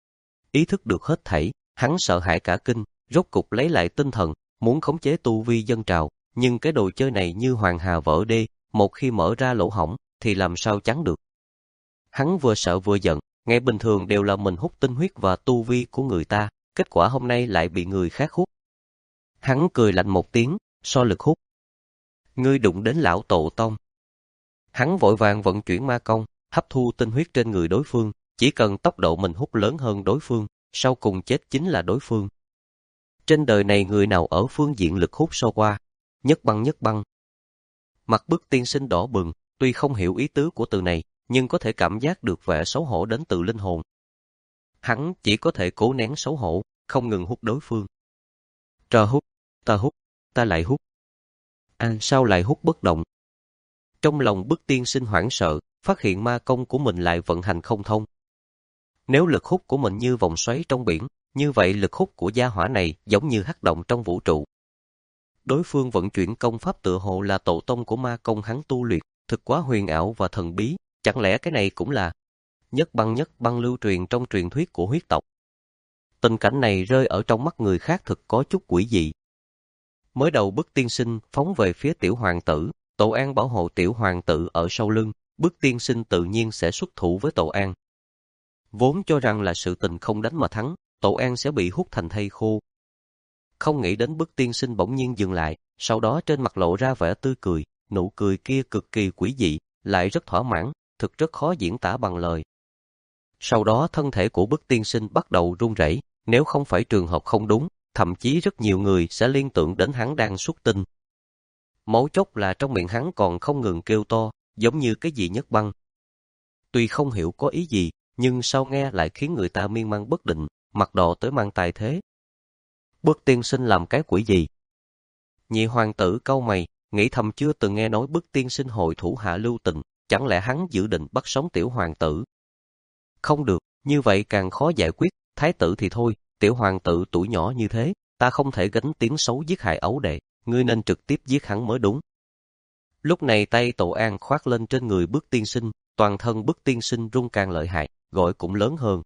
Ý thức được hết thảy, hắn sợ hãi cả kinh, rốt cục lấy lại tinh thần, muốn khống chế tu vi dâng trào, nhưng cái đồ chơi này như hoàng hà vỡ đê, một khi mở ra lỗ hổng, thì làm sao chắn được. Hắn vừa sợ vừa giận, ngày bình thường đều là mình hút tinh huyết và tu vi của người ta, kết quả hôm nay lại bị người khác hút. Hắn cười lạnh một tiếng, so lực hút. Ngươi đụng đến lão tổ tông. Hắn vội vàng vận chuyển ma công, hấp thu tinh huyết trên người đối phương, chỉ cần tốc độ mình hút lớn hơn đối phương, sau cùng chết chính là đối phương. Trên đời này người nào ở phương diện lực hút so qua, nhất băng nhất băng. Mặt Bước tiên sinh đỏ bừng, tuy không hiểu ý tứ của từ này, nhưng có thể cảm giác được vẻ xấu hổ đến từ linh hồn. Hắn chỉ có thể cố nén xấu hổ, không ngừng hút đối phương. Trò hút, ta hút, ta lại hút. À, sao lại hút bất động? Trong lòng Bước tiên sinh hoảng sợ, phát hiện ma công của mình lại vận hành không thông. Nếu lực hút của mình như vòng xoáy trong biển, như vậy lực hút của gia hỏa này giống như hắc động trong vũ trụ. Đối phương vận chuyển công pháp tựa hồ là tổ tông của ma công hắn tu luyện, thực quá huyền ảo và thần bí, chẳng lẽ cái này cũng là nhất băng nhất băng lưu truyền trong truyền thuyết của huyết tộc. Tình cảnh này rơi ở trong mắt người khác thực có chút quỷ dị. Mới đầu Bước tiên sinh phóng về phía tiểu hoàng tử, Tổ An bảo hộ tiểu hoàng tử ở sau lưng, Bước tiên sinh tự nhiên sẽ xuất thủ với Tổ An. Vốn cho rằng là sự tình không đánh mà thắng, Tổ An sẽ bị hút thành thây khô. Không nghĩ đến Bước tiên sinh bỗng nhiên dừng lại, sau đó trên mặt lộ ra vẻ tươi cười, nụ cười kia cực kỳ quỷ dị, lại rất thỏa mãn, thực rất khó diễn tả bằng lời. Sau đó thân thể của Bước tiên sinh bắt đầu run rẩy, nếu không phải trường hợp không đúng, thậm chí rất nhiều người sẽ liên tưởng đến hắn đang xuất tinh. Mấu chốt là trong miệng hắn còn không ngừng kêu to, giống như cái gì nhất băng. Tuy không hiểu có ý gì, nhưng sau nghe lại khiến người ta miên man bất định, mặt đỏ tới mang tài thế. Bước tiên sinh làm cái quỷ gì? Nhị hoàng tử cau mày, nghĩ thầm chưa từng nghe nói Bước tiên sinh hội thủ hạ lưu tình, chẳng lẽ hắn dự định bắt sống tiểu hoàng tử. Không được, như vậy càng khó giải quyết, thái tử thì thôi, tiểu hoàng tử tuổi nhỏ như thế, ta không thể gánh tiếng xấu giết hại ấu đệ, ngươi nên trực tiếp giết hắn mới đúng. Lúc này tay Tổ An khoác lên trên người Bước Tiên Sinh, toàn thân Bước Tiên Sinh run càng lợi hại, gọi cũng lớn hơn.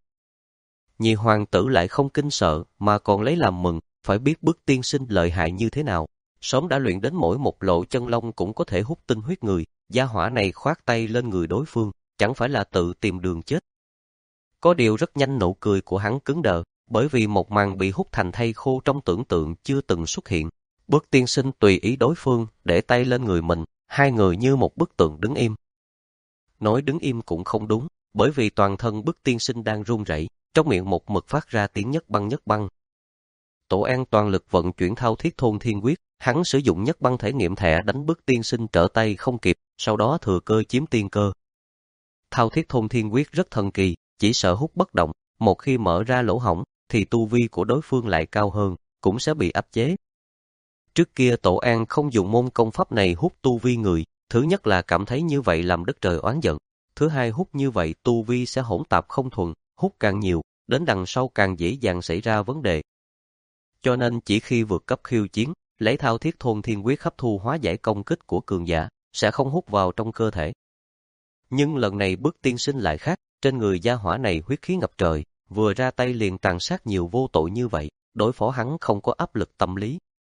Nhị hoàng tử lại không kinh sợ, mà còn lấy làm mừng, phải biết Bước Tiên Sinh lợi hại như thế nào. Sớm đã luyện đến mỗi một lỗ chân lông cũng có thể hút tinh huyết người, gia hỏa này khoác tay lên người đối phương, chẳng phải là tự tìm đường chết. Có điều rất nhanh nụ cười của hắn cứng đờ, bởi vì một màn bị hút thành thây khô trong tưởng tượng chưa từng xuất hiện. Bước Tiên Sinh tùy ý đối phương, để tay lên người mình, hai người như một bức tượng đứng im. Nói đứng im cũng không đúng, bởi vì toàn thân Bước Tiên Sinh đang run rẩy, trong miệng một mực phát ra tiếng nhất băng nhất băng. Tổ An toàn lực vận chuyển thao thiết thôn thiên quyết, hắn sử dụng nhất băng thể nghiệm thẻ đánh Bước Tiên Sinh trở tay không kịp, sau đó thừa cơ chiếm tiên cơ. Thao thiết thôn thiên quyết rất thần kỳ, chỉ sợ hút bất động, một khi mở ra lỗ hổng, thì tu vi của đối phương lại cao hơn, cũng sẽ bị áp chế. Trước kia Tổ An không dùng môn công pháp này hút tu vi người, thứ nhất là cảm thấy như vậy làm đất trời oán giận, thứ hai hút như vậy tu vi sẽ hỗn tạp không thuần, hút càng nhiều, đến đằng sau càng dễ dàng xảy ra vấn đề. Cho nên chỉ khi vượt cấp khiêu chiến, lấy thao thiết thôn thiên quyết hấp thu hóa giải công kích của cường giả, sẽ không hút vào trong cơ thể. Nhưng lần này Bước Tiên Sinh lại khác, trên người gia hỏa này huyết khí ngập trời, vừa ra tay liền tàn sát nhiều vô tội như vậy, đối phó hắn không có áp lực tâm lý.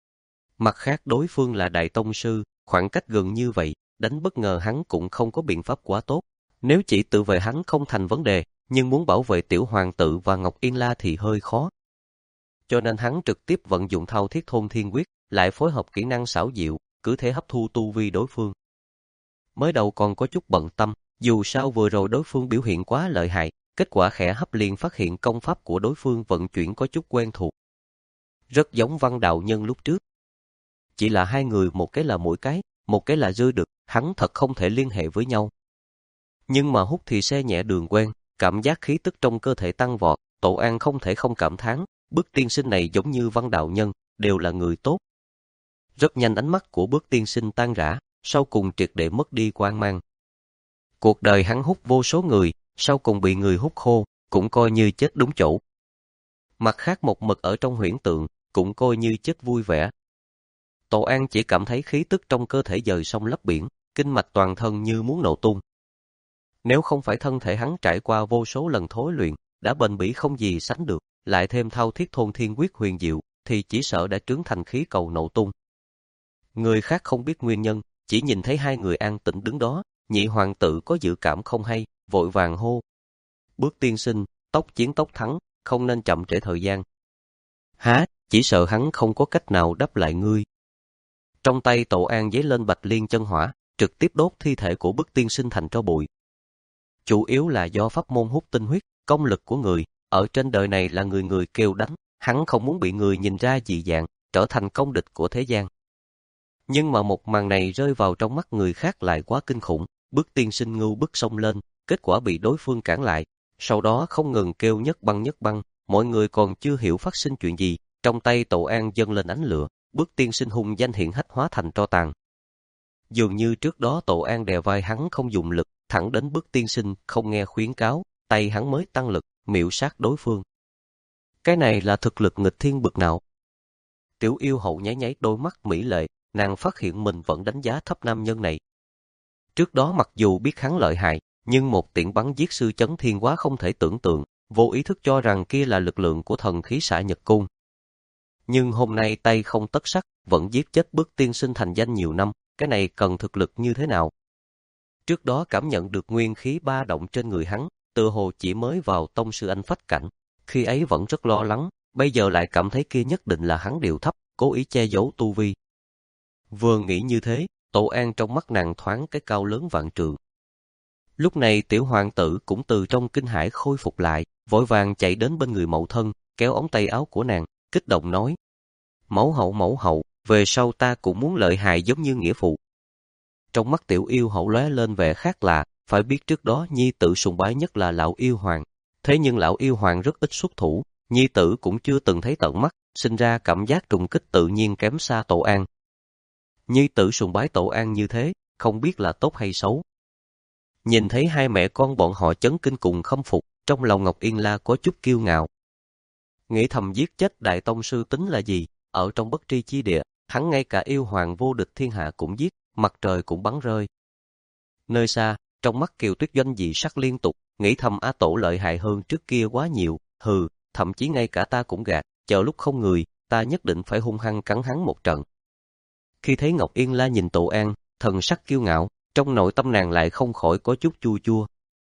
Mặt khác đối phương là đại tông sư, khoảng cách gần như vậy, đánh bất ngờ hắn cũng không có biện pháp quá tốt. Nếu chỉ tự vệ hắn không thành vấn đề, nhưng muốn bảo vệ tiểu hoàng tử và Ngọc Yên La thì hơi khó. Cho nên hắn trực tiếp vận dụng thao thiết thôn thiên quyết, lại phối hợp kỹ năng xảo diệu, cứ thế hấp thu tu vi đối phương. Mới đầu còn có chút bận tâm, dù sao vừa rồi đối phương biểu hiện quá lợi hại, kết quả khẽ hấp liền phát hiện công pháp của đối phương vận chuyển có chút quen thuộc. Rất giống Văn đạo nhân lúc trước. Chỉ là hai người một cái là mũi cái, một cái là dư được, hắn thật không thể liên hệ với nhau. Nhưng mà hút thì xe nhẹ đường quen, cảm giác khí tức trong cơ thể tăng vọt, Tổ An không thể không cảm thán, Bước Tiên Sinh này giống như Văn đạo nhân, đều là người tốt. Rất nhanh ánh mắt của Bước Tiên Sinh tan rã, sau cùng triệt để mất đi quang mang. Cuộc đời hắn hút vô số người, sau cùng bị người hút khô, cũng coi như chết đúng chỗ. Mặt khác một mực ở trong huyễn tượng, cũng coi như chết vui vẻ. Tổ An chỉ cảm thấy khí tức trong cơ thể dời sông lấp biển, kinh mạch toàn thân như muốn nổ tung. Nếu không phải thân thể hắn trải qua vô số lần thối luyện, đã bền bỉ không gì sánh được, lại thêm thao thiết thôn thiên quyết huyền diệu, thì chỉ sợ đã trướng thành khí cầu nổ tung. Người khác không biết nguyên nhân, chỉ nhìn thấy hai người an tĩnh đứng đó, nhị hoàng tử có dự cảm không hay, vội vàng hô. Bước Tiên Sinh, tốc chiến tốc thắng, không nên chậm trễ thời gian. Há, chỉ sợ hắn không có cách nào đáp lại ngươi. Trong tay Tổ An giấy lên bạch liên chân hỏa, trực tiếp đốt thi thể của Bước Tiên Sinh thành tro bụi. Chủ yếu là do pháp môn hút tinh huyết, công lực của người, ở trên đời này là người người kêu đánh, hắn không muốn bị người nhìn ra dị dạng, trở thành công địch của thế gian. Nhưng mà một màn này rơi vào trong mắt người khác lại quá kinh khủng, Bước Tiên Sinh ngưu bức xông lên, kết quả bị đối phương cản lại, sau đó không ngừng kêu nhất băng nhất băng, mọi người còn chưa hiểu phát sinh chuyện gì, trong tay Tổ An dâng lên ánh lửa, Bước Tiên Sinh hung danh hiện hách hóa thành tro tàn. Dường như trước đó Tổ An đè vai hắn không dùng lực, thẳng đến Bước Tiên Sinh không nghe khuyến cáo, tay hắn mới tăng lực, miểu sát đối phương. Cái này là thực lực nghịch thiên bực nào? Tiểu yêu hậu nháy nháy đôi mắt mỹ lệ, nàng phát hiện mình vẫn đánh giá thấp nam nhân này. Trước đó mặc dù biết hắn lợi hại, nhưng một tiễn bắn giết sư chấn thiên quá không thể tưởng tượng, vô ý thức cho rằng kia là lực lượng của thần khí xạ nhật cung. Nhưng hôm nay tay không tất sắt, vẫn giết chết Bước Tiên Sinh thành danh nhiều năm, cái này cần thực lực như thế nào? Trước đó cảm nhận được nguyên khí ba động trên người hắn, tựa hồ chỉ mới vào tông sư anh phách cảnh, khi ấy vẫn rất lo lắng, bây giờ lại cảm thấy kia nhất định là hắn điều thấp, cố ý che giấu tu vi. Vừa nghĩ như thế, Tổ An trong mắt nàng thoáng cái cao lớn vạn trượng. Lúc này tiểu hoàng tử cũng từ trong kinh hãi khôi phục lại, vội vàng chạy đến bên người mẫu thân, kéo ống tay áo của nàng, kích động nói. Mẫu hậu mẫu hậu, về sau ta cũng muốn lợi hại giống như nghĩa phụ. Trong mắt tiểu yêu hậu lóe lên vẻ khác lạ, phải biết trước đó nhi tử sùng bái nhất là lão yêu hoàng. Thế nhưng lão yêu hoàng rất ít xuất thủ, nhi tử cũng chưa từng thấy tận mắt, sinh ra cảm giác trùng kích tự nhiên kém xa Tổ An. Nhi tử sùng bái Tổ An như thế, không biết là tốt hay xấu. Nhìn thấy hai mẹ con bọn họ chấn kinh cùng khâm phục, Trong lòng Ngọc Yên La có chút kiêu ngạo. Nghĩ thầm giết chết đại tông sư tính là gì, ở trong bất tri chi địa, hắn ngay cả yêu hoàng vô địch thiên hạ cũng giết, mặt trời cũng bắn rơi. Nơi xa, trong mắt Kiều Tuyết Doanh dị sắc liên tục, nghĩ thầm Á Tổ lợi hại hơn trước kia quá nhiều, hừ, thậm chí ngay cả ta cũng gạt, chờ lúc không người, ta nhất định phải hung hăng cắn hắn một trận. Khi thấy Ngọc Yên La nhìn Tổ An, thần sắc kiêu ngạo, trong nội tâm nàng lại không khỏi có chút chua chua.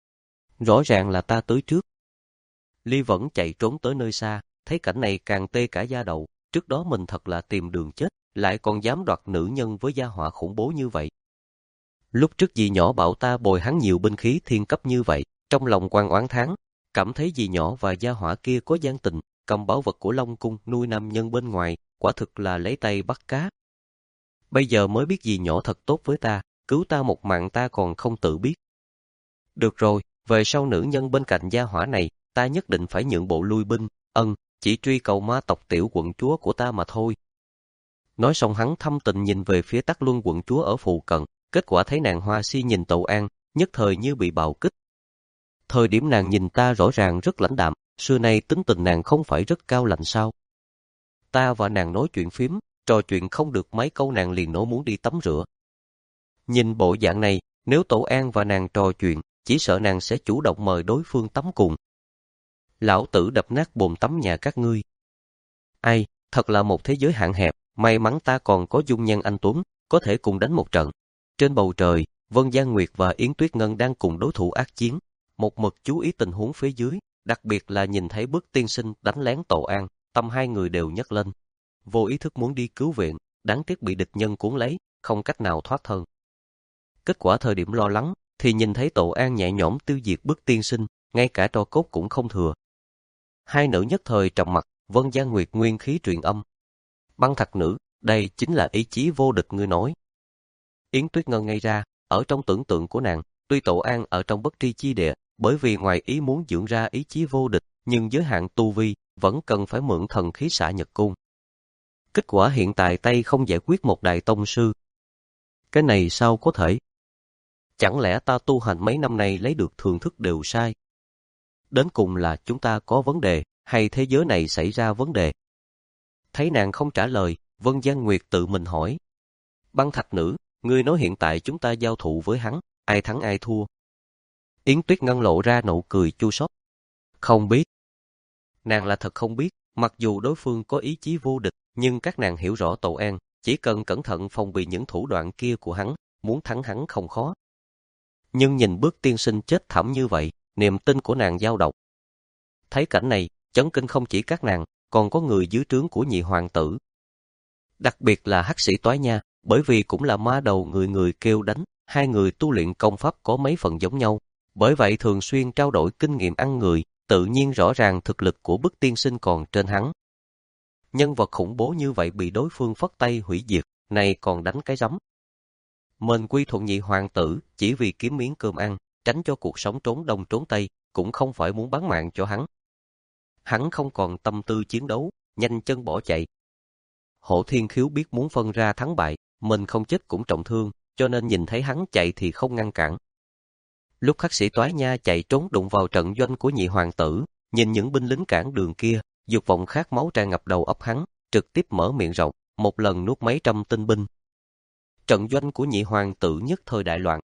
Rõ ràng là ta tới trước. Ly vẫn chạy trốn tới nơi xa, thấy cảnh này càng tê cả da đầu, trước đó mình thật là tìm đường chết, lại còn dám đoạt nữ nhân với gia họa khủng bố như vậy. Lúc trước dì nhỏ bảo ta bồi hắn nhiều binh khí thiên cấp như vậy, trong lòng quan oán thán, cảm thấy dì nhỏ và gia họa kia có gian tình, cầm báu vật của Long Cung nuôi nam nhân bên ngoài, quả thực là lấy tay bắt cá. Bây giờ mới biết dì nhỏ thật tốt với ta, cứu ta một mạng ta còn không tự biết. Được rồi, về sau nữ nhân bên cạnh gia hỏa này, ta nhất định phải nhượng bộ lui binh, ân, chỉ truy cầu ma tộc tiểu quận chúa của ta mà thôi. Nói xong hắn thâm tình nhìn về phía Tắc Luân quận chúa ở phụ cận, kết quả thấy nàng hoa si nhìn Tậu An, nhất thời như bị bạo kích. Thời điểm nàng nhìn ta rõ ràng rất lãnh đạm, xưa nay tính tình nàng không phải rất cao lạnh sao. Ta và nàng nói chuyện phím, trò chuyện không được mấy câu nàng liền nổ muốn đi tắm rửa. Nhìn bộ dạng này, nếu Tổ An và nàng trò chuyện, chỉ sợ nàng sẽ chủ động mời đối phương tắm cùng. Lão tử đập nát bồn tắm nhà các ngươi. Ai, thật là một thế giới hạn hẹp, may mắn ta còn có dung nhan anh tuấn, có thể cùng đánh một trận. Trên bầu trời, Vân Giang Nguyệt và Yến Tuyết Ngân đang cùng đối thủ ác chiến, một mực chú ý tình huống phía dưới, đặc biệt là nhìn thấy Bước tiên sinh đánh lén Tổ An, tâm hai người đều nhấc lên. Vô ý thức muốn đi cứu viện, đáng tiếc bị địch nhân cuốn lấy, không cách nào thoát thân. Kết quả thời điểm lo lắng, thì nhìn thấy Tổ An nhẹ nhõm tiêu diệt Bước tiên sinh, ngay cả tro cốt cũng không thừa. Hai nữ nhất thời trầm mặt, Vân Giang Nguyệt nguyên khí truyền âm. Băng Thạch nữ, đây chính là ý chí vô địch ngươi nói. Yến Tuyết Ngân ngây ra, ở trong tưởng tượng của nàng, tuy Tổ An ở trong bất tri chi địa, bởi vì ngoài ý muốn dưỡng ra ý chí vô địch, nhưng giới hạn tu vi, vẫn cần phải mượn thần khí xạ nhật cung. Kết quả hiện tại tay không giải quyết một đại tông sư. Cái này sao có thể? Chẳng lẽ ta tu hành mấy năm nay lấy được thường thức đều sai? Đến cùng là chúng ta có vấn đề, hay thế giới này xảy ra vấn đề? Thấy nàng không trả lời, Vân Giang Nguyệt tự mình hỏi. Băng Thạch nữ, ngươi nói hiện tại chúng ta giao thủ với hắn, ai thắng ai thua? Yến Tuyết Ngân lộ ra nụ cười chua xót. Không biết. Nàng là thật không biết, mặc dù đối phương có ý chí vô địch, nhưng các nàng hiểu rõ Tổ An, chỉ cần cẩn thận phòng bị những thủ đoạn kia của hắn, muốn thắng hắn không khó. Nhưng nhìn Bước tiên sinh chết thảm như vậy, niềm tin của nàng dao động. Thấy cảnh này, chấn kinh không chỉ các nàng, còn có người dưới trướng của nhị hoàng tử. Đặc biệt là Hắc Sĩ Toái Nha, bởi vì cũng là ma đầu người người kêu đánh, hai người tu luyện công pháp có mấy phần giống nhau, bởi vậy thường xuyên trao đổi kinh nghiệm ăn người, tự nhiên rõ ràng thực lực của Bức tiên sinh còn trên hắn. Nhân vật khủng bố như vậy bị đối phương phất tay hủy diệt, này còn đánh cái rắm. Mình quy thuận nhị hoàng tử, chỉ vì kiếm miếng cơm ăn, tránh cho cuộc sống trốn đông trốn tây, cũng không phải muốn bán mạng cho hắn. Hắn không còn tâm tư chiến đấu, nhanh chân bỏ chạy. Hổ Thiên Khiếu biết muốn phân ra thắng bại, mình không chết cũng trọng thương, cho nên nhìn thấy hắn chạy thì không ngăn cản. Lúc Hắc Sĩ Toái Nha chạy trốn đụng vào trận doanh của nhị hoàng tử, nhìn những binh lính cản đường kia, dục vọng khát máu tràn ngập đầu óc hắn, trực tiếp mở miệng rộng, một lần nuốt mấy trăm tinh binh. Trận doanh của nhị hoàng tử nhất thời đại loạn.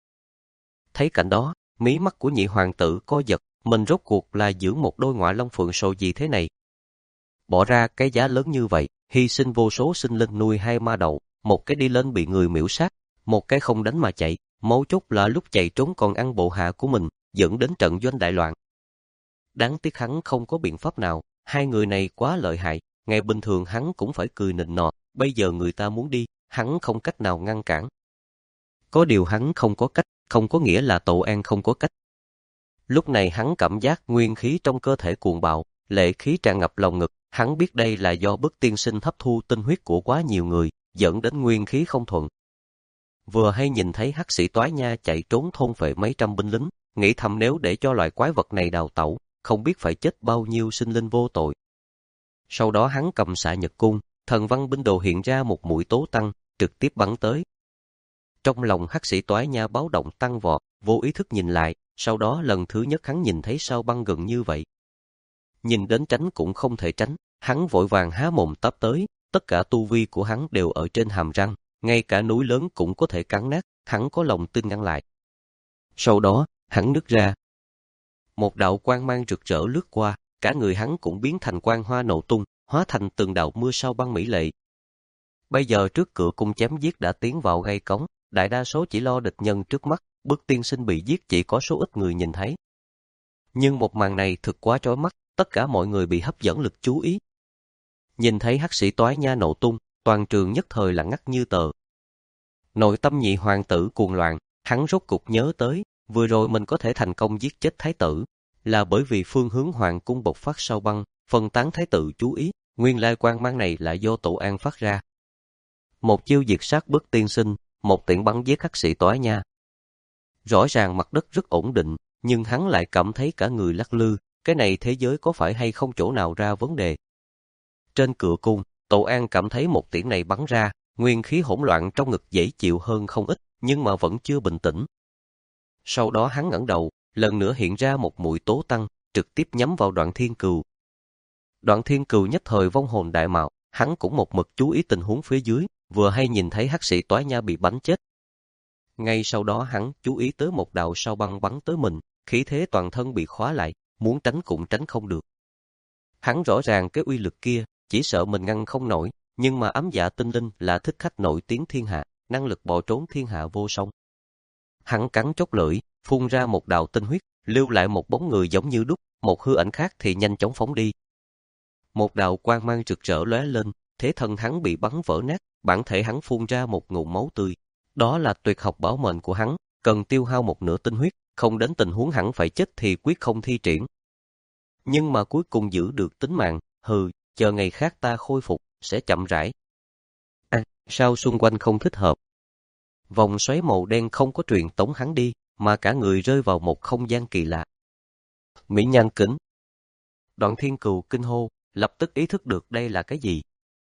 Thấy cảnh đó, mí mắt của nhị hoàng tử co giật, mình rốt cuộc là dưỡng một đôi ngọa long phượng sồ gì thế này. Bỏ ra cái giá lớn như vậy, hy sinh vô số sinh linh nuôi hai ma đầu, một cái đi lên bị người miễu sát, một cái không đánh mà chạy, mấu chốt là lúc chạy trốn còn ăn bộ hạ của mình, dẫn đến trận doanh đại loạn. Đáng tiếc hắn không có biện pháp nào, hai người này quá lợi hại, ngày bình thường hắn cũng phải cười nịnh nọt, bây giờ người ta muốn đi, hắn không cách nào ngăn cản. Có điều hắn không có cách, không có nghĩa là Tổ An không có cách. Lúc này hắn cảm giác nguyên khí trong cơ thể cuồng bạo, lệ khí tràn ngập lòng ngực, hắn biết đây là do Bức tiên sinh hấp thu tinh huyết của quá nhiều người, dẫn đến nguyên khí không thuận. Vừa hay nhìn thấy Hắc Sĩ Toái Nha chạy trốn thôn phệ mấy trăm binh lính, nghĩ thầm nếu để cho loại quái vật này đào tẩu, không biết phải chết bao nhiêu sinh linh vô tội. Sau đó hắn cầm xạ nhật cung, thần văn binh đồ hiện ra một mũi tố tăng, trực tiếp bắn tới. Trong lòng Hắc Sĩ Toái Nha báo động tăng vọt, vô ý thức nhìn lại, sau đó lần thứ nhất hắn nhìn thấy sao băng gần như vậy. Nhìn đến tránh cũng không thể tránh, hắn vội vàng há mồm táp tới, tất cả tu vi của hắn đều ở trên hàm răng, ngay cả núi lớn cũng có thể cắn nát, hắn có lòng tin ngăn lại. Sau đó, hắn nứt ra. Một đạo quang mang rực rỡ lướt qua, cả người hắn cũng biến thành quang hoa nổ tung, hóa thành từng đạo mưa sao băng mỹ lệ. Bây giờ trước cửa cung chém giết đã tiến vào gây cống, đại đa số chỉ lo địch nhân trước mắt, Bức tiên sinh bị giết chỉ có số ít người nhìn thấy. Nhưng một màn này thực quá chói mắt, tất cả mọi người bị hấp dẫn lực chú ý. Nhìn thấy hắc sĩ toái nha nổ tung, toàn trường nhất thời lặng ngắt như tờ. Nội tâm nhị hoàng tử cuồng loạn, hắn rốt cục nhớ tới, vừa rồi mình có thể thành công giết chết thái tử, là bởi vì phương hướng hoàng cung bộc phát sao băng, phân tán thái tử chú ý, nguyên lai quang mang này là do Tổ An phát ra. Một chiêu diệt sát Bức tiên sinh, một tiễn bắn giết hắc sĩ toái nha. Rõ ràng mặt đất rất ổn định, nhưng hắn lại cảm thấy cả người lắc lư, cái này thế giới có phải hay không chỗ nào ra vấn đề. Trên cửa cung, Tổ An cảm thấy một tiễn này bắn ra, nguyên khí hỗn loạn trong ngực dễ chịu hơn không ít, nhưng mà vẫn chưa bình tĩnh. Sau đó hắn ngẩng đầu, lần nữa hiện ra một mũi tố tăng, trực tiếp nhắm vào Đoạn Thiên Cừu. Đoạn Thiên Cừu nhất thời vong hồn đại mạo, hắn cũng một mực chú ý tình huống phía dưới, vừa hay nhìn thấy hắc sĩ toái nha bị bắn chết. Ngay sau đó hắn chú ý tới một đạo sao băng bắn tới mình, khí thế toàn thân bị khóa lại, muốn tránh cũng tránh không được. Hắn rõ ràng cái uy lực kia, chỉ sợ mình ngăn không nổi, nhưng mà ám dạ tinh linh là thích khách nổi tiếng thiên hạ, năng lực bỏ trốn thiên hạ vô song. Hắn cắn chót lưỡi, phun ra một đạo tinh huyết, lưu lại một bóng người giống như đúc, một hư ảnh khác thì nhanh chóng phóng đi. Một đạo quang mang rực rỡ lóe lên, thế thân hắn bị bắn vỡ nát, bản thể hắn phun ra một ngụm máu tươi. Đó là tuyệt học bảo mệnh của hắn, cần tiêu hao một nửa tinh huyết, không đến tình huống hắn phải chết thì quyết không thi triển. Nhưng mà cuối cùng giữ được tính mạng, hừ, chờ ngày khác ta khôi phục, sẽ chậm rãi. À, sao xung quanh không thích hợp? Vòng xoáy màu đen không có truyền tống hắn đi, mà cả người rơi vào một không gian kỳ lạ. Mỹ Nhan Kính. Đoạn Thiên Cừu kinh hô, lập tức ý thức được đây là cái gì.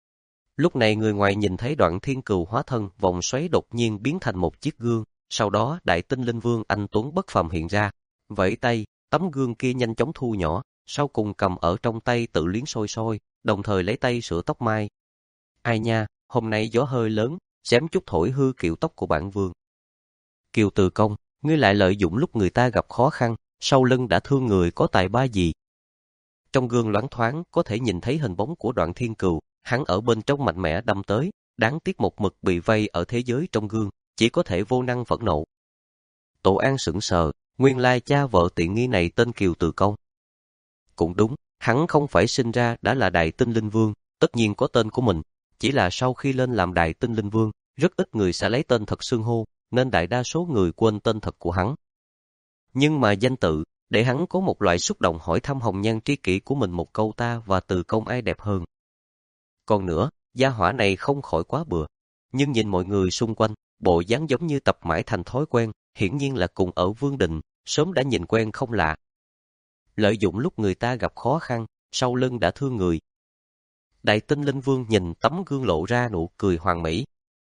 Lúc này người ngoài nhìn thấy Đoạn Thiên Cừu hóa thân vòng xoáy đột nhiên biến thành một chiếc gương, sau đó Đại Tinh Linh Vương anh tuấn bất phàm hiện ra, vẫy tay, tấm gương kia nhanh chóng thu nhỏ, sau cùng cầm ở trong tay tự liếm sôi sôi, đồng thời lấy tay sửa tóc mai. Ai nha, hôm nay gió hơi lớn, xém chút thổi hư kiệu tóc của bản vương. Kiều Từ Công, ngươi lại lợi dụng lúc người ta gặp khó khăn, sau lưng đã thương người có tài ba gì? Trong gương loáng thoáng có thể nhìn thấy hình bóng của Đoạn Thiên Cừu, hắn ở bên trong mạnh mẽ đâm tới, đáng tiếc một mực bị vây ở thế giới trong gương, chỉ có thể vô năng phẫn nộ. Tổ An sững sờ, nguyên lai cha vợ tiện nghi này tên Kiều Từ Công. Cũng đúng, hắn không phải sinh ra đã là Đại Tinh Linh Vương, tất nhiên có tên của mình, chỉ là sau khi lên làm Đại Tinh Linh Vương, rất ít người sẽ lấy tên thật xưng hô, nên đại đa số người quên tên thật của hắn. Nhưng mà danh tự, để hắn có một loại xúc động hỏi thăm hồng nhan tri kỷ của mình một câu ta và Từ Công ai đẹp hơn. Còn nữa, gia hỏa này không khỏi quá bừa, nhưng nhìn mọi người xung quanh, bộ dáng giống như tập mãi thành thói quen, hiển nhiên là cùng ở Vương Đình, sớm đã nhìn quen không lạ. Lợi dụng lúc người ta gặp khó khăn, sau lưng đã thương người. Đại Tinh Linh Vương nhìn tấm gương lộ ra nụ cười hoàn mỹ.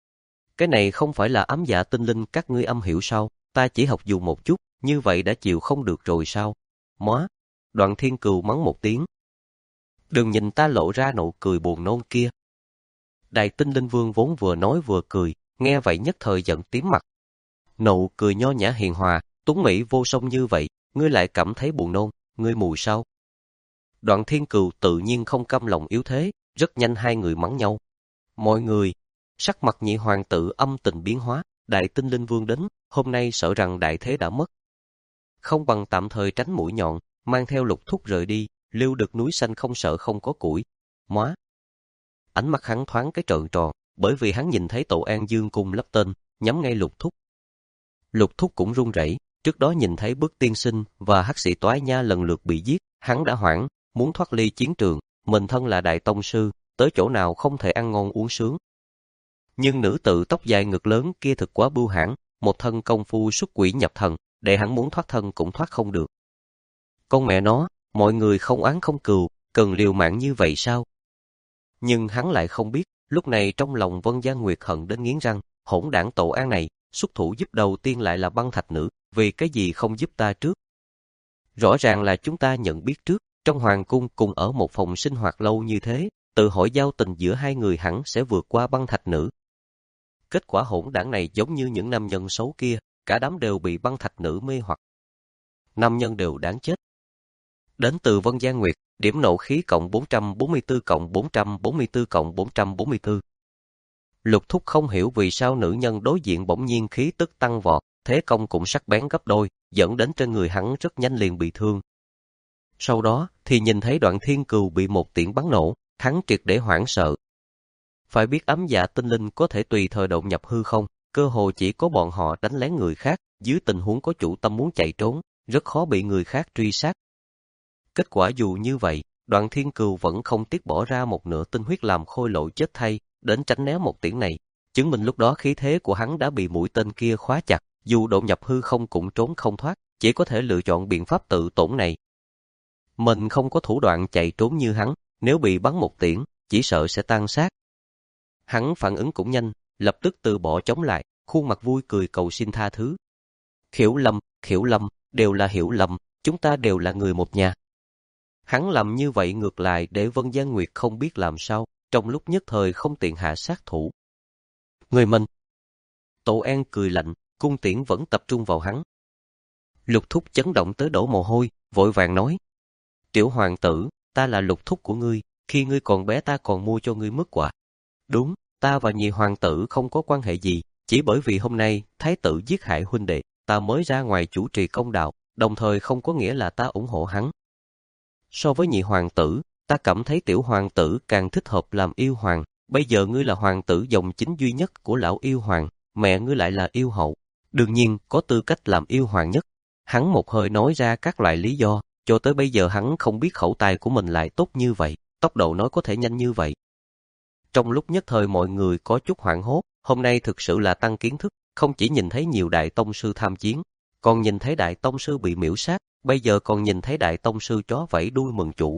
Cái này không phải là ám dạ tinh linh các ngươi âm hiểu sao, ta chỉ học dù một chút, như vậy đã chịu không được rồi sao? Móa! Đoạn Thiên Cừu mắng một tiếng. Đừng nhìn ta lộ ra nụ cười buồn nôn kia. Đại Tinh Linh Vương vốn vừa nói vừa cười, nghe vậy nhất thời giận tím mặt. Nụ cười nho nhã hiền hòa, tuấn mỹ vô song như vậy, ngươi lại cảm thấy buồn nôn, ngươi mù sao? Đoạn Thiên Cừu tự nhiên không cam lòng yếu thế, rất nhanh hai người mắng nhau. Mọi người, sắc mặt nhị hoàng tử âm tình biến hóa, Đại Tinh Linh Vương đến, hôm nay sợ rằng đại thế đã mất. Không bằng tạm thời tránh mũi nhọn, mang theo Lục Thúc rời đi, lưu được núi xanh không sợ không có củi. Móa! Ánh mắt hắn thoáng cái trợn tròn, bởi vì hắn nhìn thấy Tổ An dương cung lắp tên, nhắm ngay Lục Thúc. Lục Thúc cũng run rẩy, trước đó nhìn thấy Bức tiên sinh và hắc sĩ toái nha lần lượt bị giết, hắn đã hoảng, muốn thoát ly chiến trường, mình thân là đại tông sư, tới chỗ nào không thể ăn ngon uống sướng. Nhưng nữ tự tóc dài ngực lớn kia thực quá bưu hãn, một thân công phu xuất quỷ nhập thần, để hắn muốn thoát thân cũng thoát không được. Con mẹ nó, mọi người không oán không cừu, cần liều mạng như vậy sao? Nhưng hắn lại không biết, lúc này trong lòng Vân Gia Nguyệt hận đến nghiến răng, hỗn đảng Tổ An này, xuất thủ giúp đầu tiên lại là băng thạch nữ, vì cái gì không giúp ta trước? Rõ ràng là chúng ta nhận biết trước, trong hoàng cung cùng ở một phòng sinh hoạt lâu như thế, tự hỏi giao tình giữa hai người hẳn sẽ vượt qua băng thạch nữ. Kết quả hỗn đảng này giống như những nam nhân xấu kia, cả đám đều bị băng thạch nữ mê hoặc. Nam nhân đều đáng chết. Đến từ Vân Giang Nguyệt, điểm nộ khí cộng bốn trăm bốn mươi tư cộng bốn trăm bốn mươi tư cộng bốn trăm bốn mươi tư. Lục Thúc không hiểu vì sao nữ nhân đối diện bỗng nhiên khí tức tăng vọt, thế công cũng sắc bén gấp đôi, dẫn đến trên người hắn rất nhanh liền bị thương. Sau đó thì nhìn thấy Đoạn Thiên Cừu bị một tiễn bắn nổ, hắn triệt để hoảng sợ. Phải biết ấm dạ tinh linh có thể tùy thời độn nhập hư không, cơ hồ chỉ có bọn họ đánh lén người khác, dưới tình huống có chủ tâm muốn chạy trốn, rất khó bị người khác truy sát. Kết quả dù như vậy, Đoạn Thiên Cừu vẫn không tiếc bỏ ra một nửa tinh huyết làm khôi lỗi chết thay, đến tránh né một tiễn này, chứng minh lúc đó khí thế của hắn đã bị mũi tên kia khóa chặt, dù độn nhập hư không cũng trốn không thoát, chỉ có thể lựa chọn biện pháp tự tổn này. Mình không có thủ đoạn chạy trốn như hắn, nếu bị bắn một tiễn, chỉ sợ sẽ tan xác. Hắn phản ứng cũng nhanh, lập tức từ bỏ chống lại, khuôn mặt vui cười cầu xin tha thứ. Hiểu lầm, hiểu lầm, đều là hiểu lầm, chúng ta đều là người một nhà. Hắn làm như vậy ngược lại để Vân Giang Nguyệt không biết làm sao, trong lúc nhất thời không tiện hạ sát thủ. Người mình. Tổ An cười lạnh, cung tiễn vẫn tập trung vào hắn. Lục Thúc chấn động tới đổ mồ hôi, vội vàng nói. Tiểu hoàng tử, ta là Lục Thúc của ngươi, khi ngươi còn bé ta còn mua cho ngươi mứt quà. Đúng, ta và nhị hoàng tử không có quan hệ gì, chỉ bởi vì hôm nay thái tử giết hại huynh đệ, ta mới ra ngoài chủ trì công đạo, đồng thời không có nghĩa là ta ủng hộ hắn. So với nhị hoàng tử, ta cảm thấy tiểu hoàng tử càng thích hợp làm yêu hoàng, bây giờ ngươi là hoàng tử dòng chính duy nhất của lão yêu hoàng, mẹ ngươi lại là yêu hậu, đương nhiên có tư cách làm yêu hoàng nhất. Hắn một hơi nói ra các loại lý do, cho tới bây giờ hắn không biết khẩu tài của mình lại tốt như vậy, tốc độ nói có thể nhanh như vậy. Trong lúc nhất thời mọi người có chút hoảng hốt, hôm nay thực sự là tăng kiến thức, không chỉ nhìn thấy nhiều đại tông sư tham chiến, còn nhìn thấy đại tông sư bị miễu sát, bây giờ còn nhìn thấy đại tông sư chó vẫy đuôi mừng chủ.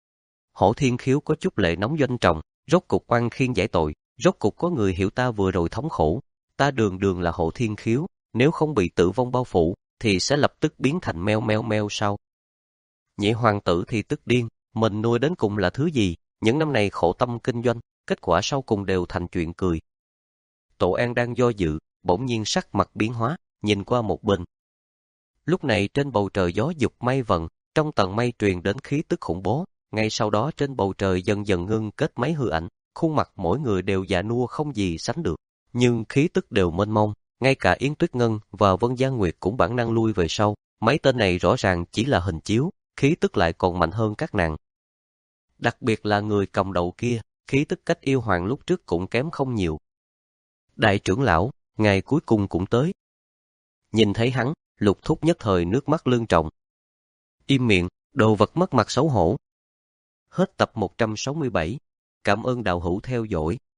Hổ Thiên Khiếu có chút lệ nóng doanh trọng, rốt cục oan khiên giải tội, rốt cục có người hiểu ta vừa rồi thống khổ, ta đường đường là Hổ Thiên Khiếu, nếu không bị tử vong bao phủ, thì sẽ lập tức biến thành meo meo meo sau. Nhị hoàng tử thì tức điên, mình nuôi đến cùng là thứ gì, những năm này khổ tâm kinh doanh, kết quả sau cùng đều thành chuyện cười. Tổ An đang do dự, bỗng nhiên sắc mặt biến hóa, nhìn qua một bên. Lúc này trên bầu trời gió dục mây vần, trong tầng mây truyền đến khí tức khủng bố, ngay sau đó trên bầu trời dần dần ngưng kết mấy hư ảnh, khuôn mặt mỗi người đều già nua không gì sánh được, nhưng khí tức đều mênh mông, ngay cả Yến Tuyết Ngân và Vân Giang Nguyệt cũng bản năng lui về sau, mấy tên này rõ ràng chỉ là hình chiếu, khí tức lại còn mạnh hơn các nàng. Đặc biệt là người cầm đầu kia, khí tức cách yêu hoàng lúc trước cũng kém không nhiều. Đại trưởng lão, ngày cuối cùng cũng tới. Nhìn thấy hắn, Lục Thúc nhất thời nước mắt lưng tròng. Im miệng, đồ vật mất mặt xấu hổ. Hết tập một trăm sáu mươi bảy. Cảm ơn đạo hữu theo dõi.